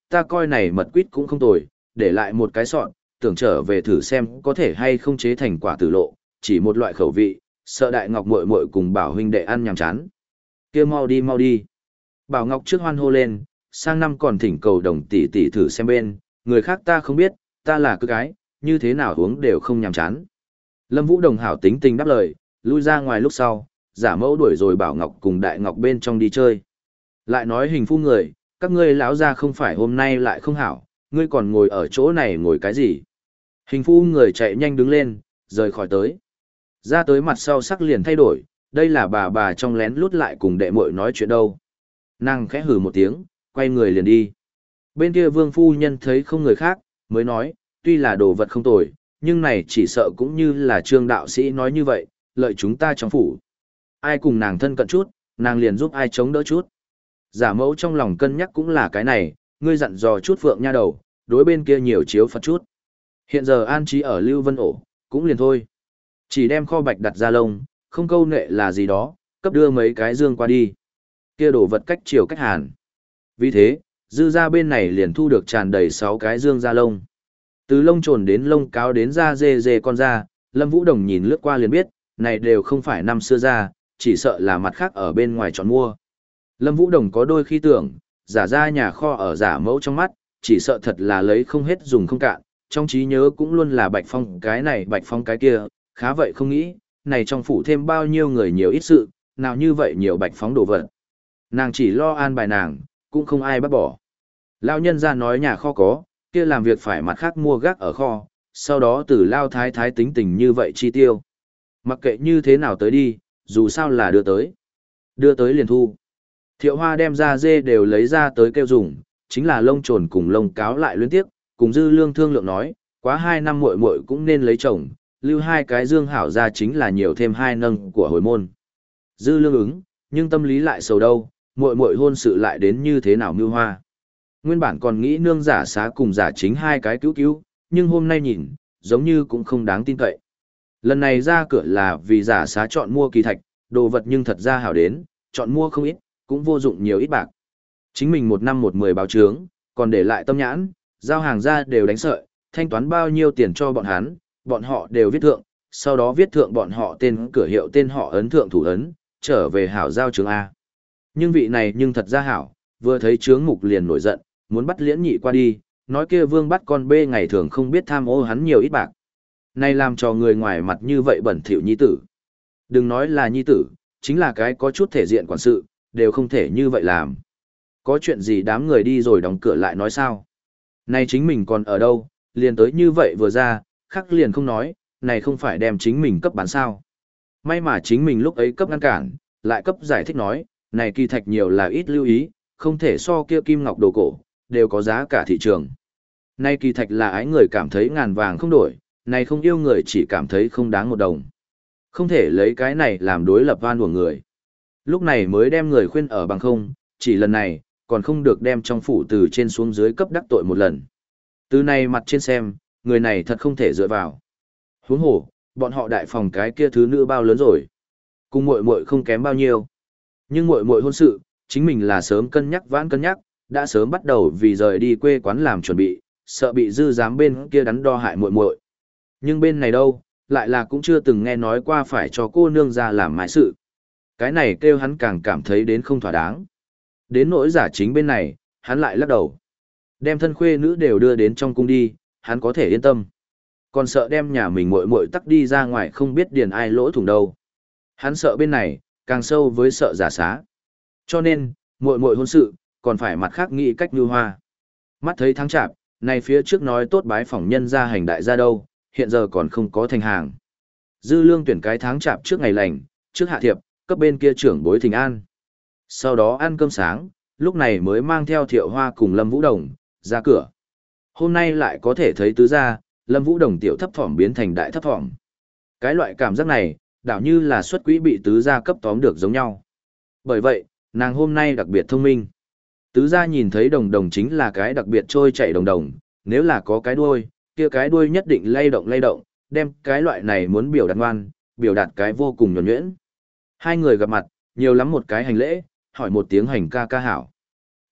Speaker 1: ta coi này mật quýt cũng không tồi, để lại một cái sọn, tưởng trở về thử xem có thể hay không chế thành quả tử lộ, chỉ một loại khẩu vị, sợ đại ngọc muội muội cùng Bảo huynh đệ ăn nhàm chán. Kia mau đi mau đi. Bảo Ngọc trước hoan hô lên, sang năm còn thỉnh cầu đồng tỷ tỷ thử xem bên, người khác ta không biết, ta là cứ gái, như thế nào uống đều không nhàm chán. Lâm Vũ Đồng hảo tính tình đáp lời, lui ra ngoài lúc sau, giả mẫu đuổi rồi Bảo Ngọc cùng Đại Ngọc bên trong đi chơi. Lại nói hình phu người, các ngươi lão ra không phải hôm nay lại không hảo, ngươi còn ngồi ở chỗ này ngồi cái gì? Hình phu người chạy nhanh đứng lên, rời khỏi tới. Ra tới mặt sau sắc liền thay đổi, đây là bà bà trong lén lút lại cùng đệ muội nói chuyện đâu. Nàng khẽ hừ một tiếng, quay người liền đi. Bên kia vương phu nhân thấy không người khác, mới nói, tuy là đồ vật không tồi, nhưng này chỉ sợ cũng như là trương đạo sĩ nói như vậy, lợi chúng ta trong phủ. Ai cùng nàng thân cận chút, nàng liền giúp ai chống đỡ chút. Giả mẫu trong lòng cân nhắc cũng là cái này, ngươi dặn dò chút phượng nha đầu, đối bên kia nhiều chiếu phật chút. Hiện giờ an trí ở Lưu Vân Ổ, cũng liền thôi. Chỉ đem kho bạch đặt ra lông, không câu nệ là gì đó, cấp đưa mấy cái dương qua đi. Kia đổ vật cách chiều cách hàn. Vì thế, dư ra bên này liền thu được tràn đầy sáu cái dương da lông. Từ lông trồn đến lông cáo đến da dê dê con da, Lâm Vũ Đồng nhìn lướt qua liền biết, này đều không phải năm xưa ra, chỉ sợ là mặt khác ở bên ngoài chọn mua. Lâm Vũ Đồng có đôi khi tưởng, giả ra nhà kho ở giả mẫu trong mắt, chỉ sợ thật là lấy không hết dùng không cạn, trong trí nhớ cũng luôn là Bạch Phong cái này Bạch Phong cái kia, khá vậy không nghĩ, này trong phủ thêm bao nhiêu người nhiều ít sự, nào như vậy nhiều Bạch Phong đồ vật. Nàng chỉ lo an bài nàng, cũng không ai bắt bỏ. Lao nhân ra nói nhà kho có, kia làm việc phải mặt khác mua gác ở kho, sau đó từ Lao Thái Thái tính tình như vậy chi tiêu. Mặc kệ như thế nào tới đi, dù sao là đưa tới. Đưa tới liền thu. Thiệu Hoa đem ra dê đều lấy ra tới kêu dùng, chính là lông trồn cùng lông cáo lại liên tiếp, cùng Dư Lương thương lượng nói, quá hai năm muội muội cũng nên lấy chồng, lưu hai cái dương hảo ra chính là nhiều thêm hai nâng của hồi môn. Dư Lương ứng, nhưng tâm lý lại sầu đâu, muội muội hôn sự lại đến như thế nào mưu hoa. Nguyên bản còn nghĩ nương giả xá cùng giả chính hai cái cứu cứu, nhưng hôm nay nhìn, giống như cũng không đáng tin cậy. Lần này ra cửa là vì giả xá chọn mua kỳ thạch, đồ vật nhưng thật ra hảo đến, chọn mua không ít, cũng vô dụng nhiều ít bạc. Chính mình một năm một mười báo trướng, còn để lại tâm nhãn, giao hàng ra đều đánh sợi, thanh toán bao nhiêu tiền cho bọn hắn, bọn họ đều viết thượng, sau đó viết thượng bọn họ tên cửa hiệu tên họ ấn thượng thủ ấn, trở về hảo giao trướng A. Nhưng vị này nhưng thật ra hảo, vừa thấy trướng mục liền nổi giận, muốn bắt liễn nhị qua đi, nói kia vương bắt con bê ngày thường không biết tham ô hắn nhiều ít bạc. Này làm cho người ngoài mặt như vậy bẩn thỉu nhi tử. Đừng nói là nhi tử, chính là cái có chút thể diện quản sự, đều không thể như vậy làm. Có chuyện gì đám người đi rồi đóng cửa lại nói sao? Này chính mình còn ở đâu, liền tới như vậy vừa ra, khắc liền không nói, này không phải đem chính mình cấp bán sao. May mà chính mình lúc ấy cấp ngăn cản, lại cấp giải thích nói, này kỳ thạch nhiều là ít lưu ý, không thể so kia kim ngọc đồ cổ, đều có giá cả thị trường. Này kỳ thạch là ái người cảm thấy ngàn vàng không đổi, này không yêu người chỉ cảm thấy không đáng một đồng. Không thể lấy cái này làm đối lập van của người. Lúc này mới đem người khuyên ở bằng không, chỉ lần này, còn không được đem trong phủ từ trên xuống dưới cấp đắc tội một lần. Từ này mặt trên xem, người này thật không thể dựa vào. Huống hồ, bọn họ đại phòng cái kia thứ nữ bao lớn rồi. Cùng muội muội không kém bao nhiêu. Nhưng muội muội hôn sự, chính mình là sớm cân nhắc vãn cân nhắc, đã sớm bắt đầu vì rời đi quê quán làm chuẩn bị, sợ bị dư giám bên kia đắn đo hại muội muội. Nhưng bên này đâu, lại là cũng chưa từng nghe nói qua phải cho cô nương ra làm mãi sự. Cái này kêu hắn càng cảm thấy đến không thỏa đáng. Đến nỗi giả chính bên này, hắn lại lắc đầu. Đem thân khuê nữ đều đưa đến trong cung đi, hắn có thể yên tâm. Còn sợ đem nhà mình muội muội tắc đi ra ngoài không biết điền ai lỗ thủng đâu. Hắn sợ bên này, càng sâu với sợ giả xá. Cho nên, muội muội hôn sự, còn phải mặt khác nghĩ cách như hoa. Mắt thấy tháng chạp, này phía trước nói tốt bái phỏng nhân ra hành đại ra đâu, hiện giờ còn không có thành hàng. Dư Lương tuyển cái tháng chạp trước ngày lành, trước hạ thiệp, cấp bên kia trưởng bối thỉnh an. Sau đó ăn cơm sáng, lúc này mới mang theo Thiệu Hoa cùng Lâm Vũ Đồng, ra cửa. Hôm nay lại có thể thấy tứ gia, Lâm Vũ Đồng tiểu thấp thỏm biến thành đại thấp thỏm. Cái loại cảm giác này, đảo như là xuất quỹ bị tứ gia cấp tóm được giống nhau. Bởi vậy, nàng hôm nay đặc biệt thông minh. Tứ gia nhìn thấy đồng đồng chính là cái đặc biệt trôi chảy đồng đồng, nếu là có cái đuôi, kia cái đuôi nhất định lay động lay động, đem cái loại này muốn biểu đạt ngoan, biểu đạt cái vô cùng nhuần nhuyễn. Hai người gặp mặt, nhiều lắm một cái hành lễ, hỏi một tiếng hành ca ca hảo.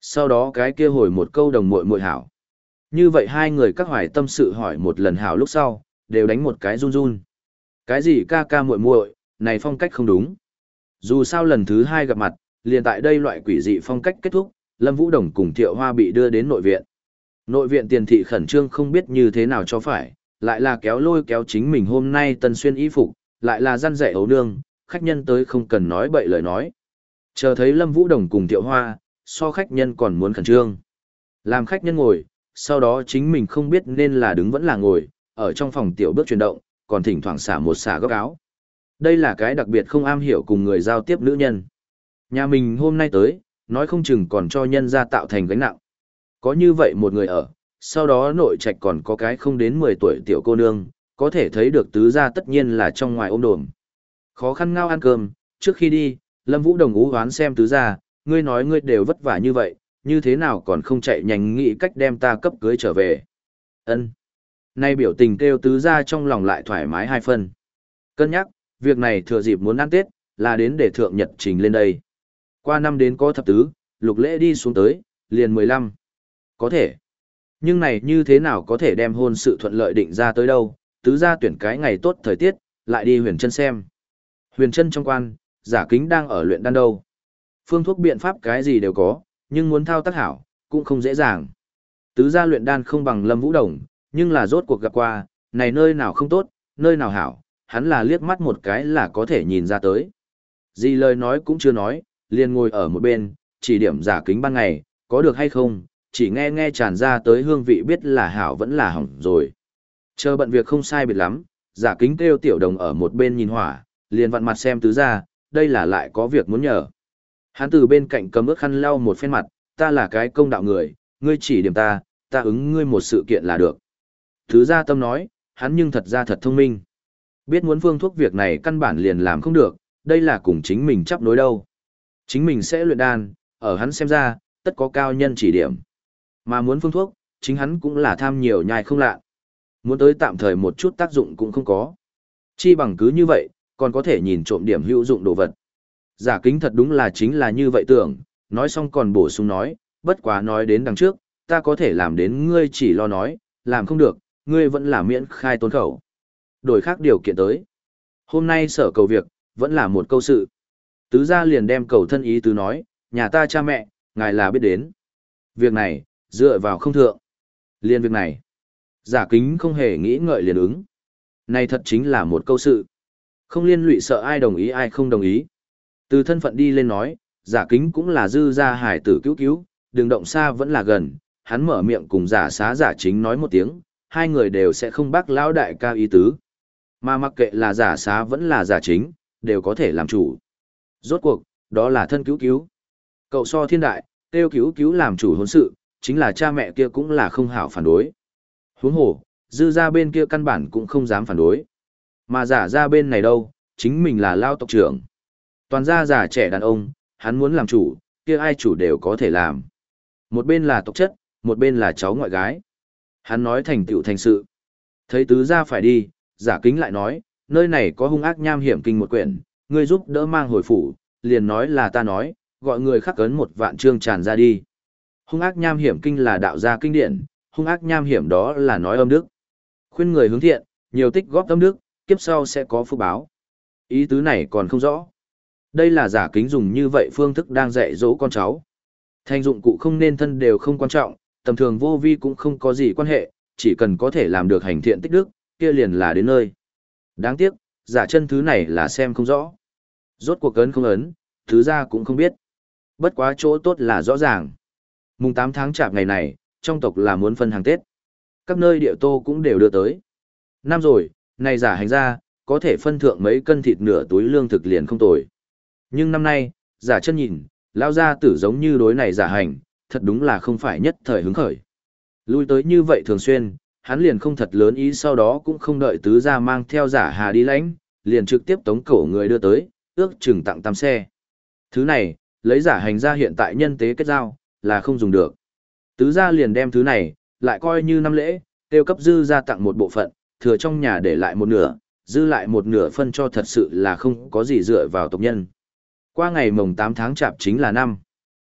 Speaker 1: Sau đó cái kia hồi một câu đồng muội muội hảo. Như vậy hai người các hoài tâm sự hỏi một lần hảo lúc sau, đều đánh một cái run run. Cái gì ca ca muội muội, này phong cách không đúng. Dù sao lần thứ hai gặp mặt, liền tại đây loại quỷ dị phong cách kết thúc, Lâm Vũ Đồng cùng Thiệu Hoa bị đưa đến nội viện. Nội viện tiền thị khẩn trương không biết như thế nào cho phải, lại là kéo lôi kéo chính mình hôm nay tân xuyên y phục, lại là răn dạy ấu nương, khách nhân tới không cần nói bậy lời nói. Chờ thấy Lâm Vũ Đồng cùng Thiệu Hoa, so khách nhân còn muốn khẩn trương. Làm khách nhân ngồi, sau đó chính mình không biết nên là đứng vẫn là ngồi, ở trong phòng tiểu bước chuyển động, còn thỉnh thoảng xả một xả góc áo. Đây là cái đặc biệt không am hiểu cùng người giao tiếp nữ nhân. Nhà mình hôm nay tới, nói không chừng còn cho nhân ra tạo thành gánh nặng. Có như vậy một người ở, sau đó nội trạch còn có cái không đến mười tuổi tiểu cô nương, có thể thấy được tứ gia tất nhiên là trong ngoài ôm đồm. Khó khăn ngao ăn cơm, trước khi đi, Lâm Vũ Đồng ú hoán xem tứ gia, ngươi nói ngươi đều vất vả như vậy, như thế nào còn không chạy nhanh nghĩ cách đem ta cấp cưới trở về. Ân. Nay biểu tình kêu tứ gia trong lòng lại thoải mái hai phần. Cân nhắc, việc này thừa dịp muốn ăn Tết, là đến để thượng nhật trình lên đây. Qua năm đến có thập tứ, lục lễ đi xuống tới, liền mười lăm. Có thể. Nhưng này như thế nào có thể đem hôn sự thuận lợi định ra tới đâu, tứ gia tuyển cái ngày tốt thời tiết, lại đi huyền chân xem. Huyền chân trong quan, giả kính đang ở luyện đan đâu. Phương thuốc biện pháp cái gì đều có, nhưng muốn thao tác hảo, cũng không dễ dàng. Tứ gia luyện đan không bằng Lâm Vũ Đồng, nhưng là rốt cuộc gặp qua, này nơi nào không tốt, nơi nào hảo, hắn là liếc mắt một cái là có thể nhìn ra tới. Gì lời nói cũng chưa nói, liền ngồi ở một bên, chỉ điểm giả kính ban ngày, có được hay không, chỉ nghe nghe tràn ra tới hương vị biết là hảo vẫn là hỏng rồi. Chờ bận việc không sai biệt lắm, giả kính kêu tiểu đồng ở một bên nhìn hỏa, liền vặn mặt xem tứ gia, đây là lại có việc muốn nhờ. Hắn từ bên cạnh cầm ướt khăn lau một phen mặt, ta là cái công đạo người, ngươi chỉ điểm ta, ta ứng ngươi một sự kiện là được. Tứ gia tâm nói, hắn nhưng thật ra thật thông minh. Biết muốn phương thuốc việc này căn bản liền làm không được, đây là cùng chính mình chấp nối đâu. Chính mình sẽ luyện đan, ở hắn xem ra, tất có cao nhân chỉ điểm. Mà muốn phương thuốc, chính hắn cũng là tham nhiều nhai không lạ. Muốn tới tạm thời một chút tác dụng cũng không có. Chi bằng cứ như vậy, còn có thể nhìn trộm điểm hữu dụng đồ vật. Giả kính thật đúng là chính là như vậy tưởng, nói xong còn bổ sung nói, bất quá nói đến đằng trước, ta có thể làm đến ngươi chỉ lo nói, làm không được, ngươi vẫn là miễn khai tôn khẩu. Đổi khác điều kiện tới. Hôm nay sở cầu việc, vẫn là một câu sự. Tứ gia liền đem cầu thân ý tứ nói, nhà ta cha mẹ, ngài là biết đến. Việc này, dựa vào không thượng. Liên việc này. Giả kính không hề nghĩ ngợi liền ứng. Này thật chính là một câu sự. Không liên lụy sợ ai đồng ý ai không đồng ý. Từ thân phận đi lên nói, giả kính cũng là dư gia hải tử cứu cứu, đường động xa vẫn là gần, hắn mở miệng cùng giả xá giả chính nói một tiếng, hai người đều sẽ không bác lão đại ca ý tứ. Mà mặc kệ là giả xá vẫn là giả chính, đều có thể làm chủ. Rốt cuộc, đó là thân cứu cứu. Cậu so thiên đại, tiêu cứu cứu làm chủ hôn sự, chính là cha mẹ kia cũng là không hảo phản đối. Huống hồ, dư gia bên kia căn bản cũng không dám phản đối. Mà giả ra bên này đâu, chính mình là lao tộc trưởng. Toàn gia già trẻ đàn ông, hắn muốn làm chủ, kia ai chủ đều có thể làm. Một bên là tộc chất, một bên là cháu ngoại gái. Hắn nói thành tựu thành sự. Thấy tứ gia phải đi, giả kính lại nói, nơi này có hung ác nham hiểm kinh một quyển, ngươi giúp đỡ mang hồi phủ, liền nói là ta nói, gọi người khắc ấn một vạn chương tràn ra đi. Hung ác nham hiểm kinh là đạo gia kinh điển, hung ác nham hiểm đó là nói âm đức. Khuyên người hướng thiện, nhiều tích góp âm đức, kiếp sau sẽ có phúc báo. Ý tứ này còn không rõ. Đây là giả kính dùng như vậy phương thức đang dạy dỗ con cháu. Thành dụng cụ không nên thân đều không quan trọng, tầm thường vô vi cũng không có gì quan hệ, chỉ cần có thể làm được hành thiện tích đức, kia liền là đến nơi. Đáng tiếc, giả chân thứ này là xem không rõ. Rốt cuộc ấn không ấn, thứ ra cũng không biết. Bất quá chỗ tốt là rõ ràng. Mùng tám tháng chạp ngày này, trong tộc là muốn phân hàng Tết. Các nơi địa tô cũng đều đưa tới. Năm rồi, này giả hành ra, có thể phân thượng mấy cân thịt nửa túi lương thực liền không tồi. Nhưng năm nay, giả chân nhìn, lao ra tử giống như đối này giả hành, thật đúng là không phải nhất thời hứng khởi. Lui tới như vậy thường xuyên, hắn liền không thật lớn ý sau đó cũng không đợi tứ gia mang theo giả hà đi lãnh, liền trực tiếp tống cổ người đưa tới, ước chừng tặng tam xe. Thứ này, lấy giả hành ra hiện tại nhân tế kết giao, là không dùng được. Tứ gia liền đem thứ này, lại coi như năm lễ, tiêu cấp dư gia tặng một bộ phận, thừa trong nhà để lại một nửa, dư lại một nửa phân cho thật sự là không có gì dựa vào tộc nhân. Qua ngày mồng tám tháng chạp chính là năm.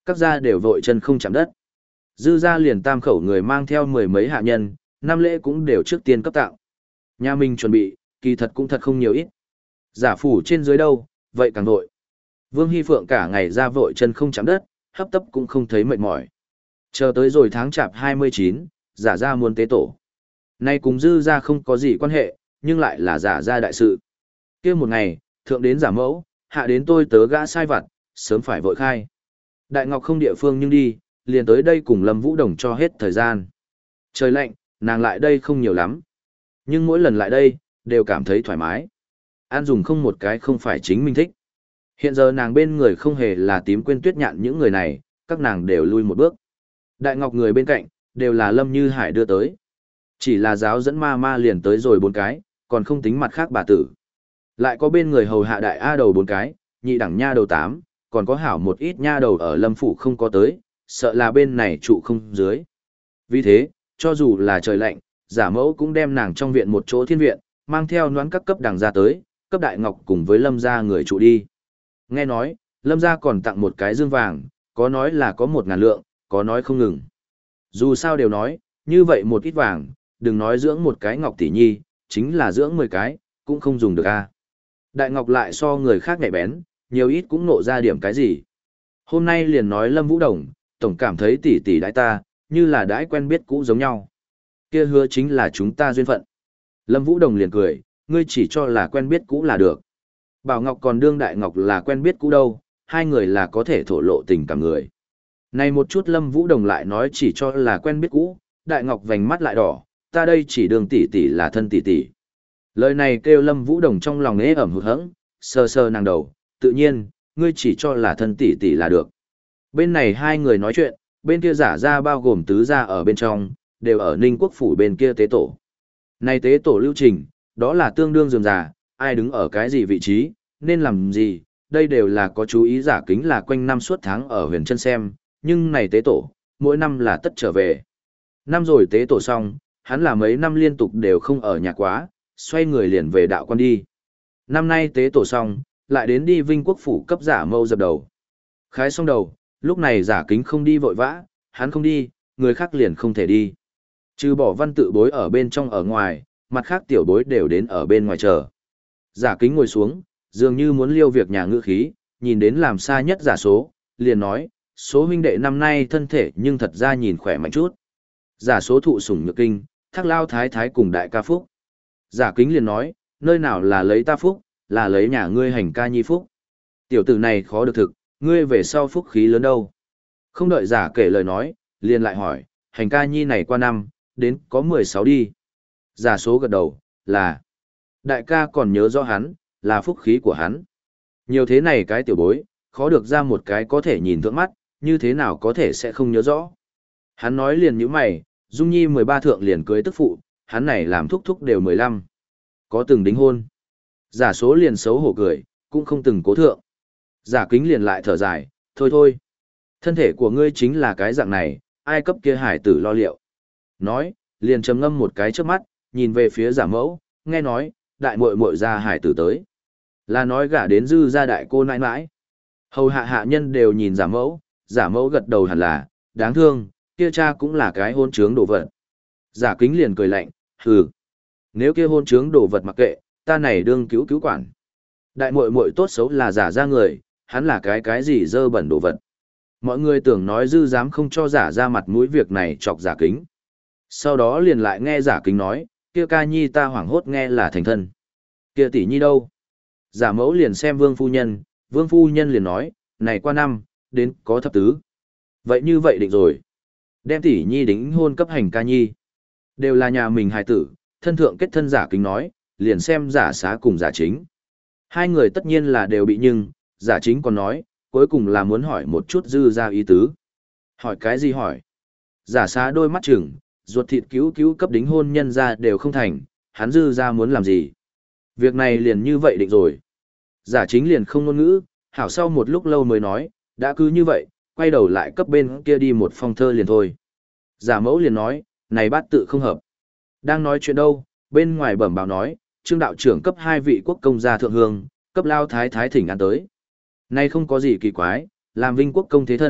Speaker 1: Các gia đều vội chân không chạm đất. Dư gia liền tam khẩu người mang theo mười mấy hạ nhân, năm lễ cũng đều trước tiên cấp tạo. Nhà mình chuẩn bị, kỳ thật cũng thật không nhiều ít. Giả phủ trên dưới đâu, vậy càng vội. Vương Hy Phượng cả ngày ra vội chân không chạm đất, hấp tấp cũng không thấy mệt mỏi. Chờ tới rồi tháng chạp hai mươi chín, giả ra muốn tế tổ. Nay cùng dư ra không có gì quan hệ, nhưng lại là giả ra đại sự. Kia một ngày, thượng đến giả mẫu, hạ đến tôi tớ gã sai vặt, sớm phải vội khai. Đại Ngọc không địa phương nhưng đi, liền tới đây cùng Lâm Vũ Đồng cho hết thời gian. Trời lạnh, nàng lại đây không nhiều lắm. Nhưng mỗi lần lại đây, đều cảm thấy thoải mái. An dùng không một cái không phải chính mình thích. Hiện giờ nàng bên người không hề là tím quên tuyết nhạn những người này, các nàng đều lui một bước. Đại Ngọc người bên cạnh, đều là Lâm Như Hải đưa tới. Chỉ là giáo dẫn ma ma liền tới rồi bốn cái, còn không tính mặt khác bà tử. Lại có bên người hầu hạ đại A đầu bốn cái, nhị đẳng nha đầu tám, còn có hảo một ít nha đầu ở Lâm Phủ không có tới, sợ là bên này trụ không dưới. Vì thế, cho dù là trời lạnh, giả mẫu cũng đem nàng trong viện một chỗ thiên viện, mang theo noãn các cấp đằng ra tới, cấp Đại Ngọc cùng với Lâm gia người trụ đi. Nghe nói, Lâm gia còn tặng một cái dương vàng, có nói là có một ngàn lượng, có nói không ngừng. Dù sao đều nói, như vậy một ít vàng, đừng nói dưỡng một cái Ngọc tỷ nhi, chính là dưỡng mười cái, cũng không dùng được a. Đại Ngọc lại so người khác nhạy bén, nhiều ít cũng nộ ra điểm cái gì. Hôm nay liền nói Lâm Vũ Đồng, tổng cảm thấy tỷ tỷ đãi ta, như là đãi quen biết cũ giống nhau. Kia hứa chính là chúng ta duyên phận. Lâm Vũ Đồng liền cười, ngươi chỉ cho là quen biết cũ là được. Bảo Ngọc còn đương Đại Ngọc là quen biết cũ đâu, hai người là có thể thổ lộ tình cảm người. Này một chút Lâm Vũ Đồng lại nói chỉ cho là quen biết cũ, Đại Ngọc vành mắt lại đỏ, ta đây chỉ đương tỷ tỷ là thân tỷ tỷ. Lời này kêu Lâm Vũ Đồng trong lòng ế ẩm hụt hẫng, sờ sờ nàng đầu, tự nhiên, ngươi chỉ cho là thân tỷ tỷ là được. Bên này hai người nói chuyện, bên kia giả ra bao gồm tứ gia ở bên trong, đều ở Ninh Quốc phủ bên kia tế tổ. Này tế tổ lưu trình, đó là tương đương rườm rà, ai đứng ở cái gì vị trí, nên làm gì, đây đều là có chú ý giả kính là quanh năm suốt tháng ở huyền chân xem, nhưng này tế tổ, mỗi năm là tất trở về. Năm rồi tế tổ xong, hắn là mấy năm liên tục đều không ở nhà quá, xoay người liền về đạo quan đi. Năm nay tế tổ xong, lại đến đi Vinh Quốc phủ cấp giả mâu dập đầu. Khái xong đầu, lúc này giả kính không đi vội vã, hắn không đi, người khác liền không thể đi. Trừ bỏ văn tự bối ở bên trong ở ngoài, mặt khác tiểu bối đều đến ở bên ngoài chờ. Giả kính ngồi xuống, dường như muốn liêu việc nhà ngữ khí, nhìn đến làm xa nhất giả số, liền nói, số huynh đệ năm nay thân thể nhưng thật ra nhìn khỏe mạnh chút. Giả số thụ sủng nhược kinh, thác lao thái thái cùng đại ca phúc. Giả kính liền nói, nơi nào là lấy ta phúc, là lấy nhà ngươi hành ca nhi phúc. Tiểu tử này khó được thực, ngươi về sau phúc khí lớn đâu. Không đợi giả kể lời nói, liền lại hỏi, hành ca nhi này qua năm, đến có mười sáu đi. Giả số gật đầu, là. Đại ca còn nhớ rõ hắn, là phúc khí của hắn. Nhiều thế này cái tiểu bối, khó được ra một cái có thể nhìn thượng mắt, như thế nào có thể sẽ không nhớ rõ. Hắn nói liền như mày, Dung Nhi mười ba thượng liền cưới tức phụ, hắn này làm thúc thúc đều mười lăm. Có từng đính hôn. Giả số liền xấu hổ cười, cũng không từng cố thượng. Giả kính liền lại thở dài, thôi thôi. Thân thể của ngươi chính là cái dạng này, ai cấp kia hải tử lo liệu. Nói, liền trầm ngâm một cái trước mắt, nhìn về phía giả mẫu, nghe nói, đại muội muội ra hải tử tới. Là nói gả đến dư gia đại cô nãi nãi. Hầu hạ hạ nhân đều nhìn giả mẫu, giả mẫu gật đầu hẳn là, đáng thương, kia cha cũng là cái hôn trướng đồ vật. Giả kính liền cười lạnh, hừ. Nếu kia hôn trướng đồ vật mặc kệ, ta này đương cứu cứu quản. Đại muội muội tốt xấu là giả ra người, hắn là cái cái gì dơ bẩn đồ vật. Mọi người tưởng nói dư dám không cho giả ra mặt mũi việc này chọc giả kính. Sau đó liền lại nghe giả kính nói, kia ca nhi ta hoảng hốt nghe là thành thân. Kia tỷ nhi đâu? Giả mẫu liền xem vương phu nhân, vương phu nhân liền nói, này qua năm, đến có thập tứ. Vậy như vậy định rồi. Đem tỷ nhi đính hôn cấp hành ca nhi. Đều là nhà mình hài tử, thân thượng kết thân giả kính nói, liền xem giả xá cùng giả chính. Hai người tất nhiên là đều bị nhưng, giả chính còn nói, cuối cùng là muốn hỏi một chút dư ra ý tứ. Hỏi cái gì hỏi? Giả xá đôi mắt chừng, ruột thịt cứu cứu cấp đính hôn nhân ra đều không thành, hắn dư ra muốn làm gì? Việc này liền như vậy định rồi. Giả chính liền không ngôn ngữ, hảo sau một lúc lâu mới nói, đã cứ như vậy, quay đầu lại cấp bên kia đi một phong thơ liền thôi. Giả mẫu liền nói, này bát tự không hợp. Đang nói chuyện đâu, bên ngoài bẩm báo nói, trương đạo trưởng cấp hai vị quốc công gia thượng hương, cấp lao thái thái thỉnh ăn tới. Nay không có gì kỳ quái, làm vinh quốc công thế thân,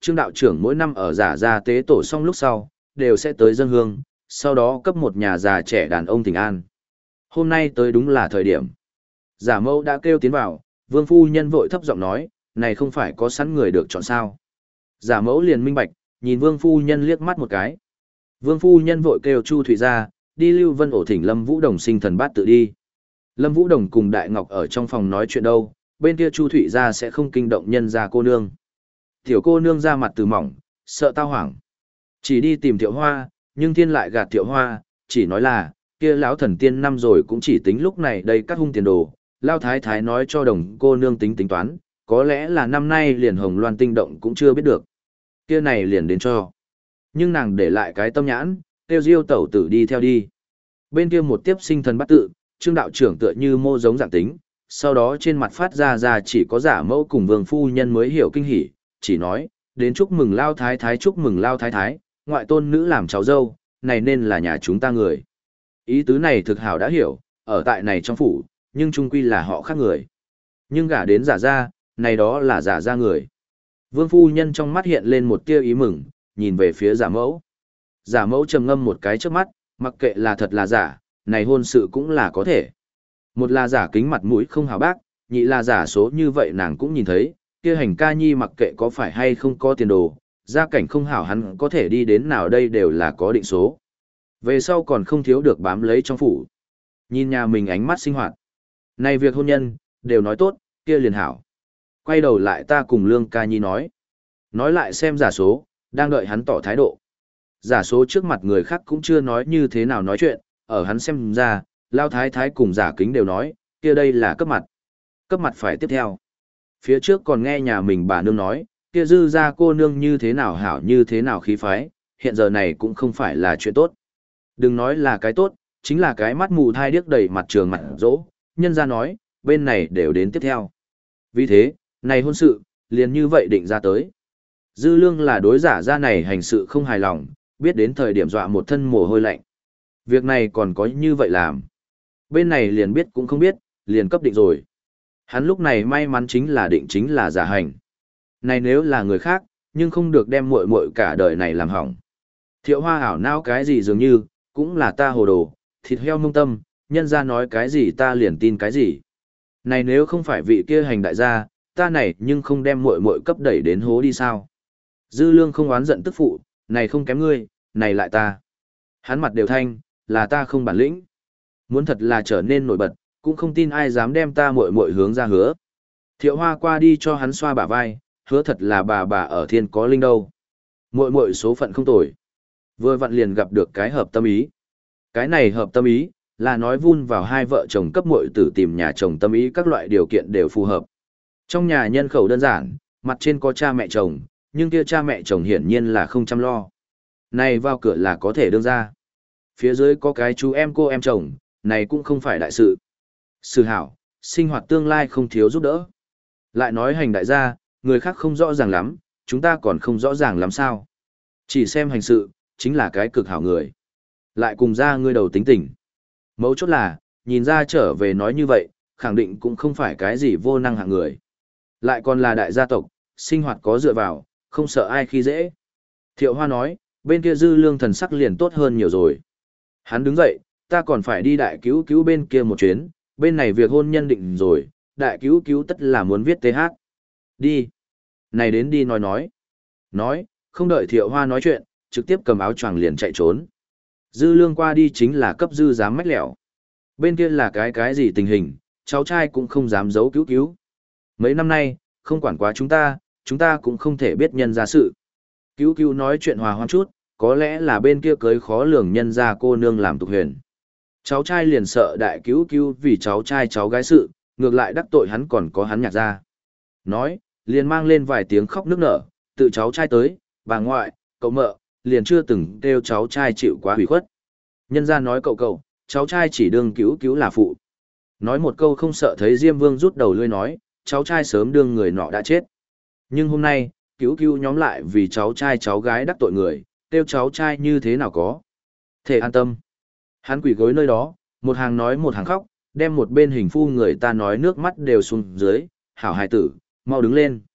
Speaker 1: Trương đạo trưởng mỗi năm ở giả gia tế tổ xong lúc sau, đều sẽ tới dâng hương, sau đó cấp một nhà già trẻ đàn ông thỉnh an. Hôm nay tới đúng là thời điểm. Giả mẫu đã kêu tiến vào, vương phu nhân vội thấp giọng nói, này không phải có sẵn người được chọn sao. Giả mẫu liền minh bạch, nhìn vương phu nhân liếc mắt một cái. Vương phu nhân vội kêu Chu Thụy ra, đi Lưu Vân ổ thỉnh Lâm Vũ Đồng sinh thần bát tự đi. Lâm Vũ Đồng cùng Đại Ngọc ở trong phòng nói chuyện đâu, bên kia Chu Thụy ra sẽ không kinh động nhân gia cô nương. Tiểu cô nương ra mặt từ mỏng, sợ tao hoảng. Chỉ đi tìm Thiệu Hoa, nhưng thiên lại gạt Thiệu Hoa, chỉ nói là, kia lão thần tiên năm rồi cũng chỉ tính lúc này đây cắt hung tiền đồ. Lao thái thái nói cho đồng cô nương tính tính toán, có lẽ là năm nay liền hồng loan tinh động cũng chưa biết được. Kia này liền đến cho. Nhưng nàng để lại cái tâm nhãn, tiêu diêu tẩu tử đi theo đi. Bên kia một tiếp sinh thần bắt tự, trương đạo trưởng tựa như mô giống dạng tính, sau đó trên mặt phát ra ra chỉ có giả mẫu cùng vương phu nhân mới hiểu kinh hỉ, chỉ nói, đến chúc mừng Lao thái thái chúc mừng Lao thái thái, ngoại tôn nữ làm cháu dâu, này nên là nhà chúng ta người. Ý tứ này thực hảo đã hiểu, ở tại này trong phủ, nhưng chung quy là họ khác người. Nhưng gả đến giả ra, này đó là giả ra người. Vương phu nhân trong mắt hiện lên một tia ý mừng, nhìn về phía giả mẫu. Giả mẫu trầm ngâm một cái trước mắt, mặc kệ là thật là giả, này hôn sự cũng là có thể. Một là giả kính mặt mũi không hào bác, nhị là giả số như vậy nàng cũng nhìn thấy, kia hành ca nhi mặc kệ có phải hay không có tiền đồ, gia cảnh không hảo hắn có thể đi đến nào đây đều là có định số. Về sau còn không thiếu được bám lấy trong phủ. Nhìn nhà mình ánh mắt sinh hoạt. Này việc hôn nhân, đều nói tốt, kia liền hảo. Quay đầu lại ta cùng Lương ca nhi nói. Nói lại xem giả số, đang đợi hắn tỏ thái độ. Giả số trước mặt người khác cũng chưa nói như thế nào nói chuyện, ở hắn xem ra, Lao thái thái cùng giả kính đều nói, kia đây là cấp mặt. Cấp mặt phải tiếp theo. Phía trước còn nghe nhà mình bà nương nói, kia dư ra cô nương như thế nào hảo như thế nào khí phái, hiện giờ này cũng không phải là chuyện tốt. Đừng nói là cái tốt, chính là cái mắt mù thai điếc đầy mặt trường mặt dỗ, nhân ra nói, bên này đều đến tiếp theo. Vì thế, này hôn sự, liền như vậy định ra tới. Dư lương là đối giả ra này hành sự không hài lòng, biết đến thời điểm dọa một thân mồ hôi lạnh. Việc này còn có như vậy làm. Bên này liền biết cũng không biết, liền cấp định rồi. Hắn lúc này may mắn chính là định chính là giả hành. Này nếu là người khác, nhưng không được đem muội muội cả đời này làm hỏng. Thiệu Hoa ảo não cái gì dường như, cũng là ta hồ đồ, thịt heo mông tâm, nhân ra nói cái gì ta liền tin cái gì. Này nếu không phải vị kia hành đại gia, ta này nhưng không đem muội muội cấp đẩy đến hố đi sao. Dư lương không oán giận tức phụ, này không kém ngươi, này lại ta. Hắn mặt đều thanh, là ta không bản lĩnh. Muốn thật là trở nên nổi bật, cũng không tin ai dám đem ta muội muội hướng ra hứa. Thiệu Hoa qua đi cho hắn xoa bả vai, hứa thật là bà bà ở thiên có linh đâu. Muội muội số phận không tồi. Vừa vặn liền gặp được cái hợp tâm ý. Cái này hợp tâm ý, là nói vun vào hai vợ chồng cấp muội tử tìm nhà chồng tâm ý các loại điều kiện đều phù hợp. Trong nhà nhân khẩu đơn giản, mặt trên có cha mẹ chồng, nhưng kia cha mẹ chồng hiển nhiên là không chăm lo. Này vào cửa là có thể đương ra. Phía dưới có cái chú em cô em chồng, này cũng không phải đại sự. Sự hảo, sinh hoạt tương lai không thiếu giúp đỡ. Lại nói hành đại gia, người khác không rõ ràng lắm, chúng ta còn không rõ ràng lắm sao. Chỉ xem hành sự, chính là cái cực hảo người. Lại cùng ra ngươi đầu tính tình. Mấu chốt là, nhìn ra trở về nói như vậy, khẳng định cũng không phải cái gì vô năng hạng người. Lại còn là đại gia tộc, sinh hoạt có dựa vào, không sợ ai khi dễ. Thiệu Hoa nói, bên kia dư lương thần sắc liền tốt hơn nhiều rồi. Hắn đứng dậy, ta còn phải đi đại cứu cứu bên kia một chuyến, bên này việc hôn nhân định rồi, đại cứu cứu tất là muốn viết tê hát. Đi. Này đến đi nói nói. Nói, không đợi Thiệu Hoa nói chuyện, trực tiếp cầm áo choàng liền chạy trốn. Dư lương qua đi chính là cấp dư dám mách lẻo. Bên kia là cái cái gì tình hình, cháu trai cũng không dám giấu cứu cứu. Mấy năm nay, không quản quá chúng ta, chúng ta cũng không thể biết nhân ra sự. Cứu cứu nói chuyện hòa hoãn chút, có lẽ là bên kia cưới khó lường nhân ra cô nương làm tục huyền. Cháu trai liền sợ đại cứu cứu vì cháu trai cháu gái sự, ngược lại đắc tội hắn còn có hắn nhạc ra. Nói, liền mang lên vài tiếng khóc nức nở, tự cháu trai tới, bà ngoại, cậu mợ, liền chưa từng kêu cháu trai chịu quá hủy khuất. Nhân ra nói cậu cậu, cháu trai chỉ đương cứu cứu là phụ. Nói một câu không sợ thấy Diêm Vương rút đầu lươi nói, cháu trai sớm đương người nọ đã chết. Nhưng hôm nay, cứu cứu nhóm lại vì cháu trai cháu gái đắc tội người, kêu cháu trai như thế nào có. Thể an tâm. Hắn quỷ gối nơi đó, một hàng nói một hàng khóc, đem một bên hình phu người ta nói nước mắt đều xuống dưới, hảo hài tử, mau đứng lên.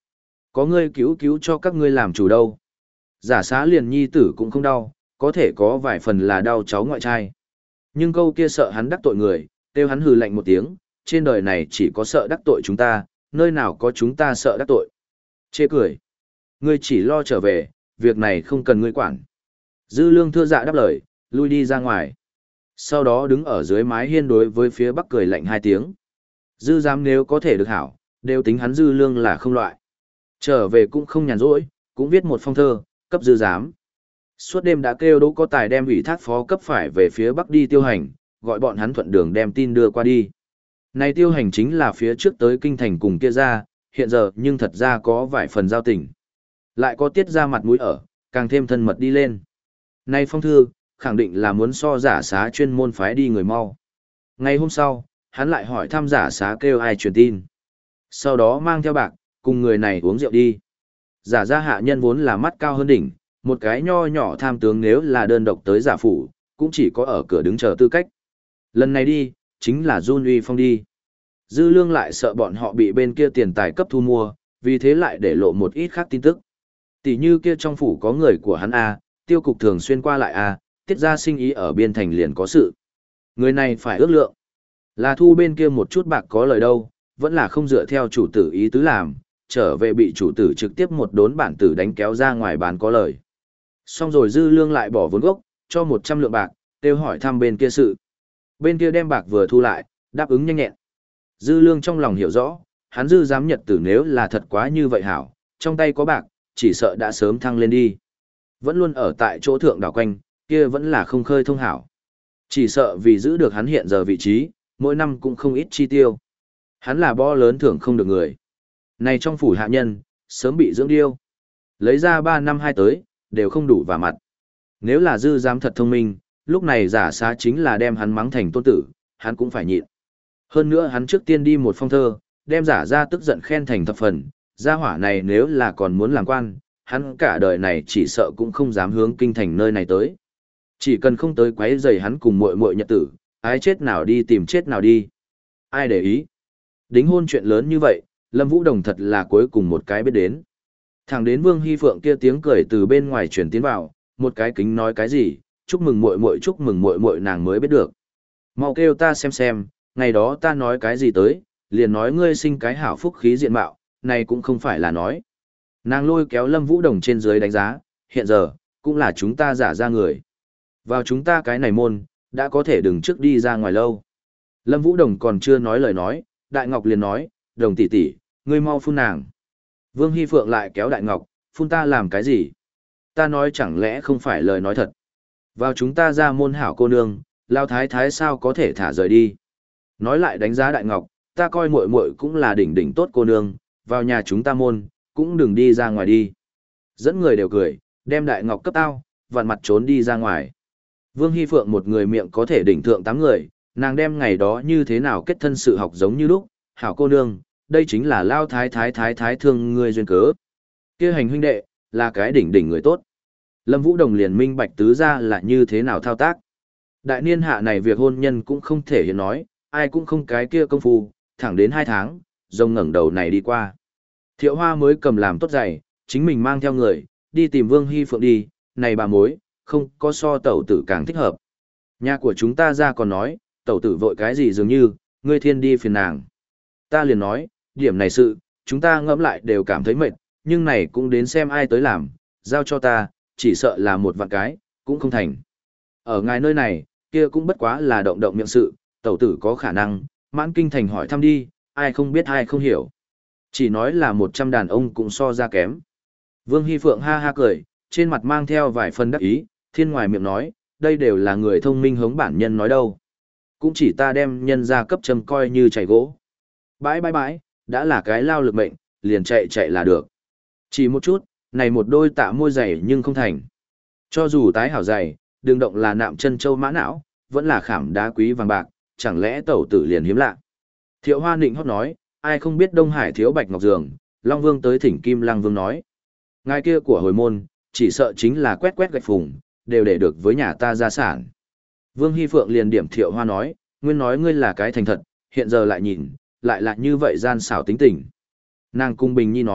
Speaker 1: Có ngươi cứu cứu cho các ngươi làm chủ đâu. Giả xá liền nhi tử cũng không đau, có thể có vài phần là đau cháu ngoại trai. Nhưng câu kia sợ hắn đắc tội người, kêu hắn hừ lạnh một tiếng, trên đời này chỉ có sợ đắc tội chúng ta, nơi nào có chúng ta sợ đắc tội. Chê cười. Ngươi chỉ lo trở về, việc này không cần ngươi quản. Dư lương thưa dạ đáp lời, lui đi ra ngoài. Sau đó đứng ở dưới mái hiên đối với phía bắc cười lạnh hai tiếng. Dư giám nếu có thể được hảo, đều tính hắn dư lương là không loại. Trở về cũng không nhàn rỗi, cũng viết một phong thơ, cấp dư giám. Suốt đêm đã kêu Đỗ Có Tài đem ủy thác phó cấp phải về phía bắc đi tiêu hành, gọi bọn hắn thuận đường đem tin đưa qua đi. Này tiêu hành chính là phía trước tới kinh thành cùng kia ra, hiện giờ nhưng thật ra có vài phần giao tình. Lại có tiết ra mặt mũi ở, càng thêm thân mật đi lên. Này phong thư, khẳng định là muốn so giả xá chuyên môn phái đi người mau. Ngày hôm sau, hắn lại hỏi thăm giả xá kêu ai truyền tin. Sau đó mang theo bạc, cùng người này uống rượu đi. Giả gia hạ nhân vốn là mắt cao hơn đỉnh, một cái nho nhỏ tham tướng nếu là đơn độc tới giả phủ, cũng chỉ có ở cửa đứng chờ tư cách. Lần này đi, chính là Jun Uy Phong đi. Dư lương lại sợ bọn họ bị bên kia tiền tài cấp thu mua, vì thế lại để lộ một ít khác tin tức. Tỷ như kia trong phủ có người của hắn A, tiêu cục thường xuyên qua lại A, tiết ra sinh ý ở biên thành liền có sự. Người này phải ước lượng. Là thu bên kia một chút bạc có lời đâu, vẫn là không dựa theo chủ tử ý tứ làm, trở về bị chủ tử trực tiếp một đốn bản tử đánh kéo ra ngoài bán có lời. Xong rồi dư lương lại bỏ vốn gốc, cho một trăm lượng bạc, kêu hỏi thăm bên kia sự. Bên kia đem bạc vừa thu lại, đáp ứng nhanh nhẹn. Dư lương trong lòng hiểu rõ, hắn dư dám nhật tử nếu là thật quá như vậy hảo, trong tay có bạc, chỉ sợ đã sớm thăng lên đi. Vẫn luôn ở tại chỗ thượng đảo quanh, kia vẫn là không khơi thông hảo. Chỉ sợ vì giữ được hắn hiện giờ vị trí, mỗi năm cũng không ít chi tiêu. Hắn là bo lớn thưởng không được người. Này trong phủ hạ nhân, sớm bị dưỡng điêu. Lấy ra ba năm hai tới, đều không đủ vào mặt. Nếu là dư dám thật thông minh, lúc này giả xá chính là đem hắn mắng thành tôn tử, hắn cũng phải nhịn. Hơn nữa hắn trước tiên đi một phong thơ, đem giả ra tức giận khen thành thập phần, gia hỏa này nếu là còn muốn làm quan, hắn cả đời này chỉ sợ cũng không dám hướng kinh thành nơi này tới. Chỉ cần không tới quấy rầy hắn cùng muội muội nhật tử, ái chết nào đi tìm chết nào đi. Ai để ý. Đính hôn chuyện lớn như vậy, Lâm Vũ Đồng thật là cuối cùng một cái biết đến. Thẳng đến Vương Hy Phượng kia tiếng cười từ bên ngoài truyền tiến vào, một cái kính nói cái gì, chúc mừng muội muội chúc mừng muội muội nàng mới biết được. Mau kêu ta xem xem, ngày đó ta nói cái gì tới, liền nói ngươi sinh cái hảo phúc khí diện mạo, này cũng không phải là nói. Nàng lôi kéo Lâm Vũ Đồng trên dưới đánh giá, hiện giờ, cũng là chúng ta giả ra người. Vào chúng ta cái này môn, đã có thể đừng trước đi ra ngoài lâu. Lâm Vũ Đồng còn chưa nói lời nói, Đại Ngọc liền nói, Đồng tỷ tỷ, ngươi mau phun nàng. Vương Hy Phượng lại kéo Đại Ngọc, phun ta làm cái gì? Ta nói chẳng lẽ không phải lời nói thật. Vào chúng ta ra môn hảo cô nương, lao thái thái sao có thể thả rời đi. Nói lại đánh giá Đại Ngọc, ta coi muội muội cũng là đỉnh đỉnh tốt cô nương, vào nhà chúng ta môn, cũng đừng đi ra ngoài đi. Dẫn người đều cười, đem Đại Ngọc cấp tao, vặn mặt trốn đi ra ngoài. Vương Hy Phượng một người miệng có thể đỉnh thượng tám người, nàng đem ngày đó như thế nào kết thân sự học giống như lúc, hảo cô nương, đây chính là lao thái thái thái thái thương người duyên cớ. Kia hành huynh đệ, là cái đỉnh đỉnh người tốt. Lâm Vũ Đồng liền minh bạch tứ ra là như thế nào thao tác. Đại niên hạ này việc hôn nhân cũng không thể hiện nói, ai cũng không cái kia công phu, thẳng đến hai tháng, rồng ngẩng đầu này đi qua. Thiệu Hoa mới cầm làm tốt giày, chính mình mang theo người, đi tìm Vương Hy Phượng đi, này bà mối, không có so tẩu tử càng thích hợp. Nhà của chúng ta ra còn nói, tẩu tử vội cái gì dường như, ngươi thiên đi phiền nàng. Ta liền nói, điểm này sự, chúng ta ngẫm lại đều cảm thấy mệt, nhưng này cũng đến xem ai tới làm, giao cho ta, chỉ sợ là một vạn cái, cũng không thành. Ở ngài nơi này, kia cũng bất quá là động động miệng sự, tẩu tử có khả năng, mãn kinh thành hỏi thăm đi, ai không biết ai không hiểu. Chỉ nói là một trăm đàn ông cũng so ra kém. Vương Hy Phượng ha ha cười, trên mặt mang theo vài phần đắc ý, thiên ngoài miệng nói, đây đều là người thông minh hống bản nhân nói đâu. Cũng chỉ ta đem nhân ra cấp châm coi như chảy gỗ. Bãi bãi bãi, đã là cái lao lực mệnh, liền chạy chạy là được. Chỉ một chút, này một đôi tạ môi dày nhưng không thành. Cho dù tái hảo dày, đừng động là nạm chân châu mã não, vẫn là khảm đá quý vàng bạc, chẳng lẽ tẩu tử liền hiếm lạ. Thiệu Hoa nịnh hót nói, ai không biết Đông Hải thiếu bạch ngọc giường, Long Vương tới thỉnh Kim Lăng Vương nói. Ngài kia của hồi môn, chỉ sợ chính là quét quét gạch phùng, đều để được với nhà ta gia sản. Vương Hy Phượng liền điểm Thiệu Hoa nói, nguyên nói ngươi là cái thành thật, hiện giờ lại nhìn, lại là như vậy gian xảo tính tình. Nàng cung Bình Nhi nói,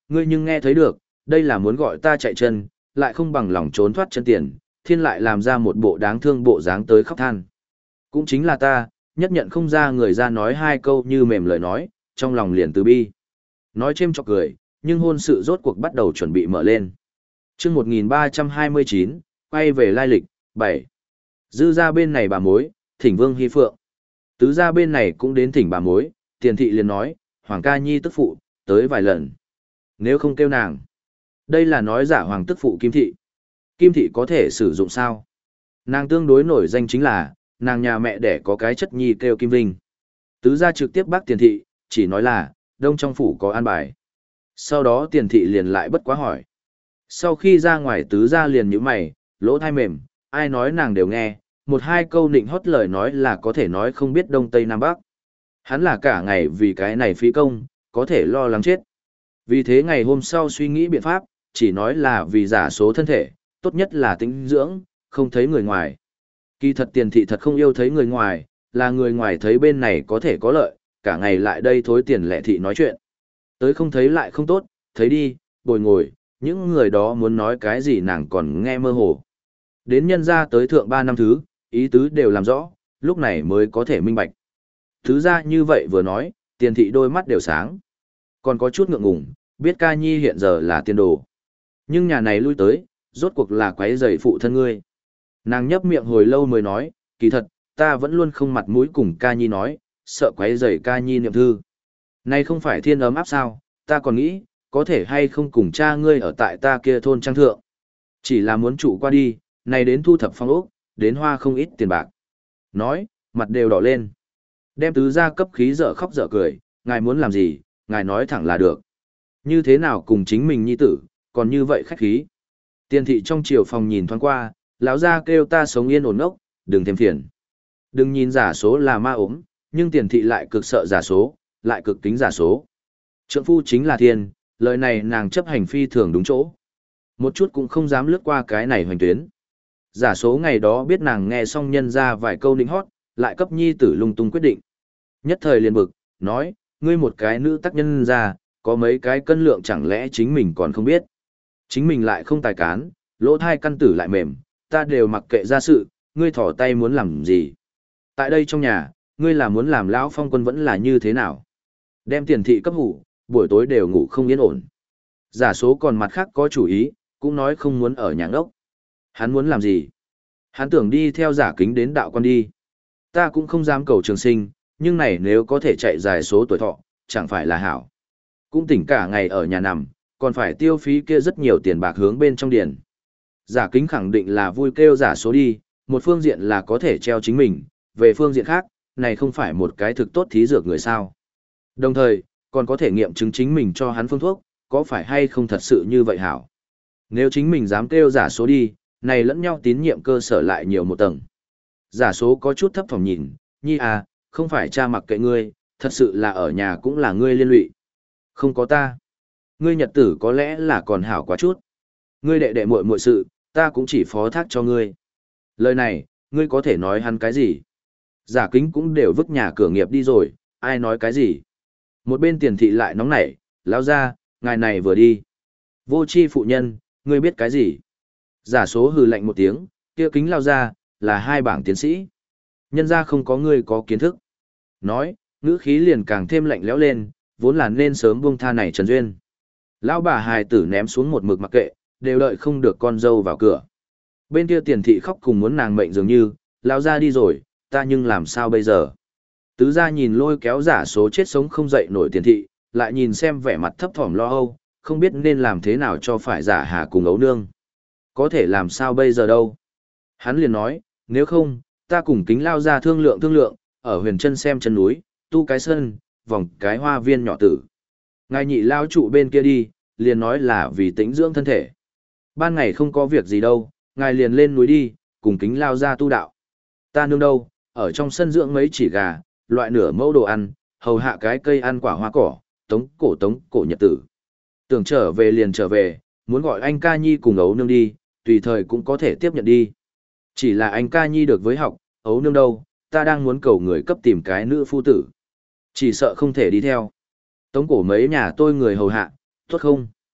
Speaker 1: ngươi nhưng nghe thấy được, đây là muốn gọi ta chạy chân, lại không bằng lòng trốn thoát chân tiền, thiên lại làm ra một bộ đáng thương bộ dáng tới khóc than. Cũng chính là ta, nhất nhận không ra người ra nói hai câu như mềm lời nói, trong lòng liền từ bi. Nói chêm chọc cười, nhưng hôn sự rốt cuộc bắt đầu chuẩn bị mở lên. Chương một nghìn ba trăm hai mươi chín, quay về lai lịch, bảy. Dư ra bên này bà mối, thỉnh Vương Hy Phượng. Tứ ra bên này cũng đến thỉnh bà mối, Tiền thị liền nói, Hoàng ca nhi tức phụ, tới vài lần. Nếu không kêu nàng. Đây là nói giả hoàng tức phụ Kim thị. Kim thị có thể sử dụng sao? Nàng tương đối nổi danh chính là, nàng nhà mẹ đẻ có cái chất nhi kêu Kim Vinh. Tứ ra trực tiếp bác Tiền thị, chỉ nói là, đông trong phủ có an bài. Sau đó Tiền thị liền lại bất quá hỏi. Sau khi ra ngoài tứ ra liền nhíu mày, lỗ thai mềm, ai nói nàng đều nghe, một hai câu nịnh hót lời nói là có thể nói không biết đông tây nam bắc. Hắn là cả ngày vì cái này phí công, có thể lo lắng chết. Vì thế ngày hôm sau suy nghĩ biện pháp, chỉ nói là vì giả số thân thể, tốt nhất là tĩnh dưỡng, không thấy người ngoài. Kỳ thật Tiền thị thật không yêu thấy người ngoài, là người ngoài thấy bên này có thể có lợi, cả ngày lại đây thối tiền lệ thị nói chuyện. Tới không thấy lại không tốt, thấy đi, bồi ngồi, những người đó muốn nói cái gì nàng còn nghe mơ hồ. Đến nhân ra tới thượng ba năm thứ, ý tứ đều làm rõ, lúc này mới có thể minh bạch. Thứ ra như vậy vừa nói, Tiền thị đôi mắt đều sáng. Còn có chút ngượng ngùng, biết ca nhi hiện giờ là tiên đồ. Nhưng nhà này lui tới, rốt cuộc là quấy rầy phụ thân ngươi. Nàng nhấp miệng hồi lâu mới nói, kỳ thật, ta vẫn luôn không mặt mũi cùng ca nhi nói, sợ quấy rầy ca nhi niệm thư. Này không phải thiên ấm áp sao, ta còn nghĩ, có thể hay không cùng cha ngươi ở tại ta kia thôn trang thượng. Chỉ là muốn trụ qua đi, này đến thu thập phong ốc, đến hoa không ít tiền bạc. Nói, mặt đều đỏ lên. Đem tứ ra cấp khí dở khóc dở cười, ngài muốn làm gì, ngài nói thẳng là được. Như thế nào cùng chính mình nhi tử, còn như vậy khách khí. Tiền thị trong chiều phòng nhìn thoáng qua, lão ra kêu ta sống yên ổn ốc, đừng thêm phiền. Đừng nhìn giả số là ma ốm, nhưng tiền thị lại cực sợ giả số, lại cực kính giả số. Trượng phu chính là thiên, lời này nàng chấp hành phi thường đúng chỗ. Một chút cũng không dám lướt qua cái này hoành tuyến. Giả số ngày đó biết nàng nghe xong nhân ra vài câu nịnh hót, lại cấp nhi tử lung tung quyết định. Nhất thời liền bực, nói, ngươi một cái nữ tác nhân ra, có mấy cái cân lượng chẳng lẽ chính mình còn không biết. Chính mình lại không tài cán, lỗ thai căn tử lại mềm, ta đều mặc kệ ra sự, ngươi thỏ tay muốn làm gì. Tại đây trong nhà, ngươi là muốn làm lão phong quân vẫn là như thế nào. Đem Tiền thị cấp ngủ, buổi tối đều ngủ không yên ổn. Giả số còn mặt khác có chủ ý, cũng nói không muốn ở nhà ngốc. Hắn muốn làm gì? Hắn tưởng đi theo giả kính đến đạo quan đi. Ta cũng không dám cầu trường sinh, nhưng này nếu có thể chạy dài số tuổi thọ, chẳng phải là hảo. Cũng tỉnh cả ngày ở nhà nằm, còn phải tiêu phí kia rất nhiều tiền bạc hướng bên trong điền. Giả kính khẳng định là vui kêu giả số đi, một phương diện là có thể treo chính mình, về phương diện khác, này không phải một cái thực tốt thí dược người sao. Đồng thời, còn có thể nghiệm chứng chính mình cho hắn phương thuốc, có phải hay không thật sự như vậy hảo. Nếu chính mình dám kêu giả số đi, này lẫn nhau tín nhiệm cơ sở lại nhiều một tầng. Giả số có chút thấp thỏm nhìn, nhi à, không phải cha mặc kệ ngươi, thật sự là ở nhà cũng là ngươi liên lụy. Không có ta. Ngươi nhật tử có lẽ là còn hảo quá chút. Ngươi đệ đệ muội muội sự, ta cũng chỉ phó thác cho ngươi. Lời này, ngươi có thể nói hắn cái gì? Giả kính cũng đều vứt nhà cửa nghiệp đi rồi, ai nói cái gì? Một bên Tiền thị lại nóng nảy, lao ra, ngài này vừa đi. Vô chi phụ nhân, ngươi biết cái gì? Giả số hừ lạnh một tiếng, kia kính lao ra, là hai bảng tiến sĩ. Nhân ra không có ngươi có kiến thức. Nói, ngữ khí liền càng thêm lạnh lẽo lên, vốn là nên sớm buông tha này Trần Duyên. Lão bà hài tử ném xuống một mực mặc kệ, đều đợi không được con dâu vào cửa. Bên kia Tiền thị khóc cùng muốn nàng mệnh dường như, lao ra đi rồi, ta nhưng làm sao bây giờ? Tứ gia nhìn lôi kéo giả số chết sống không dậy nổi Tiền thị, lại nhìn xem vẻ mặt thấp thỏm lo âu, không biết nên làm thế nào cho phải giả hà cùng ấu nương. Có thể làm sao bây giờ đâu? Hắn liền nói, nếu không, ta cùng kính lao ra thương lượng thương lượng, ở huyền chân xem chân núi, tu cái sân, vòng cái hoa viên nhỏ tử. Ngài nhị lao trụ bên kia đi, liền nói là vì tĩnh dưỡng thân thể. Ban ngày không có việc gì đâu, ngài liền lên núi đi, cùng kính lao ra tu đạo. Ta nương đâu, ở trong sân dưỡng mấy chỉ gà, loại nửa mẫu đồ ăn, hầu hạ cái cây ăn quả hoa cỏ, tống cổ tống cổ nhật tử. Tưởng trở về liền trở về, muốn gọi anh ca nhi cùng ấu nương đi, tùy thời cũng có thể tiếp nhận đi. Chỉ là anh ca nhi được với học, ấu nương đâu, ta đang muốn cầu người cấp tìm cái nữ phu tử. Chỉ sợ không thể đi theo. Tống cổ mấy nhà tôi người hầu hạ, tốt không?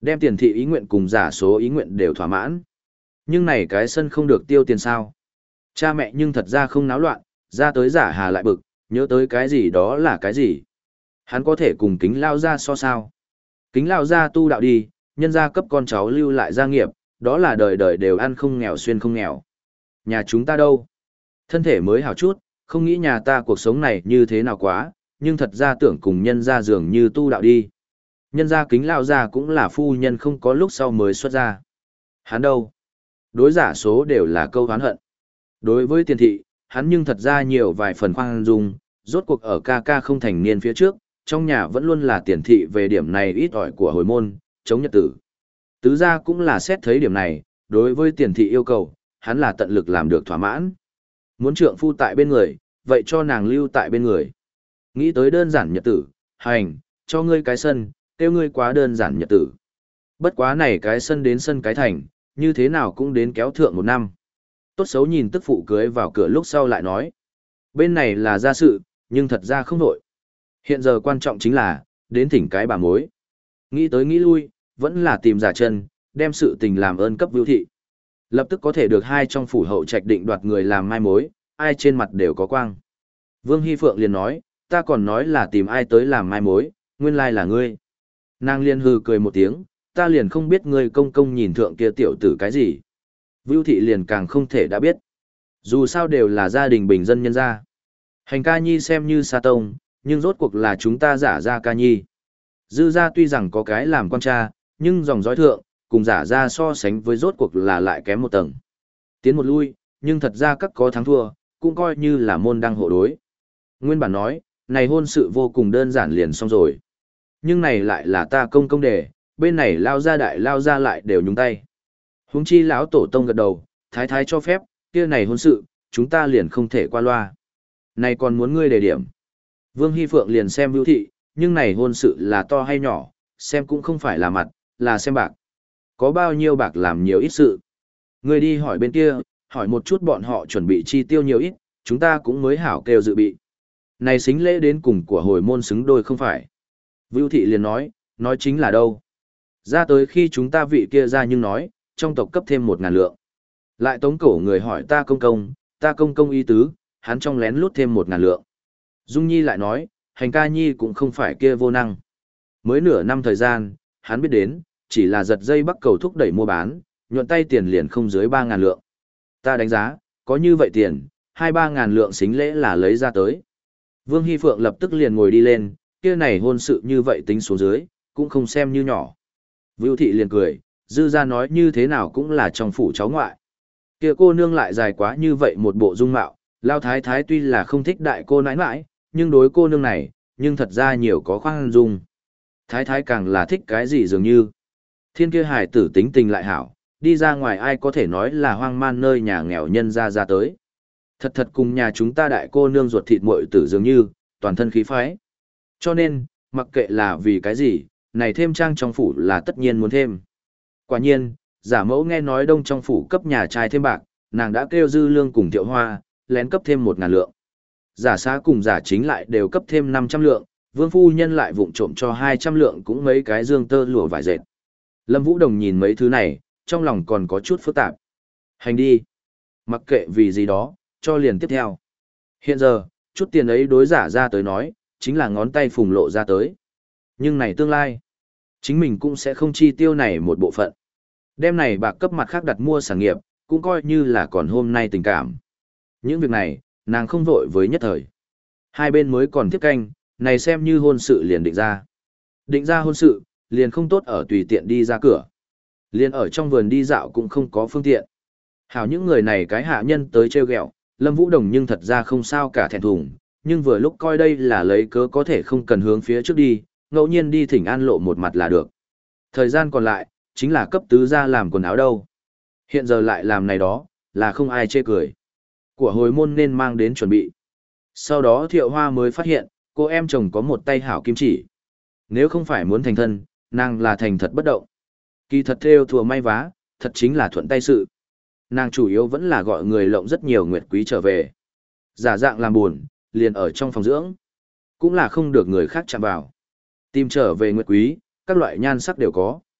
Speaker 1: Đem tiền thị ý nguyện cùng giả số ý nguyện đều thỏa mãn. Nhưng này cái sân không được tiêu tiền sao. Cha mẹ nhưng thật ra không náo loạn, ra tới giả hà lại bực, nhớ tới cái gì đó là cái gì. Hắn có thể cùng kính lao ra so sao. Kính lao ra tu đạo đi, nhân gia cấp con cháu lưu lại gia nghiệp, đó là đời đời đều ăn không nghèo xuyên không nghèo. Nhà chúng ta đâu? Thân thể mới hảo chút, không nghĩ nhà ta cuộc sống này như thế nào quá, nhưng thật ra tưởng cùng nhân gia dường như tu đạo đi. Nhân gia kính lao ra cũng là phu nhân không có lúc sau mới xuất ra. Hắn đâu? Đối giả số đều là câu hán hận. Đối với tiền thị, hắn nhưng thật ra nhiều vài phần khoan dung, rốt cuộc ở ca ca không thành niên phía trước, trong nhà vẫn luôn là tiền thị về điểm này ít ỏi của hồi môn, chống nhật tử. Tứ gia cũng là xét thấy điểm này, đối với tiền thị yêu cầu, hắn là tận lực làm được thỏa mãn. Muốn trượng phu tại bên người, vậy cho nàng lưu tại bên người. Nghĩ tới đơn giản nhật tử, hành, cho ngươi cái sân, tiêu ngươi quá đơn giản nhật tử. Bất quá này cái sân đến sân cái thành, như thế nào cũng đến kéo thượng một năm. Tốt xấu nhìn tức phụ cưới vào cửa lúc sau lại nói. Bên này là gia sự, nhưng thật ra không nổi. Hiện giờ quan trọng chính là, đến thỉnh cái bà mối. Nghĩ tới nghĩ lui, vẫn là tìm giả chân, đem sự tình làm ơn cấp vưu thị. Lập tức có thể được hai trong phủ hậu trạch định đoạt người làm mai mối, ai trên mặt đều có quang. Vương Hy Phượng liền nói, ta còn nói là tìm ai tới làm mai mối, nguyên lai là ngươi. Nàng liền hừ cười một tiếng, ta liền không biết ngươi công công nhìn thượng kia tiểu tử cái gì. Vưu thị liền càng không thể đã biết. Dù sao đều là gia đình bình dân nhân gia. Hành ca nhi xem như sa tông, nhưng rốt cuộc là chúng ta giả ra ca nhi. Dư gia tuy rằng có cái làm con cha, nhưng dòng dõi thượng, cùng giả ra so sánh với rốt cuộc là lại kém một tầng. Tiến một lui, nhưng thật ra các có thắng thua, cũng coi như là môn đăng hộ đối. Nguyên bản nói, này hôn sự vô cùng đơn giản liền xong rồi. Nhưng này lại là ta công công đề, bên này lao ra đại lao ra lại đều nhúng tay. Huống chi lão tổ tông gật đầu, thái thái cho phép, kia này hôn sự, chúng ta liền không thể qua loa. Này còn muốn ngươi đề điểm. Vương Hy Phượng liền xem Vưu thị, nhưng này hôn sự là to hay nhỏ, xem cũng không phải là mặt, là xem bạc. Có bao nhiêu bạc làm nhiều ít sự. Ngươi đi hỏi bên kia, hỏi một chút bọn họ chuẩn bị chi tiêu nhiều ít, chúng ta cũng mới hảo kêu dự bị. Này xính lễ đến cùng của hồi môn xứng đôi không phải. Vưu thị liền nói, nói chính là đâu. Ra tới khi chúng ta vị kia ra nhưng nói, trong tộc cấp thêm một ngàn lượng. Lại tống cổ người hỏi ta công công, ta công công y tứ, hắn trong lén lút thêm một ngàn lượng. Dung Nhi lại nói, hành ca nhi cũng không phải kia vô năng. Mới nửa năm thời gian, hắn biết đến, chỉ là giật dây bắt cầu thúc đẩy mua bán, nhuận tay tiền liền không dưới ba ngàn lượng. Ta đánh giá, có như vậy tiền, hai ba ngàn lượng xính lễ là lấy ra tới. Vương Hy Phượng lập tức liền ngồi đi lên, kia này hôn sự như vậy tính xuống dưới, cũng không xem như nhỏ. Vưu thị liền cười, dư ra nói như thế nào cũng là trong phủ cháu ngoại. Kia cô nương lại dài quá như vậy một bộ dung mạo, lao thái thái tuy là không thích đại cô nãi nãi, nhưng đối cô nương này, nhưng thật ra nhiều có khoan dung. Thái thái càng là thích cái gì dường như. Thiên kia hải tử tính tình lại hảo, đi ra ngoài ai có thể nói là hoang man nơi nhà nghèo nhân ra ra tới. Thật thật cùng nhà chúng ta đại cô nương ruột thịt muội tử dường như, toàn thân khí phái. Cho nên, mặc kệ là vì cái gì, này thêm trang trong phủ là tất nhiên muốn thêm. Quả nhiên, giả mẫu nghe nói đông trong phủ cấp nhà trai thêm bạc, nàng đã kêu dư lương cùng thiệu hoa, lén cấp thêm một ngàn lượng. Giả xá cùng giả chính lại đều cấp thêm năm trăm lượng, vương phu nhân lại vụng trộm cho hai trăm lượng cũng mấy cái dương tơ lụa vải dệt. Lâm Vũ Đồng nhìn mấy thứ này, trong lòng còn có chút phức tạp. Hành đi. Mặc kệ vì gì đó, cho liền tiếp theo. Hiện giờ, chút tiền ấy đối giả ra tới nói, chính là ngón tay phùng lộ ra tới. Nhưng này tương lai, chính mình cũng sẽ không chi tiêu này một bộ phận. Đêm này bạc cấp mặt khác đặt mua sản nghiệp, cũng coi như là còn hôm nay tình cảm. Những việc này, nàng không vội với nhất thời. Hai bên mới còn tiếp canh, này xem như hôn sự liền định ra. Định ra hôn sự, liền không tốt ở tùy tiện đi ra cửa. Liền ở trong vườn đi dạo cũng không có phương tiện. Hảo những người này cái hạ nhân tới trêu ghẹo, Lâm Vũ Đồng nhưng thật ra không sao cả thẹn thùng, nhưng vừa lúc coi đây là lấy cớ có thể không cần hướng phía trước đi, ngẫu nhiên đi thỉnh an lộ một mặt là được. Thời gian còn lại, chính là cấp tứ ra làm quần áo đâu. Hiện giờ lại làm này đó, là không ai chê cười. Của hồi môn nên mang đến chuẩn bị. Sau đó Thiệu Hoa mới phát hiện, cô em chồng có một tay hảo kim chỉ. Nếu không phải muốn thành thân, nàng là thành thật bất động. Kỳ thật theo thùa may vá, thật chính là thuận tay sự. Nàng chủ yếu vẫn là gọi người lộng rất nhiều nguyệt quý trở về. Giả dạng làm buồn, liền ở trong phòng dưỡng. Cũng là không được người khác chạm vào. Tìm trở về nguyệt quý, các loại nhan sắc đều có.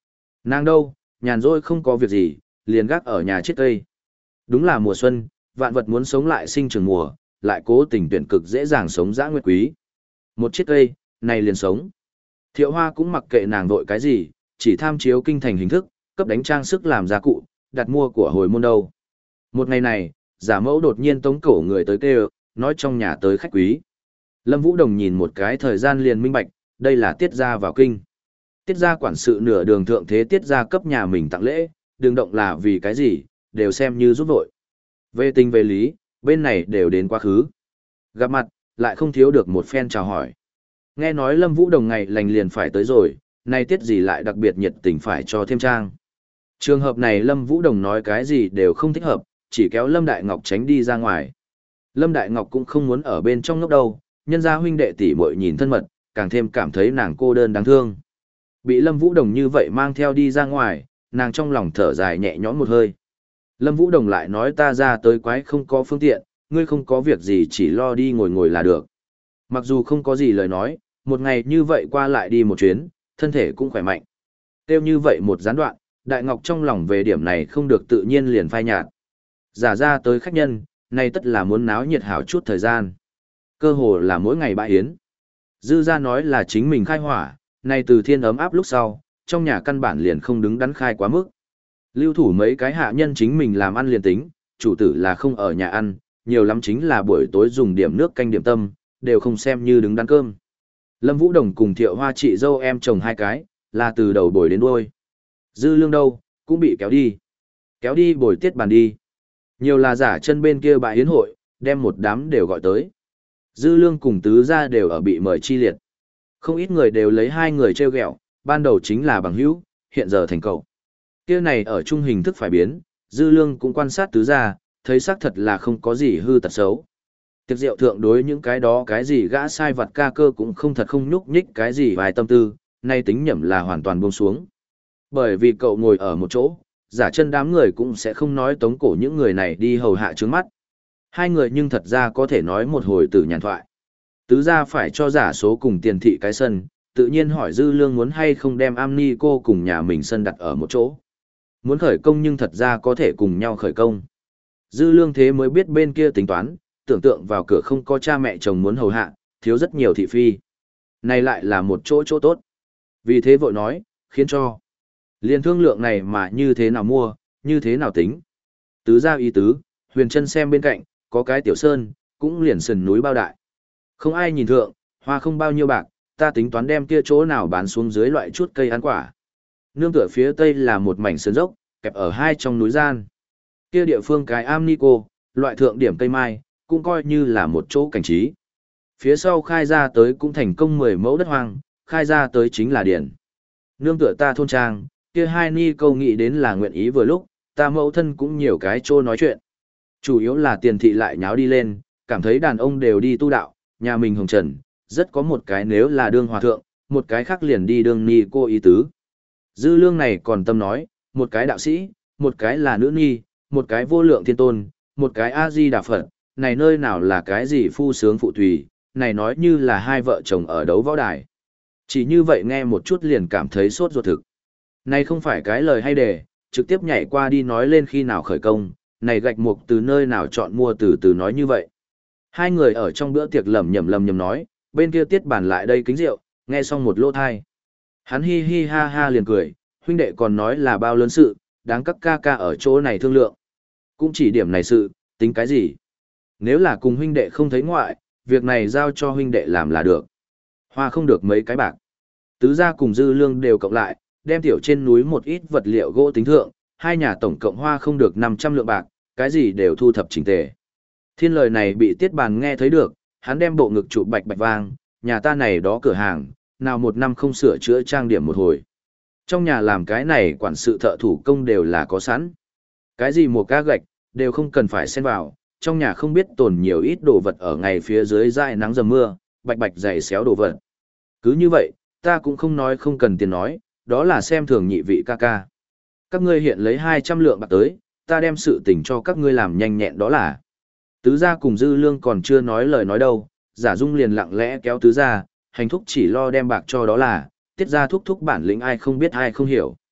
Speaker 1: Nàng đâu, nhàn rỗi không có việc gì, liền gác ở nhà chiết cây. Đúng là mùa xuân, vạn vật muốn sống lại sinh trưởng mùa, lại cố tình tuyển cực dễ dàng sống dã nguyệt quý. Một chiếc cây, này liền sống. Thiệu Hoa cũng mặc kệ nàng vội cái gì, chỉ tham chiếu kinh thành hình thức, cấp đánh trang sức làm gia cụ, đặt mua của hồi môn đâu. Một ngày này, giả mẫu đột nhiên tống cổ người tới kêu, nói trong nhà tới khách quý. Lâm Vũ Đồng nhìn một cái thời gian liền minh bạch, đây là tiết gia vào kinh. Tiết gia quản sự nửa đường thượng thế tiết gia cấp nhà mình tặng lễ, đừng động là vì cái gì, đều xem như giúp vội. Về tình về lý, bên này đều đến quá khứ. Gặp mặt, lại không thiếu được một phen chào hỏi. Nghe nói Lâm Vũ Đồng ngày lành liền phải tới rồi, nay tiết gì lại đặc biệt nhiệt tình phải cho thêm trang. Trường hợp này Lâm Vũ Đồng nói cái gì đều không thích hợp, chỉ kéo Lâm Đại Ngọc tránh đi ra ngoài. Lâm Đại Ngọc cũng không muốn ở bên trong ngốc đâu, nhân gia huynh đệ tỷ muội nhìn thân mật, càng thêm cảm thấy nàng cô đơn đáng thương. Bị Lâm Vũ Đồng như vậy mang theo đi ra ngoài, nàng trong lòng thở dài nhẹ nhõm một hơi. Lâm Vũ Đồng lại nói ta ra tới quái không có phương tiện, ngươi không có việc gì chỉ lo đi ngồi ngồi là được. Mặc dù không có gì lời nói, một ngày như vậy qua lại đi một chuyến, thân thể cũng khỏe mạnh. Tiêu như vậy một gián đoạn, Đại Ngọc trong lòng về điểm này không được tự nhiên liền phai nhạt. Giả ra tới khách nhân, nay tất là muốn náo nhiệt hảo chút thời gian. Cơ hồ là mỗi ngày bãi yến. Dư ra nói là chính mình khai hỏa, nay từ thiên ấm áp lúc sau, trong nhà căn bản liền không đứng đắn khai quá mức. Lưu thủ mấy cái hạ nhân chính mình làm ăn liền tính, chủ tử là không ở nhà ăn, nhiều lắm chính là buổi tối dùng điểm nước canh điểm tâm, đều không xem như đứng đắn cơm. Lâm Vũ Đồng cùng Thiệu Hoa chị dâu em chồng hai cái, là từ đầu bồi đến đuôi. Dư Lương đâu, cũng bị kéo đi. Kéo đi bồi tiết bàn đi. Nhiều là giả chân bên kia bãi yến hội, đem một đám đều gọi tới. Dư Lương cùng tứ gia đều ở bị mời chi liệt. Không ít người đều lấy hai người treo ghẹo, ban đầu chính là bằng hữu, hiện giờ thành cậu. Kia này ở trung hình thức phải biến, Dư Lương cũng quan sát tứ gia, thấy xác thật là không có gì hư tật xấu. Tiệc rượu thượng đối những cái đó cái gì gã sai vặt ca cơ cũng không thật không nhúc nhích cái gì vài tâm tư, nay tính nhẩm là hoàn toàn buông xuống. Bởi vì cậu ngồi ở một chỗ, giả chân đám người cũng sẽ không nói tống cổ những người này đi hầu hạ trướng mắt. Hai người nhưng thật ra có thể nói một hồi từ nhàn thoại. Tứ gia phải cho giả số cùng tiền thị cái sân, tự nhiên hỏi Dư Lương muốn hay không đem am ni cô cùng nhà mình sân đặt ở một chỗ. Muốn khởi công nhưng thật ra có thể cùng nhau khởi công. Dư Lương thế mới biết bên kia tính toán, tưởng tượng vào cửa không có cha mẹ chồng muốn hầu hạ, thiếu rất nhiều thị phi. Này lại là một chỗ chỗ tốt. Vì thế vội nói, khiến cho. Liên thương lượng này mà như thế nào mua, như thế nào tính. Tứ gia ý tứ, Huyền Trân xem bên cạnh, có cái tiểu sơn, cũng liền sườn núi bao đại. Không ai nhìn thượng, hoa không bao nhiêu bạc, ta tính toán đem kia chỗ nào bán xuống dưới loại chút cây ăn quả. Nương tựa phía tây là một mảnh sơn dốc, kẹp ở hai trong núi gian. Kia địa phương cái am ni cô, loại thượng điểm cây mai, cũng coi như là một chỗ cảnh trí. Phía sau khai ra tới cũng thành công mười mẫu đất hoang, khai ra tới chính là điển. Nương tựa ta thôn trang, kia hai ni câu nghĩ đến là nguyện ý vừa lúc, ta mẫu thân cũng nhiều cái chỗ nói chuyện. Chủ yếu là tiền thị lại nháo đi lên, cảm thấy đàn ông đều đi tu đạo, nhà mình hồng trần, rất có một cái nếu là đương hòa thượng, một cái khác liền đi đương ni cô ý tứ. Dư Lương này còn tâm nói, một cái đạo sĩ, một cái là nữ ni, một cái vô lượng thiên tôn, một cái A-di-đà Phật, này nơi nào là cái gì phu sướng phụ tùy, này nói như là hai vợ chồng ở đấu võ đài. Chỉ như vậy nghe một chút liền cảm thấy sốt ruột thực. Này không phải cái lời hay đề, trực tiếp nhảy qua đi nói lên khi nào khởi công, này gạch mục từ nơi nào chọn mua từ từ nói như vậy. Hai người ở trong bữa tiệc lầm nhầm lầm nhầm nói, bên kia tiết bàn lại đây kính rượu, nghe xong một lỗ thai. Hắn hi hi ha ha liền cười, huynh đệ còn nói là bao lớn sự, đáng các ca ca ở chỗ này thương lượng. Cũng chỉ điểm này sự, tính cái gì? Nếu là cùng huynh đệ không thấy ngoại, việc này giao cho huynh đệ làm là được. Hoa không được mấy cái bạc. Tứ gia cùng Dư Lương đều cộng lại, đem tiểu trên núi một ít vật liệu gỗ tính thượng, hai nhà tổng cộng hoa không được năm trăm lượng bạc, cái gì đều thu thập chỉnh tề. Thiên lời này bị tiết bàn nghe thấy được, hắn đem bộ ngực trụ bạch bạch vang, nhà ta này đó cửa hàng, nào một năm không sửa chữa trang điểm một hồi. Trong nhà làm cái này quản sự thợ thủ công đều là có sẵn. Cái gì một ca gạch, đều không cần phải xen vào, trong nhà không biết tồn nhiều ít đồ vật ở ngày phía dưới dãi nắng dầm mưa, bạch bạch dày xéo đồ vật. Cứ như vậy, ta cũng không nói không cần tiền nói, đó là xem thường nhị vị ca ca. Các ngươi hiện lấy hai trăm lượng bạc tới, ta đem sự tình cho các ngươi làm nhanh nhẹn đó là. Tứ gia cùng Dư Lương còn chưa nói lời nói đâu, Giả Dung liền lặng lẽ kéo tứ gia, hành thúc chỉ lo đem bạc cho đó là, tiết gia thúc thúc bản lĩnh ai không biết ai không hiểu.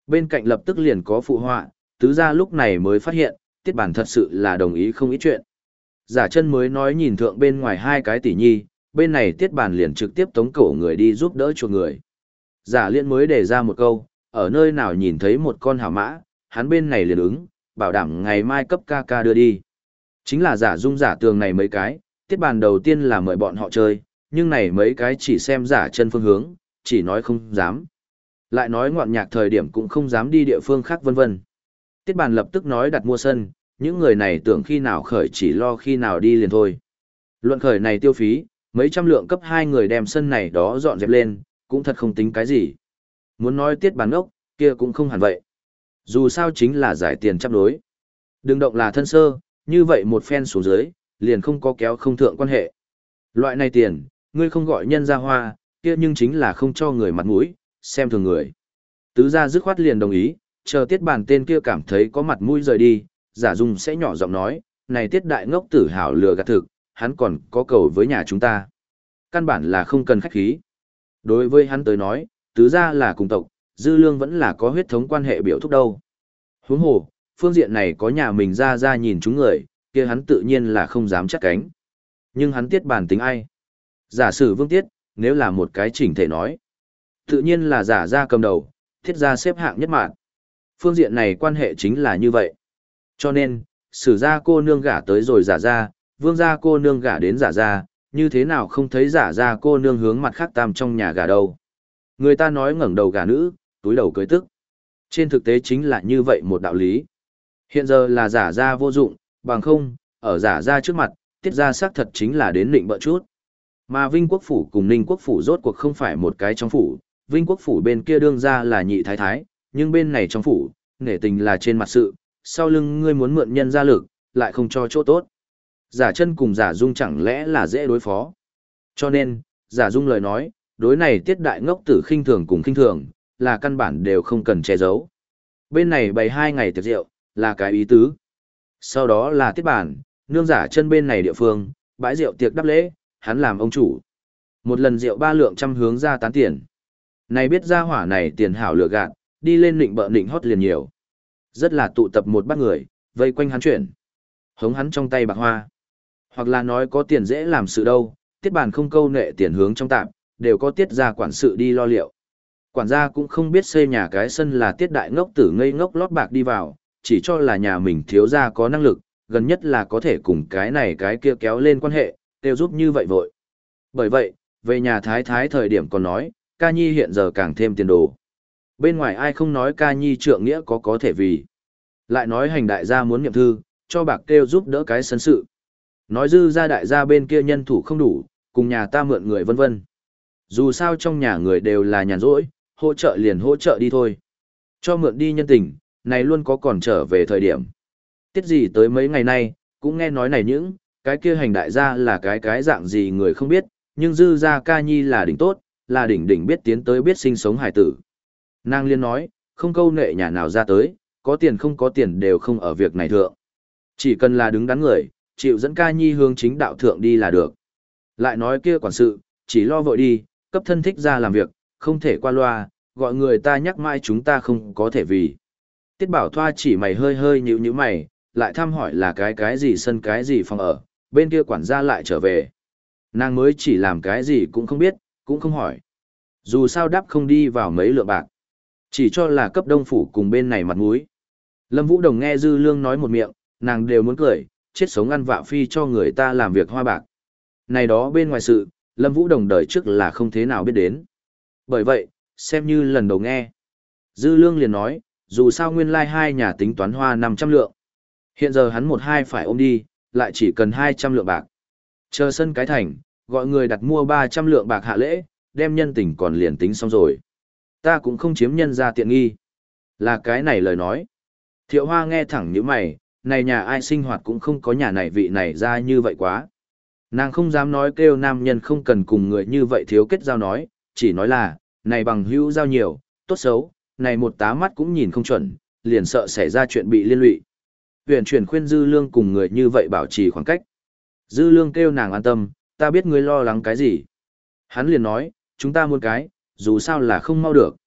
Speaker 1: Bên cạnh lập tức liền có phụ họa, tứ gia lúc này mới phát hiện, tiết bản thật sự là đồng ý không ít chuyện. Giả chân mới nói nhìn thượng bên ngoài hai cái tỷ nhi, bên này tiết bản liền trực tiếp tống cổ người đi giúp đỡ chuộc người. Giả liên mới đề ra một câu, ở nơi nào nhìn thấy một con hảo mã, hắn bên này liền ứng, bảo đảm ngày mai cấp ca ca đưa đi. Chính là giả dung giả tường này mấy cái, tiết bàn đầu tiên là mời bọn họ chơi, nhưng này mấy cái chỉ xem giả chân phương hướng, chỉ nói không dám. Lại nói ngoạn nhạc thời điểm cũng không dám đi địa phương khác vân vân. Tiết bàn lập tức nói đặt mua sân, những người này tưởng khi nào khởi chỉ lo khi nào đi liền thôi. Luận khởi này tiêu phí, mấy trăm lượng cấp hai người đem sân này đó dọn dẹp lên, cũng thật không tính cái gì. Muốn nói tiết bàn ốc, kia cũng không hẳn vậy. Dù sao chính là giải tiền chấp đối. Đừng động là thân sơ, như vậy một phen xuống dưới, liền không có kéo không thượng quan hệ. Loại này tiền, ngươi không gọi nhân ra hoa, kia nhưng chính là không cho người mặt mũi, xem thường người. Tứ gia dứt khoát liền đồng ý, chờ tiết bàn tên kia cảm thấy có mặt mũi rời đi, giả dung sẽ nhỏ giọng nói, này tiết đại ngốc tử hảo lừa gạt thực, hắn còn có cầu với nhà chúng ta. Căn bản là không cần khách khí. Đối với hắn tới nói, tứ gia là cùng tộc, dư lương vẫn là có huyết thống quan hệ biểu thúc đâu. Huống hồ, phương diện này có nhà mình ra ra nhìn chúng người, kia hắn tự nhiên là không dám chắc cánh. Nhưng hắn tiết bàn tính ai? Giả sử vương tiết, nếu là một cái chỉnh thể nói. Tự nhiên là giả ra cầm đầu, thiết ra xếp hạng nhất mạng. Phương diện này quan hệ chính là như vậy. Cho nên, sử ra cô nương gả tới rồi giả ra, vương gia cô nương gả đến giả ra, như thế nào không thấy giả ra cô nương hướng mặt khác tam trong nhà gả đâu. Người ta nói ngẩng đầu gả nữ, túi đầu cưới tức. Trên thực tế chính là như vậy một đạo lý. Hiện giờ là giả ra vô dụng, bằng không, ở giả ra trước mặt, tiết ra xác thật chính là đến định bợ chút. Mà Vinh Quốc Phủ cùng Ninh Quốc Phủ rốt cuộc không phải một cái trong phủ, Vinh Quốc Phủ bên kia đương ra là nhị thái thái, nhưng bên này trong phủ, nể tình là trên mặt sự, sau lưng ngươi muốn mượn nhân gia lực, lại không cho chỗ tốt. Giả chân cùng giả dung chẳng lẽ là dễ đối phó. Cho nên, giả dung lời nói, đối này tiết đại ngốc tử khinh thường cùng khinh thường, là căn bản đều không cần che giấu. Bên này bày hai ngày tiệc rượu, là cái ý tứ. Sau đó là tiết bản, nương giả chân bên này địa phương, bãi rượu tiệc đáp lễ, hắn làm ông chủ. Một lần rượu ba lượng trăm hướng ra tán tiền. Này biết ra hỏa này tiền hảo lựa gạt, đi lên nịnh bợ nịnh hót liền nhiều. Rất là tụ tập một bác người, vây quanh hắn chuyển. Hống hắn trong tay bạc hoa. Hoặc là nói có tiền dễ làm sự đâu, tiết bàn không câu nệ tiền hướng trong tạm, đều có tiết ra quản sự đi lo liệu. Quản gia cũng không biết xây nhà cái sân là tiết đại ngốc tử ngây ngốc lót bạc đi vào, chỉ cho là nhà mình thiếu gia có năng lực, gần nhất là có thể cùng cái này cái kia kéo lên quan hệ, đều giúp như vậy vội. Bởi vậy, về nhà thái thái thời điểm còn nói, ca nhi hiện giờ càng thêm tiền đồ. Bên ngoài ai không nói ca nhi trượng nghĩa có có thể vì. Lại nói hành đại gia muốn nghiệm thư, cho bạc kêu giúp đỡ cái sân sự. Nói dư ra đại gia bên kia nhân thủ không đủ, cùng nhà ta mượn người vân vân. Dù sao trong nhà người đều là nhàn rỗi, hỗ trợ liền hỗ trợ đi thôi. Cho mượn đi nhân tình, này luôn có còn trở về thời điểm. Tiết gì tới mấy ngày nay, cũng nghe nói này những, cái kia hành đại gia là cái cái dạng gì người không biết, nhưng dư ra ca nhi là đỉnh tốt, là đỉnh đỉnh biết tiến tới biết sinh sống hải tử. Nàng liên nói, không câu nệ nhà nào ra tới, có tiền không có tiền đều không ở việc này thượng. Chỉ cần là đứng đắn người, chịu dẫn ca nhi hướng chính đạo thượng đi là được. Lại nói kia quản sự, chỉ lo vội đi, cấp thân thích ra làm việc, không thể qua loa, gọi người ta nhắc mãi chúng ta không có thể vì. Tiết Bảo Thoa chỉ mày hơi hơi nhíu nhíu mày, lại thăm hỏi là cái cái gì sân cái gì phòng ở, bên kia quản gia lại trở về. Nàng mới chỉ làm cái gì cũng không biết, cũng không hỏi. Dù sao đáp không đi vào mấy lượng bạc. Chỉ cho là cấp đông phủ cùng bên này mặt mũi. Lâm Vũ Đồng nghe Dư Lương nói một miệng, nàng đều muốn cười, chết sống ăn vạ phi cho người ta làm việc hoa bạc. Này đó bên ngoài sự, Lâm Vũ Đồng đời trước là không thế nào biết đến. Bởi vậy, xem như lần đầu nghe. Dư Lương liền nói, dù sao nguyên lai like hai nhà tính toán hoa năm trăm lượng. Hiện giờ hắn một hai phải ôm đi, lại chỉ cần hai trăm lượng bạc. Chờ sân cái thành, gọi người đặt mua ba trăm lượng bạc hạ lễ, đem nhân tình còn liền tính xong rồi. Ta cũng không chiếm nhân ra tiện nghi. Là cái này lời nói. Thiệu Hoa nghe thẳng như mày, này nhà ai sinh hoạt cũng không có nhà này vị này ra như vậy quá. Nàng không dám nói kêu nam nhân không cần cùng người như vậy thiếu kết giao nói, chỉ nói là, này bằng hữu giao nhiều, tốt xấu, này một tá mắt cũng nhìn không chuẩn, liền sợ xảy ra chuyện bị liên lụy. Huyền chuyển khuyên Dư Lương cùng người như vậy bảo trì khoảng cách. Dư Lương kêu nàng an tâm, ta biết ngươi lo lắng cái gì. Hắn liền nói, chúng ta muốn cái, dù sao là không mau được.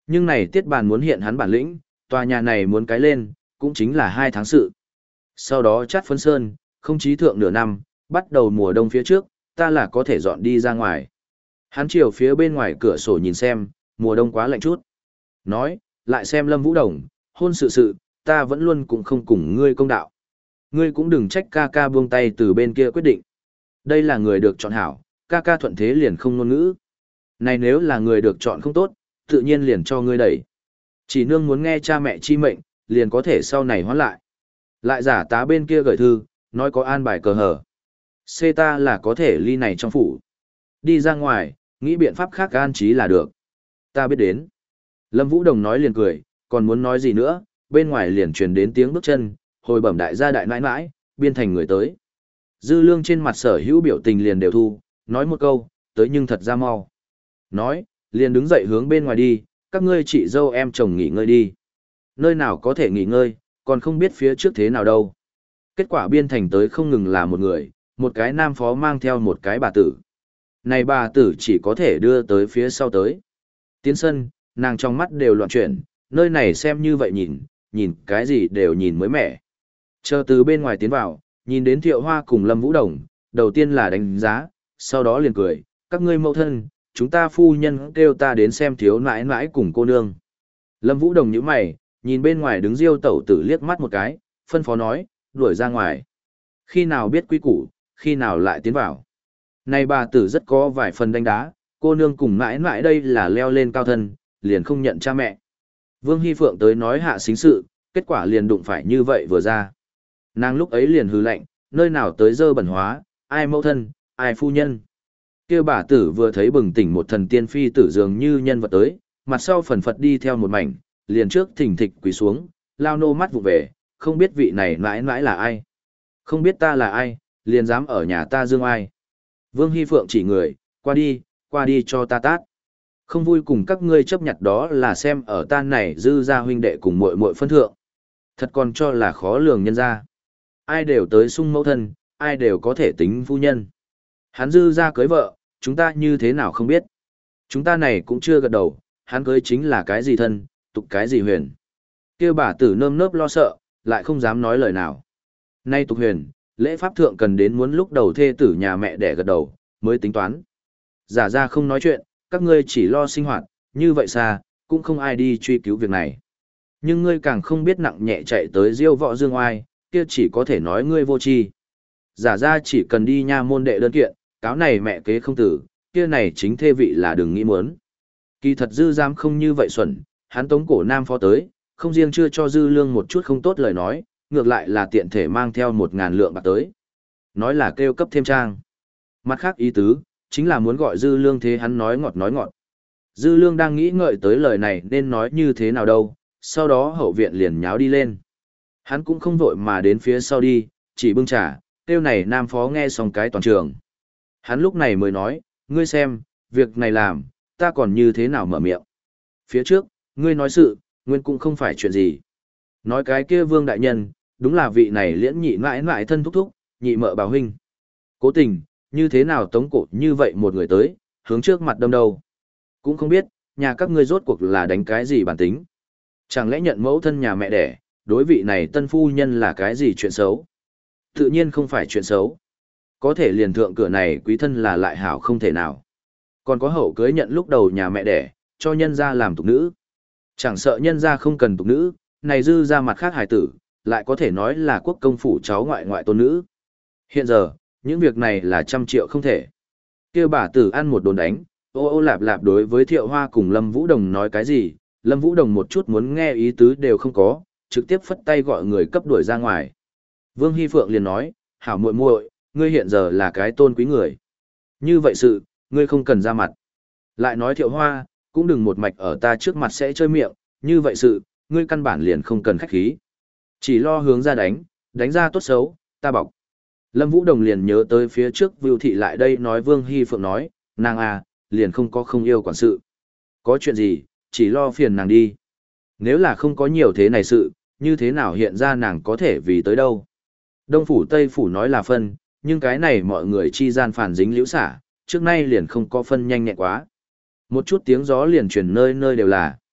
Speaker 1: Nhưng này tiết bàn muốn hiện hắn bản lĩnh, tòa nhà này muốn cái lên, cũng chính là hai tháng sự. Sau đó chát phấn sơn, không chí thượng nửa năm, bắt đầu mùa đông phía trước, ta là có thể dọn đi ra ngoài. Hắn chiều phía bên ngoài cửa sổ nhìn xem, mùa đông quá lạnh chút. Nói, lại xem Lâm Vũ Đồng, hôn sự sự, ta vẫn luôn cũng không cùng ngươi công đạo. Ngươi cũng đừng trách ca ca buông tay từ bên kia quyết định. Đây là người được chọn hảo, ca ca thuận thế liền không ngôn ngữ. Này nếu là người được chọn không tốt, tự nhiên liền cho ngươi đẩy. Chỉ nương muốn nghe cha mẹ chi mệnh, liền có thể sau này hoán lại. Lại giả tá bên kia gửi thư, nói có an bài cờ hở. Xê ta là có thể ly này trong phủ. Đi ra ngoài, nghĩ biện pháp khác an trí là được. Ta biết đến. Lâm Vũ Đồng nói liền cười, còn muốn nói gì nữa, bên ngoài liền truyền đến tiếng bước chân, hồi bẩm đại gia đại nãi nãi, biên thành người tới. Dư lương trên mặt sở hữu biểu tình liền đều thu, nói một câu, tới nhưng thật ra mau. Nói, liền đứng dậy hướng bên ngoài đi, các ngươi chị dâu em chồng nghỉ ngơi đi. Nơi nào có thể nghỉ ngơi, còn không biết phía trước thế nào đâu. Kết quả biên thành tới không ngừng là một người, một cái nam phó mang theo một cái bà tử. Này bà tử chỉ có thể đưa tới phía sau tới. Tiến sân, nàng trong mắt đều loạn chuyển, nơi này xem như vậy nhìn, nhìn cái gì đều nhìn mới mẻ. Chờ từ bên ngoài tiến vào, nhìn đến Thiệu Hoa cùng Lâm Vũ Đồng, đầu tiên là đánh giá, sau đó liền cười, các ngươi mẫu thân, chúng ta phu nhân kêu ta đến xem thiếu nãi nãi cùng cô nương. Lâm Vũ Đồng nhíu mày, nhìn bên ngoài đứng Diêu tẩu tử liếc mắt một cái, phân phó nói, đuổi ra ngoài. Khi nào biết quy củ, khi nào lại tiến vào. Này bà tử rất có vài phần đánh đá, cô nương cùng nãi nãi đây là leo lên cao thân, liền không nhận cha mẹ. Vương Hy Phượng tới nói hạ xính sự, kết quả liền đụng phải như vậy vừa ra. Nàng lúc ấy liền hừ lạnh, nơi nào tới dơ bẩn hóa, ai mẫu thân, ai phu nhân. Kia bà tử vừa thấy bừng tỉnh một thần tiên phi tử dường như nhân vật tới, mặt sau phần phật đi theo một mảnh, liền trước thỉnh thịch quỳ xuống, lao nô mắt vụ về, không biết vị này mãi mãi là ai. Không biết ta là ai, liền dám ở nhà ta dương ai. Vương Hy Phượng chỉ người, qua đi, qua đi cho ta tát. Không vui cùng các ngươi chấp nhận đó là xem ở tan này dư ra huynh đệ cùng muội muội phân thượng. Thật còn cho là khó lường nhân ra. Ai đều tới sung mẫu thân, ai đều có thể tính phu nhân. Hắn dư ra cưới vợ, chúng ta như thế nào không biết. Chúng ta này cũng chưa gật đầu, hắn cưới chính là cái gì thân, tục cái gì huyền. Kêu bà tử nơm nớp lo sợ, lại không dám nói lời nào. Nay tục huyền, lễ pháp thượng cần đến muốn lúc đầu thê tử nhà mẹ đẻ gật đầu, mới tính toán. Giả ra không nói chuyện, các ngươi chỉ lo sinh hoạt, như vậy xa, cũng không ai đi truy cứu việc này. Nhưng ngươi càng không biết nặng nhẹ chạy tới diêu võ dương oai, kia chỉ có thể nói ngươi vô tri. Giả ra chỉ cần đi nha môn đệ đơn kiện, cáo này mẹ kế không tử, kia này chính thê vị là đừng nghĩ muốn. Kỳ thật dư giam không như vậy xuẩn, hắn tống cổ nam phó tới, không riêng chưa cho dư lương một chút không tốt lời nói, ngược lại là tiện thể mang theo một ngàn lượng bạc tới. Nói là kêu cấp thêm trang. Mặt khác ý tứ, chính là muốn gọi dư lương thế hắn nói ngọt nói ngọt. Dư lương đang nghĩ ngợi tới lời này nên nói như thế nào đâu, sau đó hậu viện liền nháo đi lên. Hắn cũng không vội mà đến phía sau đi, chỉ bưng trà, kêu này nam phó nghe xong cái toàn trường. Hắn lúc này mới nói, ngươi xem, việc này làm, ta còn như thế nào mở miệng. Phía trước, ngươi nói sự, nguyên cũng không phải chuyện gì. Nói cái kia vương đại nhân, đúng là vị này liễn nhị mãi mãi thân thúc thúc, nhị mợ bảo huynh. Cố tình, như thế nào tống cổ như vậy một người tới, hướng trước mặt đâm đầu. Cũng không biết, nhà các ngươi rốt cuộc là đánh cái gì bản tính. Chẳng lẽ nhận mẫu thân nhà mẹ đẻ, đối vị này tân phu nhân là cái gì chuyện xấu? Tự nhiên không phải chuyện xấu. Có thể liền thượng cửa này quý thân là lại hảo không thể nào. Còn có hậu cưới nhận lúc đầu nhà mẹ đẻ, cho nhân ra làm tục nữ. Chẳng sợ nhân ra không cần tục nữ, này dư ra mặt khác hài tử, lại có thể nói là quốc công phủ cháu ngoại ngoại tôn nữ. Hiện giờ, những việc này là trăm triệu không thể. Kêu bà tử ăn một đồn đánh, ô ô lạp lạp đối với Thiệu Hoa cùng Lâm Vũ Đồng nói cái gì, Lâm Vũ Đồng một chút muốn nghe ý tứ đều không có, trực tiếp phất tay gọi người cấp đuổi ra ngoài. Vương Hy Phượng liền nói, hảo muội muội, ngươi hiện giờ là cái tôn quý người. Như vậy sự, ngươi không cần ra mặt. Lại nói Thiệu Hoa, cũng đừng một mạch ở ta trước mặt sẽ chơi miệng, như vậy sự, ngươi căn bản liền không cần khách khí. Chỉ lo hướng ra đánh, đánh ra tốt xấu, ta bọc. Lâm Vũ Đồng liền nhớ tới phía trước Vưu Thị lại đây nói Vương Hy Phượng nói, nàng à, liền không có không yêu quản sự. Có chuyện gì, chỉ lo phiền nàng đi. Nếu là không có nhiều thế này sự, như thế nào hiện ra nàng có thể vì tới đâu. Đông Phủ Tây Phủ nói là phân, nhưng cái này mọi người chi gian phản dính liễu xả, trước nay liền không có phân nhanh nhẹn quá. Một chút tiếng gió liền truyền nơi nơi đều là.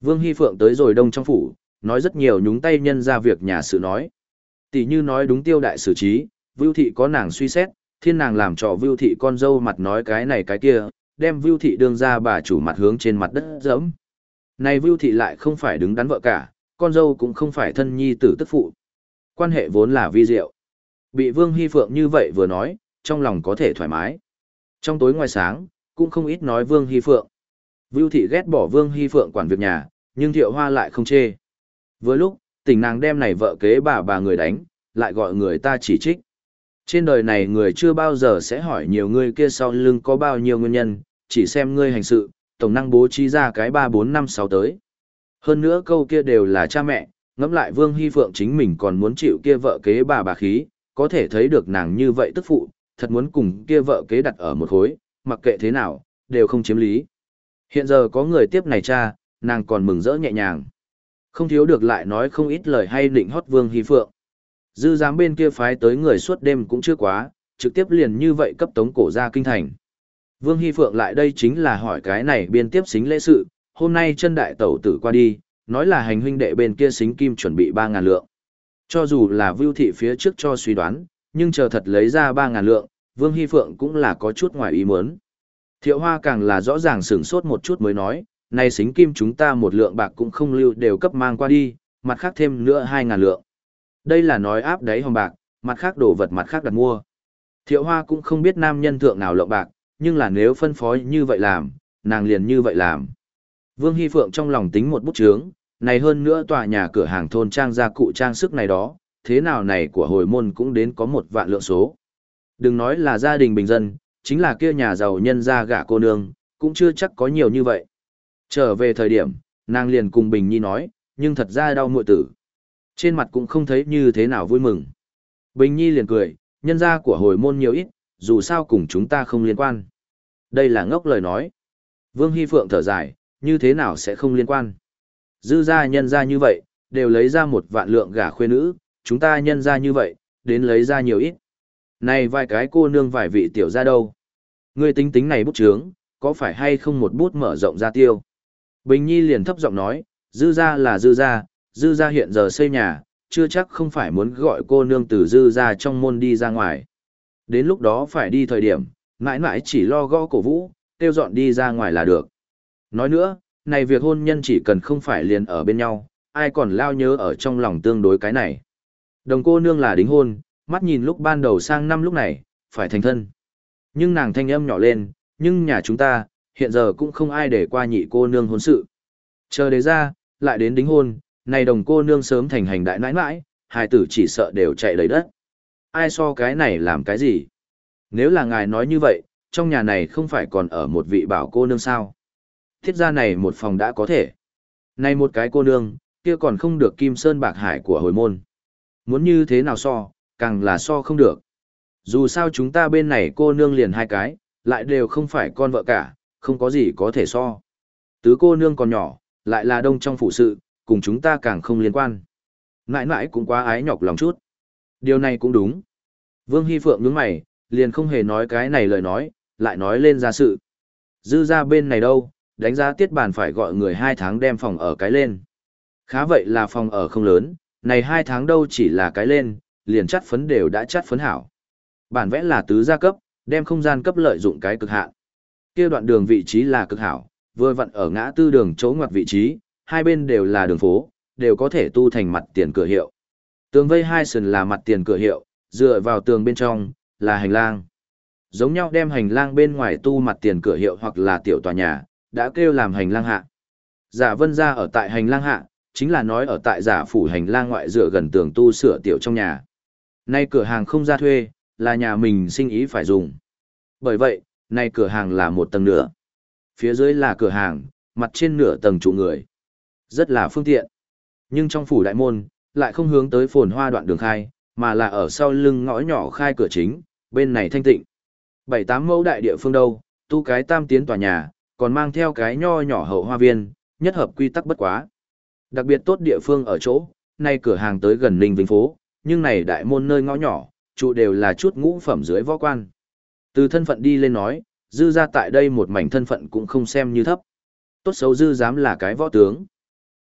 Speaker 1: Vương Hy Phượng tới rồi đông trong phủ, nói rất nhiều nhúng tay nhân ra việc nhà sự nói. Tỷ như nói đúng tiêu đại xử trí, Vưu Thị có nàng suy xét, thiên nàng làm cho Vưu Thị con dâu mặt nói cái này cái kia, đem Vưu Thị đương ra bà chủ mặt hướng trên mặt đất dẫm. Này Vưu Thị lại không phải đứng đắn vợ cả, con dâu cũng không phải thân nhi tử tức phụ. Quan hệ vốn là vi diệu. Bị Vương Hy Phượng như vậy vừa nói, trong lòng có thể thoải mái. Trong tối ngoài sáng, cũng không ít nói Vương Hy Phượng. Vưu Thị ghét bỏ Vương Hy Phượng quản việc nhà, nhưng Thiệu Hoa lại không chê. Với lúc, tỉnh nàng đem này vợ kế bà bà người đánh, lại gọi người ta chỉ trích. Trên đời này người chưa bao giờ sẽ hỏi nhiều người kia sau lưng có bao nhiêu nguyên nhân, chỉ xem ngươi hành sự, tổng năng bố trí ra cái ba bốn năm sáu tới. Hơn nữa câu kia đều là cha mẹ, ngẫm lại Vương Hy Phượng chính mình còn muốn chịu kia vợ kế bà bà khí, có thể thấy được nàng như vậy tức phụ, thật muốn cùng kia vợ kế đặt ở một khối, mặc kệ thế nào, đều không chiếm lý. Hiện giờ có người tiếp này cha, nàng còn mừng rỡ nhẹ nhàng. Không thiếu được lại nói không ít lời hay định hót Vương Hy Phượng. Dư giám bên kia phái tới người suốt đêm cũng chưa quá, trực tiếp liền như vậy cấp tống cổ ra kinh thành. Vương Hy Phượng lại đây chính là hỏi cái này biên tiếp xính lễ sự, hôm nay chân đại tẩu tử qua đi, nói là hành huynh đệ bên kia xính kim chuẩn bị ba ngàn lượng. Cho dù là Vưu Thị phía trước cho suy đoán, nhưng chờ thật lấy ra ba ngàn lượng, Vương Hy Phượng cũng là có chút ngoài ý muốn. Thiệu Hoa càng là rõ ràng sửng sốt một chút mới nói, này xính kim chúng ta một lượng bạc cũng không lưu đều cấp mang qua đi, mặt khác thêm nữa hai ngàn lượng. Đây là nói áp đáy hòm bạc, mặt khác đổ vật mặt khác đặt mua. Thiệu Hoa cũng không biết nam nhân thượng nào lộng bạc, nhưng là nếu phân phối như vậy làm, nàng liền như vậy làm. Vương Hy Phượng trong lòng tính một bút chướng, này hơn nữa tòa nhà cửa hàng thôn trang gia cụ trang sức này đó, thế nào này của hồi môn cũng đến có một vạn lượng số. Đừng nói là gia đình bình dân, chính là kia nhà giàu nhân gia gả cô nương, cũng chưa chắc có nhiều như vậy. Trở về thời điểm, nàng liền cùng Bình Nhi nói, nhưng thật ra đau muội tử. Trên mặt cũng không thấy như thế nào vui mừng. Bình Nhi liền cười, nhân gia của hồi môn nhiều ít, dù sao cùng chúng ta không liên quan. Đây là ngốc lời nói. Vương Hy Phượng thở dài, như thế nào sẽ không liên quan. Dư gia nhân gia như vậy, đều lấy ra một vạn lượng gả khuê nữ, chúng ta nhân gia như vậy, đến lấy ra nhiều ít. Này vài cái cô nương vài vị tiểu ra đâu. Ngươi tính tính này bút chướng, có phải hay không một bút mở rộng ra tiêu. Bình Nhi liền thấp giọng nói, dư gia là dư gia, dư gia hiện giờ xây nhà, chưa chắc không phải muốn gọi cô nương từ dư gia trong môn đi ra ngoài. Đến lúc đó phải đi thời điểm, mãi mãi chỉ lo gõ cổ vũ, tiêu dọn đi ra ngoài là được. Nói nữa, này việc hôn nhân chỉ cần không phải liền ở bên nhau, ai còn lao nhớ ở trong lòng tương đối cái này. Đồng cô nương là đính hôn, mắt nhìn lúc ban đầu sang năm lúc này, phải thành thân. Nhưng nàng thanh âm nhỏ lên, nhưng nhà chúng ta, hiện giờ cũng không ai để qua nhị cô nương hôn sự. Chờ đến ra, lại đến đính hôn, này đồng cô nương sớm thành hành đại nãi nãi, hai tử chỉ sợ đều chạy đầy đất. Ai so cái này làm cái gì? Nếu là ngài nói như vậy, trong nhà này không phải còn ở một vị bảo cô nương sao? Thiết ra này một phòng đã có thể. Này một cái cô nương, kia còn không được kim sơn bạc hải của hồi môn. Muốn như thế nào so, càng là so không được. Dù sao chúng ta bên này cô nương liền hai cái, lại đều không phải con vợ cả, không có gì có thể so. Tứ cô nương còn nhỏ, lại là đông trong phụ sự, cùng chúng ta càng không liên quan. Ngãi ngãi cũng quá ái nhọc lòng chút. Điều này cũng đúng. Vương Hy Phượng nhướng mày, liền không hề nói cái này lời nói, lại nói lên ra sự. Dư ra bên này đâu, đánh giá tiết bàn phải gọi người hai tháng đem phòng ở cái lên. Khá vậy là phòng ở không lớn, này hai tháng đâu chỉ là cái lên, liền chắt phấn đều đã chắt phấn hảo. Bản vẽ là tứ gia cấp, đem không gian cấp lợi dụng cái cực hạn. Kia đoạn đường vị trí là cực hảo, vừa vặn ở ngã tư đường chỗ ngoặt vị trí, hai bên đều là đường phố, đều có thể tu thành mặt tiền cửa hiệu. Tường vây hai sườn là mặt tiền cửa hiệu, dựa vào tường bên trong là hành lang. Giống nhau đem hành lang bên ngoài tu mặt tiền cửa hiệu hoặc là tiểu tòa nhà, đã kêu làm hành lang hạ. Giả Vân gia ở tại hành lang hạ, chính là nói ở tại giả phủ hành lang ngoại dựa gần tường tu sửa tiểu trong nhà. Nay cửa hàng không ra thuê, là nhà mình sinh ý phải dùng. Bởi vậy, nay cửa hàng là một tầng nửa. Phía dưới là cửa hàng, mặt trên nửa tầng trụ người. Rất là phương tiện. Nhưng trong phủ đại môn, lại không hướng tới phồn hoa đoạn đường khai, mà là ở sau lưng ngõ nhỏ khai cửa chính, bên này thanh tịnh. Bảy tám mẫu đại địa phương đâu, tu cái tam tiến tòa nhà, còn mang theo cái nho nhỏ hậu hoa viên, nhất hợp quy tắc bất quá. Đặc biệt tốt địa phương ở chỗ, nay cửa hàng tới gần Ninh Vinh phố, nhưng này đại môn nơi ngõ nhỏ, trụ đều là chút ngũ phẩm dưới võ quan. Từ thân phận đi lên nói, dư ra tại đây một mảnh thân phận cũng không xem như thấp. Tốt xấu dư dám là cái võ tướng.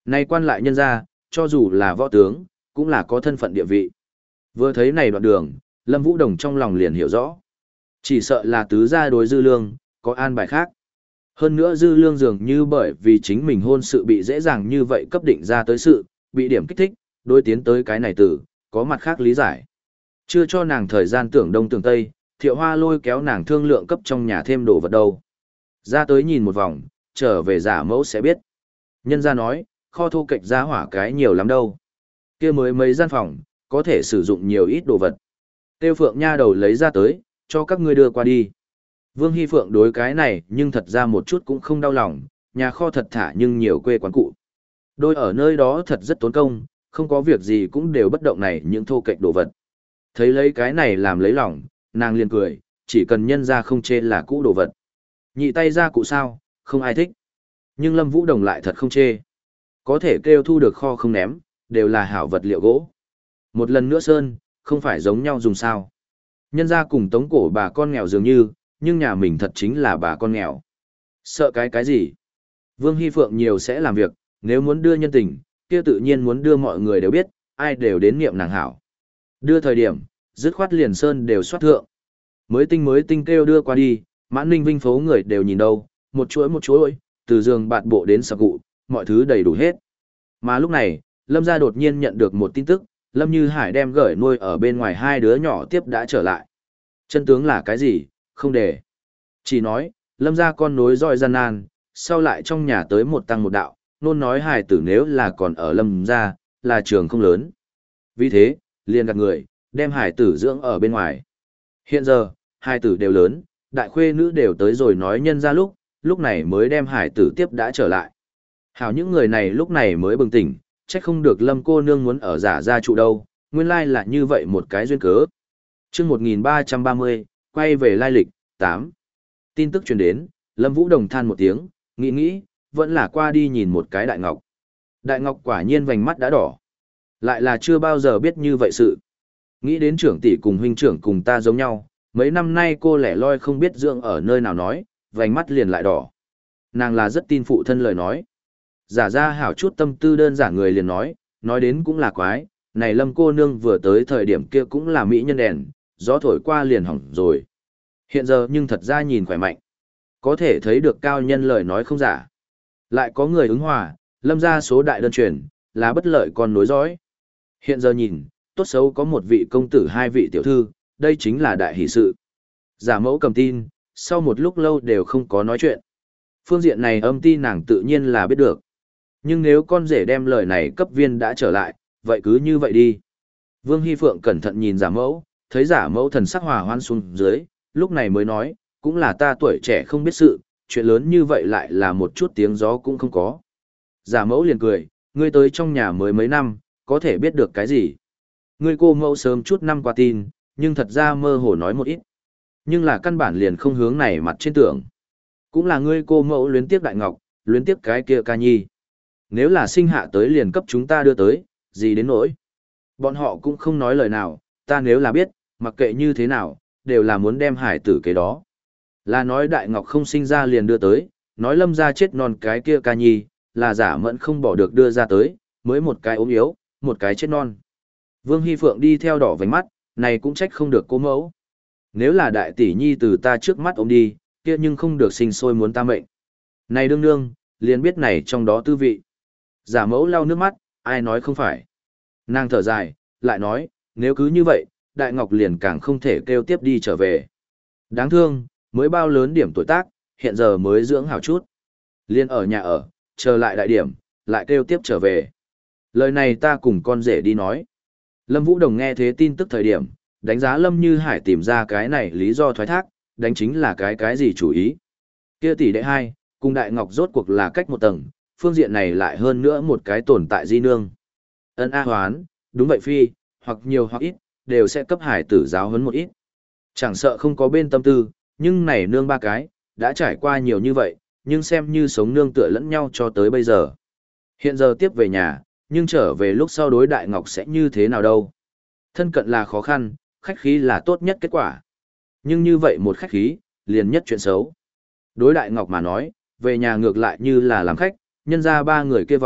Speaker 1: Nay quan lại nhân gia, cho dù là võ tướng, cũng là có thân phận địa vị. Vừa thấy này đoạn đường, Lâm Vũ Đồng trong lòng liền hiểu rõ. Chỉ sợ là tứ gia đối Dư Lương, có an bài khác. Hơn nữa Dư Lương dường như bởi vì chính mình hôn sự bị dễ dàng như vậy cấp định ra tới sự, bị điểm kích thích, đối tiến tới cái này tử, có mặt khác lý giải. Chưa cho nàng thời gian tưởng đông tưởng tây, Thiệu Hoa lôi kéo nàng thương lượng cấp trong nhà thêm đồ vật đâu. Ra tới nhìn một vòng, trở về giả mẫu sẽ biết. Nhân gia nói, kho thô kệch giá hỏa cái nhiều lắm đâu. Kia mới mấy gian phòng, có thể sử dụng nhiều ít đồ vật. Tiêu Phượng nha đầu lấy ra tới, cho các ngươi đưa qua đi. Vương Hy Phượng đối cái này nhưng thật ra một chút cũng không đau lòng, nhà kho thật thả nhưng nhiều quê quán cụ. Đôi ở nơi đó thật rất tốn công, không có việc gì cũng đều bất động này những thô kệch đồ vật. Thấy lấy cái này làm lấy lòng, nàng liền cười, chỉ cần nhân ra không chê là cũ đồ vật. Nhị tay ra cụ sao, không ai thích. Nhưng Lâm Vũ Đồng lại thật không chê. Có thể kêu thu được kho không ném, đều là hảo vật liệu gỗ. Một lần nữa sơn, không phải giống nhau dùng sao. Nhân ra cùng tống cổ bà con nghèo dường như, nhưng nhà mình thật chính là bà con nghèo. Sợ cái cái gì? Vương Hy Phượng nhiều sẽ làm việc, nếu muốn đưa nhân tình, kia tự nhiên muốn đưa mọi người đều biết, ai đều đến niệm nàng hảo. Đưa thời điểm, dứt khoát liền sơn đều soát thượng. Mới tinh mới tinh kêu đưa qua đi, Mãn Ninh Vinh phố người đều nhìn đâu, một chuỗi một chuỗi, từ giường bạt bộ đến sạp cụ, mọi thứ đầy đủ hết. Mà lúc này, Lâm gia đột nhiên nhận được một tin tức, Lâm Như Hải đem gửi nuôi ở bên ngoài hai đứa nhỏ tiếp đã trở lại. Chân tướng là cái gì, không để. Chỉ nói, Lâm gia con nối roi gian nan, sau lại trong nhà tới một tăng một đạo, nôn nói hài tử nếu là còn ở Lâm gia, là trường không lớn. Vì thế, liền gạt người, đem hài tử dưỡng ở bên ngoài. Hiện giờ, hài tử đều lớn, đại khuê nữ đều tới rồi nói nhân ra lúc, lúc này mới đem hài tử tiếp đã trở lại. Hảo những người này lúc này mới bừng tỉnh, trách không được Lâm cô nương muốn ở giả gia trụ đâu, nguyên lai là như vậy một cái duyên cớ. Chương một nghìn ba trăm ba mươi, quay về lai lịch, tám. Tin tức truyền đến, Lâm Vũ Đồng than một tiếng, nghĩ nghĩ, vẫn là qua đi nhìn một cái đại ngọc. Đại ngọc quả nhiên vành mắt đã đỏ. Lại là chưa bao giờ biết như vậy sự. Nghĩ đến trưởng tỷ cùng huynh trưởng cùng ta giống nhau, mấy năm nay cô lẻ loi không biết dưỡng ở nơi nào nói, vành mắt liền lại đỏ. Nàng là rất tin phụ thân lời nói. Giả ra hảo chút tâm tư đơn giản người liền nói, nói đến cũng là quái, này Lâm cô nương vừa tới thời điểm kia cũng là mỹ nhân đèn, gió thổi qua liền hỏng rồi. Hiện giờ nhưng thật ra nhìn khỏe mạnh. Có thể thấy được cao nhân lời nói không giả. Lại có người ứng hòa, Lâm ra số đại đơn truyền, là bất lợi còn nối dõi. Hiện giờ nhìn, tốt xấu có một vị công tử hai vị tiểu thư, đây chính là đại hỷ sự. Giả mẫu cầm tin, sau một lúc lâu đều không có nói chuyện. Phương diện này âm ti nàng tự nhiên là biết được. Nhưng nếu con rể đem lời này cấp viên đã trở lại, vậy cứ như vậy đi. Vương Hy Phượng cẩn thận nhìn giả mẫu, thấy giả mẫu thần sắc hòa hoan xuống dưới, lúc này mới nói, cũng là ta tuổi trẻ không biết sự, chuyện lớn như vậy lại là một chút tiếng gió cũng không có. Giả mẫu liền cười, ngươi tới trong nhà mới mấy năm, có thể biết được cái gì. Ngươi cô mẫu sớm chút năm qua tin, nhưng thật ra mơ hồ nói một ít. Nhưng là căn bản liền không hướng này mặt trên tưởng. Cũng là ngươi cô mẫu luyến tiếc đại ngọc, luyến tiếc cái kia ca nhi. Nếu là sinh hạ tới liền cấp chúng ta đưa tới, gì đến nỗi. Bọn họ cũng không nói lời nào, ta nếu là biết, mặc kệ như thế nào, đều là muốn đem hải tử cái đó. Là nói đại ngọc không sinh ra liền đưa tới, nói lâm ra chết non cái kia ca nhi, là giả mẫn không bỏ được đưa ra tới, mới một cái ốm yếu, một cái chết non. Vương Hy Phượng đi theo đỏ vành mắt, này cũng trách không được cô mẫu. Nếu là đại tỷ nhi từ ta trước mắt ôm đi, kia nhưng không được sinh sôi muốn ta mệnh. Này đương đương, liền biết này trong đó tư vị. Giả mẫu lau nước mắt, ai nói không phải. Nàng thở dài, lại nói, nếu cứ như vậy, Đại Ngọc liền càng không thể kêu tiếp đi trở về. Đáng thương, mới bao lớn điểm tuổi tác, hiện giờ mới dưỡng hảo chút. Liên ở nhà ở, chờ lại đại điểm, lại kêu tiếp trở về. Lời này ta cùng con rể đi nói. Lâm Vũ Đồng nghe thế tin tức thời điểm, đánh giá Lâm Như Hải tìm ra cái này lý do thoái thác, đánh chính là cái cái gì chủ ý. Kia tỷ đệ hai, cùng Đại Ngọc rốt cuộc là cách một tầng, phương diện này lại hơn nữa một cái tồn tại di nương. Ân A Hoán, đúng vậy phi, hoặc nhiều hoặc ít, đều sẽ cấp hải tử giáo huấn một ít. Chẳng sợ không có bên tâm tư, nhưng này nương ba cái, đã trải qua nhiều như vậy, nhưng xem như sống nương tựa lẫn nhau cho tới bây giờ. Hiện giờ tiếp về nhà, nhưng trở về lúc sau đối Đại Ngọc sẽ như thế nào đâu. Thân cận là khó khăn, khách khí là tốt nhất kết quả. Nhưng như vậy một khách khí, liền nhất chuyện xấu. Đối Đại Ngọc mà nói, về nhà ngược lại như là làm khách, nhân ra ba người kia vòng,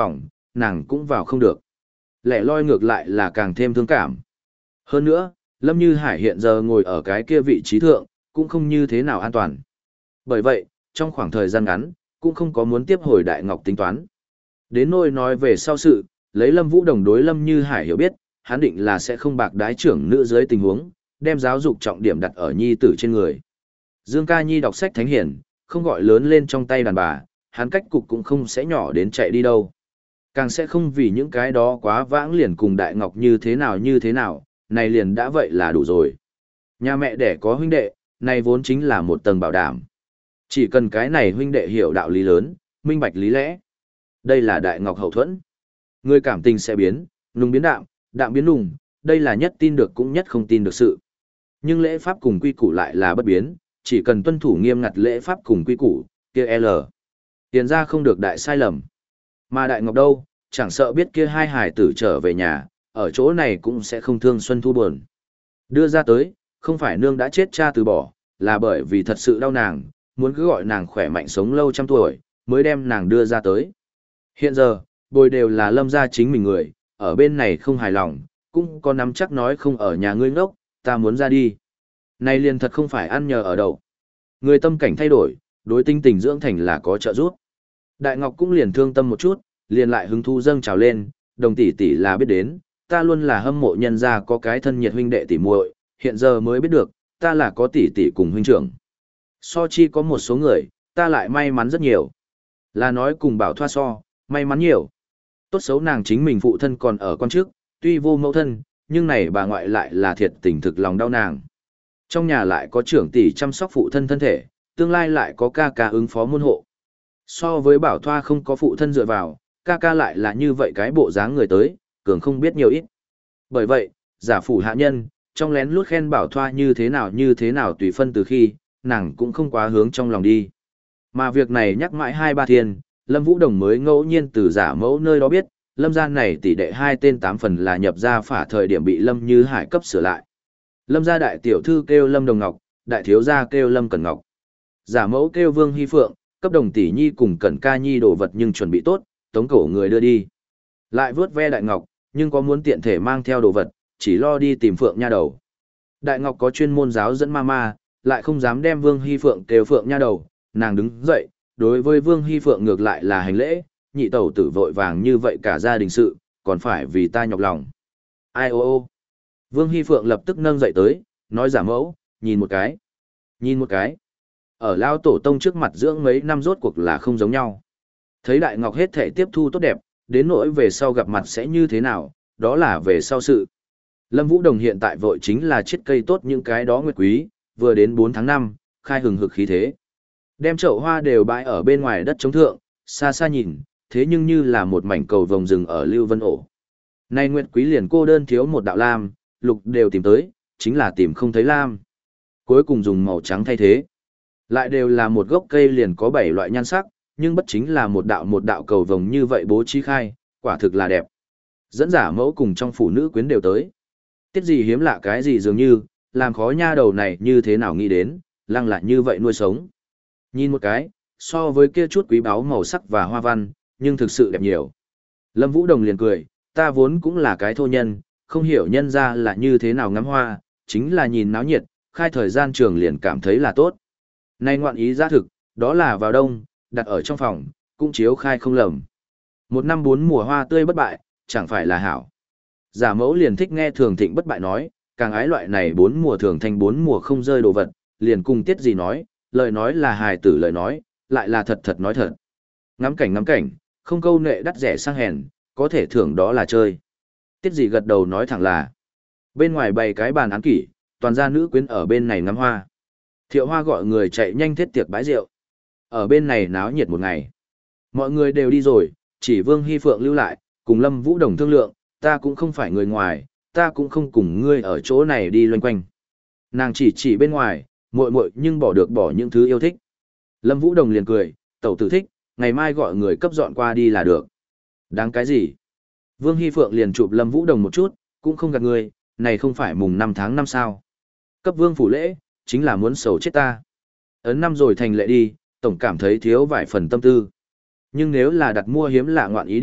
Speaker 1: nàng cũng vào không được. Lẻ loi ngược lại là càng thêm thương cảm. Hơn nữa, Lâm Như Hải hiện giờ ngồi ở cái kia vị trí thượng, cũng không như thế nào an toàn. Bởi vậy, trong khoảng thời gian ngắn, cũng không có muốn tiếp hồi Đại Ngọc tính toán. Đến nôi nói về sau sự, lấy Lâm Vũ Đồng đối Lâm Như Hải hiểu biết, hắn định là sẽ không bạc đái trưởng nữ dưới tình huống, đem giáo dục trọng điểm đặt ở nhi tử trên người. Dương Ca Nhi đọc sách thánh hiển, không gọi lớn lên trong tay đàn bà, hắn cách cục cũng không sẽ nhỏ đến chạy đi đâu. Càng sẽ không vì những cái đó quá vãng liền cùng Đại Ngọc như thế nào như thế nào, này liền đã vậy là đủ rồi. Nhà mẹ đẻ có huynh đệ, này vốn chính là một tầng bảo đảm. Chỉ cần cái này huynh đệ hiểu đạo lý lớn, minh bạch lý lẽ. Đây là Đại Ngọc hậu thuẫn. Người cảm tình sẽ biến, nùng biến đạm, đạm biến nùng, đây là nhất tin được cũng nhất không tin được sự. Nhưng lễ pháp cùng quy củ lại là bất biến, chỉ cần tuân thủ nghiêm ngặt lễ pháp cùng quy củ, kia L. Tiền ra không được đại sai lầm. Mà Đại Ngọc đâu, chẳng sợ biết kia hai hài tử trở về nhà, ở chỗ này cũng sẽ không thương Xuân Thu buồn. Đưa ra tới, không phải nương đã chết cha từ bỏ, là bởi vì thật sự đau nàng, muốn cứ gọi nàng khỏe mạnh sống lâu trăm tuổi, mới đem nàng đưa ra tới. Hiện giờ, bồi đều là Lâm gia chính mình người, ở bên này không hài lòng, cũng có nắm chắc nói không ở nhà ngươi ngốc, ta muốn ra đi. Này liền thật không phải ăn nhờ ở đậu. Người tâm cảnh thay đổi, đối tinh tình dưỡng thành là có trợ giúp. Đại Ngọc cũng liền thương tâm một chút, liền lại hứng thu dâng trào lên, đồng tỷ tỷ là biết đến, ta luôn là hâm mộ nhân gia có cái thân nhiệt huynh đệ tỷ muội, hiện giờ mới biết được, ta là có tỷ tỷ cùng huynh trưởng. So chi có một số người, ta lại may mắn rất nhiều. Là nói cùng Bảo Thoa so, may mắn nhiều. Tốt xấu nàng chính mình phụ thân còn ở con trước, tuy vô mẫu thân, nhưng này bà ngoại lại là thiệt tình thực lòng đau nàng. Trong nhà lại có trưởng tỷ chăm sóc phụ thân thân thể, tương lai lại có ca ca ứng phó môn hộ. So với Bảo Thoa không có phụ thân dựa vào, ca ca lại là như vậy cái bộ dáng người tới, cường không biết nhiều ít. Bởi vậy, giả phủ hạ nhân, trong lén lút khen Bảo Thoa như thế nào như thế nào tùy phân từ khi, nàng cũng không quá hướng trong lòng đi. Mà việc này nhắc mãi hai ba thiên, Lâm Vũ Đồng mới ngẫu nhiên từ giả mẫu nơi đó biết, Lâm gia này tỷ đệ hai tên tám phần là nhập gia phả thời điểm bị Lâm Như Hải cấp sửa lại. Lâm gia đại tiểu thư kêu Lâm Đồng Ngọc, đại thiếu gia kêu Lâm Cẩn Ngọc. Giả mẫu kêu Vương Hy Phượng, cấp Đồng tỷ nhi cùng Cẩn ca nhi đồ vật nhưng chuẩn bị tốt, tống cổ người đưa đi. Lại vớt ve Đại Ngọc, nhưng có muốn tiện thể mang theo đồ vật, chỉ lo đi tìm Phượng nha đầu. Đại Ngọc có chuyên môn giáo dẫn ma ma, lại không dám đem Vương Hy Phượng kêu Phượng nha đầu, nàng đứng dậy, đối với Vương Hy Phượng ngược lại là hành lễ, nhị tẩu tử vội vàng như vậy cả gia đình sự, còn phải vì ta nhọc lòng. Ai ô ô. Vương Hy Phượng lập tức nâng dậy tới, nói giả mẫu, nhìn một cái. Nhìn một cái. Ở lao tổ tông trước mặt dưỡng mấy năm rốt cuộc là không giống nhau. Thấy Đại Ngọc hết thể tiếp thu tốt đẹp, đến nỗi về sau gặp mặt sẽ như thế nào, đó là về sau sự. Lâm Vũ Đồng hiện tại vội chính là chiết cây tốt những cái đó nguyệt quý, vừa đến bốn tháng năm, khai hừng hực khí thế. Đem chậu hoa đều bãi ở bên ngoài đất trống thượng, xa xa nhìn, thế nhưng như là một mảnh cầu vồng rừng ở Lưu Vân Ổ. Nay nguyệt quý liền cô đơn thiếu một đạo lam, lục đều tìm tới, chính là tìm không thấy lam. Cuối cùng dùng màu trắng thay thế. Lại đều là một gốc cây liền có bảy loại nhan sắc, nhưng bất chính là một đạo một đạo cầu vồng như vậy bố trí khai, quả thực là đẹp. Dẫn giả mẫu cùng trong phụ nữ quyến đều tới. Tiết gì hiếm lạ cái gì dường như, làm khó nha đầu này như thế nào nghĩ đến, lăng lại như vậy nuôi sống. Nhìn một cái, so với kia chút quý báu màu sắc và hoa văn, nhưng thực sự đẹp nhiều. Lâm Vũ Đồng liền cười, ta vốn cũng là cái thô nhân, không hiểu nhân ra là như thế nào ngắm hoa, chính là nhìn náo nhiệt, khai thời gian trường liền cảm thấy là tốt. Nay ngoạn ý giá thực, đó là vào đông, đặt ở trong phòng, cũng chiếu khai không lầm. Một năm bốn mùa hoa tươi bất bại, chẳng phải là hảo. Giả mẫu liền thích nghe thường thịnh bất bại nói, càng ái loại này bốn mùa thường thành bốn mùa không rơi đồ vật, liền cùng tiết gì nói, lời nói là hài tử lời nói, lại là thật thật nói thật. Ngắm cảnh ngắm cảnh, không câu nệ đắt rẻ sang hèn, có thể thưởng đó là chơi. Tiết gì gật đầu nói thẳng là, bên ngoài bày cái bàn án kỷ, toàn gia nữ quyến ở bên này ngắm hoa. Thiệu Hoa gọi người chạy nhanh thiết tiệc bãi rượu. Ở bên này náo nhiệt một ngày. Mọi người đều đi rồi, chỉ Vương Hy Phượng lưu lại, cùng Lâm Vũ Đồng thương lượng, ta cũng không phải người ngoài, ta cũng không cùng ngươi ở chỗ này đi loanh quanh. Nàng chỉ chỉ bên ngoài, muội muội nhưng bỏ được bỏ những thứ yêu thích. Lâm Vũ Đồng liền cười, tẩu tử thích, ngày mai gọi người cấp dọn qua đi là được. Đáng cái gì? Vương Hy Phượng liền chụp Lâm Vũ Đồng một chút, cũng không gạt người, này không phải mùng năm tháng năm sao. Cấp vương phủ lễ, chính là muốn sầu chết ta. Ấn năm rồi thành lệ đi, tổng cảm thấy thiếu vài phần tâm tư. Nhưng nếu là đặt mua hiếm lạ ngoạn ý đi,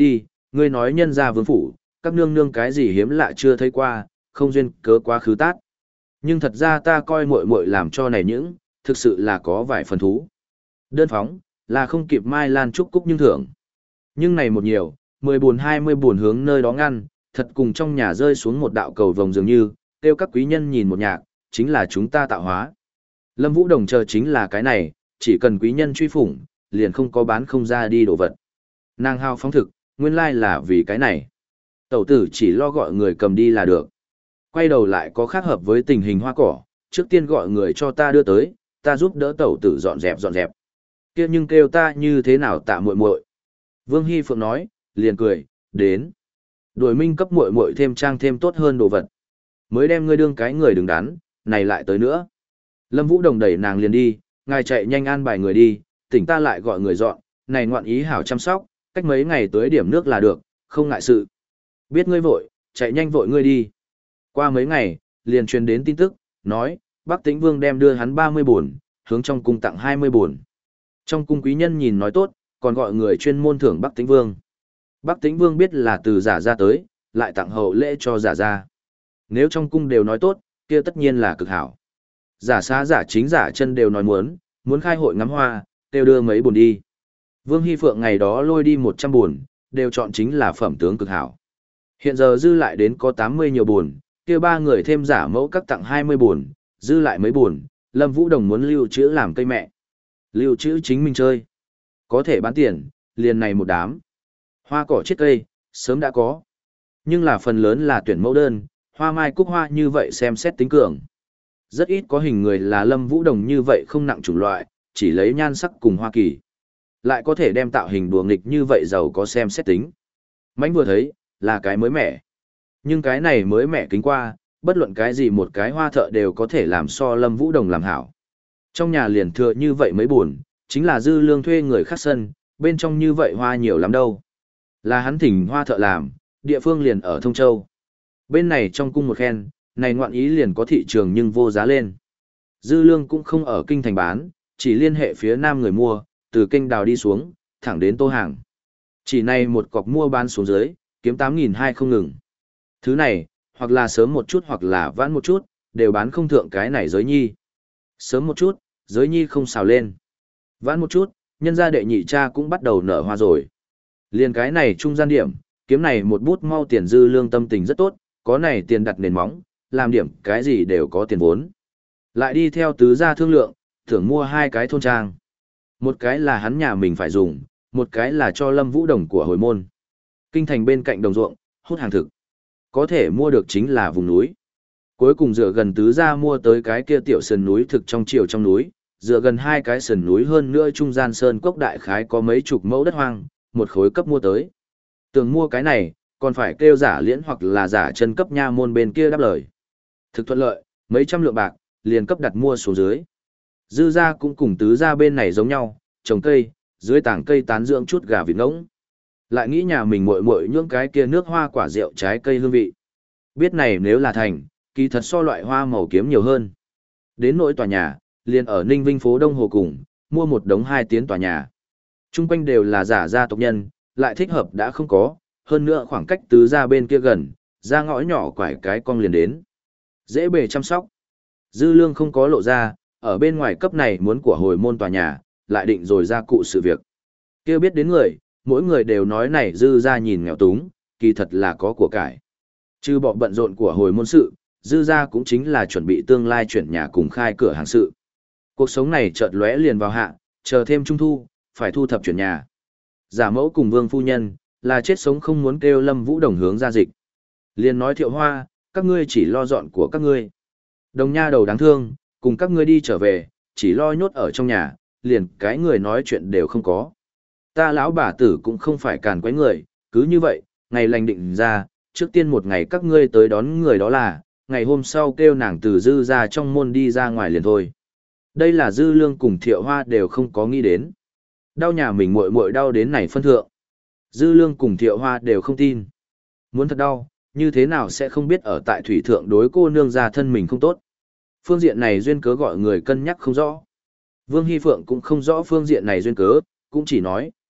Speaker 1: Ngươi nói nhân gia vương phủ, các nương nương cái gì hiếm lạ chưa thấy qua, không duyên cớ quá khứ tát. Nhưng thật ra ta coi muội muội làm cho này những, thực sự là có vài phần thú. Đơn phóng, là không kịp Mai Lan Trúc Cúc nhưng thưởng. Nhưng này một nhiều, mười buồn hai mươi buồn hướng nơi đó ngăn, thật cùng trong nhà rơi xuống một đạo cầu vồng dường như, kêu các quý nhân nhìn một nhạc, chính là chúng ta tạo hóa. Lâm Vũ Đồng chờ chính là cái này, chỉ cần quý nhân truy phủng, liền không có bán không ra đi đồ vật. Nàng hao phóng thực, nguyên lai là vì cái này. Tẩu tử chỉ lo gọi người cầm đi là được. Quay đầu lại có khác hợp với tình hình hoa cỏ, trước tiên gọi người cho ta đưa tới, ta giúp đỡ tẩu tử dọn dẹp dọn dẹp. Kia nhưng kêu ta như thế nào tạ muội muội. Vương Hy Phượng nói, liền cười, đến. Đuổi minh cấp muội muội thêm trang thêm tốt hơn đồ vật. Mới đem ngươi đương cái người đứng đắn, này lại tới nữa. Lâm Vũ Đồng đẩy nàng liền đi, ngài chạy nhanh an bài người đi, tỉnh ta lại gọi người dọn, này ngoạn ý hảo chăm sóc, cách mấy ngày tới điểm nước là được, không ngại sự. Biết ngươi vội, chạy nhanh vội ngươi đi. Qua mấy ngày, liền truyền đến tin tức, nói, Bắc Tĩnh Vương đem đưa hắn ba mươi buồn, hướng trong cung tặng hai mươi buồn. Trong cung quý nhân nhìn nói tốt, còn gọi người chuyên môn thưởng Bắc Tĩnh Vương. Bắc Tĩnh Vương biết là từ giả ra tới, lại tặng hậu lễ cho giả ra. Nếu trong cung đều nói tốt, kia tất nhiên là cực hảo. Giả xá giả chính giả chân đều nói muốn, muốn khai hội ngắm hoa, đều đưa mấy buồn đi. Vương Hy Phượng ngày đó lôi đi một trăm buồn, đều chọn chính là phẩm tướng cực hảo. Hiện giờ dư lại đến có tám mươi nhiều buồn, kia ba người thêm giả mẫu các tặng hai mươi buồn, dư lại mấy buồn, Lâm Vũ Đồng muốn lưu trữ làm cây mẹ. Lưu trữ chính mình chơi. Có thể bán tiền, liền này một đám. Hoa cỏ chết cây, sớm đã có. Nhưng là phần lớn là tuyển mẫu đơn, hoa mai cúc hoa như vậy xem xét tính cường. Rất ít có hình người là Lâm Vũ Đồng như vậy không nặng chủng loại, chỉ lấy nhan sắc cùng hoa kỳ. Lại có thể đem tạo hình đùa nghịch như vậy giàu có xem xét tính. Mánh vừa thấy, là cái mới mẻ. Nhưng cái này mới mẻ kính qua, bất luận cái gì một cái hoa thợ đều có thể làm so Lâm Vũ Đồng làm hảo. Trong nhà liền thừa như vậy mới buồn, chính là dư lương thuê người khác sân, bên trong như vậy hoa nhiều lắm đâu. Là hắn thỉnh hoa thợ làm, địa phương liền ở Thông Châu. Bên này trong cung một khen, này ngoạn ý liền có thị trường nhưng vô giá lên. Dư lương cũng không ở kinh thành bán, chỉ liên hệ phía nam người mua, từ kênh đào đi xuống, thẳng đến Tô Hàng. Chỉ này một cọc mua bán xuống dưới, kiếm tám nghìn hai không ngừng. Thứ này, hoặc là sớm một chút hoặc là vãn một chút, đều bán không thượng cái này giới nhi. Sớm một chút, giới nhi không xào lên. Vãn một chút, nhân gia đệ nhị cha cũng bắt đầu nở hoa rồi. Liên cái này trung gian điểm, kiếm này một bút mau tiền dư lương tâm tình rất tốt, có này tiền đặt nền móng, làm điểm cái gì đều có tiền vốn. Lại đi theo tứ gia thương lượng, thưởng mua hai cái thôn trang. Một cái là hắn nhà mình phải dùng, một cái là cho Lâm Vũ Đồng của hồi môn. Kinh thành bên cạnh đồng ruộng, hút hàng thực. Có thể mua được chính là vùng núi. Cuối cùng dựa gần tứ gia mua tới cái kia tiểu sườn núi thực trong chiều trong núi, dựa gần hai cái sườn núi hơn nữa trung gian sơn cốc đại khái có mấy chục mẫu đất hoang, một khối cấp mua tới. Tưởng mua cái này, còn phải kêu giả liễn hoặc là giả chân cấp nha môn bên kia đáp lời. Thực thuận lợi, mấy trăm lượng bạc, liền cấp đặt mua xuống dưới. Dư gia cũng cùng tứ gia bên này giống nhau, trồng cây, dưới tảng cây tán dưỡng chút gà vịt ngỗng. Lại nghĩ nhà mình muội muội nhưỡng cái kia nước hoa quả rượu trái cây hương vị. Biết này nếu là thành, kỳ thật so loại hoa màu kiếm nhiều hơn. Đến nỗi tòa nhà, liền ở Ninh Vinh phố Đông Hồ cùng, mua một đống hai tiến tòa nhà. Trung quanh đều là giả gia tộc nhân, lại thích hợp đã không có, hơn nữa khoảng cách tứ gia bên kia gần, ra ngõ nhỏ quải cái cong liền đến. Dễ bề chăm sóc. Dư lương không có lộ ra, ở bên ngoài cấp này muốn của hồi môn tòa nhà, lại định rồi ra cụ sự việc. Kêu biết đến người, mỗi người đều nói này dư gia nhìn nghèo túng, kỳ thật là có của cải. Trừ bỏ bận rộn của hồi môn sự, dư gia cũng chính là chuẩn bị tương lai chuyển nhà cùng khai cửa hàng sự. Cuộc sống này chợt lóe liền vào hạ, chờ thêm trung thu, phải thu thập chuyển nhà. Giả mẫu cùng vương phu nhân, là chết sống không muốn kêu Lâm Vũ Đồng hướng ra dịch. Liền nói Thiệu Hoa, các ngươi chỉ lo dọn của các ngươi. Đồng nha đầu đáng thương, cùng các ngươi đi trở về, chỉ lo nhốt ở trong nhà, liền cái người nói chuyện đều không có. Ta lão bà tử cũng không phải càn quấy người, cứ như vậy, ngày lành định ra, trước tiên một ngày các ngươi tới đón người đó là, ngày hôm sau kêu nàng từ dư ra trong môn đi ra ngoài liền thôi. Đây là dư lương cùng Thiệu Hoa đều không có nghĩ đến. Đau nhà mình muội muội đau đến này phân thượng. Dư lương cùng Thiệu Hoa đều không tin. Muốn thật đau, như thế nào sẽ không biết ở tại thủy thượng đối cô nương gia thân mình không tốt. Phương diện này duyên cớ gọi người cân nhắc không rõ. Vương Hy Phượng cũng không rõ phương diện này duyên cớ, cũng chỉ nói,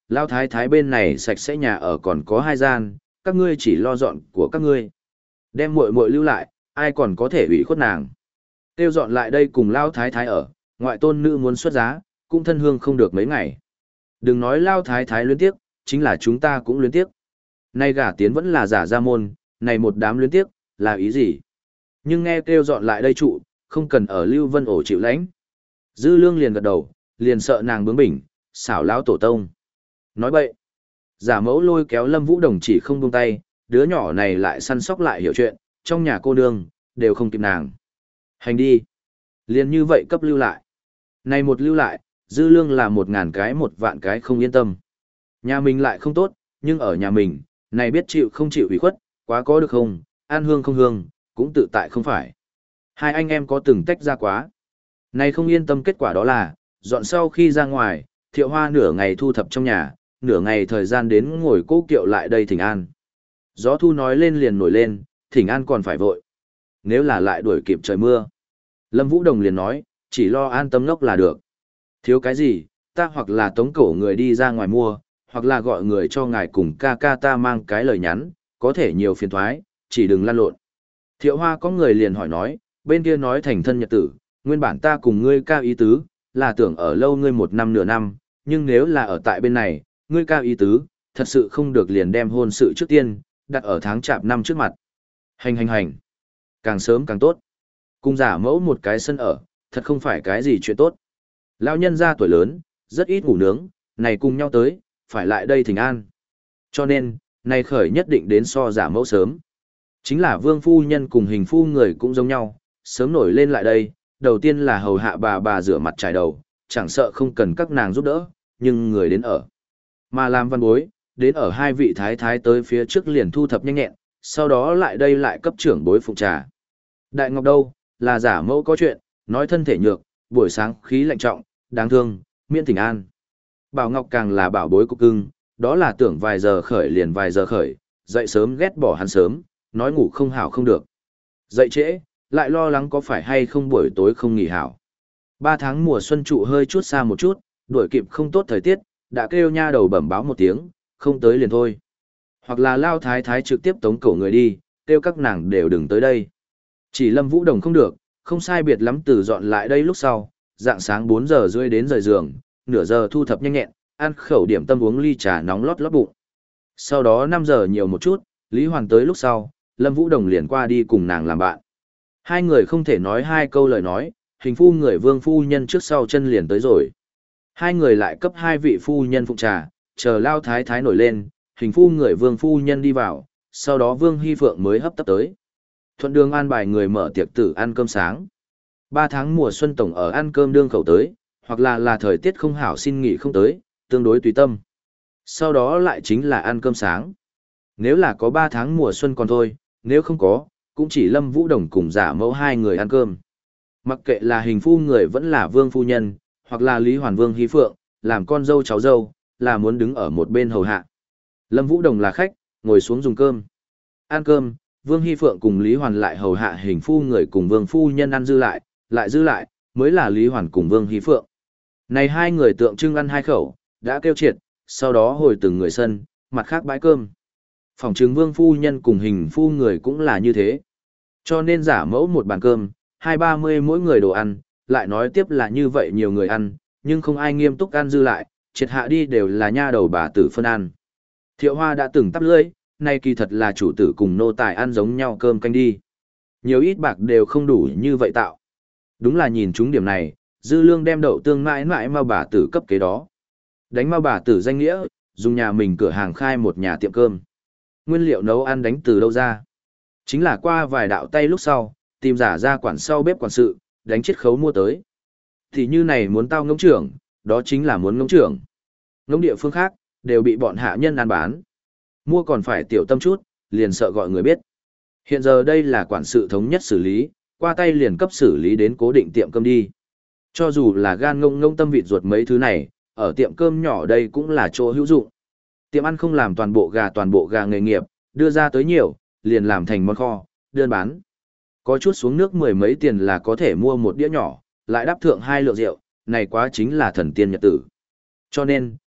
Speaker 1: Lao thái thái bên này sạch sẽ nhà ở còn có hai gian, các ngươi chỉ lo dọn của các ngươi. Đem muội muội lưu lại, ai còn có thể ủy khuất nàng. Tiêu dọn lại đây cùng Lao thái thái ở, ngoại tôn nữ muốn xuất giá, cũng thân hương không được mấy ngày. Đừng nói Lao thái thái luyến tiếc, chính là chúng ta cũng luyến tiếc. Nay gả tiến vẫn là giả ra môn, này một đám luyến tiếc, là ý gì? Nhưng nghe kêu dọn lại đây trụ, không cần ở Lưu Vân ổ chịu lãnh. Dư Lương liền gật đầu, liền sợ nàng bướng bỉnh, xảo lão tổ tông. Nói bậy. Giả mẫu lôi kéo Lâm Vũ Đồng chỉ không buông tay, đứa nhỏ này lại săn sóc lại hiểu chuyện, trong nhà cô nương, đều không kịp nàng. Hành đi. Liền như vậy cấp lưu lại. Này một lưu lại, Dư Lương là một ngàn cái một vạn cái không yên tâm. Nhà mình lại không tốt, nhưng ở nhà mình, này biết chịu không chịu ủy khuất, quá có được không, an hương không hương, cũng tự tại không phải. Hai anh em có từng tách ra quá. Này không yên tâm kết quả đó là, dọn sau khi ra ngoài, Thiệu Hoa nửa ngày thu thập trong nhà, nửa ngày thời gian đến ngồi cố kiệu lại đây thỉnh an. Gió thu nói lên liền nổi lên, thỉnh an còn phải vội. Nếu là lại đuổi kịp trời mưa. Lâm Vũ Đồng liền nói, chỉ lo an tâm ngốc là được. Thiếu cái gì, ta hoặc là tống cổ người đi ra ngoài mua, hoặc là gọi người cho ngài cùng ca ca ta mang cái lời nhắn, có thể nhiều phiền thoái, chỉ đừng lan lộn. Thiệu Hoa có người liền hỏi nói, bên kia nói thành thân nhật tử, nguyên bản ta cùng ngươi ca ý tứ, là tưởng ở lâu ngươi một năm nửa năm, nhưng nếu là ở tại bên này, ngươi ca ý tứ, thật sự không được liền đem hôn sự trước tiên, đặt ở tháng chạp năm trước mặt. Hành hành hành, càng sớm càng tốt. Cùng giả mẫu một cái sân ở, thật không phải cái gì chuyện tốt. Lão nhân ra tuổi lớn, rất ít ngủ nướng, này cùng nhau tới, phải lại đây thỉnh an. Cho nên, này khởi nhất định đến so giả mẫu sớm. Chính là vương phu nhân cùng hình phu người cũng giống nhau, sớm nổi lên lại đây, đầu tiên là hầu hạ bà bà rửa mặt trải đầu, chẳng sợ không cần các nàng giúp đỡ, nhưng người đến ở. Mà làm văn bối, đến ở hai vị thái thái tới phía trước liền thu thập nhanh nhẹn, sau đó lại đây lại cấp trưởng bối phụng trà. Đại Ngọc đâu, là giả mẫu có chuyện, nói thân thể nhược, buổi sáng khí lạnh trọng, đáng thương, miễn thỉnh an. Bảo Ngọc càng là bảo bối cục cưng, đó là tưởng vài giờ khởi liền vài giờ khởi, dậy sớm ghét bỏ hắn sớm, nói ngủ không hảo không được. Dậy trễ, lại lo lắng có phải hay không buổi tối không nghỉ hảo. Ba tháng mùa xuân trụ hơi chút xa một chút, đuổi kịp không tốt thời tiết, đã kêu nha đầu bẩm báo một tiếng, không tới liền thôi. Hoặc là lao thái thái trực tiếp tống cổ người đi, kêu các nàng đều đừng tới đây. Chỉ Lâm Vũ Đồng không được, không sai biệt lắm từ dọn lại đây lúc sau, dạng sáng bốn giờ rưỡi đến rời giường, nửa giờ thu thập nhanh nhẹn, ăn khẩu điểm tâm uống ly trà nóng lót lót bụng. Sau đó năm giờ nhiều một chút, Lý Hoàn tới lúc sau, Lâm Vũ Đồng liền qua đi cùng nàng làm bạn. Hai người không thể nói hai câu lời nói, hình phu người vương phu nhân trước sau chân liền tới rồi. Hai người lại cấp hai vị phu nhân phụng trà, chờ lao thái thái nổi lên, hình phu người vương phu nhân đi vào, sau đó vương hy phượng mới hấp tấp tới. Thuận đường an bài người mở tiệc tử ăn cơm sáng. Ba tháng mùa xuân tổng ở ăn cơm đương khẩu tới, hoặc là là thời tiết không hảo xin nghỉ không tới, tương đối tùy tâm. Sau đó lại chính là ăn cơm sáng. Nếu là có ba tháng mùa xuân còn thôi, nếu không có, cũng chỉ Lâm Vũ Đồng cùng giả mẫu hai người ăn cơm. Mặc kệ là hình phu người vẫn là vương phu nhân, hoặc là Lý Hoàn Vương Hy Phượng, làm con dâu cháu dâu, là muốn đứng ở một bên hầu hạ. Lâm Vũ Đồng là khách, ngồi xuống dùng cơm. Ăn cơm, Vương Hy Phượng cùng Lý Hoàn lại hầu hạ hình phu người cùng Vương phu nhân ăn dư lại, lại dư lại, mới là Lý Hoàn cùng Vương Hy Phượng. Này hai người tượng trưng ăn hai khẩu, đã kêu triệt, sau đó hồi từng người sân, mặt khác bãi cơm. Phòng trừng Vương phu nhân cùng hình phu người cũng là như thế. Cho nên giả mẫu một bàn cơm, hai ba mươi mỗi người đồ ăn, lại nói tiếp là như vậy nhiều người ăn, nhưng không ai nghiêm túc ăn dư lại, triệt hạ đi đều là nha đầu bà tử phân ăn. Thiệu Hoa đã từng tắp lưỡi, nay kỳ thật là chủ tử cùng nô tài ăn giống nhau cơm canh đi. Nhiều ít bạc đều không đủ như vậy tạo. Đúng là nhìn chúng điểm này, Dư Lương đem đậu tương mãi mãi mau bà tử cấp kế đó. Đánh mau bà tử danh nghĩa, dùng nhà mình cửa hàng khai một nhà tiệm cơm. Nguyên liệu nấu ăn đánh từ đâu ra? Chính là qua vài đạo tay lúc sau, tìm giả ra quản sau bếp quản sự, đánh chiết khấu mua tới. Thì như này muốn tao ngỗng trưởng, đó chính là muốn ngỗng trưởng. Ngỗng địa phương khác, đều bị bọn hạ nhân ăn bán. Mua còn phải tiểu tâm chút, liền sợ gọi người biết. Hiện giờ đây là quản sự thống nhất xử lý, qua tay liền cấp xử lý đến cố định tiệm cơm đi. Cho dù là gan ngông ngông tâm vịt ruột mấy thứ này, ở tiệm cơm nhỏ đây cũng là chỗ hữu dụng. Tiệm ăn không làm toàn bộ gà toàn bộ gà nghề nghiệp, đưa ra tới nhiều, liền làm thành món kho, đơn bán. Có chút xuống nước mười mấy tiền là có thể mua một đĩa nhỏ, lại đắp thượng hai lượng rượu, này quá chính là thần tiên nhật tử. Cho nên,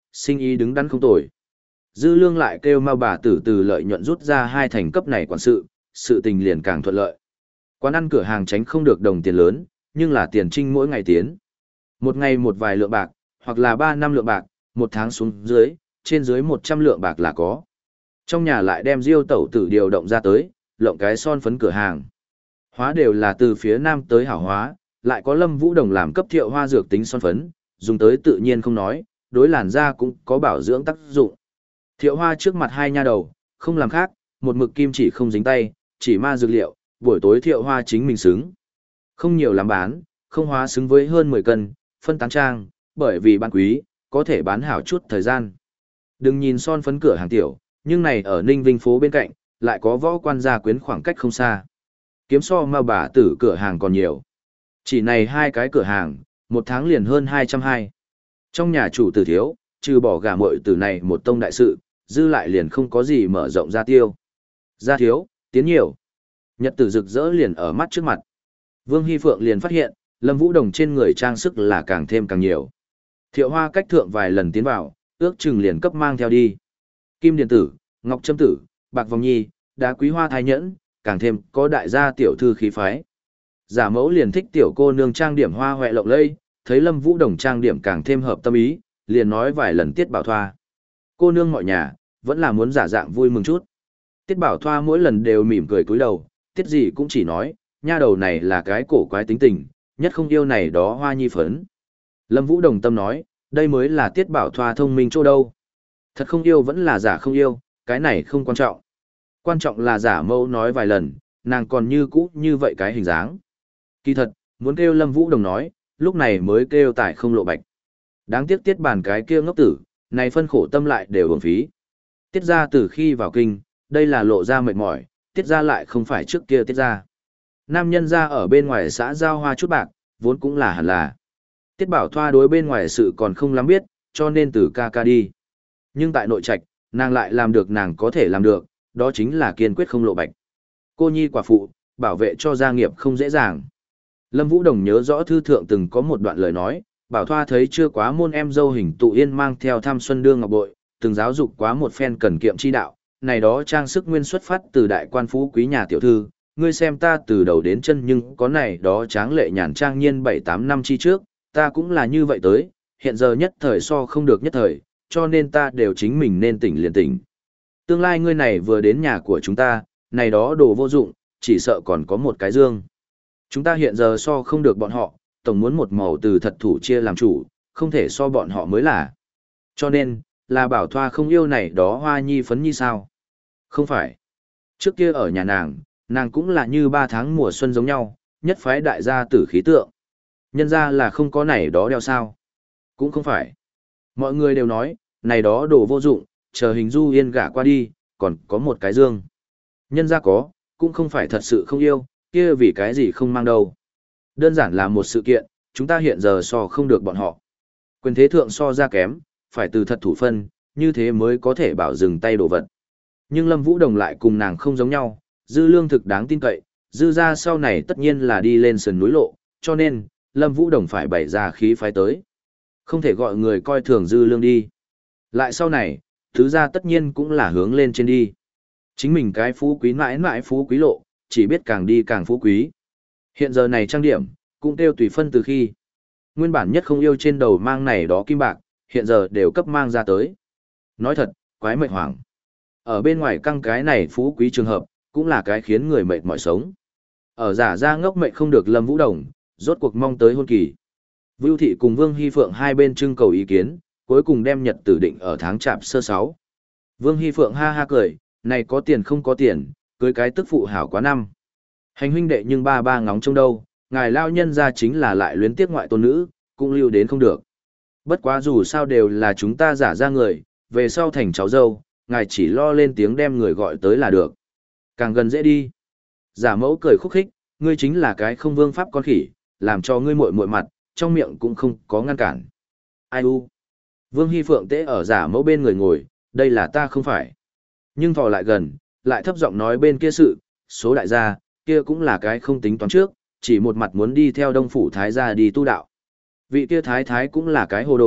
Speaker 1: sinh ý đứng đắn không tồi. Dư Lương lại kêu Mao bà tử từ lợi nhuận rút ra hai thành cấp này quản sự, sự tình liền càng thuận lợi. Quán ăn cửa hàng tránh không được đồng tiền lớn, nhưng là tiền trinh mỗi ngày tiến. Một ngày một vài lượng bạc, hoặc là ba năm lượng bạc, một tháng xuống dưới, trên dưới một trăm lượng bạc là có. Trong nhà lại đem Diêu tẩu tử điều động ra tới, lộng cái son phấn cửa hàng. Hóa đều là từ phía nam tới hảo hóa, lại có Lâm Vũ Đồng làm cấp Thiệu Hoa dược tính son phấn, dùng tới tự nhiên không nói, đối làn da cũng có bảo dưỡng tác dụng. Thiệu Hoa trước mặt hai nha đầu, không làm khác, một mực kim chỉ không dính tay, chỉ ma dược liệu, buổi tối Thiệu Hoa chính mình xứng. Không nhiều lắm bán, không hóa xứng với hơn mười cân, phân tán trang, bởi vì bán quý, có thể bán hảo chút thời gian. Đừng nhìn son phấn cửa hàng tiểu, nhưng này ở Ninh Vinh phố bên cạnh, lại có võ quan gia quyến khoảng cách không xa. Kiếm so ma bà tử cửa hàng còn nhiều. Chỉ này hai cái cửa hàng, một tháng liền hơn hai trăm hai. Trong nhà chủ tử thiếu, trừ bỏ gà muội tử này một tông đại sự, dư lại liền không có gì mở rộng ra tiêu. Ra thiếu, tiến nhiều. Nhật tử rực rỡ liền ở mắt trước mặt. Vương Hy Phượng liền phát hiện, Lâm Vũ Đồng trên người trang sức là càng thêm càng nhiều. Thiệu Hoa cách thượng vài lần tiến vào, ước chừng liền cấp mang theo đi. Kim điện tử, ngọc trâm tử, bạc vòng nhi, đá quý hoa thái nhẫn, càng thêm có đại gia tiểu thư khí phái. Giả mẫu liền thích tiểu cô nương trang điểm hoa hoẹ lộng lẫy, thấy Lâm Vũ Đồng trang điểm càng thêm hợp tâm ý, liền nói vài lần Tiết Bảo Thoa. Cô nương mọi nhà, vẫn là muốn giả dạng vui mừng chút. Tiết Bảo Thoa mỗi lần đều mỉm cười cúi đầu, Tiết gì cũng chỉ nói, nha đầu này là cái cổ quái tính tình, nhất không yêu này đó hoa nhi phấn. Lâm Vũ Đồng tâm nói, đây mới là Tiết Bảo Thoa thông minh chỗ đâu. Thật không yêu vẫn là giả không yêu, cái này không quan trọng. Quan trọng là giả mẫu nói vài lần, nàng còn như cũ như vậy cái hình dáng. Kỳ thật, muốn kêu Lâm Vũ Đồng nói, lúc này mới kêu tại không lộ bạch. Đáng tiếc Tiết Bàn cái kia ngốc tử, này phân khổ tâm lại đều uổng phí. Tiết ra từ khi vào kinh, đây là lộ ra mệt mỏi, Tiết ra lại không phải trước kia Tiết ra. Nam nhân ra ở bên ngoài xã giao hoa chút bạc, vốn cũng là hẳn là. Tiết Bảo Thoa đối bên ngoài sự còn không lắm biết, cho nên từ ca ca đi. Nhưng tại nội trạch, nàng lại làm được nàng có thể làm được, đó chính là kiên quyết không lộ bạch. Cô nhi quả phụ, bảo vệ cho gia nghiệp không dễ dàng. Lâm Vũ Đồng nhớ rõ thư thượng từng có một đoạn lời nói, Bảo Thoa thấy chưa quá môn em dâu hình tụ yên mang theo thăm xuân đương ngọc bội, từng giáo dục quá một phen cần kiệm chi đạo, này đó trang sức nguyên xuất phát từ đại quan phú quý nhà tiểu thư, ngươi xem ta từ đầu đến chân nhưng có này đó tráng lệ nhàn trang nhiên bảy tám năm chi trước, ta cũng là như vậy tới, hiện giờ nhất thời so không được nhất thời, cho nên ta đều chính mình nên tỉnh liền tỉnh. Tương lai ngươi này vừa đến nhà của chúng ta, này đó đồ vô dụng, chỉ sợ còn có một cái dương. Chúng ta hiện giờ so không được bọn họ, tổng muốn một màu từ thật thủ chia làm chủ, không thể so bọn họ mới là. Cho nên, là Bảo Thoa không yêu này đó hoa nhi phấn nhi sao? Không phải. Trước kia ở nhà nàng, nàng cũng là như ba tháng mùa xuân giống nhau, nhất phái đại gia tử khí tượng. Nhân ra là không có này đó đeo sao. Cũng không phải. Mọi người đều nói, này đó đồ vô dụng, chờ hình du yên gả qua đi, còn có một cái dương. Nhân ra có, cũng không phải thật sự không yêu, kia vì cái gì không mang đâu. Đơn giản là một sự kiện, chúng ta hiện giờ so không được bọn họ. Quyền thế thượng so ra kém, phải từ thật thủ phân, như thế mới có thể bảo dừng tay đồ vật. Nhưng Lâm Vũ Đồng lại cùng nàng không giống nhau, dư lương thực đáng tin cậy, dư ra sau này tất nhiên là đi lên sườn núi lộ, cho nên, Lâm Vũ Đồng phải bày ra khí phái tới. Không thể gọi người coi thường dư lương đi. Lại sau này, thứ ra tất nhiên cũng là hướng lên trên đi. Chính mình cái phú quý mãi mãi phú quý lộ, chỉ biết càng đi càng phú quý. Hiện giờ này trang điểm, cũng tiêu tùy phân từ khi. Nguyên bản nhất không yêu trên đầu mang này đó kim bạc, hiện giờ đều cấp mang ra tới. Nói thật, quái mệt hoảng. Ở bên ngoài căng cái này phú quý trường hợp, cũng là cái khiến người mệt mỏi sống. Ở giả ra ngốc mệt không được Lâm Vũ Đồng, rốt cuộc mong tới hôn kỳ. Vưu Thị cùng Vương Hy Phượng hai bên trưng cầu ý kiến, cuối cùng đem nhật tử định ở tháng chạp sơ sáu. Vương Hy Phượng ha ha cười, này có tiền không có tiền, cưới cái tức phụ hảo quá năm. Hành huynh đệ nhưng ba ba ngóng trông đâu, ngài lao nhân ra chính là lại luyến tiếc ngoại tôn nữ, cũng lưu đến không được. Bất quá dù sao đều là chúng ta giả ra người, về sau thành cháu dâu, ngài chỉ lo lên tiếng đem người gọi tới là được. Càng gần dễ đi. Giả mẫu cười khúc khích, ngươi chính là cái không vương pháp con khỉ, làm cho ngươi muội muội mặt, trong miệng cũng không có ngăn cản. Ai u? Vương Hy Phượng tế ở giả mẫu bên người ngồi, đây là ta không phải. Nhưng thò lại gần, lại thấp giọng nói bên kia sự, số đại gia, kia cũng là cái không tính toán trước, chỉ một mặt muốn đi theo đông phủ thái gia đi tu đạo. Vị kia thái thái cũng là cái hồ đồ,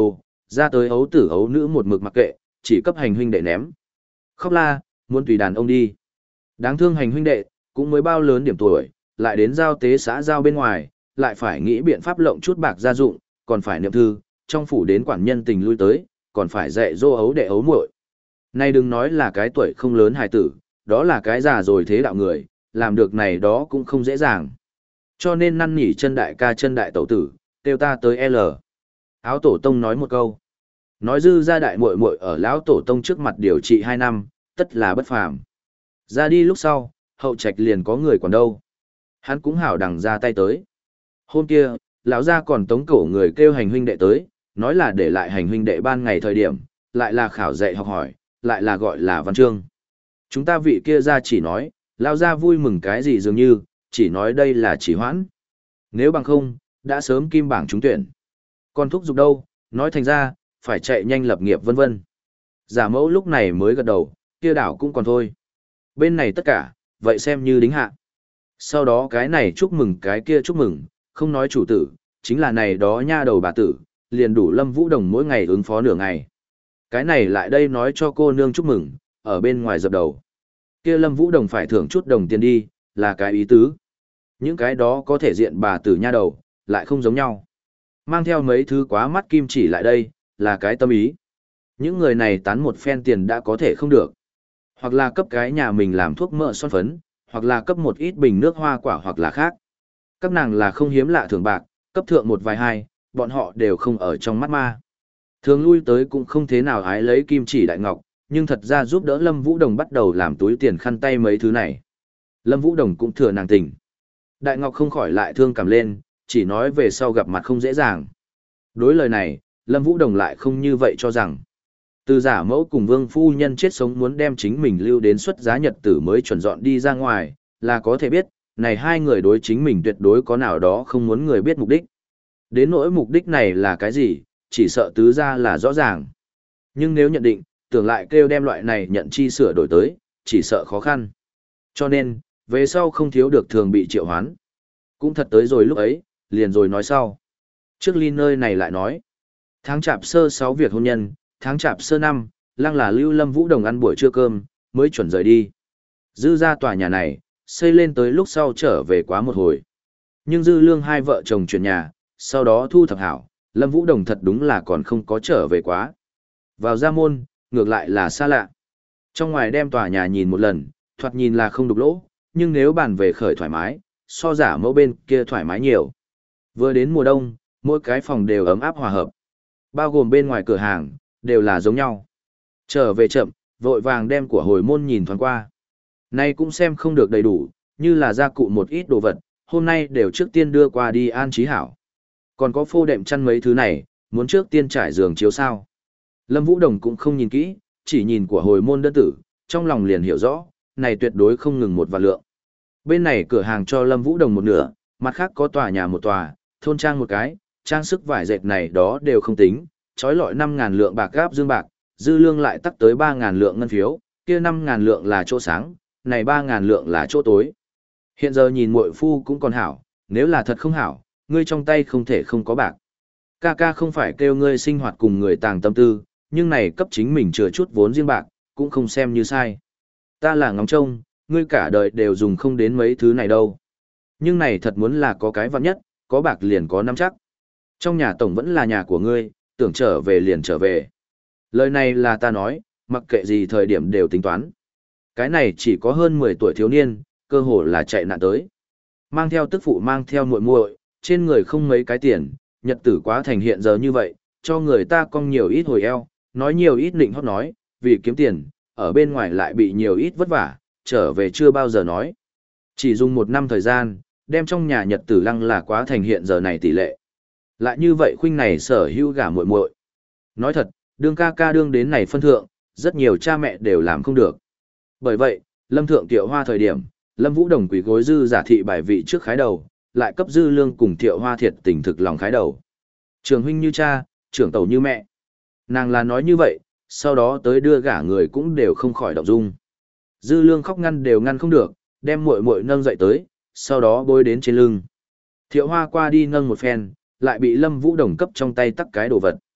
Speaker 1: ra tới ấu tử ấu nữ một mực mặc kệ, chỉ cấp hành huynh đệ ném. Khóc la, muốn tùy đàn ông đi. Đáng thương hành huynh đệ, cũng mới bao lớn điểm tuổi, lại đến giao tế xã giao bên ngoài, lại phải nghĩ biện pháp lộng chút bạc gia dụng, còn phải niệm thư, trong phủ đến quản nhân tình lui tới, còn phải dạy dỗ ấu đệ ấu muội. Nay đừng nói là cái tuổi không lớn hài tử, đó là cái già rồi thế đạo người, làm được này đó cũng không dễ dàng. Cho nên năn nỉ chân đại ca chân đại tẩu tử, kêu ta tới L. Áo tổ tông nói một câu. Nói dư ra đại muội muội ở lão tổ tông trước mặt điều trị hai năm, tất là bất phàm. Ra đi lúc sau, hậu trạch liền có người còn đâu. Hắn cũng hảo đằng ra tay tới. Hôm kia, lão gia còn tống cổ người kêu hành huynh đệ tới, nói là để lại hành huynh đệ ban ngày thời điểm, lại là khảo dạy học hỏi, lại là gọi là văn chương. Chúng ta vị kia ra chỉ nói, lão gia vui mừng cái gì dường như, chỉ nói đây là chỉ hoãn. Nếu bằng không, đã sớm kim bảng trúng tuyển. Còn thúc giục đâu, nói thành ra, phải chạy nhanh lập nghiệp vân vân. Giả mẫu lúc này mới gật đầu, kia đảo cũng còn thôi. Bên này tất cả, vậy xem như đính hạ. Sau đó cái này chúc mừng cái kia chúc mừng, không nói chủ tử, chính là này đó nha đầu bà tử, liền đủ Lâm Vũ Đồng mỗi ngày ứng phó nửa ngày. Cái này lại đây nói cho cô nương chúc mừng, ở bên ngoài dập đầu. Kia Lâm Vũ Đồng phải thưởng chút đồng tiền đi, là cái ý tứ. Những cái đó có thể diện bà tử nha đầu, lại không giống nhau. Mang theo mấy thứ quá mắt kim chỉ lại đây, là cái tâm ý. Những người này tán một phen tiền đã có thể không được. Hoặc là cấp cái nhà mình làm thuốc mỡ son phấn, hoặc là cấp một ít bình nước hoa quả hoặc là khác. Các nàng là không hiếm lạ thưởng bạc, cấp thượng một vài hai, bọn họ đều không ở trong mắt ma. Thường lui tới cũng không thế nào ái lấy kim chỉ đại ngọc, nhưng thật ra giúp đỡ Lâm Vũ Đồng bắt đầu làm túi tiền khăn tay mấy thứ này. Lâm Vũ Đồng cũng thừa nàng tình. Đại ngọc không khỏi lại thương cảm lên, chỉ nói về sau gặp mặt không dễ dàng. Đối lời này, Lâm Vũ Đồng lại không như vậy cho rằng. Từ giả mẫu cùng vương phu nhân chết sống muốn đem chính mình lưu đến xuất giá nhật tử mới chuẩn dọn đi ra ngoài, là có thể biết, này hai người đối chính mình tuyệt đối có nào đó không muốn người biết mục đích. Đến nỗi mục đích này là cái gì, chỉ sợ tứ ra là rõ ràng. Nhưng nếu nhận định, tưởng lại kêu đem loại này nhận chi sửa đổi tới, chỉ sợ khó khăn. Cho nên, về sau không thiếu được thường bị triệu hoán. Cũng thật tới rồi lúc ấy, liền rồi nói sau. Trước ly nơi này lại nói, tháng chạp sơ sáu việc hôn nhân, tháng chạp sơ năm, lăng là lưu Lâm Vũ Đồng ăn buổi trưa cơm, mới chuẩn rời đi. Dư ra tòa nhà này, xây lên tới lúc sau trở về quá một hồi. Nhưng dư lương hai vợ chồng chuyển nhà, sau đó thu thập hảo, Lâm Vũ Đồng thật đúng là còn không có trở về quá. Vào ra môn, ngược lại là xa lạ. Trong ngoài đem tòa nhà nhìn một lần, thoạt nhìn là không đục lỗ, nhưng nếu bàn về khởi thoải mái, so giả mẫu bên kia thoải mái nhiều. Vừa đến mùa đông, mỗi cái phòng đều ấm áp hòa hợp. Bao gồm bên ngoài cửa hàng, đều là giống nhau. Trở về chậm, vội vàng đem của hồi môn nhìn thoáng qua. Nay cũng xem không được đầy đủ, như là gia cụ một ít đồ vật, hôm nay đều trước tiên đưa qua đi an trí hảo. Còn có phô đệm chăn mấy thứ này, muốn trước tiên trải giường chiếu sao. Lâm Vũ Đồng cũng không nhìn kỹ, chỉ nhìn của hồi môn đơn tử, trong lòng liền hiểu rõ, này tuyệt đối không ngừng một vạn lượng. Bên này cửa hàng cho Lâm Vũ Đồng một nửa, mặt khác có tòa nhà một tòa, thôn trang một cái, trang sức vải dệt này đó đều không tính, trói lọi năm ngàn lượng bạc gáp dương bạc, dư lương lại tắc tới ba ngàn lượng ngân phiếu, kia năm ngàn lượng là chỗ sáng, này ba ngàn lượng là chỗ tối. Hiện giờ nhìn muội phu cũng còn hảo, nếu là thật không hảo, ngươi trong tay không thể không có bạc. Ca ca không phải kêu ngươi sinh hoạt cùng người tàng tâm tư, nhưng này cấp chính mình chừa chút vốn riêng bạc, cũng không xem như sai. Ta là ngóng trông, ngươi cả đời đều dùng không đến mấy thứ này đâu. Nhưng này thật muốn là có cái vạn nhất, có bạc liền có nắm chắc. Trong nhà tổng vẫn là nhà của ngươi, tưởng trở về liền trở về. Lời này là ta nói, mặc kệ gì thời điểm đều tính toán. Cái này chỉ có hơn mười tuổi thiếu niên, cơ hồ là chạy nạn tới. Mang theo tức phụ mang theo muội muội, trên người không mấy cái tiền, nhật tử quá thành hiện giờ như vậy, cho người ta cong nhiều ít hồi eo, nói nhiều ít nịnh hót nói, vì kiếm tiền, ở bên ngoài lại bị nhiều ít vất vả, trở về chưa bao giờ nói. Chỉ dùng một năm thời gian, đem trong nhà nhật tử lăng là quá thành hiện giờ này tỷ lệ. Lại như vậy khuynh này sở hữu gả muội muội. Nói thật, đương ca ca đương đến này phân thượng, rất nhiều cha mẹ đều làm không được. Bởi vậy, Lâm Thượng Tiệu Hoa thời điểm, Lâm Vũ Đồng quỳ gối dư giả thị bài vị trước khái đầu, lại cấp dư lương cùng Tiệu Hoa thiệt tình thực lòng khái đầu. Trường huynh như cha, trưởng tẩu như mẹ. Nàng là nói như vậy, sau đó tới đưa gả người cũng đều không khỏi động dung. Dư lương khóc ngăn đều ngăn không được, đem muội muội nâng dậy tới, sau đó bôi đến trên lưng. Thiệu Hoa qua đi nâng một phen, lại bị Lâm Vũ Đồng cấp trong tay tắc cái đồ vật.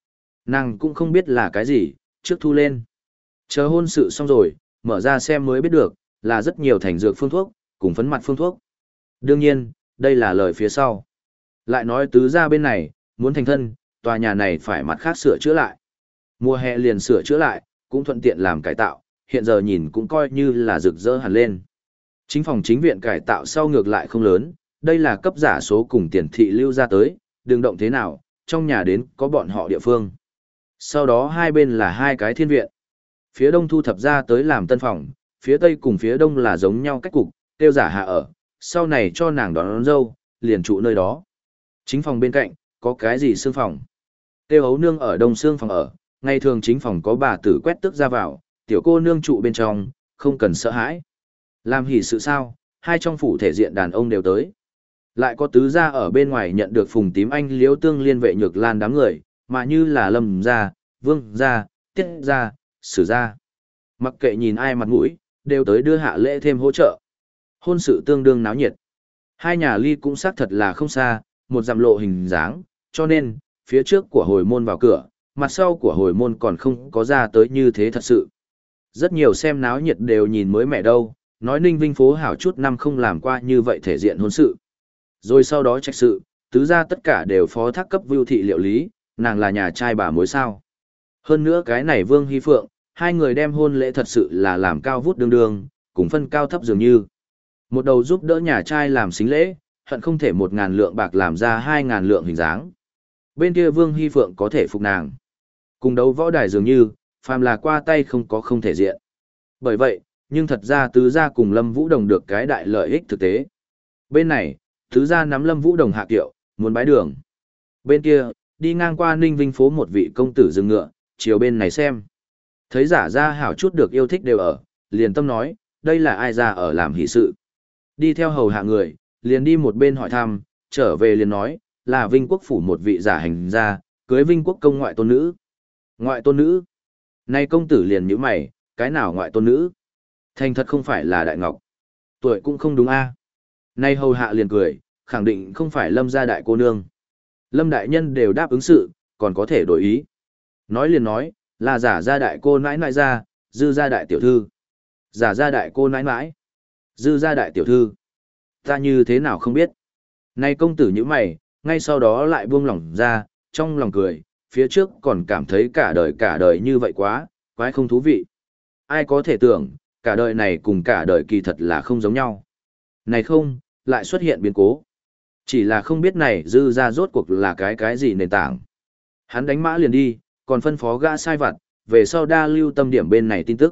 Speaker 1: Nàng cũng không biết là cái gì, trước thu lên. Chờ hôn sự xong rồi, mở ra xem mới biết được, là rất nhiều thành dược phương thuốc, cùng phấn mặt phương thuốc. Đương nhiên, đây là lời phía sau. Lại nói tứ gia bên này, muốn thành thân, tòa nhà này phải mặt khác sửa chữa lại. Mùa hè liền sửa chữa lại, cũng thuận tiện làm cải tạo, hiện giờ nhìn cũng coi như là rực rỡ hẳn lên. Chính phòng chính viện cải tạo sau ngược lại không lớn, đây là cấp giả số cùng tiền thị lưu ra tới, đừng động thế nào, trong nhà đến có bọn họ địa phương. Sau đó hai bên là hai cái thiên viện. Phía đông thu thập ra tới làm tân phòng, phía tây cùng phía đông là giống nhau cách cục, tiêu giả hạ ở, sau này cho nàng đón, đón dâu, liền trụ nơi đó. Chính phòng bên cạnh, có cái gì xương phòng. Tiêu hấu nương ở đông xương phòng ở, ngày thường chính phòng có bà tử quét tước ra vào, tiểu cô nương trụ bên trong, không cần sợ hãi. Làm hỉ sự sao, hai trong phủ thể diện đàn ông đều tới. Lại có tứ gia ở bên ngoài nhận được phùng tím anh liếu tương liên vệ nhược lan đám người, mà như là lâm gia, vương gia, tiết gia, sử gia. Mặc kệ nhìn ai mặt mũi, đều tới đưa hạ lễ thêm hỗ trợ. Hôn sự tương đương náo nhiệt. Hai nhà ly cũng xác thật là không xa, một dặm lộ hình dáng, cho nên, phía trước của hồi môn vào cửa, mặt sau của hồi môn còn không có ra tới như thế thật sự. Rất nhiều xem náo nhiệt đều nhìn mới mẻ đâu, nói Ninh Vinh phố hảo chút năm không làm qua như vậy thể diện hôn sự. Rồi sau đó trách sự, tứ gia tất cả đều phó thác cấp vưu thị liệu lý, nàng là nhà trai bà mối sao. Hơn nữa cái này Vương Hy Phượng, hai người đem hôn lễ thật sự là làm cao vút đương đương, cùng phân cao thấp dường như. Một đầu giúp đỡ nhà trai làm xính lễ, hận không thể một ngàn lượng bạc làm ra hai ngàn lượng hình dáng. Bên kia Vương Hy Phượng có thể phục nàng. Cùng đấu võ đài dường như, phàm là qua tay không có không thể diện. Bởi vậy, nhưng thật ra tứ gia cùng Lâm Vũ Đồng được cái đại lợi ích thực tế. Bên này, tứ gia nắm Lâm Vũ Đồng hạ kiệu, muốn bái đường. Bên kia, đi ngang qua Ninh Vinh phố một vị công tử dừng ngựa, chiều bên này xem. Thấy giả gia hảo chút được yêu thích đều ở, liền tâm nói, đây là ai ra ở làm hỷ sự. Đi theo hầu hạ người, liền đi một bên hỏi thăm, trở về liền nói, là Vinh Quốc phủ một vị giả hành gia, cưới Vinh Quốc công ngoại tôn nữ. Ngoại tôn nữ? Nay công tử liền nhíu mày, cái nào ngoại tôn nữ? Thành thật không phải là Đại Ngọc. Tuổi cũng không đúng a. Nay hầu hạ liền cười, khẳng định không phải Lâm gia đại cô nương. Lâm đại nhân đều đáp ứng sự, còn có thể đổi ý. Nói liền nói, là giả gia đại cô nãi nãi gia, dư gia đại tiểu thư. Giả gia đại cô nãi nãi, dư gia đại tiểu thư. Ta như thế nào không biết. Nay công tử nhíu mày, ngay sau đó lại buông lỏng ra, trong lòng cười, phía trước còn cảm thấy cả đời cả đời như vậy quá, quái không thú vị. Ai có thể tưởng, cả đời này cùng cả đời kỳ thật là không giống nhau. Này không, lại xuất hiện biến cố. Chỉ là không biết này dư ra rốt cuộc là cái cái gì nền tảng. Hắn đánh mã liền đi, còn phân phó gã sai vặt, về sau đa lưu tâm điểm bên này tin tức.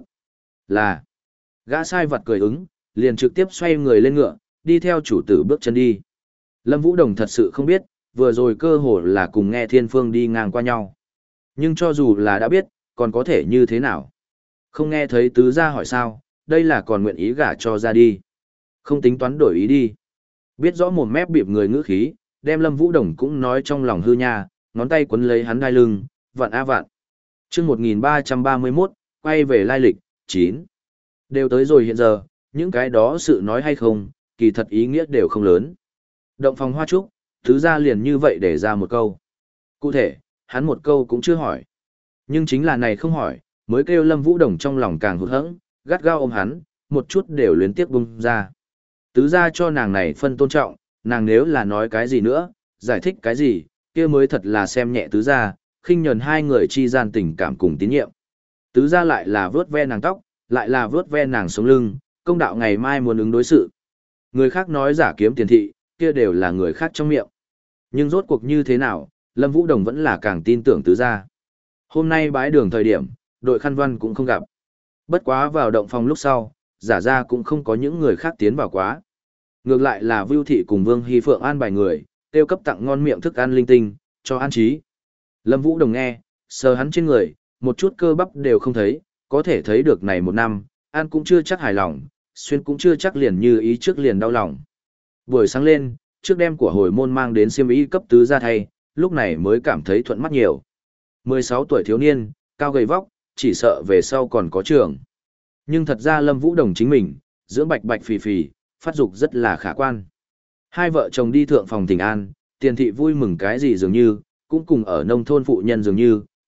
Speaker 1: Là, gã sai vặt cười ứng, liền trực tiếp xoay người lên ngựa, đi theo chủ tử bước chân đi. Lâm Vũ Đồng thật sự không biết, vừa rồi cơ hồ là cùng nghe Thiên Phương đi ngang qua nhau. Nhưng cho dù là đã biết, còn có thể như thế nào? Không nghe thấy tứ gia hỏi sao, đây là còn nguyện ý gả cho ra đi. Không tính toán đổi ý đi. Biết rõ mồm mép bịp người ngữ khí, đem Lâm Vũ Đồng cũng nói trong lòng hư nha, ngón tay quấn lấy hắn đai lưng, vạn a vạn. Chương một nghìn ba trăm ba mươi mốt, quay về lai lịch, chín. Đều tới rồi hiện giờ, những cái đó sự nói hay không, kỳ thật ý nghĩa đều không lớn. Động phòng hoa trúc, tứ gia liền như vậy để ra một câu. Cụ thể, hắn một câu cũng chưa hỏi. Nhưng chính là này không hỏi, mới kêu Lâm Vũ Đồng trong lòng càng hụt hẫng, gắt gao ôm hắn, một chút đều luyến tiếc bung ra. Tứ gia cho nàng này phân tôn trọng, nàng nếu là nói cái gì nữa, giải thích cái gì, kia mới thật là xem nhẹ tứ gia, khinh nhẫn hai người chi gian tình cảm cùng tín nhiệm. Tứ gia lại là vớt ve nàng tóc, lại là vớt ve nàng sống lưng, công đạo ngày mai muốn ứng đối sự. Người khác nói giả kiếm tiền thị, kia đều là người khác trong miệng. Nhưng rốt cuộc như thế nào, Lâm Vũ Đồng vẫn là càng tin tưởng tứ gia. Hôm nay bái đường thời điểm, đội khăn văn cũng không gặp. Bất quá vào động phòng lúc sau, giả ra cũng không có những người khác tiến vào quá. Ngược lại là Vưu Thị cùng Vương Hy Phượng an bài người, tiêu cấp tặng ngon miệng thức ăn linh tinh, cho an trí. Lâm Vũ Đồng nghe, sờ hắn trên người, một chút cơ bắp đều không thấy, có thể thấy được này một năm, an cũng chưa chắc hài lòng, xuyên cũng chưa chắc liền như ý trước liền đau lòng. Buổi sáng lên, trước đêm của hồi môn mang đến xiêm y cấp tứ ra thay, lúc này mới cảm thấy thuận mắt nhiều. mười sáu tuổi thiếu niên, cao gầy vóc, chỉ sợ về sau còn có trường. Nhưng thật ra Lâm Vũ Đồng chính mình, dưỡng bạch bạch phì phì, phát dục rất là khả quan. Hai vợ chồng đi thượng phòng thỉnh an, tiền thị vui mừng cái gì dường như, cũng cùng ở nông thôn phụ nhân dường như,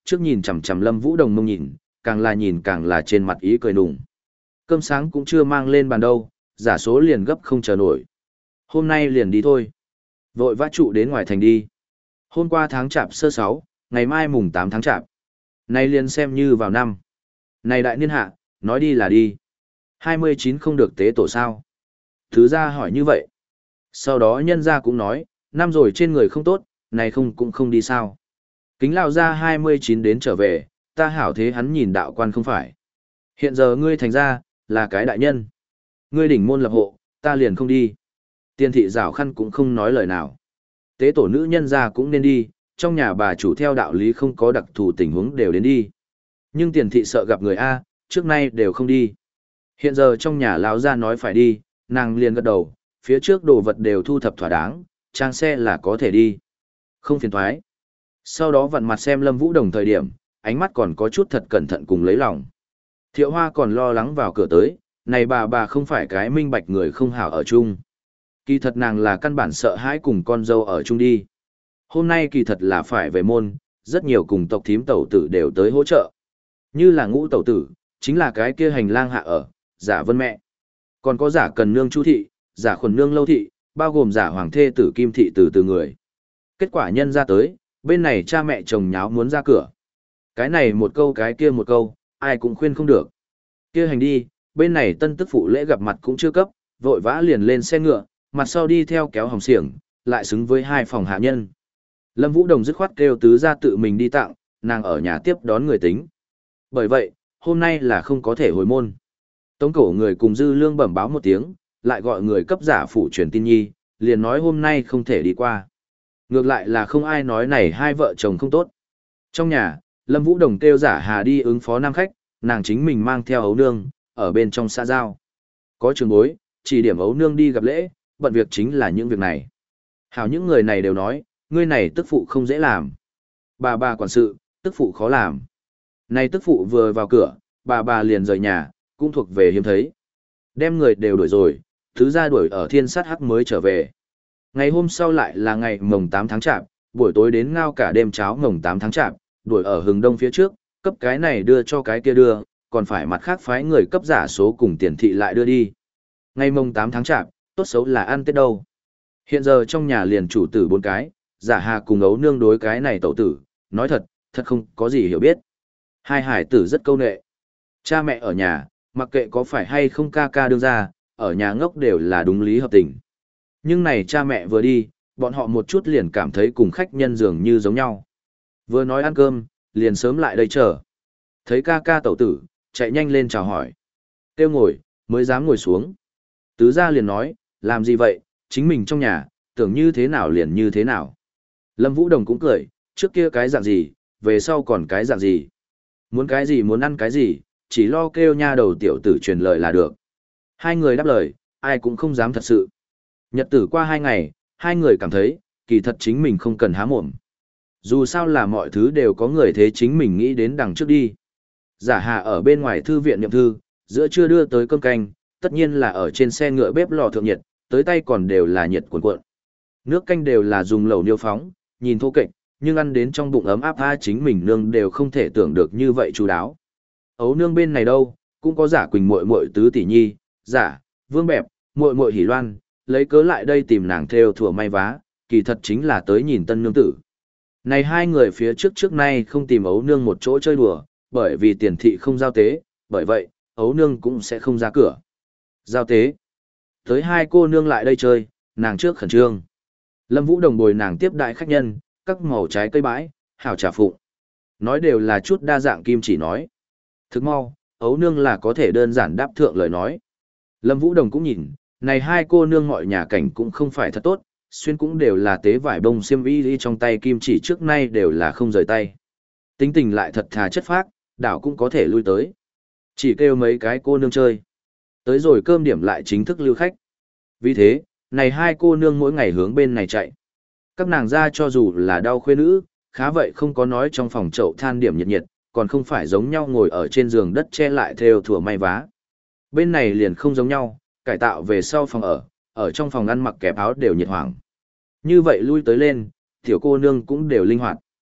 Speaker 1: trước nhìn chằm chằm Lâm Vũ Đồng mông nhìn, càng là nhìn càng là trên mặt ý cười nùng. Cơm sáng cũng chưa mang lên bàn đâu, giả số liền gấp không chờ nổi. Hôm nay liền đi thôi. Vội vã trụ đến ngoài thành đi. Hôm qua tháng chạp sơ sáu, ngày mai mùng tám tháng chạp. Nay liền xem như vào năm. Này đại niên hạ, nói đi là đi. hai mươi chín không được tế tổ sao? Thứ ra hỏi như vậy. Sau đó nhân gia cũng nói, năm rồi trên người không tốt, này không cũng không đi sao. Kính lao ra hai mươi chín đến trở về, ta hảo thế hắn nhìn đạo quan không phải. Hiện giờ ngươi thành ra, là cái đại nhân. Ngươi đỉnh môn lập hộ, ta liền không đi. Tiên thị rào khăn cũng không nói lời nào. Tế tổ nữ nhân ra cũng nên đi, trong nhà bà chủ theo đạo lý không có đặc thù tình huống đều đến đi. Nhưng tiền thị sợ gặp người A, trước nay đều không đi. Hiện giờ trong nhà lão gia nói phải đi, nàng liền gật đầu, phía trước đồ vật đều thu thập thỏa đáng, trang xe là có thể đi. Không phiền thoái. Sau đó vặn mặt xem Lâm Vũ Đồng thời điểm, ánh mắt còn có chút thật cẩn thận cùng lấy lòng. Thiệu Hoa còn lo lắng vào cửa tới, này bà bà không phải cái minh bạch người không hảo ở chung. Kỳ thật nàng là căn bản sợ hãi cùng con dâu ở chung đi. Hôm nay kỳ thật là phải về môn, rất nhiều cùng tộc thím tẩu tử đều tới hỗ trợ. Như là ngũ tẩu tử, chính là cái kia hành lang hạ ở, giả vân mẹ. Còn có giả cần nương chu thị, giả khuẩn nương lâu thị, bao gồm giả hoàng thê tử kim thị từ từ người. Kết quả nhân ra tới, bên này cha mẹ chồng nháo muốn ra cửa. Cái này một câu cái kia một câu, ai cũng khuyên không được. Kia hành đi, bên này tân tức phụ lễ gặp mặt cũng chưa cấp, vội vã liền lên xe ngựa, mặt sau đi theo kéo hồng xiềng, lại xứng với hai phòng hạ nhân. Lâm Vũ Đồng dứt khoát kêu tứ ra tự mình đi tặng, nàng ở nhà tiếp đón người tính. Bởi vậy, hôm nay là không có thể hồi môn. Tống cổ người cùng dư lương bẩm báo một tiếng, lại gọi người cấp giả phủ truyền tin nhi, liền nói hôm nay không thể đi qua. Ngược lại là không ai nói này hai vợ chồng không tốt. Trong nhà, Lâm Vũ Đồng kêu giả hà đi ứng phó nam khách, nàng chính mình mang theo ấu nương, ở bên trong xã giao. Có trường bối, chỉ điểm ấu nương đi gặp lễ, bận việc chính là những việc này. Hảo những người này đều nói, ngươi này tức phụ không dễ làm. Bà bà quản sự, tức phụ khó làm. Này tức phụ vừa vào cửa, bà bà liền rời nhà, cũng thuộc về hiếm thấy. Đem người đều đuổi rồi, thứ ra đuổi ở thiên sát hắc mới trở về. Ngày hôm sau lại là ngày mồng tám tháng chạp, buổi tối đến ngao cả đêm cháo mồng tám tháng chạp, đuổi ở hừng đông phía trước, cấp cái này đưa cho cái kia đưa, còn phải mặt khác phái người cấp giả số cùng tiền thị lại đưa đi. Ngày mồng tám tháng chạp, tốt xấu là ăn Tết đâu. Hiện giờ trong nhà liền chủ tử bốn cái, giả hà cùng ấu nương đối cái này tẩu tử, nói thật, thật không có gì hiểu biết. Hai hải tử rất câu nệ. Cha mẹ ở nhà, mặc kệ có phải hay không ca ca đương ra, ở nhà ngốc đều là đúng lý hợp tình. Nhưng này cha mẹ vừa đi, bọn họ một chút liền cảm thấy cùng khách nhân dường như giống nhau. Vừa nói ăn cơm, liền sớm lại đây chờ. Thấy ca ca tẩu tử, chạy nhanh lên chào hỏi. Kêu ngồi, mới dám ngồi xuống. Tứ gia liền nói, làm gì vậy, chính mình trong nhà, tưởng như thế nào liền như thế nào. Lâm Vũ Đồng cũng cười, trước kia cái dạng gì, về sau còn cái dạng gì. Muốn cái gì muốn ăn cái gì, chỉ lo kêu nha đầu tiểu tử truyền lời là được. Hai người đáp lời, ai cũng không dám thật sự. Nhật tử qua hai ngày, hai người cảm thấy, kỳ thật chính mình không cần há mồm. Dù sao là mọi thứ đều có người thế chính mình nghĩ đến đằng trước đi. Giả hạ ở bên ngoài thư viện nhậm thư, giữa trưa đưa tới cơm canh, tất nhiên là ở trên xe ngựa bếp lò thượng nhiệt, tới tay còn đều là nhiệt cuộn cuộn. Nước canh đều là dùng lẩu niêu phóng, nhìn thô kệch, nhưng ăn đến trong bụng ấm áp tha chính mình nương đều không thể tưởng được như vậy chú đáo. Ấu nương bên này đâu, cũng có giả Quỳnh muội muội tứ tỷ nhi, giả Vương Bẹp, muội muội Hỉ Loan, lấy cớ lại đây tìm nàng theo thủa may vá, kỳ thật chính là tới nhìn tân nương tử. Này hai người phía trước trước nay không tìm ấu nương một chỗ chơi đùa, bởi vì tiền thị không giao tế, bởi vậy, ấu nương cũng sẽ không ra cửa. Giao tế. Tới hai cô nương lại đây chơi, nàng trước khẩn trương. Lâm Vũ Đồng bồi nàng tiếp đại khách nhân, các màu trái cây bãi, hảo trà phụng. Nói đều là chút đa dạng kim chỉ nói. Thức mau, ấu nương là có thể đơn giản đáp thượng lời nói. Lâm Vũ Đồng cũng nhìn, này hai cô nương mọi nhà cảnh cũng không phải thật tốt, xuyên cũng đều là tế vải bông xiêm y đi trong tay kim chỉ trước nay đều là không rời tay. Tính tình lại thật thà chất phác, đảo cũng có thể lui tới. Chỉ kêu mấy cái cô nương chơi. Tới rồi cơm điểm lại chính thức lưu khách. Vì thế, này hai cô nương mỗi ngày hướng bên này chạy. Các nàng ra cho dù là đau khuê nữ, khá vậy không có nói trong phòng chậu than điểm nhiệt nhiệt, còn không phải giống nhau ngồi ở trên giường đất che lại theo thủa may vá. Bên này liền không giống nhau, cải tạo về sau phòng ở, ở trong phòng ăn mặc kẹp áo đều nhiệt hoảng. Như vậy lui tới lên, tiểu cô nương cũng đều linh hoạt.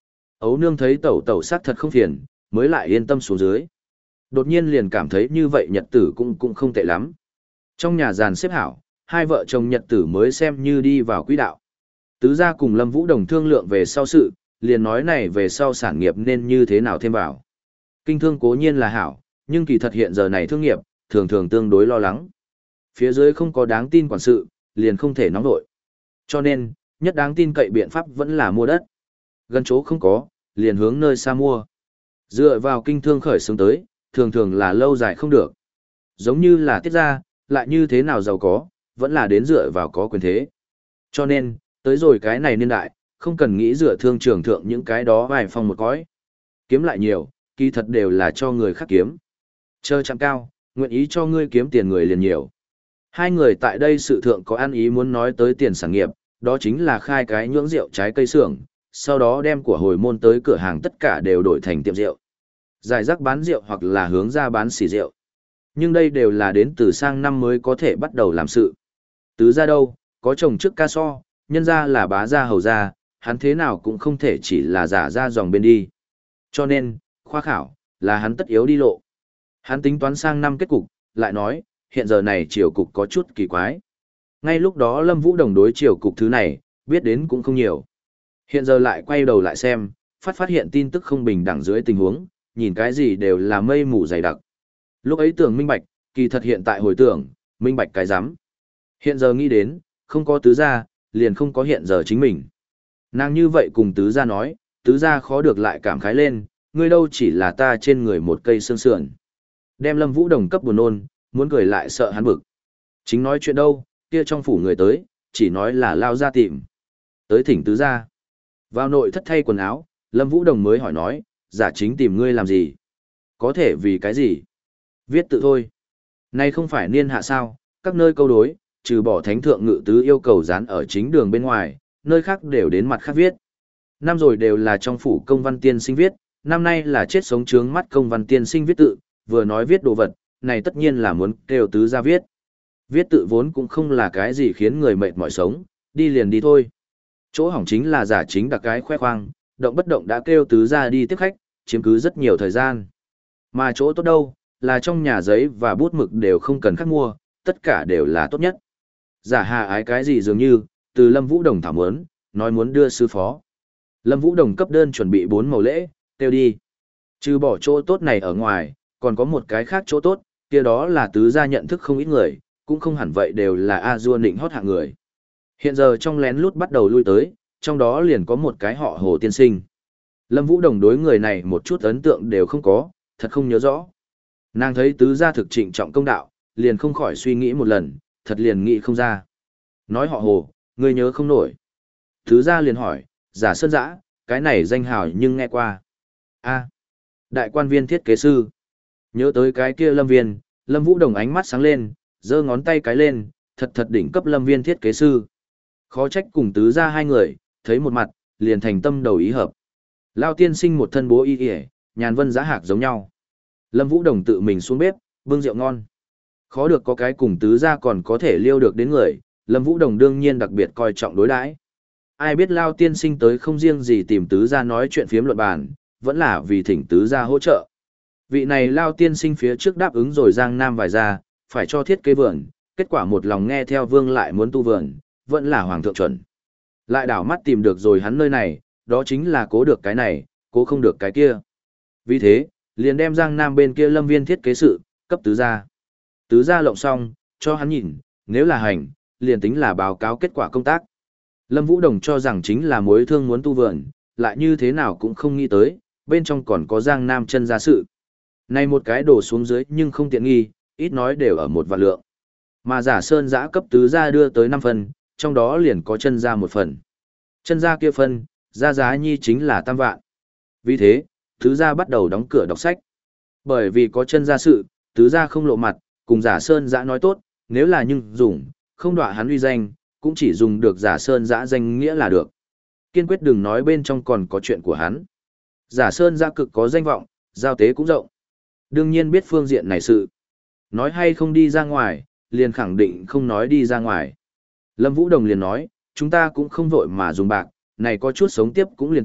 Speaker 1: Ấu nương thấy tẩu tẩu sắc thật không phiền, mới lại yên tâm xuống dưới. Đột nhiên liền cảm thấy như vậy nhật tử cũng cũng không tệ lắm. Trong nhà giàn xếp hảo, hai vợ chồng nhật tử mới xem như đi vào quỹ đạo. Tứ gia cùng Lâm Vũ Đồng thương lượng về sau sự, liền nói này về sau sản nghiệp nên như thế nào thêm vào. Kinh thương cố nhiên là hảo, nhưng kỳ thật hiện giờ này thương nghiệp, thường thường tương đối lo lắng. Phía dưới không có đáng tin quản sự, liền không thể nóng nổi. Cho nên, nhất đáng tin cậy biện pháp vẫn là mua đất. Gần chỗ không có, liền hướng nơi xa mua. Dựa vào kinh thương khởi xướng tới, thường thường là lâu dài không được. Giống như là tiết ra, lại như thế nào giàu có, vẫn là đến dựa vào có quyền thế. Cho nên, tới rồi cái này niên đại, không cần nghĩ dựa thương trường thượng những cái đó vài phong một cõi. Kiếm lại nhiều, kỳ thật đều là cho người khác kiếm. Chờ chạm cao, nguyện ý cho ngươi kiếm tiền người liền nhiều. Hai người tại đây sự thượng có ăn ý muốn nói tới tiền sản nghiệp, đó chính là khai cái nhưỡng rượu trái cây xưởng, sau đó đem của hồi môn tới cửa hàng tất cả đều đổi thành tiệm rượu. Giải rác bán rượu hoặc là hướng ra bán xỉ rượu. Nhưng đây đều là đến từ sang năm mới có thể bắt đầu làm sự. Tứ ra đâu, có chồng trước ca so, nhân ra là bá gia hầu gia, hắn thế nào cũng không thể chỉ là giả ra dòng bên đi. Cho nên, khoa khảo, là hắn tất yếu đi lộ. Hắn tính toán sang năm kết cục, lại nói, hiện giờ này triều cục có chút kỳ quái. Ngay lúc đó Lâm Vũ Đồng đối triều cục thứ này, biết đến cũng không nhiều. Hiện giờ lại quay đầu lại xem, phát phát hiện tin tức không bình đẳng dưới tình huống, nhìn cái gì đều là mây mù dày đặc. Lúc ấy tưởng minh bạch, kỳ thật hiện tại hồi tưởng, minh bạch cái rắm. Hiện giờ nghĩ đến, không có tứ gia, liền không có hiện giờ chính mình. Nàng như vậy cùng tứ gia nói, tứ gia khó được lại cảm khái lên, ngươi đâu chỉ là ta trên người một cây xương sườn. Đem Lâm Vũ Đồng cấp buồn nôn, muốn cười lại sợ hắn bực. Chính nói chuyện đâu, kia trong phủ người tới, chỉ nói là lao ra tìm. Tới thỉnh tứ gia. Vào nội thất thay quần áo, Lâm Vũ Đồng mới hỏi nói, giả chính tìm ngươi làm gì? Có thể vì cái gì? Viết tự thôi. Nay không phải niên hạ sao, các nơi câu đối, trừ bỏ thánh thượng ngự tứ yêu cầu dán ở chính đường bên ngoài, nơi khác đều đến mặt khác viết. Năm rồi đều là trong phủ công văn tiên sinh viết, năm nay là chết sống trướng mắt công văn tiên sinh viết tự, vừa nói viết đồ vật, này tất nhiên là muốn kêu tứ ra viết. Viết tự vốn cũng không là cái gì khiến người mệt mỏi sống, đi liền đi thôi. Chỗ hỏng chính là giả chính đặc cái khoe khoang, động bất động đã kêu tứ ra đi tiếp khách, chiếm cứ rất nhiều thời gian. Mà chỗ tốt đâu, là trong nhà giấy và bút mực đều không cần khắc mua, tất cả đều là tốt nhất. Giả hà ái cái gì dường như, từ Lâm Vũ Đồng thảo muốn, nói muốn đưa sư phó. Lâm Vũ Đồng cấp đơn chuẩn bị bốn màu lễ, tiêu đi. Trừ bỏ chỗ tốt này ở ngoài, còn có một cái khác chỗ tốt, kia đó là tứ gia nhận thức không ít người, cũng không hẳn vậy đều là a dua nịnh hót hạng người. Hiện giờ trong lén lút bắt đầu lui tới, trong đó liền có một cái họ Hồ tiên sinh. Lâm Vũ Đồng đối người này một chút ấn tượng đều không có, thật không nhớ rõ. Nàng thấy tứ gia thực trịnh trọng công đạo, liền không khỏi suy nghĩ một lần, thật liền nghĩ không ra. Nói họ Hồ, người nhớ không nổi. Tứ gia liền hỏi, giả sơn dã, cái này danh hào nhưng nghe qua. A, đại quan viên thiết kế sư. Nhớ tới cái kia Lâm Viên, Lâm Vũ Đồng ánh mắt sáng lên, giơ ngón tay cái lên, thật thật đỉnh cấp Lâm Viên thiết kế sư. Khó trách cùng tứ gia hai người, thấy một mặt, liền thành tâm đầu ý hợp. Lao tiên sinh một thân bố y y, nhàn vân giá hạc giống nhau. Lâm Vũ Đồng tự mình xuống bếp, bưng rượu ngon. Khó được có cái cùng tứ gia còn có thể liêu được đến người, Lâm Vũ Đồng đương nhiên đặc biệt coi trọng đối đãi. Ai biết Lao tiên sinh tới không riêng gì tìm tứ gia nói chuyện phiếm luận bàn, vẫn là vì thỉnh tứ gia hỗ trợ. Vị này Lao tiên sinh phía trước đáp ứng rồi Giang Nam vài gia, phải cho thiết kế vườn, kết quả một lòng nghe theo vương lại muốn tu vườn, vẫn là hoàng thượng chuẩn. Lại đảo mắt tìm được rồi hắn nơi này, đó chính là cố được cái này, cố không được cái kia. Vì thế, liền đem Giang Nam bên kia Lâm Viên thiết kế sự, cấp tứ gia. Tứ gia lộng xong, cho hắn nhìn, nếu là hành, liền tính là báo cáo kết quả công tác. Lâm Vũ Đồng cho rằng chính là mối thương muốn tu vườn, lại như thế nào cũng không nghĩ tới, bên trong còn có Giang Nam chân gia sự. Này một cái đổ xuống dưới nhưng không tiện nghi, ít nói đều ở một vạn lượng. Mà giả sơn giã cấp tứ gia đưa tới năm phần, trong đó liền có chân gia một phần. Chân gia kia phân, gia giá nhi chính là tam vạn. Vì thế, tứ gia bắt đầu đóng cửa đọc sách. Bởi vì có chân gia sự, tứ gia không lộ mặt, cùng giả sơn giã nói tốt, nếu là nhưng dùng, không đọa hắn uy danh, cũng chỉ dùng được giả sơn giã danh nghĩa là được. Kiên quyết đừng nói bên trong còn có chuyện của hắn. Giả sơn giã cực có danh vọng, giao tế cũng rộng. Đương nhiên biết phương diện này sự. Nói hay không đi ra ngoài, liền khẳng định không nói đi ra ngoài. Lâm Vũ Đồng liền nói, chúng ta cũng không vội mà dùng bạc, này có chút sống tiếp cũng liền tiếp,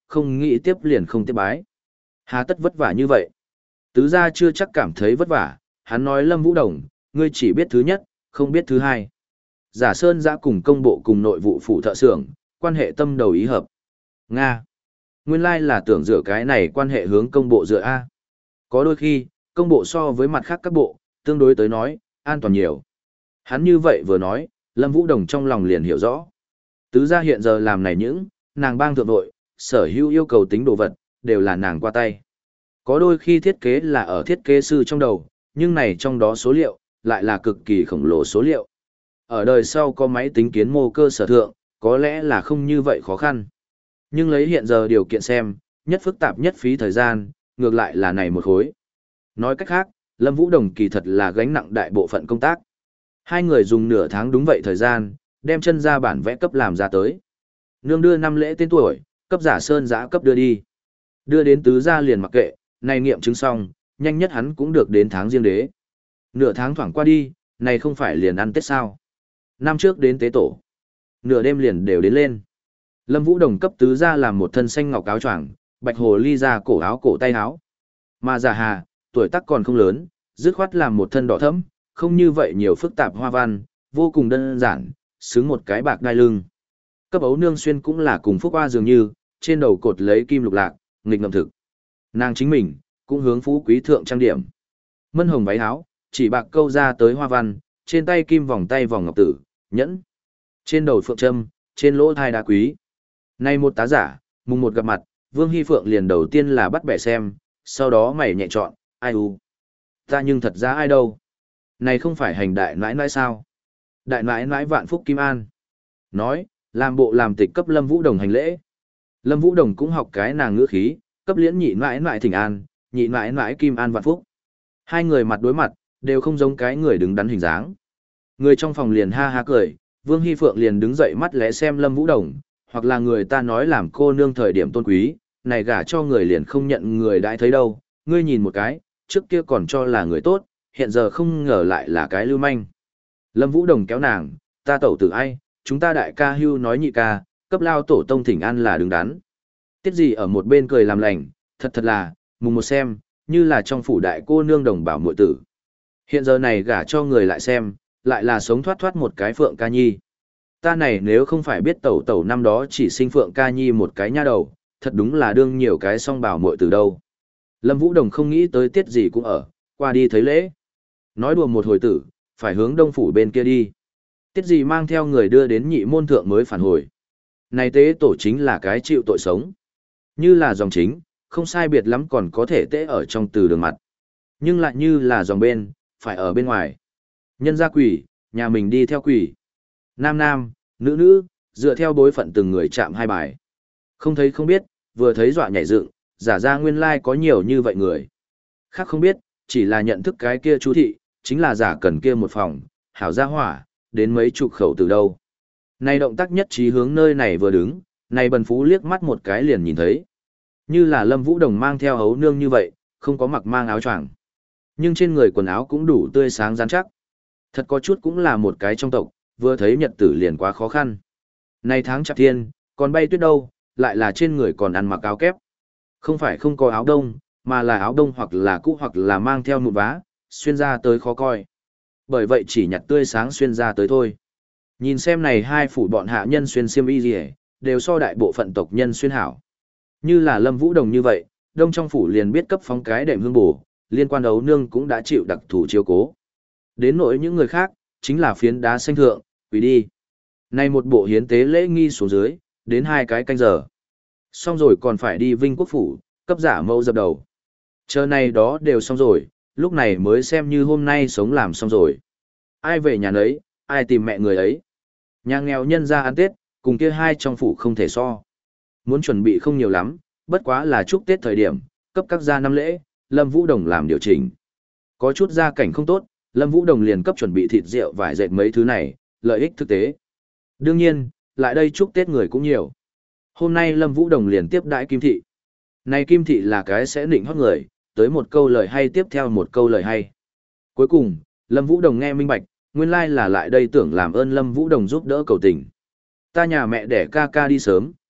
Speaker 1: không nghĩ tiếp liền không tiếp bái. Hà tất vất vả như vậy? Tứ gia chưa chắc cảm thấy vất vả, hắn nói Lâm Vũ Đồng, ngươi chỉ biết thứ nhất, không biết thứ hai. Giả Sơn Giã cùng công bộ cùng nội vụ phủ thợ xưởng, quan hệ tâm đầu ý hợp. Nga. Nguyên lai là tưởng dựa cái này quan hệ hướng công bộ dựa A. Có đôi khi, công bộ so với mặt khác các bộ, tương đối tới nói, an toàn nhiều. Hắn như vậy vừa nói, Lâm Vũ Đồng trong lòng liền hiểu rõ. Tứ gia hiện giờ làm này những, nàng bang thượng nội, sở hữu yêu cầu tính đồ vật, đều là nàng qua tay. Có đôi khi thiết kế là ở thiết kế sư trong đầu, nhưng này trong đó số liệu, lại là cực kỳ khổng lồ số liệu. Ở đời sau có máy tính kiến mô cơ sở thượng, có lẽ là không như vậy khó khăn. Nhưng lấy hiện giờ điều kiện xem, nhất phức tạp nhất phí thời gian, ngược lại là này một khối. Nói cách khác, Lâm Vũ Đồng kỳ thật là gánh nặng đại bộ phận công tác. Hai người dùng nửa tháng đúng vậy thời gian, đem chân ra bản vẽ cấp làm ra tới. Nương đưa năm lễ tên tuổi, cấp Giả Sơn Giã cấp đưa đi. Đưa đến tứ gia liền mặc kệ, này nghiệm chứng xong, nhanh nhất hắn cũng được đến tháng riêng đế. Nửa tháng thoảng qua đi, này không phải liền ăn Tết sao. Năm trước đến tế tổ. Nửa đêm liền đều đến lên. Lâm Vũ Đồng cấp tứ gia làm một thân xanh ngọc áo choàng, bạch hồ ly ra cổ áo cổ tay áo. Mà Giả Hà, tuổi tác còn không lớn, dứt khoát làm một thân đỏ thẫm, không như vậy nhiều phức tạp hoa văn, vô cùng đơn giản, xứng một cái bạc đai lưng. Cấp ấu nương xuyên cũng là cùng phúc hoa dường như, trên đầu cột lấy kim lục lạc, nghịch ngầm thực. Nàng chính mình, cũng hướng phú quý thượng trang điểm. Mân hồng váy áo, chỉ bạc câu ra tới hoa văn, trên tay kim vòng tay vòng ngọc tử, nhẫn. Trên đầu phượng trâm, trên lỗ thai đá quý. Nay một tá giả, mùng một gặp mặt, Vương Hy Phượng liền đầu tiên là bắt bẻ xem, sau đó mày nhẹ chọn, ai u. Ta nhưng thật ra ai đâu. Này không phải hành đại nãi nãi sao? Đại nãi nãi vạn phúc kim an. Nói, làm bộ làm tịch cấp Lâm Vũ Đồng hành lễ. Lâm Vũ Đồng cũng học cái nàng ngữ khí, cấp liễn nhị nãi nãi thỉnh an, nhị nãi nãi kim an vạn phúc. Hai người mặt đối mặt, đều không giống cái người đứng đắn hình dáng. Người trong phòng liền ha ha cười, Vương Hy Phượng liền đứng dậy mắt lẽ xem Lâm Vũ Đồng, hoặc là người ta nói làm cô nương thời điểm tôn quý, này gả cho người liền không nhận người đãi thấy đâu, ngươi nhìn một cái, trước kia còn cho là người tốt, hiện giờ không ngờ lại là cái lưu manh. Lâm Vũ Đồng kéo nàng, ta tẩu tử ai, chúng ta đại ca hưu nói nhị ca, cấp lao tổ tông thỉnh an là đứng đắn. Tiết gì ở một bên cười làm lành, thật thật là, mùng một xem, như là trong phủ đại cô nương đồng bảo muội tử. Hiện giờ này gả cho người lại xem, lại là sống thoát thoát một cái Phượng Ca Nhi. Ta này nếu không phải biết tẩu tẩu năm đó chỉ sinh Phượng Ca Nhi một cái nha đầu, thật đúng là đương nhiều cái song bảo muội tử đâu. Lâm Vũ Đồng không nghĩ tới tiết gì cũng ở, qua đi thấy lễ. Nói đùa một hồi tử, phải hướng đông phủ bên kia đi. Tiết gì mang theo người đưa đến nhị môn thượng mới phản hồi. Này tế tổ chính là cái chịu tội sống. Như là dòng chính, không sai biệt lắm còn có thể tế ở trong từ đường mặt. Nhưng lại như là dòng bên, phải ở bên ngoài. Nhân gia quỷ, nhà mình đi theo quỷ. Nam nam, nữ nữ, dựa theo bối phận từng người chạm hai bài. Không thấy không biết, vừa thấy dọa nhảy dựng, giả ra nguyên lai có nhiều như vậy người. Khác không biết, chỉ là nhận thức cái kia chú thị, chính là giả cần kia một phòng, hảo gia hỏa, đến mấy chục khẩu từ đâu. Này động tác nhất trí hướng nơi này vừa đứng, này bần phú liếc mắt một cái liền nhìn thấy. Như là Lâm Vũ Đồng mang theo hấu nương như vậy, không có mặc mang áo choàng. Nhưng trên người quần áo cũng đủ tươi sáng rắn chắc. Thật có chút cũng là một cái trong tộc, vừa thấy nhật tử liền quá khó khăn. Này tháng chạp thiên, còn bay tuyết đâu, lại là trên người còn ăn mặc áo kép. Không phải không có áo đông, mà là áo đông hoặc là cũ hoặc là mang theo một vá, xuyên ra tới khó coi. Bởi vậy chỉ nhặt tươi sáng xuyên ra tới thôi. Nhìn xem này hai phủ bọn hạ nhân xuyên xiêm y gì đều so đại bộ phận tộc nhân xuyên hảo. Như là Lâm Vũ Đồng như vậy, đông trong phủ liền biết cấp phóng cái đệm hương bổ, liên quan ấu nương cũng đã chịu đặc thủ chiếu cố. Đến nỗi những người khác, chính là phiến đá xanh thượng, quỳ đi. Nay một bộ hiến tế lễ nghi xuống dưới, đến hai cái canh giờ. Xong rồi còn phải đi Vinh Quốc phủ, cấp giả mẫu dập đầu. Chờ này đó đều xong rồi, lúc này mới xem như hôm nay sống làm xong rồi. Ai về nhà nấy, ai tìm mẹ người ấy. Nhà nghèo nhân ra ăn Tết, cùng kia hai trong phủ không thể so. Muốn chuẩn bị không nhiều lắm, bất quá là chúc Tết thời điểm, cấp các gia năm lễ, Lâm Vũ Đồng làm điều chỉnh. Có chút gia cảnh không tốt, Lâm Vũ Đồng liền cấp chuẩn bị thịt rượu vải dệt mấy thứ này, lợi ích thực tế. Đương nhiên, lại đây chúc Tết người cũng nhiều. Hôm nay Lâm Vũ Đồng liền tiếp đãi Kim Thị. Này Kim Thị là cái sẽ nịnh hót người, tới một câu lời hay tiếp theo một câu lời hay. Cuối cùng, Lâm Vũ Đồng nghe minh bạch, nguyên lai là lại đây tưởng làm ơn Lâm Vũ Đồng giúp đỡ cầu tình. Ta nhà mẹ đẻ ca ca đi sớm,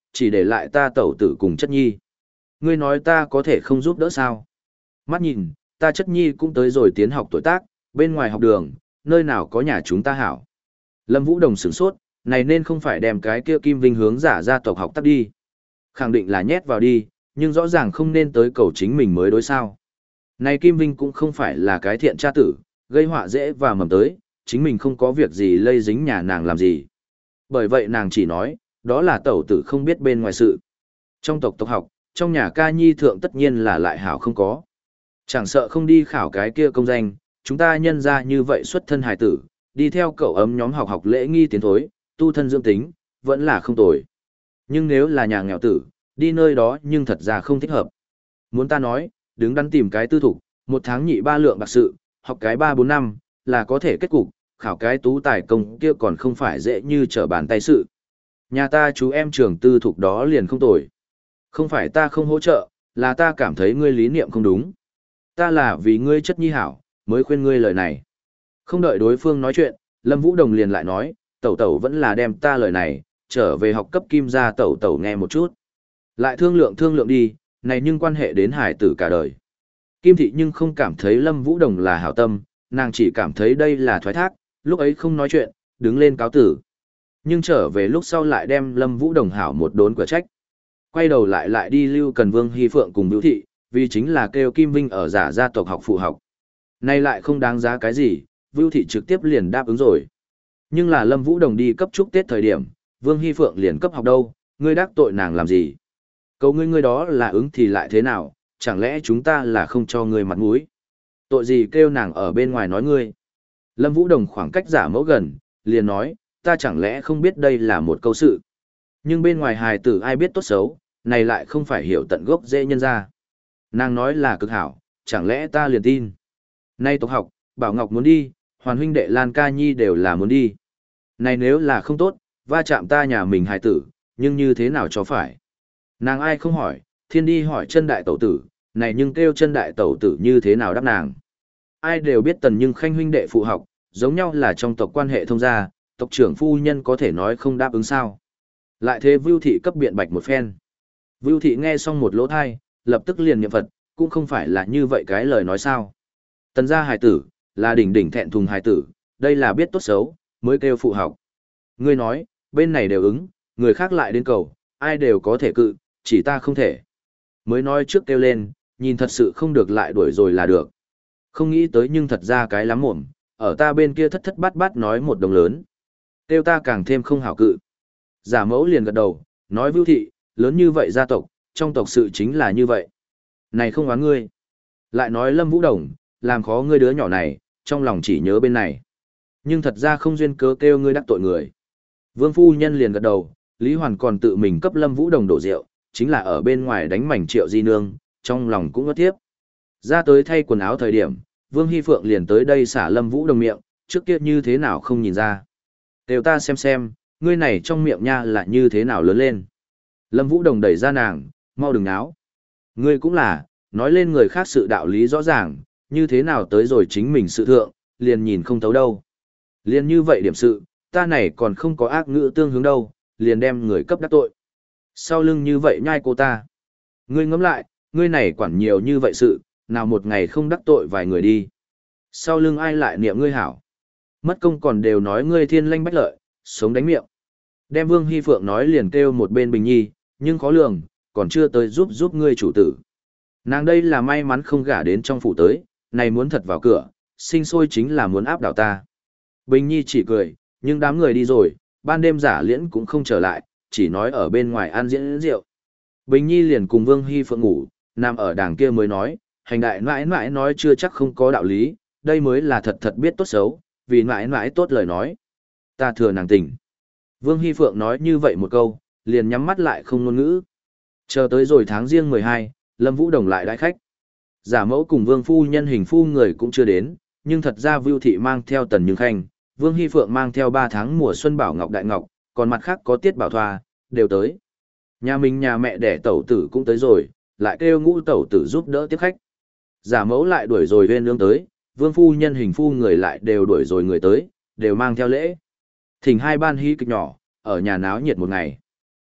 Speaker 1: chỉ để lại ta tẩu tử cùng chất nhi. Ngươi nói ta có thể không giúp đỡ sao? Mắt nhìn, ta chất nhi cũng tới rồi tiến học tuổi tác, bên ngoài học đường, nơi nào có nhà chúng ta hảo. Lâm Vũ Đồng sửng sốt, này nên không phải đem cái kia Kim Vinh hướng giả gia tộc học tắt đi. Khẳng định là nhét vào đi, nhưng rõ ràng không nên tới cầu chính mình mới đối sao. Này Kim Vinh cũng không phải là cái thiện cha tử, gây họa dễ và mầm tới, chính mình không có việc gì lây dính nhà nàng làm gì. Bởi vậy nàng chỉ nói, đó là tẩu tử không biết bên ngoài sự. Trong tộc tộc học, trong nhà ca nhi thượng tất nhiên là lại hảo không có. Chẳng sợ không đi khảo cái kia công danh, chúng ta nhân ra như vậy xuất thân hài tử, đi theo cậu ấm nhóm học học lễ nghi tiến thối, tu thân dưỡng tính, vẫn là không tồi. Nhưng nếu là nhà nghèo tử, đi nơi đó nhưng thật ra không thích hợp. Muốn ta nói, đứng đắn tìm cái tư thục, một tháng nhị ba lượng bạc sự, học cái ba bốn năm, là có thể kết cục, khảo cái tú tài công kia còn không phải dễ như trở bàn tay sự. Nhà ta chú em trường tư thục đó liền không tồi. Không phải ta không hỗ trợ, là ta cảm thấy ngươi lý niệm không đúng. Ta là vì ngươi chất nhi hảo, mới khuyên ngươi lời này. Không đợi đối phương nói chuyện, Lâm Vũ Đồng liền lại nói, tẩu tẩu vẫn là đem ta lời này, trở về học cấp kim gia tẩu tẩu nghe một chút. Lại thương lượng thương lượng đi, này nhưng quan hệ đến hải tử cả đời. Kim thị nhưng không cảm thấy Lâm Vũ Đồng là hảo tâm, nàng chỉ cảm thấy đây là thoái thác, lúc ấy không nói chuyện, đứng lên cáo tử. Nhưng trở về lúc sau lại đem Lâm Vũ Đồng hảo một đốn quả trách. Quay đầu lại lại đi lưu cần Vương Hy Phượng cùng Bưu thị, vì chính là kêu Kim Vinh ở giả gia tộc học phụ học. Nay lại không đáng giá cái gì, Vưu thị trực tiếp liền đáp ứng rồi. Nhưng là Lâm Vũ Đồng đi cấp chúc Tết thời điểm, Vương Hy Phượng liền cấp học đâu, ngươi đắc tội nàng làm gì? Cầu ngươi ngươi đó là ứng thì lại thế nào, chẳng lẽ chúng ta là không cho ngươi mặt mũi? Tội gì kêu nàng ở bên ngoài nói ngươi? Lâm Vũ Đồng khoảng cách giả mẫu gần, liền nói, ta chẳng lẽ không biết đây là một câu sự. Nhưng bên ngoài hài tử ai biết tốt xấu, này lại không phải hiểu tận gốc dễ nhân ra. Nàng nói là cực hảo, chẳng lẽ ta liền tin. Nay tộc học, Bảo Ngọc muốn đi, Hoàn huynh đệ Lan Ca Nhi đều là muốn đi. Này nếu là không tốt, va chạm ta nhà mình hài tử, nhưng như thế nào cho phải. Nàng ai không hỏi, thiên đi hỏi chân đại tẩu tử, này nhưng kêu chân đại tẩu tử như thế nào đáp nàng. Ai đều biết Tần Nhưng Khanh huynh đệ phụ học, giống nhau là trong tộc quan hệ thông gia, tộc trưởng phu nhân có thể nói không đáp ứng sao. Lại thế Vưu thị cấp biện bạch một phen. Vưu thị nghe xong một lỗ thai, lập tức liền niệm Phật, cũng không phải là như vậy cái lời nói sao. Tần gia hài tử, là đỉnh đỉnh thẹn thùng hài tử, đây là biết tốt xấu, mới kêu phụ học. Ngươi nói, bên này đều ứng, người khác lại đến cầu, ai đều có thể cự, chỉ ta không thể. Mới nói trước kêu lên, nhìn thật sự không được lại đuổi rồi là được. Không nghĩ tới nhưng thật ra cái lắm mồm, ở ta bên kia thất thất bát bát nói một đồng lớn. Kêu ta càng thêm không hảo cự. Giả mẫu liền gật đầu, nói Vưu thị, lớn như vậy gia tộc, trong tộc sự chính là như vậy. Này không oán ngươi. Lại nói Lâm Vũ Đồng, làm khó ngươi đứa nhỏ này, trong lòng chỉ nhớ bên này. Nhưng thật ra không duyên cớ kêu ngươi đắc tội người. Vương phu nhân liền gật đầu, Lý Hoàn còn tự mình cấp Lâm Vũ Đồng đổ rượu, chính là ở bên ngoài đánh mảnh Triệu Di Nương, trong lòng cũng ngất tiếp. Ra tới thay quần áo thời điểm, Vương Hy Phượng liền tới đây xả Lâm Vũ Đồng miệng, trước kia như thế nào không nhìn ra. Đều ta xem xem, ngươi này trong miệng nha là như thế nào lớn lên. Lâm Vũ Đồng đẩy ra nàng, mau đừng náo. Ngươi cũng là, nói lên người khác sự đạo lý rõ ràng, như thế nào tới rồi chính mình sự thượng, liền nhìn không thấu đâu. Liền như vậy điểm sự, ta này còn không có ác ngữ tương hướng đâu, liền đem người cấp đắc tội. Sau lưng như vậy nhai cô ta. Ngươi ngẫm lại, ngươi này quản nhiều như vậy sự, nào một ngày không đắc tội vài người đi. Sau lưng ai lại niệm ngươi hảo. Mất công còn đều nói ngươi thiên lanh bách lợi, sống đánh miệng. Đem Vương Hy Phượng nói liền kêu một bên Bình Nhi, nhưng khó lường, còn chưa tới giúp giúp ngươi chủ tử. Nàng đây là may mắn không gả đến trong phủ tới, này muốn thật vào cửa, sinh sôi chính là muốn áp đảo ta. Bình Nhi chỉ cười, nhưng đám người đi rồi, ban đêm giả liễn cũng không trở lại, chỉ nói ở bên ngoài ăn diễn rượu. Bình Nhi liền cùng Vương Hy Phượng ngủ, nằm ở đàng kia mới nói, hành đại mãi mãi nói chưa chắc không có đạo lý, đây mới là thật thật biết tốt xấu, vì mãi mãi tốt lời nói. Ta thừa nàng tình. Vương Hy Phượng nói như vậy một câu, liền nhắm mắt lại không ngôn ngữ. Chờ tới rồi tháng riêng mười hai, Lâm Vũ Đồng lại đãi khách. Giả mẫu cùng Vương phu nhân hình phu người cũng chưa đến, nhưng thật ra Vưu thị mang theo Tần Nhưng Khanh, Vương Hy Phượng mang theo ba tháng mùa xuân Bảo Ngọc Đại Ngọc, còn mặt khác có Tiết Bảo Thoa, đều tới. Nhà mình nhà mẹ đẻ tẩu tử cũng tới rồi, lại kêu ngũ tẩu tử giúp đỡ tiếp khách. Giả mẫu lại đuổi rồi huyên nương tới, Vương phu nhân hình phu người lại đều đuổi rồi người tới, đều mang theo lễ. Thỉnh hai ban hí kịch nhỏ, ở nhà náo nhiệt một ngày.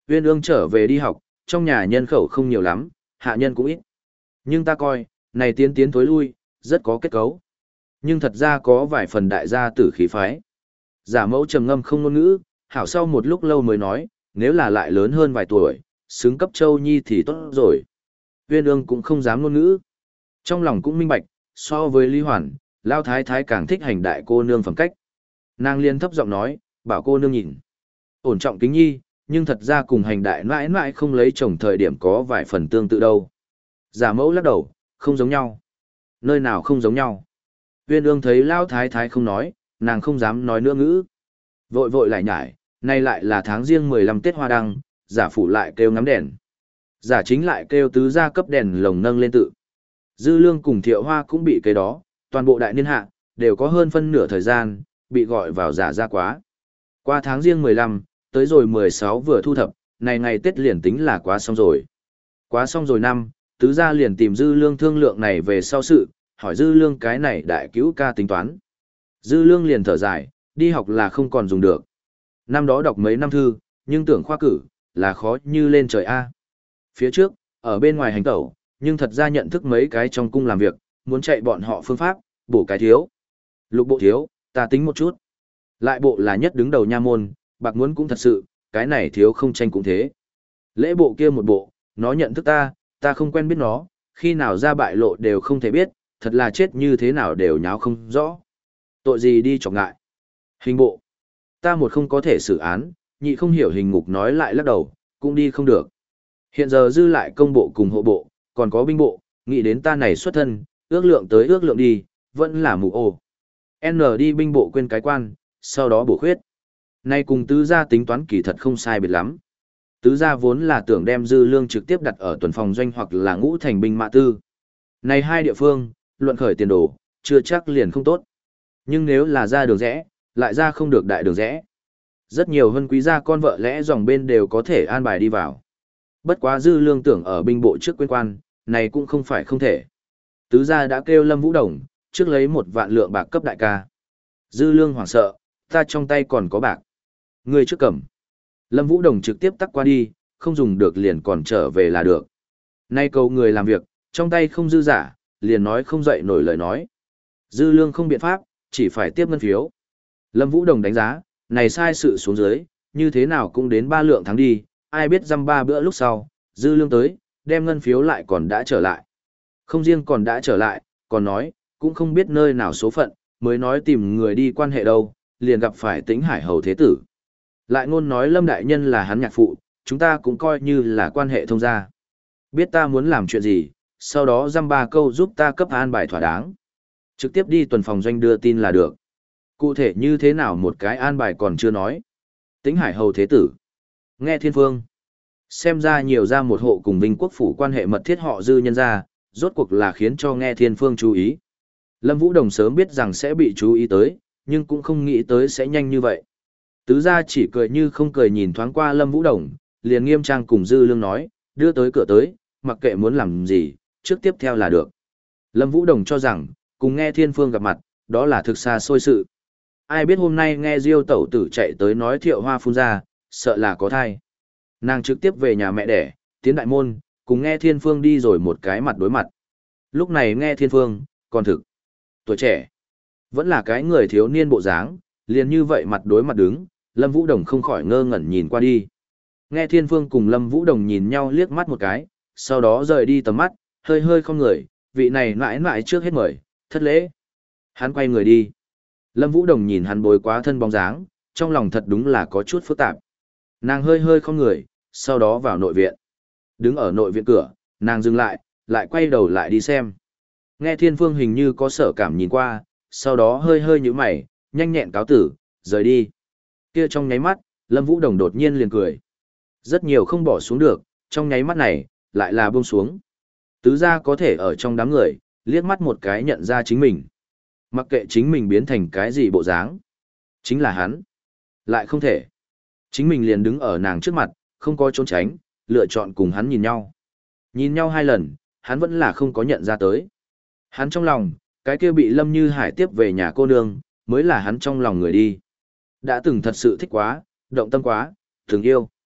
Speaker 1: Uyên ương trở về đi học, trong nhà nhân khẩu không nhiều lắm, hạ nhân cũng ít. Nhưng ta coi, này tiến tiến thối lui, rất có kết cấu. Nhưng thật ra có vài phần đại gia tử khí phái. Giả mẫu trầm ngâm không ngôn ngữ, hảo sau một lúc lâu mới nói, nếu là lại lớn hơn vài tuổi, xứng cấp châu nhi thì tốt rồi. Uyên ương cũng không dám ngôn ngữ. Trong lòng cũng minh bạch, so với Lý Hoàn, Lao Thái Thái càng thích hành đại cô nương phẩm cách. Nàng liên thấp giọng nói, bảo cô nương nhìn. Ổn trọng kính nhi, nhưng thật ra cùng hành đại mãi mãi không lấy chồng thời điểm có vài phần tương tự đâu. Giả mẫu lắc đầu, không giống nhau. Nơi nào không giống nhau. Uyên ương thấy Lao Thái Thái không nói, nàng không dám nói nữa ngữ. Vội vội lại nhải, nay lại là tháng riêng mười lăm Tết Hoa Đăng, giả phủ lại kêu ngắm đèn. Giả chính lại kêu tứ gia cấp đèn lồng nâng lên tự. Dư lương cùng thiệu hoa cũng bị cái đó, toàn bộ đại niên hạ, đều có hơn phân nửa thời gian, bị gọi vào giả ra quá. Qua tháng riêng mười lăm, tới rồi mười sáu vừa thu thập, này ngày Tết liền tính là quá xong rồi. Quá xong rồi năm, tứ gia liền tìm dư lương thương lượng này về sau sự, hỏi dư lương cái này đại cứu ca tính toán. Dư lương liền thở dài, đi học là không còn dùng được. Năm đó đọc mấy năm thư, nhưng tưởng khoa cử, là khó như lên trời A. Phía trước, ở bên ngoài hành tẩu, nhưng thật ra nhận thức mấy cái trong cung làm việc, muốn chạy bọn họ phương pháp, bổ cái thiếu. Lục bộ thiếu, ta tính một chút. Lại bộ là nhất đứng đầu nha môn, bạc muốn cũng thật sự, cái này thiếu không tranh cũng thế. Lễ bộ kia một bộ, nó nhận thức ta, ta không quen biết nó, khi nào ra bại lộ đều không thể biết, thật là chết như thế nào đều nháo không rõ. Tội gì đi chọc ngại. Hình bộ. Ta một không có thể xử án, nhị không hiểu hình ngục nói lại lắc đầu, cũng đi không được. Hiện giờ dư lại công bộ cùng hộ bộ, còn có binh bộ, nghĩ đến ta này xuất thân, ước lượng tới ước lượng đi, vẫn là mù ồ. N đi binh bộ quên cái quan, sau đó bổ khuyết. Nay cùng tứ gia tính toán kỳ thật không sai biệt lắm. Tứ gia vốn là tưởng đem dư lương trực tiếp đặt ở tuần phòng doanh hoặc là ngũ thành binh mã tư. Này hai địa phương, luận khởi tiền đồ, chưa chắc liền không tốt. Nhưng nếu là ra đường rẽ, lại ra không được đại đường rẽ. Rất nhiều hân quý gia con vợ lẽ dòng bên đều có thể an bài đi vào. Bất quá dư lương tưởng ở binh bộ trước quên quan, này cũng không phải không thể. Tứ gia đã kêu Lâm Vũ Đồng, trước lấy một vạn lượng bạc cấp đại ca. Dư lương hoảng sợ, ta trong tay còn có bạc. Ngươi trước cầm. Lâm Vũ Đồng trực tiếp tắc qua đi, không dùng được liền còn trở về là được. Nay cầu người làm việc, trong tay không dư giả, liền nói không dậy nổi lời nói. Dư lương không biện pháp, chỉ phải tiếp ngân phiếu. Lâm Vũ Đồng đánh giá, này sai sự xuống dưới, như thế nào cũng đến ba lượng tháng đi, ai biết dăm ba bữa lúc sau, dư lương tới, đem ngân phiếu lại còn đã trở lại. Không riêng còn đã trở lại, còn nói, cũng không biết nơi nào số phận, mới nói tìm người đi quan hệ đâu, liền gặp phải Tĩnh Hải hầu thế tử. Lại ngôn nói Lâm đại nhân là hắn nhạc phụ, chúng ta cũng coi như là quan hệ thông gia. Biết ta muốn làm chuyện gì, sau đó dăm ba câu giúp ta cấp an bài thỏa đáng. Trực tiếp đi tuần phòng doanh đưa tin là được. Cụ thể như thế nào một cái an bài còn chưa nói. Tĩnh Hải hầu thế tử. Nghe Thiên Phương. Xem ra nhiều ra một hộ cùng Vinh Quốc phủ quan hệ mật thiết họ dư nhân ra, rốt cuộc là khiến cho Nghe Thiên Phương chú ý. Lâm Vũ Đồng sớm biết rằng sẽ bị chú ý tới, nhưng cũng không nghĩ tới sẽ nhanh như vậy. Tứ gia chỉ cười như không cười nhìn thoáng qua Lâm Vũ Đồng, liền nghiêm trang cùng dư lương nói, đưa tới cửa tới, mặc kệ muốn làm gì, trước tiếp theo là được. Lâm Vũ Đồng cho rằng, cùng Nghe Thiên Phương gặp mặt, đó là thực xa xôi sự. Ai biết hôm nay nghe Diêu tẩu tử chạy tới nói Thiệu Hoa phun ra, sợ là có thai. Nàng trực tiếp về nhà mẹ đẻ, tiến đại môn, cùng Nghe Thiên Phương đi rồi một cái mặt đối mặt. Lúc này Nghe Thiên Phương, còn thực, tuổi trẻ, vẫn là cái người thiếu niên bộ dáng, liền như vậy mặt đối mặt đứng, Lâm Vũ Đồng không khỏi ngơ ngẩn nhìn qua đi. Nghe Thiên Phương cùng Lâm Vũ Đồng nhìn nhau liếc mắt một cái, sau đó rời đi tầm mắt, hơi hơi không người, vị này mãi mãi trước hết mời, thất lễ. Hắn quay người đi. Lâm Vũ Đồng nhìn hắn bối quá thân bóng dáng, trong lòng thật đúng là có chút phức tạp. Nàng hơi hơi không người, sau đó vào nội viện. Đứng ở nội viện cửa, nàng dừng lại, lại quay đầu lại đi xem. Nghe Thiên Phương hình như có sở cảm nhìn qua, sau đó hơi hơi nhíu mày, nhanh nhẹn cáo tử, rời đi. Kia trong nháy mắt, Lâm Vũ Đồng đột nhiên liền cười. Rất nhiều không bỏ xuống được, trong nháy mắt này, lại là buông xuống. Tứ gia có thể ở trong đám người, liếc mắt một cái nhận ra chính mình. Mặc kệ chính mình biến thành cái gì bộ dáng. Chính là hắn. Lại không thể. Chính mình liền đứng ở nàng trước mặt, không có trốn tránh, lựa chọn cùng hắn nhìn nhau. Nhìn nhau hai lần, hắn vẫn là không có nhận ra tới. Hắn trong lòng, cái kia bị Lâm Như Hải tiếp về nhà cô nương, mới là hắn trong lòng người đi. Đã từng thật sự thích quá, động tâm quá, từng yêu.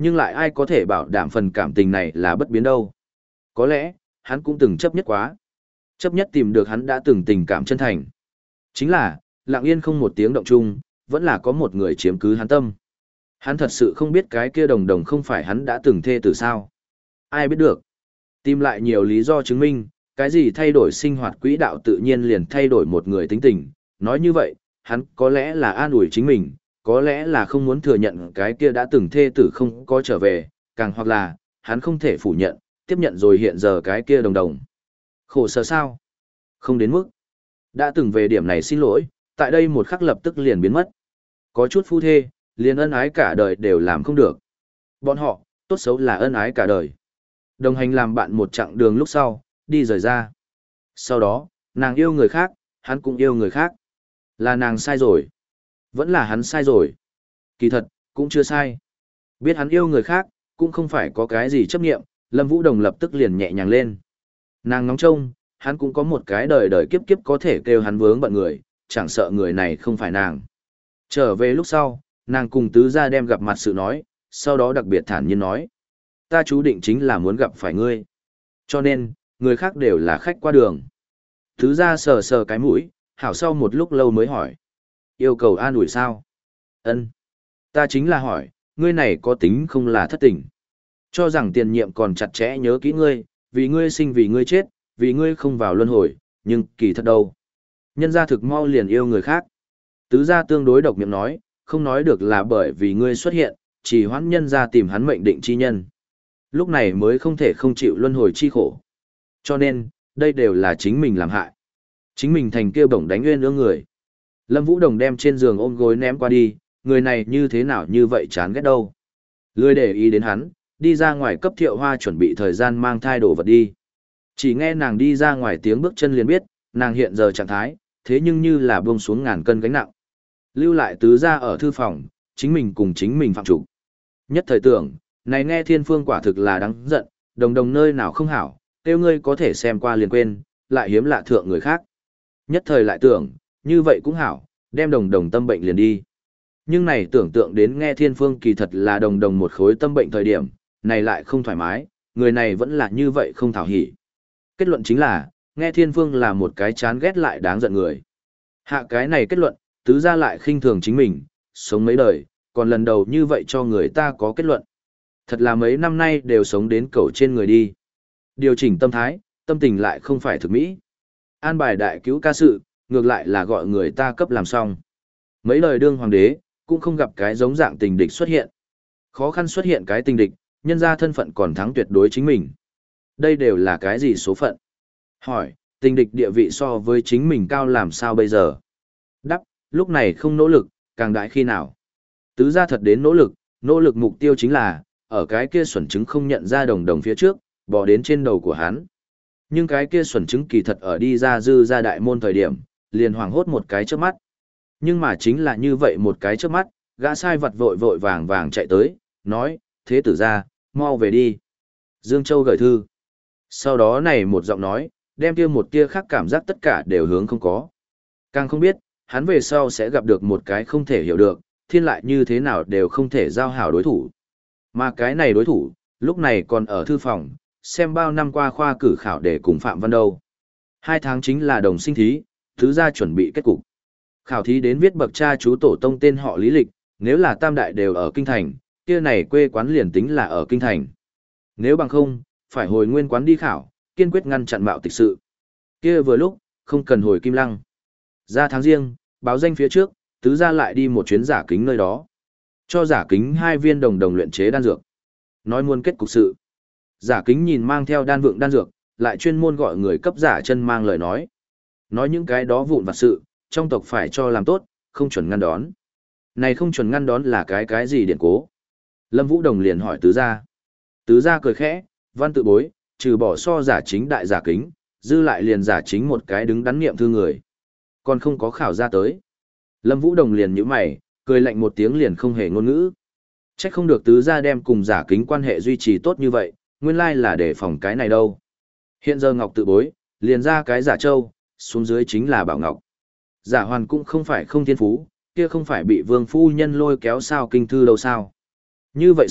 Speaker 1: Nhưng lại ai có thể bảo đảm phần cảm tình này là bất biến đâu. Có lẽ, hắn cũng từng chấp nhất quá. Chấp nhất tìm được hắn đã từng tình cảm chân thành. Chính là, lặng yên không một tiếng động chung, vẫn là có một người chiếm cứ hắn tâm. Hắn thật sự không biết cái kia đồng đồng không phải hắn đã từng thê từ sao. Ai biết được. Tìm lại nhiều lý do chứng minh, cái gì thay đổi sinh hoạt quỹ đạo tự nhiên liền thay đổi một người tính tình. Nói như vậy, hắn có lẽ là an ủi chính mình, có lẽ là không muốn thừa nhận cái kia đã từng thê tử không có trở về, càng hoặc là, hắn không thể phủ nhận, tiếp nhận rồi hiện giờ cái kia đồng đồng. Khổ sở sao? Không đến mức. Đã từng về điểm này xin lỗi, tại đây một khắc lập tức liền biến mất. Có chút phu thê, liền ân ái cả đời đều làm không được. Bọn họ, tốt xấu là ân ái cả đời. Đồng hành làm bạn một chặng đường lúc sau, đi rời ra. Sau đó, nàng yêu người khác, hắn cũng yêu người khác. Là nàng sai rồi. Vẫn là hắn sai rồi. Kỳ thật, cũng chưa sai. Biết hắn yêu người khác, cũng không phải có cái gì chấp nghiệm, Lâm Vũ Đồng lập tức liền nhẹ nhàng lên. Nàng ngóng trông, hắn cũng có một cái đời đời kiếp kiếp có thể kêu hắn vướng bận người, chẳng sợ người này không phải nàng. Trở về lúc sau, nàng cùng tứ gia đem gặp mặt sự nói, sau đó đặc biệt thản nhiên nói. Ta chú định chính là muốn gặp phải ngươi. Cho nên, người khác đều là khách qua đường. Tứ gia sờ sờ cái mũi, hảo sau một lúc lâu mới hỏi. Yêu cầu an ủi sao? Ân, ta chính là hỏi, ngươi này có tính không là thất tình. Cho rằng tiền nhiệm còn chặt chẽ nhớ kỹ ngươi, vì ngươi sinh vì ngươi chết, vì ngươi không vào luân hồi, nhưng kỳ thật đâu. Nhân gia thực mau liền yêu người khác. Tứ gia tương đối độc miệng nói, không nói được là bởi vì ngươi xuất hiện, chỉ hoãn nhân gia tìm hắn mệnh định chi nhân. Lúc này mới không thể không chịu luân hồi chi khổ. Cho nên, đây đều là chính mình làm hại. Chính mình thành kia bổng đánh nguyên ương người. Lâm Vũ Đồng đem trên giường ôm gối ném qua đi, người này như thế nào như vậy chán ghét đâu. Lười để ý đến hắn, đi ra ngoài cấp Thiệu Hoa chuẩn bị thời gian mang thai đồ vật đi. Chỉ nghe nàng đi ra ngoài tiếng bước chân liền biết, nàng hiện giờ trạng thái, thế nhưng như là buông xuống ngàn cân gánh nặng. Lưu lại tứ gia ở thư phòng, chính mình cùng chính mình phạm chủ. Nhất thời tưởng, này nghe thiên phương quả thực là đáng giận, đồng đồng nơi nào không hảo, tiêu ngươi có thể xem qua liền quên, lại hiếm lạ thượng người khác. Nhất thời lại tưởng, như vậy cũng hảo, đem đồng đồng tâm bệnh liền đi. Nhưng này tưởng tượng đến nghe thiên phương kỳ thật là đồng đồng một khối tâm bệnh thời điểm, này lại không thoải mái, người này vẫn là như vậy không thảo hỉ. Kết luận chính là, nghe thiên phương là một cái chán ghét lại đáng giận người. Hạ cái này kết luận, tứ gia lại khinh thường chính mình, sống mấy đời, còn lần đầu như vậy cho người ta có kết luận. Thật là mấy năm nay đều sống đến cầu trên người đi. Điều chỉnh tâm thái, tâm tình lại không phải thực mỹ. An bài đại cứu ca sự, ngược lại là gọi người ta cấp làm xong. Mấy lời đương hoàng đế, cũng không gặp cái giống dạng tình địch xuất hiện. Khó khăn xuất hiện cái tình địch, nhân ra thân phận còn thắng tuyệt đối chính mình. Đây đều là cái gì số phận? Hỏi, tình địch địa vị so với chính mình cao làm sao bây giờ? Đắp, lúc này không nỗ lực, càng đại khi nào? Tứ gia thật đến nỗ lực, nỗ lực mục tiêu chính là, ở cái kia xuẩn trứng không nhận ra đồng đồng phía trước, bỏ đến trên đầu của hắn. Nhưng cái kia xuẩn trứng kỳ thật ở đi ra dư ra đại môn thời điểm, liền hoảng hốt một cái trước mắt. Nhưng mà chính là như vậy một cái trước mắt, gã sai vật vội vội vàng vàng chạy tới, nói, thế tử ra, mau về đi. Dương Châu gửi thư. Sau đó này một giọng nói, đem kia một tia khác cảm giác tất cả đều hướng không có. Càng không biết, hắn về sau sẽ gặp được một cái không thể hiểu được, thiên lại như thế nào đều không thể giao hảo đối thủ. Mà cái này đối thủ, lúc này còn ở thư phòng, xem bao năm qua khoa cử khảo để cùng Phạm Văn đâu. Hai tháng chính là đồng sinh thí, thứ gia chuẩn bị kết cục. Khảo thí đến viết bậc cha chú tổ tông tên họ lý lịch, nếu là tam đại đều ở kinh thành, kia này quê quán liền tính là ở kinh thành. Nếu bằng không, phải hồi nguyên quán đi khảo, kiên quyết ngăn chặn mạo tịch sự. Kia vừa lúc, không cần hồi Kim Lăng. Ra tháng riêng, báo danh phía trước, tứ gia lại đi một chuyến giả kính nơi đó. Cho giả kính hai viên đồng đồng luyện chế đan dược. Nói muôn kết cục sự. Giả kính nhìn mang theo đan vượng đan dược, lại chuyên môn gọi người cấp giả chân mang lời nói. Nói những cái đó vụn vặt sự, trong tộc phải cho làm tốt, không chuẩn ngăn đón. Này không chuẩn ngăn đón là cái cái gì điện cố? Lâm Vũ Đồng liền hỏi tứ gia. Tứ gia cười khẽ, văn tự bối, trừ bỏ so giả chính đại giả kính, dư lại liền giả chính một cái đứng đắn niệm thư người. Còn không có khảo ra tới. Lâm Vũ Đồng liền nhíu mày, cười lạnh một tiếng liền không hề ngôn ngữ. Trách không được tứ gia đem cùng giả kính quan hệ duy trì tốt như vậy, nguyên lai là để phòng cái này đâu. Hiện giờ Ngọc tự bối, liền ra cái giả châu, xuống dưới chính là Bảo Ngọc. Giả hoàn cũng không phải không thiên phú, kia không phải bị vương phu nhân lôi kéo sao kinh thư đâu sao. Như vậy sự,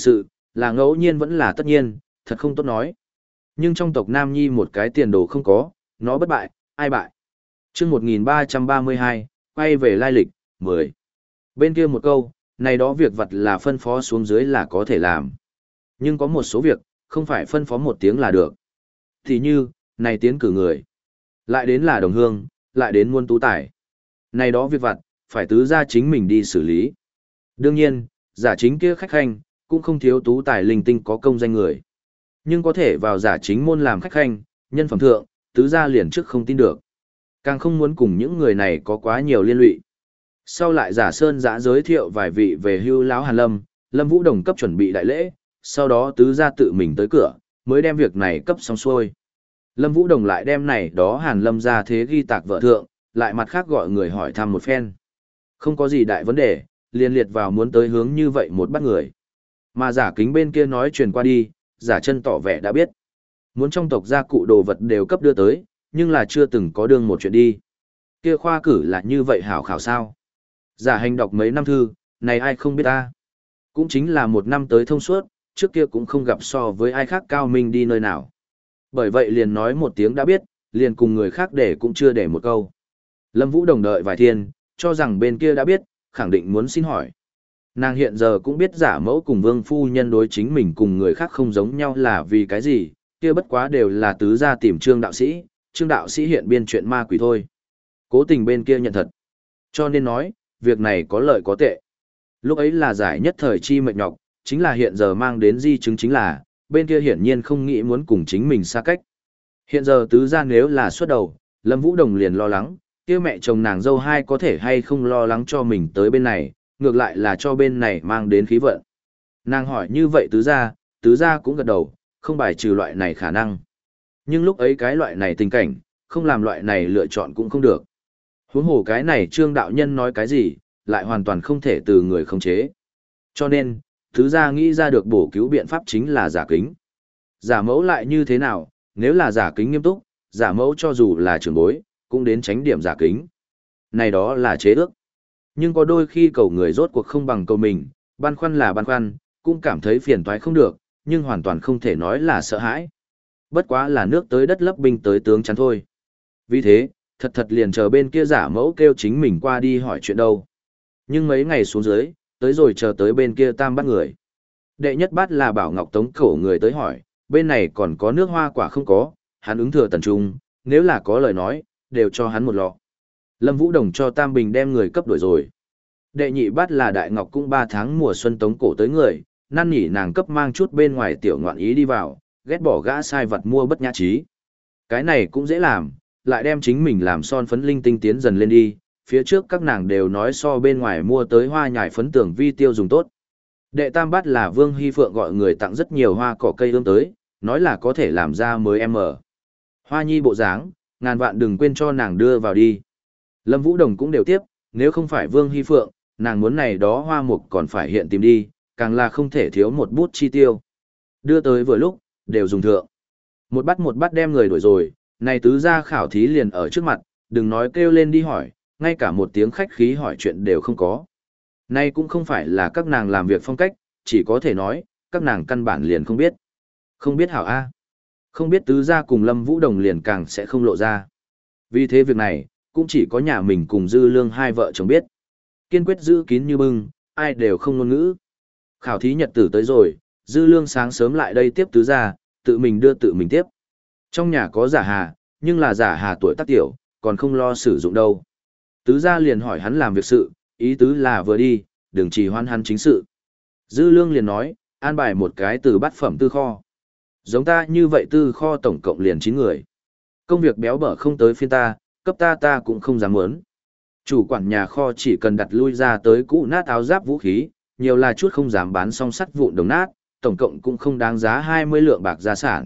Speaker 1: là ngẫu nhiên vẫn là tất nhiên, thật không tốt nói. Nhưng trong tộc Nam Nhi một cái tiền đồ không có, nó bất bại, ai bại. Chương một nghìn ba trăm ba mươi hai, quay về lai lịch, mười. Bên kia một câu, này đó việc vật là phân phó xuống dưới là có thể làm. Nhưng có một số việc, không phải phân phó một tiếng là được. Thì như, này tiến cử người. Lại đến là đồng hương, lại đến muôn tú tài. Này đó việc vặt, phải tứ gia chính mình đi xử lý. Đương nhiên, giả chính kia khách khanh, cũng không thiếu tú tài linh tinh có công danh người. Nhưng có thể vào giả chính môn làm khách khanh, nhân phẩm thượng, tứ gia liền trước không tin được. Càng không muốn cùng những người này có quá nhiều liên lụy. Sau lại giả sơn giã giới thiệu vài vị về hưu lão Hàn Lâm, Lâm Vũ Đồng cấp chuẩn bị đại lễ, sau đó tứ gia tự mình tới cửa, mới đem việc này cấp xong xuôi. Lâm Vũ Đồng lại đem này đó Hàn Lâm ra thế ghi tạc vợ thượng, lại mặt khác gọi người hỏi thăm một phen. Không có gì đại vấn đề, liền liệt vào muốn tới hướng như vậy một bắt người. Mà giả kính bên kia nói truyền qua đi, giả chân tỏ vẻ đã biết. Muốn trong tộc gia cụ đồ vật đều cấp đưa tới, nhưng là chưa từng có đương một chuyện đi. Kia khoa cử là như vậy hảo khảo sao. Giả hành đọc mấy năm thư, này ai không biết ta. Cũng chính là một năm tới thông suốt, trước kia cũng không gặp so với ai khác cao minh đi nơi nào. Bởi vậy liền nói một tiếng đã biết, liền cùng người khác để cũng chưa để một câu. Lâm Vũ Đồng đợi vài thiên, cho rằng bên kia đã biết, khẳng định muốn xin hỏi. Nàng hiện giờ cũng biết giả mẫu cùng vương phu nhân đối chính mình cùng người khác không giống nhau là vì cái gì, kia bất quá đều là tứ gia tìm trương đạo sĩ, trương đạo sĩ hiện biên chuyện ma quỷ thôi. Cố tình bên kia nhận thật. Cho nên nói, việc này có lợi có tệ. Lúc ấy là giải nhất thời chi mệt nhọc, chính là hiện giờ mang đến di chứng chính là, bên kia hiển nhiên không nghĩ muốn cùng chính mình xa cách. Hiện giờ tứ gia nếu là xuất đầu, Lâm Vũ Đồng liền lo lắng, kia mẹ chồng nàng dâu hai có thể hay không lo lắng cho mình tới bên này, ngược lại là cho bên này mang đến khí vận. Nàng hỏi như vậy tứ gia, tứ gia cũng gật đầu, không bài trừ loại này khả năng. Nhưng lúc ấy cái loại này tình cảnh, không làm loại này lựa chọn cũng không được. Huống hồ cái này trương đạo nhân nói cái gì, lại hoàn toàn không thể từ người khống chế. Cho nên, tứ gia nghĩ ra được bổ cứu biện pháp chính là giả kính. Giả mẫu lại như thế nào, nếu là giả kính nghiêm túc, giả mẫu cho dù là trưởng bối, cũng đến tránh điểm giả kính. Này đó là chế ước. Nhưng có đôi khi cầu người rốt cuộc không bằng cầu mình, băn khoăn là băn khoăn, cũng cảm thấy phiền toái không được, nhưng hoàn toàn không thể nói là sợ hãi. Bất quá là nước tới đất lấp binh tới tướng chắn thôi. Vì thế, thật thật liền chờ bên kia giả mẫu kêu chính mình qua đi hỏi chuyện đâu. Nhưng mấy ngày xuống dưới, tới rồi chờ tới bên kia tam bắt người. Đệ nhất bắt là Bảo Ngọc Tống cổ người tới hỏi, bên này còn có nước hoa quả không có, hắn ứng thừa tần trung, nếu là có lời nói, đều cho hắn một lọ. Lâm Vũ Đồng cho Tam Bình đem người cấp đổi rồi. Đệ nhị bắt là Đại Ngọc cũng ba tháng mùa xuân tống cổ tới người, năn nỉ nàng cấp mang chút bên ngoài tiểu ngoạn ý đi vào, ghét bỏ gã sai vật mua bất nhã trí. Cái này cũng dễ làm, lại đem chính mình làm son phấn linh tinh tiến dần lên đi, phía trước các nàng đều nói so bên ngoài mua tới hoa nhài phấn tưởng vi tiêu dùng tốt. Đệ tam bát là Vương Hy Phượng gọi người tặng rất nhiều hoa cỏ cây ươm tới, nói là có thể làm ra mới em ở. Hoa nhi bộ dáng, ngàn vạn đừng quên cho nàng đưa vào đi. Lâm Vũ Đồng cũng đều tiếp, nếu không phải Vương Hy Phượng, nàng muốn này đó hoa mục còn phải hiện tìm đi, càng là không thể thiếu một bút chi tiêu. Đưa tới vừa lúc, đều dùng thượng. Một bắt một bắt đem người đổi rồi, này tứ gia khảo thí liền ở trước mặt, đừng nói kêu lên đi hỏi, ngay cả một tiếng khách khí hỏi chuyện đều không có. Nay cũng không phải là các nàng làm việc phong cách, chỉ có thể nói, các nàng căn bản liền không biết. Không biết hảo A. Không biết tứ gia cùng Lâm Vũ Đồng liền càng sẽ không lộ ra. Vì thế việc này, cũng chỉ có nhà mình cùng Dư Lương hai vợ chồng biết. Kiên quyết giữ kín như bưng, ai đều không ngôn ngữ. Khảo thí nhật tử tới rồi, Dư Lương sáng sớm lại đây tiếp tứ gia, tự mình đưa tự mình tiếp. Trong nhà có giả hà, nhưng là giả hà tuổi tác tiểu, còn không lo sử dụng đâu. Tứ gia liền hỏi hắn làm việc sự, ý tứ là vừa đi, đừng trì hoãn hắn chính sự. Dư Lương liền nói, an bài một cái từ bát phẩm tư kho. Giống ta như vậy tư kho tổng cộng liền chín người. Công việc béo bở không tới phiên ta, cấp ta ta cũng không dám muốn. Chủ quản nhà kho chỉ cần đặt lui ra tới cũ nát áo giáp vũ khí, nhiều là chút không dám bán song sắt vụn đồng nát, tổng cộng cũng không đáng giá hai mươi lượng bạc gia sản.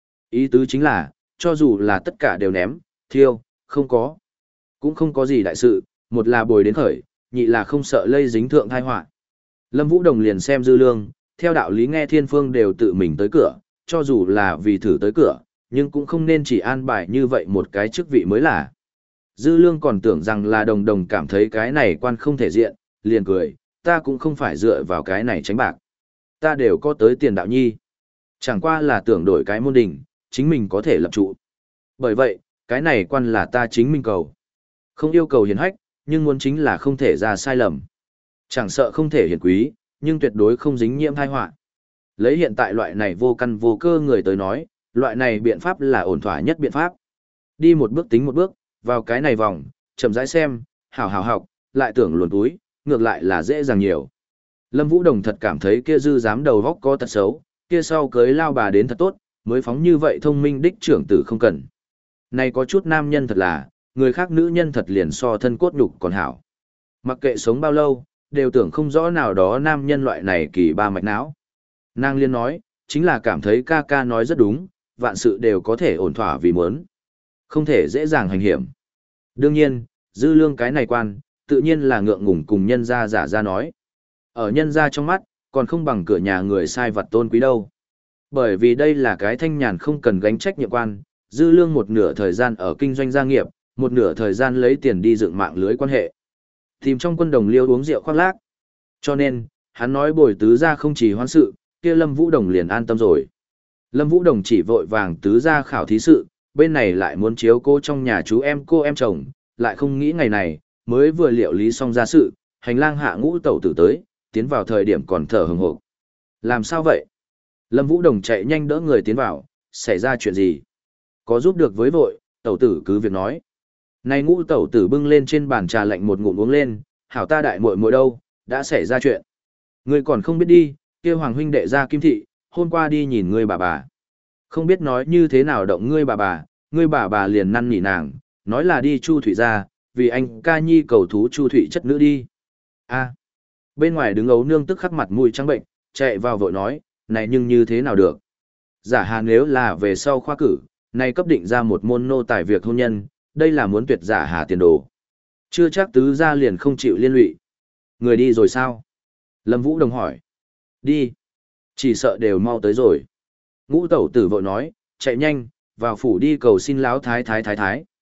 Speaker 1: Ý tứ chính là, cho dù là tất cả đều ném, thiêu, không có. Cũng không có gì đại sự, một là bồi đến khởi, nhị là không sợ lây dính thượng thai họa. Lâm Vũ Đồng liền xem Dư Lương, theo đạo lý nghe thiên phương đều tự mình tới cửa, cho dù là vì thử tới cửa, nhưng cũng không nên chỉ an bài như vậy một cái chức vị mới là. Dư Lương còn tưởng rằng là Đồng Đồng cảm thấy cái này quan không thể diện, liền cười, ta cũng không phải dựa vào cái này tránh bạc. ta đều có tới tiền đạo nhi. Chẳng qua là tưởng đổi cái môn đình, chính mình có thể lập trụ. Bởi vậy, cái này quan là ta chính mình cầu. Không yêu cầu hiền hách, nhưng muốn chính là không thể ra sai lầm. Chẳng sợ không thể hiển quý, nhưng tuyệt đối không dính nhiễm tai họa. Lấy hiện tại loại này vô căn vô cơ người tới nói, loại này biện pháp là ổn thỏa nhất biện pháp. Đi một bước tính một bước, vào cái này vòng, chậm rãi xem, hảo hảo học, lại tưởng luồn túi, ngược lại là dễ dàng nhiều. Lâm Vũ Đồng thật cảm thấy kia dư dám đầu góc có tật xấu, kia sau cưới lao bà đến thật tốt, mới phóng như vậy thông minh đích trưởng tử không cần. Này có chút nam nhân thật là, người khác nữ nhân thật liền so thân cốt nhục còn hảo. Mặc kệ sống bao lâu, đều tưởng không rõ nào đó nam nhân loại này kỳ ba mạch não. Nàng liên nói, chính là cảm thấy ca ca nói rất đúng, vạn sự đều có thể ổn thỏa vì muốn. Không thể dễ dàng hành hiểm. Đương nhiên, dư lương cái này quan, tự nhiên là ngượng ngùng cùng nhân gia giả ra nói. Ở nhân gia trong mắt, còn không bằng cửa nhà người sai vật tôn quý đâu. Bởi vì đây là cái thanh nhàn không cần gánh trách nhiệm quan, dư lương một nửa thời gian ở kinh doanh gia nghiệp, một nửa thời gian lấy tiền đi dựng mạng lưới quan hệ. Tìm trong quân đồng liêu uống rượu khoác lác. Cho nên, hắn nói bồi tứ gia không chỉ hoan sự, kia Lâm Vũ Đồng liền an tâm rồi. Lâm Vũ Đồng chỉ vội vàng tứ gia khảo thí sự, bên này lại muốn chiếu cô trong nhà chú em cô em chồng, lại không nghĩ ngày này, mới vừa liệu lý xong ra sự, hành lang hạ ngũ tẩu tử tới, tiến vào thời điểm còn thở hừng hộp. Làm sao vậy? Lâm Vũ Đồng chạy nhanh đỡ người tiến vào, xảy ra chuyện gì? Có giúp được với vội, tẩu tử cứ việc nói. Này ngũ tẩu tử bưng lên trên bàn trà lạnh một ngụm uống lên, hảo ta đại muội muội đâu, đã xảy ra chuyện. Ngươi còn không biết đi, kia hoàng huynh đệ ra Kim Thị, hôm qua đi nhìn ngươi bà bà. Không biết nói như thế nào động ngươi bà bà, ngươi bà bà liền năn nỉ nàng, nói là đi Chu Thụy ra, vì anh ca nhi cầu thú Chu Thụy chất nữ đi. A. Bên ngoài đứng ấu nương tức khắc mặt mũi trắng bệnh, chạy vào vội nói, này nhưng như thế nào được? Giả hà nếu là về sau khoa cử, này cấp định ra một môn nô tài việc hôn nhân, đây là muốn tuyệt giả hà tiền đồ. Chưa chắc tứ gia liền không chịu liên lụy. Người đi rồi sao? Lâm Vũ Đồng hỏi. Đi. Chỉ sợ đều mau tới rồi. Ngũ tẩu tử vội nói, chạy nhanh, vào phủ đi cầu xin láo thái thái thái thái.